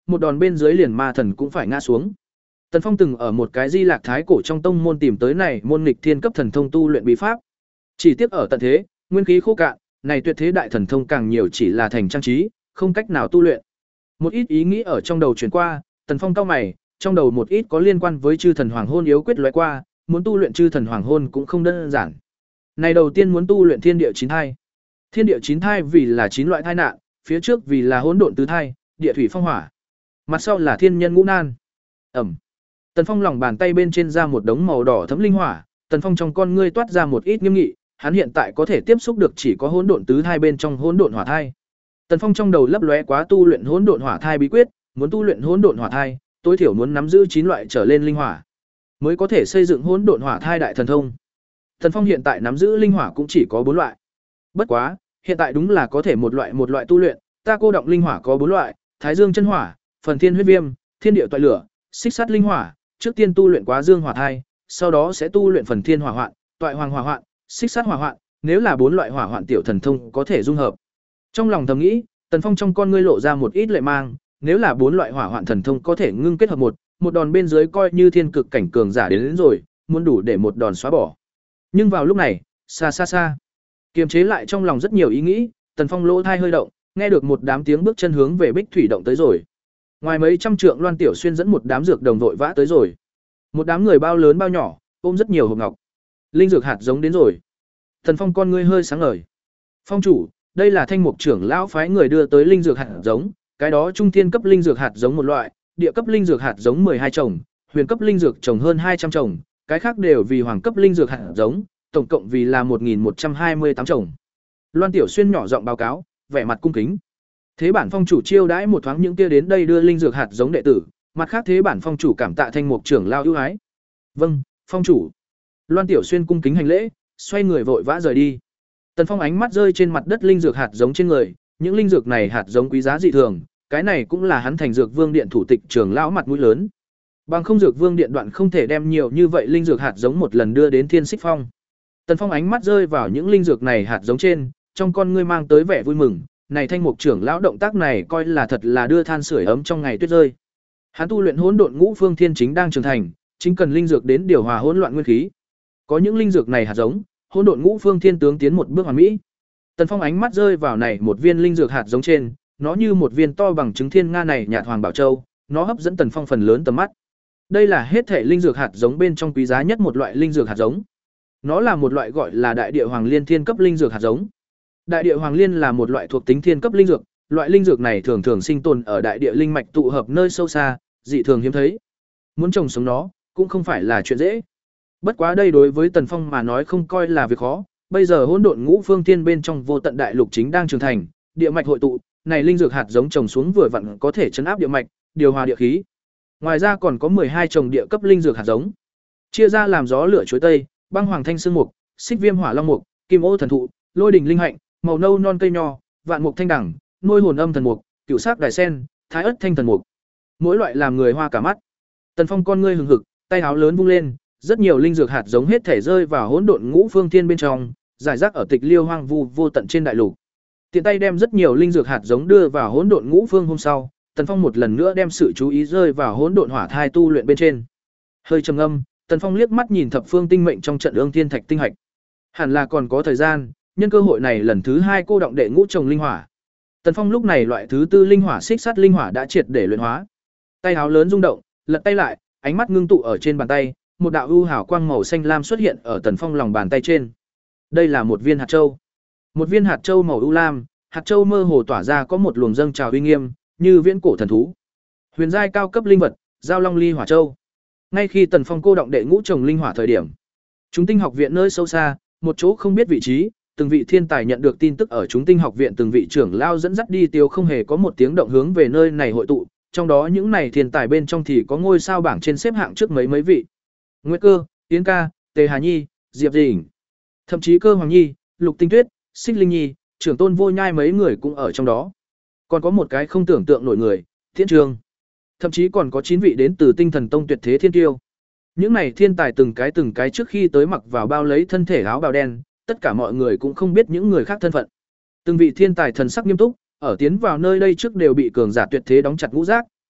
Speaker 1: một đòn bên dưới liền ma thần cũng phải ngã xuống. Tần Phong từng ở một cái Di Lạc Thái cổ trong tông môn tìm tới này môn nghịch thiên cấp thần thông tu luyện bí pháp. Chỉ tiếc ở tận thế, nguyên khí khô cạn, này tuyệt thế đại thần thông càng nhiều chỉ là thành trang trí, không cách nào tu luyện. Một ít ý nghĩ ở trong đầu chuyển qua, Tần Phong cau mày, trong đầu một ít có liên quan với chư thần hoàng hôn yếu quyết lóe qua, muốn tu luyện chư thần hoàng hôn cũng không đơn giản. Này đầu tiên muốn tu luyện thiên địa chín thai. Thiên địa chín thai vì là chín loại thai nạn, phía trước vì là hỗn độn tứ thai, địa thủy phong hỏa. Mặt sau là thiên nhân ngũ nan. Ẩm. Tần Phong lòng bàn tay bên trên ra một đống màu đỏ thấm linh hỏa, Tần Phong trong con ngươi toát ra một ít nghiêm nghị, hắn hiện tại có thể tiếp xúc được chỉ có hỗn độn tứ thai bên trong hỗn độn hỏa thai. Tần Phong trong đầu lấp lóe quá tu luyện hỗn độn hỏa thai bí quyết, muốn tu luyện hỗn độn hỏa thai, tối thiểu muốn nắm giữ chín loại trở lên linh hỏa, mới có thể xây dựng hỗn độn hỏa thai đại thần thông. Tần Phong hiện tại nắm giữ linh hỏa cũng chỉ có bốn loại. Bất quá, hiện tại đúng là có thể một loại một loại tu luyện, ta cô động linh hỏa có bốn loại: Thái Dương chân hỏa, Phần Thiên huyết viêm, Thiên địa toại lửa, Xích sắt linh hỏa, trước tiên tu luyện quá Dương hỏa thai, sau đó sẽ tu luyện Phần Thiên hỏa hoạn, Toại hoàng hỏa hoạn, Xích sắt hỏa hoạn, nếu là bốn loại hỏa hoạn tiểu thần thông có thể dung hợp. Trong lòng thầm nghĩ, Tần Phong trong con ngươi lộ ra một ít lệ mang, nếu là bốn loại hỏa hoạn thần thông có thể ngưng kết hợp một, một đòn bên dưới coi như thiên cực cảnh cường giả đến, đến rồi, muốn đủ để một đòn xóa bỏ. Nhưng vào lúc này, xa xa xa, kiềm chế lại trong lòng rất nhiều ý nghĩ, Tần Phong lỗ thai hơi động, nghe được một đám tiếng bước chân hướng về Bích Thủy động tới rồi. Ngoài mấy trăm trượng Loan Tiểu Xuyên dẫn một đám dược đồng vội vã tới rồi. Một đám người bao lớn bao nhỏ, ôm rất nhiều hộp ngọc. Linh dược hạt giống đến rồi. Tần Phong con ngươi hơi sáng ngời. Phong chủ, đây là Thanh Mục trưởng lão phái người đưa tới linh dược hạt giống, cái đó trung thiên cấp linh dược hạt giống một loại, địa cấp linh dược hạt giống mười hai trồng, huyền cấp linh dược trồng hơn hai trăm trồng, cái khác đều vì hoàng cấp linh dược hạt giống, tổng cộng vì là một nghìn một trăm hai mươi tám trồng. Loan Tiểu Xuyên nhỏ giọng báo cáo, vẻ mặt cung kính. Thế bản phong chủ chiêu đãi một thoáng những kia đến đây đưa linh dược hạt giống đệ tử, mặt khác thế bản phong chủ cảm tạ Thanh Mục trưởng lão ưu ái. Vâng, phong chủ. Loan Tiểu Xuyên cung kính hành lễ, xoay người vội vã rời đi. Tần Phong ánh mắt rơi trên mặt đất linh dược hạt giống trên người, những linh dược này hạt giống quý giá dị thường, cái này cũng là hắn thành Dược Vương điện thủ tịch trưởng lão mặt mũi lớn. Bằng không Dược Vương điện đoạn không thể đem nhiều như vậy linh dược hạt giống một lần đưa đến Thiên Xích Phong. Tần Phong ánh mắt rơi vào những linh dược này hạt giống trên, trong con ngươi mang tới vẻ vui mừng, này Thanh Mục trưởng lão động tác này coi là thật là đưa than sưởi ấm trong ngày tuyết rơi. Hắn tu luyện Hỗn Độn Ngũ Phương Thiên chính đang trưởng thành, chính cần linh dược đến điều hòa hỗn loạn nguyên khí. Có những linh dược này hạt giống, Hỗn Độn Ngũ Phương Thiên tướng tiến một bước hoàn mỹ. Tần Phong ánh mắt rơi vào này một viên linh dược hạt giống trên, nó như một viên to bằng trứng thiên nga này nhạt hoàng bảo châu, nó hấp dẫn Tần Phong phần lớn tầm mắt. Đây là hết thể linh dược hạt giống bên trong quý giá nhất một loại linh dược hạt giống. Nó là một loại gọi là Đại Địa Hoàng Liên thiên cấp linh dược hạt giống. Đại Địa Hoàng Liên là một loại thuộc tính thiên cấp linh dược, loại linh dược này thường thường sinh tồn ở đại địa linh mạch tụ hợp nơi sâu xa, dị thường hiếm thấy. Muốn trồng sống nó cũng không phải là chuyện dễ. Bất quá đây đối với Tần Phong mà nói không coi là việc khó, bây giờ Hỗn Độn Ngũ Phương Thiên bên trong Vô Tận Đại Lục chính đang trưởng thành, địa mạch hội tụ, này linh dược hạt giống trồng xuống vừa vặn có thể trấn áp địa mạch, điều hòa địa khí. Ngoài ra còn có mười hai trồng địa cấp linh dược hạt giống, chia ra làm gió lửa chuối tây, băng hoàng thanh xương mục, xích viêm hỏa long mục, kim ô thần thụ, lôi đình linh hạnh, màu nâu non cây nho, vạn mục thanh đẳng, nuôi hồn âm thần mục, cửu sắc đài sen, thái ất thanh thần mục. Mỗi loại làm người hoa cả mắt. Tần Phong con ngươi hừng hực, tay áo lớn vung lên, rất nhiều linh dược hạt giống hết thể rơi vào Hỗn Độn Ngũ Phương Thiên bên trong, giải rác ở tịch liêu hoang vu vô tận trên đại lục. Tiện tay đem rất nhiều linh dược hạt giống đưa vào Hỗn Độn Ngũ Phương hôm sau, Tần Phong một lần nữa đem sự chú ý rơi vào Hỗn Độn Hỏa Thai tu luyện bên trên. Hơi trầm ngâm, Tần Phong liếc mắt nhìn thập phương tinh mệnh trong trận ương thiên thạch tinh hạch. Hẳn là còn có thời gian, nhân cơ hội này lần thứ hai cô động đệ ngũ trồng linh hỏa. Tần Phong lúc này loại thứ tư linh hỏa xích sắt linh hỏa đã triệt để luyện hóa. Tay áo lớn rung động, lật tay lại, ánh mắt ngưng tụ ở trên bàn tay, một đạo ưu hào quang màu xanh lam xuất hiện ở Tần Phong lòng bàn tay trên. Đây là một viên hạt châu. Một viên hạt châu màu ưu lam, hạt châu mơ hồ tỏa ra có một luồng dâng trào uy nghiêm, như viễn cổ thần thú. Huyền giai cao cấp linh vật, Giao Long Ly Hỏa Châu. Ngay khi Tần Phong cô động đệ ngũ trồng linh hỏa thời điểm, Chúng Tinh học viện nơi sâu xa, một chỗ không biết vị trí, từng vị thiên tài nhận được tin tức ở Chúng Tinh học viện từng vị trưởng lao dẫn dắt đi tiêu không hề có một tiếng động hướng về nơi này hội tụ, trong đó những này thiên tài bên trong thì có ngôi sao bảng trên xếp hạng trước mấy mấy vị. Nguyệt Cơ, Yến Ca, Tề Hà Nhi, Diệp Dĩnh, thậm chí Cơ Hoàng Nhi, Lục Tinh Tuyết, Xích Linh Nhi, trưởng tôn Vô Nhai mấy người cũng ở trong đó. Còn có một cái không tưởng tượng nổi người, Thiên Trường. Thậm chí còn có chín vị đến từ Tinh Thần Tông tuyệt thế thiên tiêu. Những này thiên tài từng cái từng cái trước khi tới mặc vào bao lấy thân thể áo bào đen, tất cả mọi người cũng không biết những người khác thân phận. Từng vị thiên tài thần sắc nghiêm túc, ở tiến vào nơi đây trước đều bị cường giả tuyệt thế đóng chặt ngũ giác,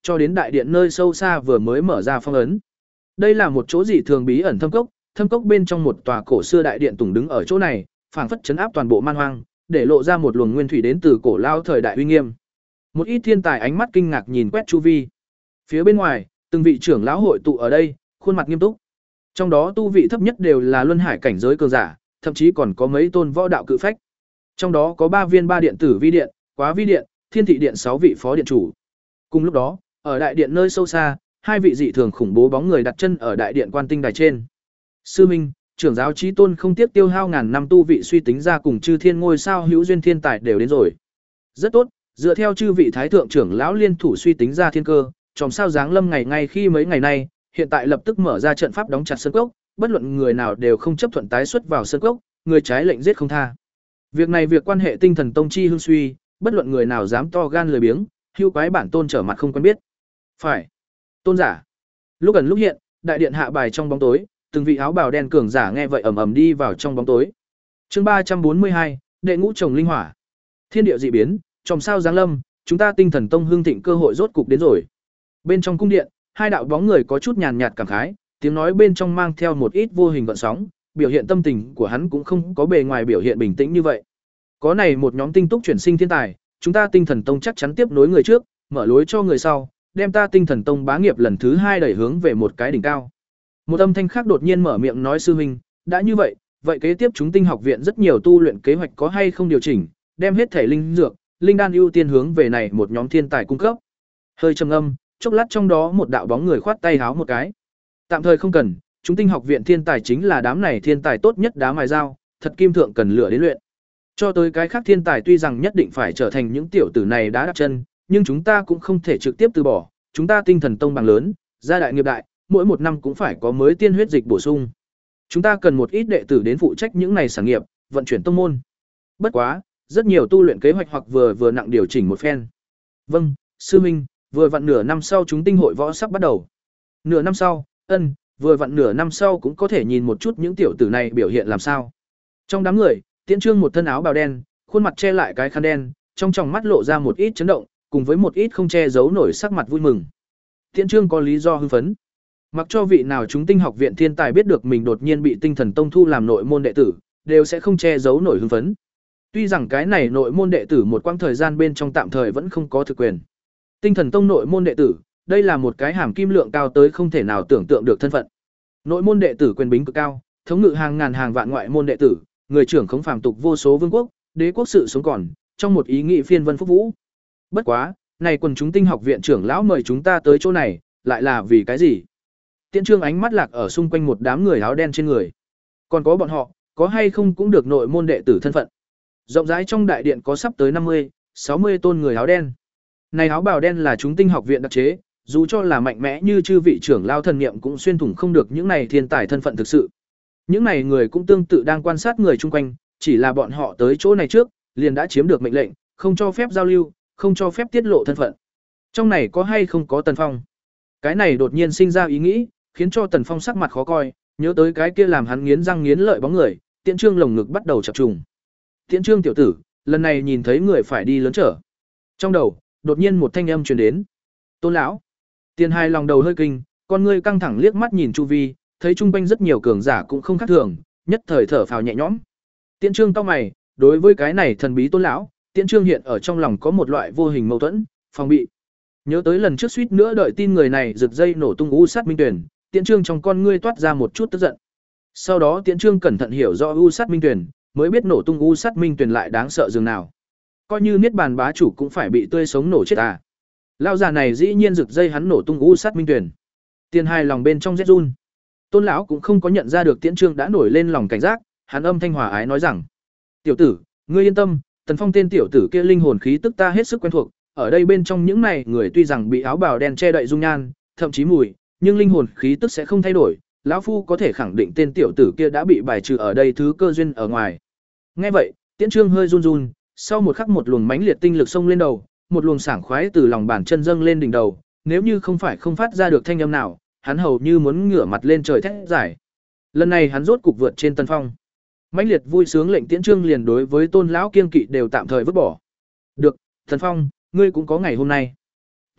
Speaker 1: cho đến đại điện nơi sâu xa vừa mới mở ra phong ấn. Đây là một chỗ dị thường bí ẩn thâm cốc, thâm cốc bên trong một tòa cổ xưa đại điện tùng đứng ở chỗ này, phảng phất chấn áp toàn bộ man hoang, để lộ ra một luồng nguyên thủy đến từ cổ lao thời đại uy nghiêm. Một ít thiên tài ánh mắt kinh ngạc nhìn quét chu vi. Phía bên ngoài, từng vị trưởng lão hội tụ ở đây, khuôn mặt nghiêm túc. Trong đó tu vị thấp nhất đều là luân hải cảnh giới cường giả, thậm chí còn có mấy tôn võ đạo cự phách. Trong đó có ba viên ba điện tử vi điện, quá vi điện, thiên thị điện sáu vị phó điện chủ. Cùng lúc đó, ở đại điện nơi sâu xa, hai vị dị thường khủng bố bóng người đặt chân ở đại điện quan tinh đài trên. Sư Minh, trưởng giáo chí tôn không tiếc tiêu hao ngàn năm tu vị suy tính ra cùng chư thiên ngôi sao hữu duyên thiên tài đều đến rồi. Rất tốt, dựa theo chư vị thái thượng trưởng lão liên thủ suy tính ra thiên cơ, chòm sao giáng lâm ngày ngay khi mấy ngày nay, hiện tại lập tức mở ra trận pháp đóng chặt sơn cốc, bất luận người nào đều không chấp thuận tái xuất vào sơn cốc, người trái lệnh giết không tha. Việc này việc quan hệ tinh thần tông chi hưng suy, bất luận người nào dám to gan lười biếng, hưu quái bản tôn trở mặt không quen biết. Phải. Tôn giả. Lúc gần lúc hiện, đại điện hạ bài trong bóng tối, từng vị áo bào đen cường giả nghe vậy ầm ầm đi vào trong bóng tối. Chương ba trăm bốn mươi hai, đệ ngũ trồng linh hỏa. Thiên địa dị biến, chòm sao giáng lâm, chúng ta tinh thần tông hưng thịnh cơ hội rốt cục đến rồi. Bên trong cung điện, hai đạo bóng người có chút nhàn nhạt cảm khái, tiếng nói bên trong mang theo một ít vô hình gợn sóng, biểu hiện tâm tình của hắn cũng không có bề ngoài biểu hiện bình tĩnh như vậy. Có này một nhóm tinh túc chuyển sinh thiên tài, chúng ta tinh thần tông chắc chắn tiếp nối người trước, mở lối cho người sau, đem ta tinh thần tông bá nghiệp lần thứ hai đẩy hướng về một cái đỉnh cao. Một âm thanh khác đột nhiên mở miệng nói sư huynh, đã như vậy, vậy kế tiếp chúng tinh học viện rất nhiều tu luyện kế hoạch có hay không điều chỉnh, đem hết thể linh dược, linh đan ưu tiên hướng về này một nhóm thiên tài cung cấp. Hơi trầm ngâm, chốc lát trong đó một đạo bóng người khoát tay háo một cái. Tạm thời không cần, chúng tinh học viện thiên tài chính là đám này thiên tài tốt nhất đá mài dao, thật kim thượng cần lửa đến luyện. Cho tới cái khác thiên tài tuy rằng nhất định phải trở thành những tiểu tử này đá đạp chân, nhưng chúng ta cũng không thể trực tiếp từ bỏ, chúng ta tinh thần tông bằng lớn, gia đại nghiệp đại, mỗi một năm cũng phải có mới tiên huyết dịch bổ sung. Chúng ta cần một ít đệ tử đến phụ trách những này sản nghiệp, vận chuyển tông môn. Bất quá, rất nhiều tu luyện kế hoạch hoặc vừa vừa nặng điều chỉnh một phen. Vâng, sư minh, vừa vặn nửa năm sau chúng tinh hội võ sắp bắt đầu. Nửa năm sau, ân, vừa vặn nửa năm sau cũng có thể nhìn một chút những tiểu tử này biểu hiện làm sao. Trong đám người, Tiễn Trương một thân áo bào đen, khuôn mặt che lại cái khăn đen, trong tròng mắt lộ ra một ít chấn động, cùng với một ít không che giấu nổi sắc mặt vui mừng. Tiễn Trương có lý do hưng phấn. Mặc cho vị nào chúng tinh học viện thiên tài biết được mình đột nhiên bị tinh thần tông thu làm nội môn đệ tử, đều sẽ không che giấu nổi hưng phấn. Tuy rằng cái này nội môn đệ tử một quãng thời gian bên trong tạm thời vẫn không có thực quyền. Tinh thần tông nội môn đệ tử, đây là một cái hàm kim lượng cao tới không thể nào tưởng tượng được thân phận. Nội môn đệ tử quyền bính cực cao, thống ngự hàng ngàn hàng vạn ngoại môn đệ tử, người trưởng khống phàm tục vô số vương quốc, đế quốc sự sống còn, trong một ý nghĩ phiên vân phúc vũ. Bất quá, này quần chúng tinh học viện trưởng lão mời chúng ta tới chỗ này, lại là vì cái gì? Tiễn Trương ánh mắt lạc ở xung quanh một đám người áo đen trên người. Còn có bọn họ, có hay không cũng được nội môn đệ tử thân phận. Rộng rãi trong đại điện có sắp tới năm mươi, sáu mươi tôn người áo đen. Này áo bào đen là chúng tinh học viện đặc chế, dù cho là mạnh mẽ như chư vị trưởng lao thần niệm cũng xuyên thủng không được những này thiên tài thân phận thực sự. Những này người cũng tương tự đang quan sát người chung quanh, chỉ là bọn họ tới chỗ này trước, liền đã chiếm được mệnh lệnh, không cho phép giao lưu, không cho phép tiết lộ thân phận. Trong này có hay không có Tần Phong? Cái này đột nhiên sinh ra ý nghĩ, khiến cho Tần Phong sắc mặt khó coi, nhớ tới cái kia làm hắn nghiến răng nghiến lợi bóng người, Tiễn Trương lồng ngực bắt đầu chập trùng. Tiễn Trương tiểu tử, lần này nhìn thấy người phải đi lớn trở. Trong đầu, đột nhiên một thanh âm truyền đến. Tôn lão. Tiền Hai lòng đầu hơi kinh, con ngươi căng thẳng liếc mắt nhìn chu vi, thấy chung quanh rất nhiều cường giả cũng không khác thường, nhất thời thở phào nhẹ nhõm. Tiễn Trương cau mày, đối với cái này thần bí Tôn lão, Tiễn Trương hiện ở trong lòng có một loại vô hình mâu thuẫn, phòng bị. Nhớ tới lần trước suýt nữa đợi tin người này giật dây nổ tung u sát minh tuyển, Tiễn Trương trong con ngươi toát ra một chút tức giận. Sau đó Tiễn Trương cẩn thận hiểu rõ u sát minh tuyển, mới biết nổ tung u sát minh tuyển lại đáng sợ dường nào. Coi như niết bàn bá chủ cũng phải bị tươi sống nổ chết à. Lão già này dĩ nhiên giật dây hắn nổ tung u sát minh tuyển. Tiền Hai lòng bên trong rét run. Tôn lão cũng không có nhận ra được Tiễn Trương đã nổi lên lòng cảnh giác, hắn âm thanh hòa ái nói rằng: "Tiểu tử, ngươi yên tâm, Tần Phong tên tiểu tử kia linh hồn khí tức ta hết sức quen thuộc, ở đây bên trong những này người tuy rằng bị áo bào đen che đậy dung nhan, thậm chí mùi, nhưng linh hồn khí tức sẽ không thay đổi, lão phu có thể khẳng định tên tiểu tử kia đã bị bài trừ ở đây thứ cơ duyên ở ngoài." Nghe vậy, Tiễn Trương hơi run run, sau một khắc một luồng mãnh liệt tinh lực xông lên đầu, một luồng sảng khoái từ lòng bàn chân dâng lên đỉnh đầu, nếu như không phải không phát ra được thanh âm nào, hắn hầu như muốn ngửa mặt lên trời thét giải. Lần này hắn rốt cục vượt trên Tần Phong. Mãnh liệt vui sướng lệnh Tiễn Trương liền đối với Tôn lão kiên kỵ đều tạm thời vứt bỏ. "Được, Tần Phong, ngươi cũng có ngày hôm nay."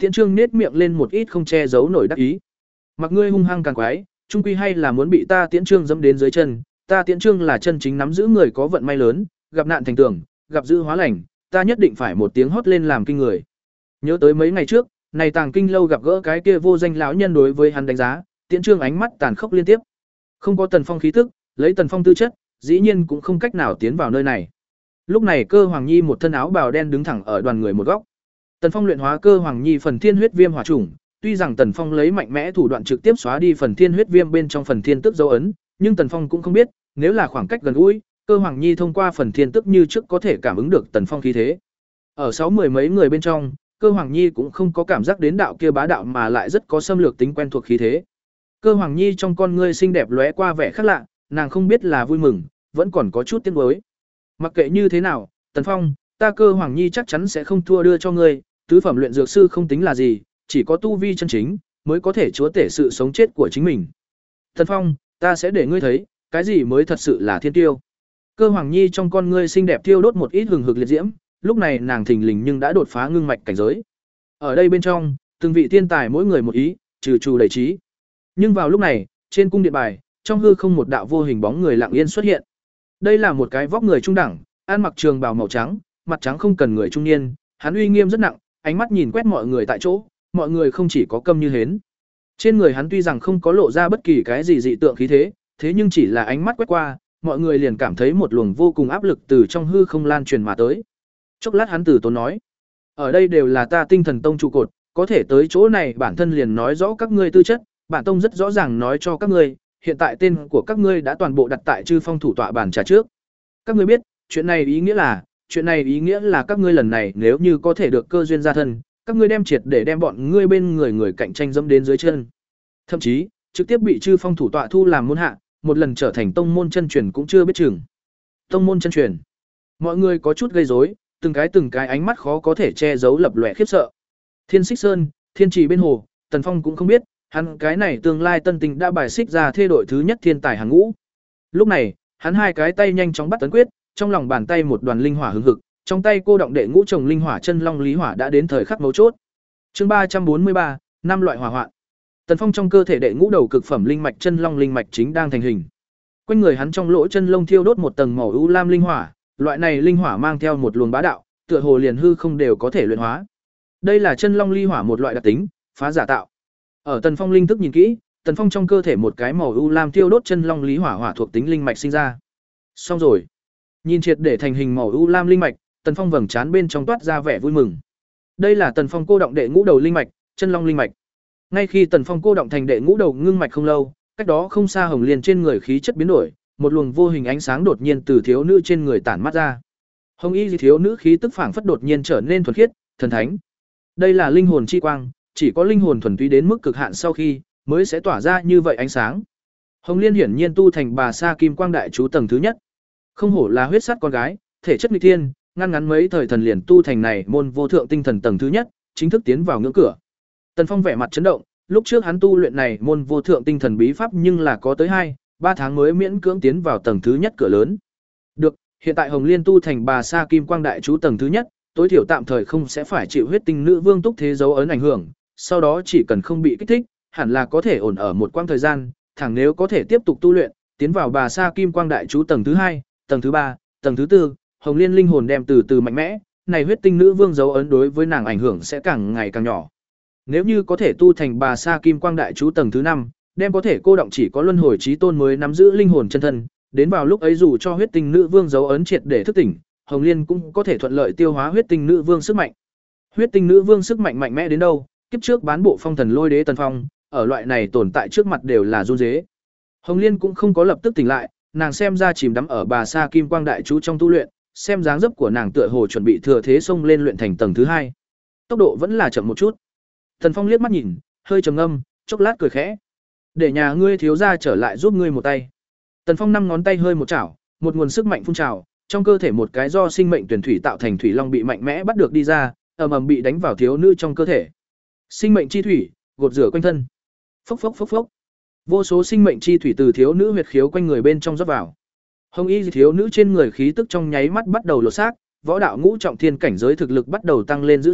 Speaker 1: Tiễn Trương nết miệng lên một ít không che giấu nổi đắc ý. Mặc ngươi hung hăng càng quái, trung quy hay là muốn bị ta Tiễn Trương dẫm đến dưới chân, ta Tiễn Trương là chân chính nắm giữ người có vận may lớn, gặp nạn thành tưởng, gặp dữ hóa lành, ta nhất định phải một tiếng hót lên làm kinh người. Nhớ tới mấy ngày trước, này Tàng Kinh lâu gặp gỡ cái kia vô danh lão nhân đối với hắn đánh giá, Tiễn Trương ánh mắt tàn khốc liên tiếp. Không có Tần Phong khí tức, lấy Tần Phong tư chất, dĩ nhiên cũng không cách nào tiến vào nơi này. Lúc này Cơ Hoàng Nhi một thân áo bào đen đứng thẳng ở đoàn người một góc. Tần Phong luyện hóa Cơ Hoàng Nhi phần thiên huyết viêm hỏa chủng, tuy rằng Tần Phong lấy mạnh mẽ thủ đoạn trực tiếp xóa đi phần thiên huyết viêm bên trong phần thiên tức dấu ấn, nhưng Tần Phong cũng không biết, nếu là khoảng cách gần gũi, Cơ Hoàng Nhi thông qua phần thiên tức như trước có thể cảm ứng được Tần Phong khí thế. Ở sáu mười mấy người bên trong, Cơ Hoàng Nhi cũng không có cảm giác đến đạo kia bá đạo mà lại rất có xâm lược tính quen thuộc khí thế. Cơ Hoàng Nhi trong con ngươi xinh đẹp lóe qua vẻ khác lạ, nàng không biết là vui mừng, vẫn còn có chút tiếc nuối. Mặc kệ như thế nào, Tần Phong, ta Cơ Hoàng Nhi chắc chắn sẽ không thua đưa cho ngươi, tứ phẩm luyện dược sư không tính là gì, chỉ có tu vi chân chính mới có thể chúa tể sự sống chết của chính mình. Tần Phong, ta sẽ để ngươi thấy, cái gì mới thật sự là thiên tiêu. Cơ Hoàng Nhi trong con ngươi xinh đẹp thiêu đốt một ít hừng hực liệt diễm, lúc này nàng thình lình nhưng đã đột phá ngưng mạch cảnh giới. Ở đây bên trong, từng vị thiên tài mỗi người một ý, trừ trù đầy trí. Nhưng vào lúc này, trên cung điện bài, trong hư không một đạo vô hình bóng người lặng yên xuất hiện. Đây là một cái vóc người trung đẳng, ăn mặc trường bào màu trắng, mặt trắng không cần người trung niên, hắn uy nghiêm rất nặng, ánh mắt nhìn quét mọi người tại chỗ, mọi người không chỉ có câm như hến. Trên người hắn tuy rằng không có lộ ra bất kỳ cái gì dị tượng khí thế, thế nhưng chỉ là ánh mắt quét qua, mọi người liền cảm thấy một luồng vô cùng áp lực từ trong hư không lan truyền mà tới. Chốc lát hắn từ tốn nói: "Ở đây đều là ta Tinh Thần Tông trụ cột, có thể tới chỗ này bản thân liền nói rõ các ngươi tư chất, bản tông rất rõ ràng nói cho các ngươi, hiện tại tên của các ngươi đã toàn bộ đặt tại Chư Phong thủ tọa bàn trà trước. Các ngươi biết, chuyện này ý nghĩa là, chuyện này ý nghĩa là các ngươi lần này nếu như có thể được cơ duyên gia thân, các ngươi đem triệt để đem bọn ngươi bên người người cạnh tranh dẫm đến dưới chân. Thậm chí, trực tiếp bị Chư Phong thủ tọa thu làm môn hạ, một lần trở thành tông môn chân truyền cũng chưa biết chừng." Tông môn chân truyền. Mọi người có chút gây rối, từng cái từng cái ánh mắt khó có thể che giấu lập lòe khiếp sợ. Thiên Xích Sơn, Thiên Trì bên hồ, Tần Phong cũng không biết, hắn cái này tương lai tân tinh đã bài xích ra thê đội thứ nhất thiên tài hàng ngũ. Lúc này, hắn hai cái tay nhanh chóng bắt tấn quyết, trong lòng bàn tay một đoàn linh hỏa hừng hực, trong tay cô động đệ ngũ trồng linh hỏa chân long lý hỏa đã đến thời khắc mấu chốt. Chương ba trăm bốn mươi ba, năm loại hỏa hoạn. Tần Phong trong cơ thể đệ ngũ đầu cực phẩm linh mạch chân long linh mạch chính đang thành hình. Quanh người hắn trong lỗ chân lông thiêu đốt một tầng màu u lam linh hỏa, loại này linh hỏa mang theo một luồng bá đạo, tựa hồ liền hư không đều có thể luyện hóa. Đây là chân long ly hỏa một loại đặc tính, phá giả tạo. Ở Tần Phong linh thức nhìn kỹ, Tần Phong trong cơ thể một cái màu u lam thiêu đốt chân long lý hỏa hỏa thuộc tính linh mạch sinh ra. Xong rồi. Nhìn triệt để thành hình màu u lam linh mạch, Tần Phong vầng trán bên trong toát ra vẻ vui mừng. Đây là Tần Phong cô động đệ ngũ đầu linh mạch, chân long linh mạch. Ngay khi Tần Phong cô động thành đệ ngũ đầu ngưng mạch không lâu, cách đó không xa Hồng Liên trên người khí chất biến đổi, một luồng vô hình ánh sáng đột nhiên từ thiếu nữ trên người tản mắt ra. Hồng Y thiếu nữ khí tức phảng phất đột nhiên trở nên thuần khiết, thần thánh. Đây là linh hồn chi quang, chỉ có linh hồn thuần túy đến mức cực hạn sau khi mới sẽ tỏa ra như vậy ánh sáng. Hồng Liên hiển nhiên tu thành Bà Sa Kim Quang Đại Chú tầng thứ nhất. Không hổ là huyết sắt con gái, thể chất nghịch thiên, ngăn ngắn mấy thời thần liền tu thành này môn vô thượng tinh thần tầng thứ nhất, chính thức tiến vào ngưỡng cửa. Tần Phong vẻ mặt chấn động, lúc trước hắn tu luyện này môn vô thượng tinh thần bí pháp nhưng là có tới hai, ba tháng mới miễn cưỡng tiến vào tầng thứ nhất cửa lớn. Được, hiện tại Hồng Liên tu thành Bà Sa Kim Quang Đại Chú tầng thứ nhất, tối thiểu tạm thời không sẽ phải chịu huyết tinh nữ vương túc thế dấu ấn ảnh hưởng, sau đó chỉ cần không bị kích thích, hẳn là có thể ổn ở một quãng thời gian, thẳng nếu có thể tiếp tục tu luyện, tiến vào Bà Sa Kim Quang Đại Chú tầng thứ hai, tầng thứ ba, tầng thứ tư, Hồng Liên linh hồn đem từ từ mạnh mẽ, này huyết tinh nữ vương dấu ấn đối với nàng ảnh hưởng sẽ càng ngày càng nhỏ. Nếu như có thể tu thành Bà Sa Kim Quang Đại Chú tầng thứ năm, đem có thể cô động chỉ có luân hồi chí tôn mới nắm giữ linh hồn chân thân, đến vào lúc ấy dù cho huyết tinh nữ vương dấu ấn triệt để thức tỉnh, Hồng Liên cũng có thể thuận lợi tiêu hóa huyết tinh nữ vương sức mạnh. Huyết tinh nữ vương sức mạnh mạnh mẽ đến đâu, kiếp trước bán bộ phong thần lôi đế Tần Phong, ở loại này tồn tại trước mặt đều là run rế. Hồng Liên cũng không có lập tức tỉnh lại, nàng xem ra chìm đắm ở Bà Sa Kim Quang Đại Chú trong tu luyện, xem dáng dấp của nàng tựa hồ chuẩn bị thừa thế xông lên luyện thành tầng thứ hai. Tốc độ vẫn là chậm một chút. Tần Phong liếc mắt nhìn, hơi trầm ngâm, chốc lát cười khẽ. Để nhà ngươi thiếu gia trở lại giúp ngươi một tay. Tần Phong năm ngón tay hơi một chảo, một nguồn sức mạnh phun trào, trong cơ thể một cái do sinh mệnh tuyển thủy tạo thành thủy long bị mạnh mẽ bắt được đi ra, ầm ầm bị đánh vào thiếu nữ trong cơ thể. Sinh mệnh chi thủy, gột rửa quanh thân. Phốc phốc phốc phốc. Vô số sinh mệnh chi thủy từ thiếu nữ huyệt khiếu quanh người bên trong rót vào. Hồng Y thiếu nữ trên người khí tức trong nháy mắt bắt đầu lột xác, võ đạo ngũ trọng thiên cảnh giới thực lực bắt đầu tăng lên dữ dội,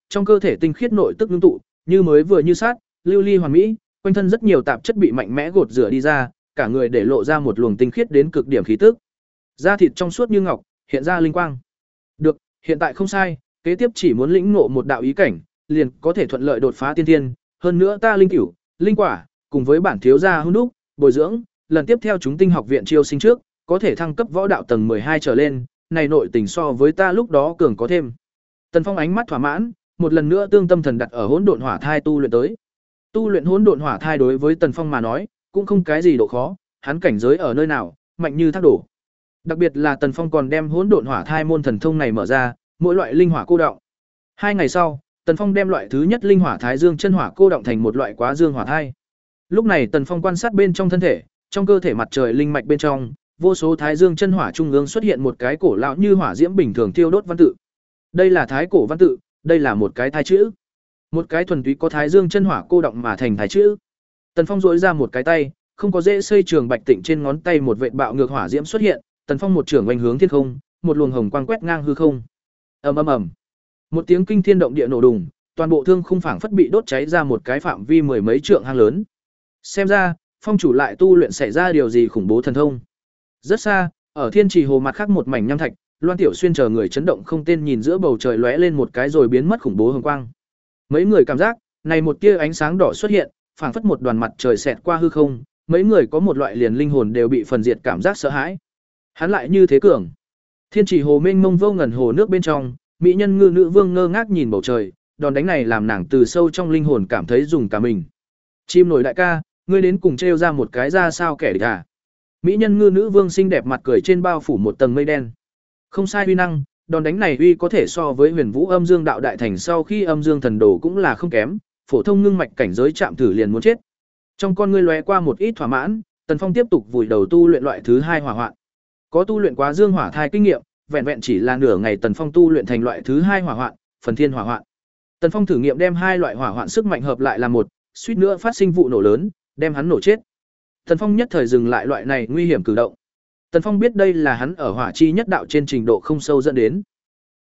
Speaker 1: trong cơ thể tinh khiết nội tức ngưng tụ, như mới vừa như sát, lưu ly hoàn mỹ, quanh thân rất nhiều tạp chất bị mạnh mẽ gột rửa đi ra, cả người để lộ ra một luồng tinh khiết đến cực điểm khí tức. Da thịt trong suốt như ngọc, hiện ra linh quang. Được, hiện tại không sai, kế tiếp chỉ muốn lĩnh ngộ một đạo ý cảnh, liền có thể thuận lợi đột phá tiên thiên, hơn nữa ta linh cửu, linh quả, cùng với bản thiếu gia hun đúc, bồi dưỡng, lần tiếp theo chúng tinh học viện chiêu sinh trước, có thể thăng cấp võ đạo tầng mười hai trở lên, này nội tình so với ta lúc đó cường có thêm. Tần Phong ánh mắt thỏa mãn, một lần nữa tương tâm thần đặt ở hỗn độn hỏa thai tu luyện tới. Tu luyện hỗn độn hỏa thai đối với Tần Phong mà nói, cũng không cái gì độ khó, hắn cảnh giới ở nơi nào, mạnh như thác đổ. Đặc biệt là Tần Phong còn đem hỗn độn hỏa thai môn thần thông này mở ra, mỗi loại linh hỏa cô động. Hai ngày sau, Tần Phong đem loại thứ nhất linh hỏa thái dương chân hỏa cô động thành một loại quá dương hỏa thai. Lúc này Tần Phong quan sát bên trong thân thể, trong cơ thể mặt trời linh mạch bên trong, vô số thái dương chân hỏa trung ương xuất hiện một cái cổ lão như hỏa diễm bình thường thiêu đốt văn tự. Đây là thái cổ văn tự, đây là một cái thai chữ. Một cái thuần túy có thái dương chân hỏa cô động mà thành thái chữ. Tần Phong rỗi ra một cái tay, không có dễ xây trường bạch tịnh trên ngón tay một vệt bạo ngược hỏa diễm xuất hiện, Tần Phong một trường oanh hướng thiên không, một luồng hồng quang quét ngang hư không. Ầm ầm ầm. Một tiếng kinh thiên động địa nổ đùng, toàn bộ thương khung phảng phất bị đốt cháy ra một cái phạm vi mười mấy trượng hang lớn. Xem ra, Phong chủ lại tu luyện xảy ra điều gì khủng bố thần thông. Rất xa, ở Thiên Trì Hồ mặt khác một mảnh nham thạch, Loan Tiểu Xuyên chờ người chấn động không tên nhìn giữa bầu trời lóe lên một cái rồi biến mất khủng bố hồng quang. Mấy người cảm giác, này một tia ánh sáng đỏ xuất hiện, phảng phất một đoàn mặt trời xẹt qua hư không, mấy người có một loại liền linh hồn đều bị phần diệt cảm giác sợ hãi. Hắn lại như thế cường. Thiên Trì Hồ mênh mông vô ngần hồ nước bên trong, mỹ nhân ngư nữ vương ngơ ngác nhìn bầu trời, đòn đánh này làm nàng từ sâu trong linh hồn cảm thấy dùng cả mình. Chim nổi đại ca, ngươi đến cùng trêu ra một cái ra sao kẻ địch à? Mỹ nhân ngư nữ vương xinh đẹp mặt cười trên bao phủ một tầng mây đen. Không sai uy năng, đòn đánh này uy có thể so với Huyền Vũ Âm Dương Đạo Đại Thành sau khi Âm Dương Thần Đồ cũng là không kém, phổ thông ngưng mạch cảnh giới chạm thử liền muốn chết. Trong con ngươi lóe qua một ít thỏa mãn, Tần Phong tiếp tục vùi đầu tu luyện loại thứ hai hỏa hoạn. Có tu luyện quá dương hỏa thai kinh nghiệm, vẹn vẹn chỉ là nửa ngày Tần Phong tu luyện thành loại thứ hai hỏa hoạn, phần thiên hỏa hoạn. Tần Phong thử nghiệm đem hai loại hỏa hoạn sức mạnh hợp lại làm một, suýt nữa phát sinh vụ nổ lớn, đem hắn nổ chết. Tần Phong nhất thời dừng lại loại này nguy hiểm cử động. Tần Phong biết đây là hắn ở hỏa chi nhất đạo trên trình độ không sâu dẫn đến.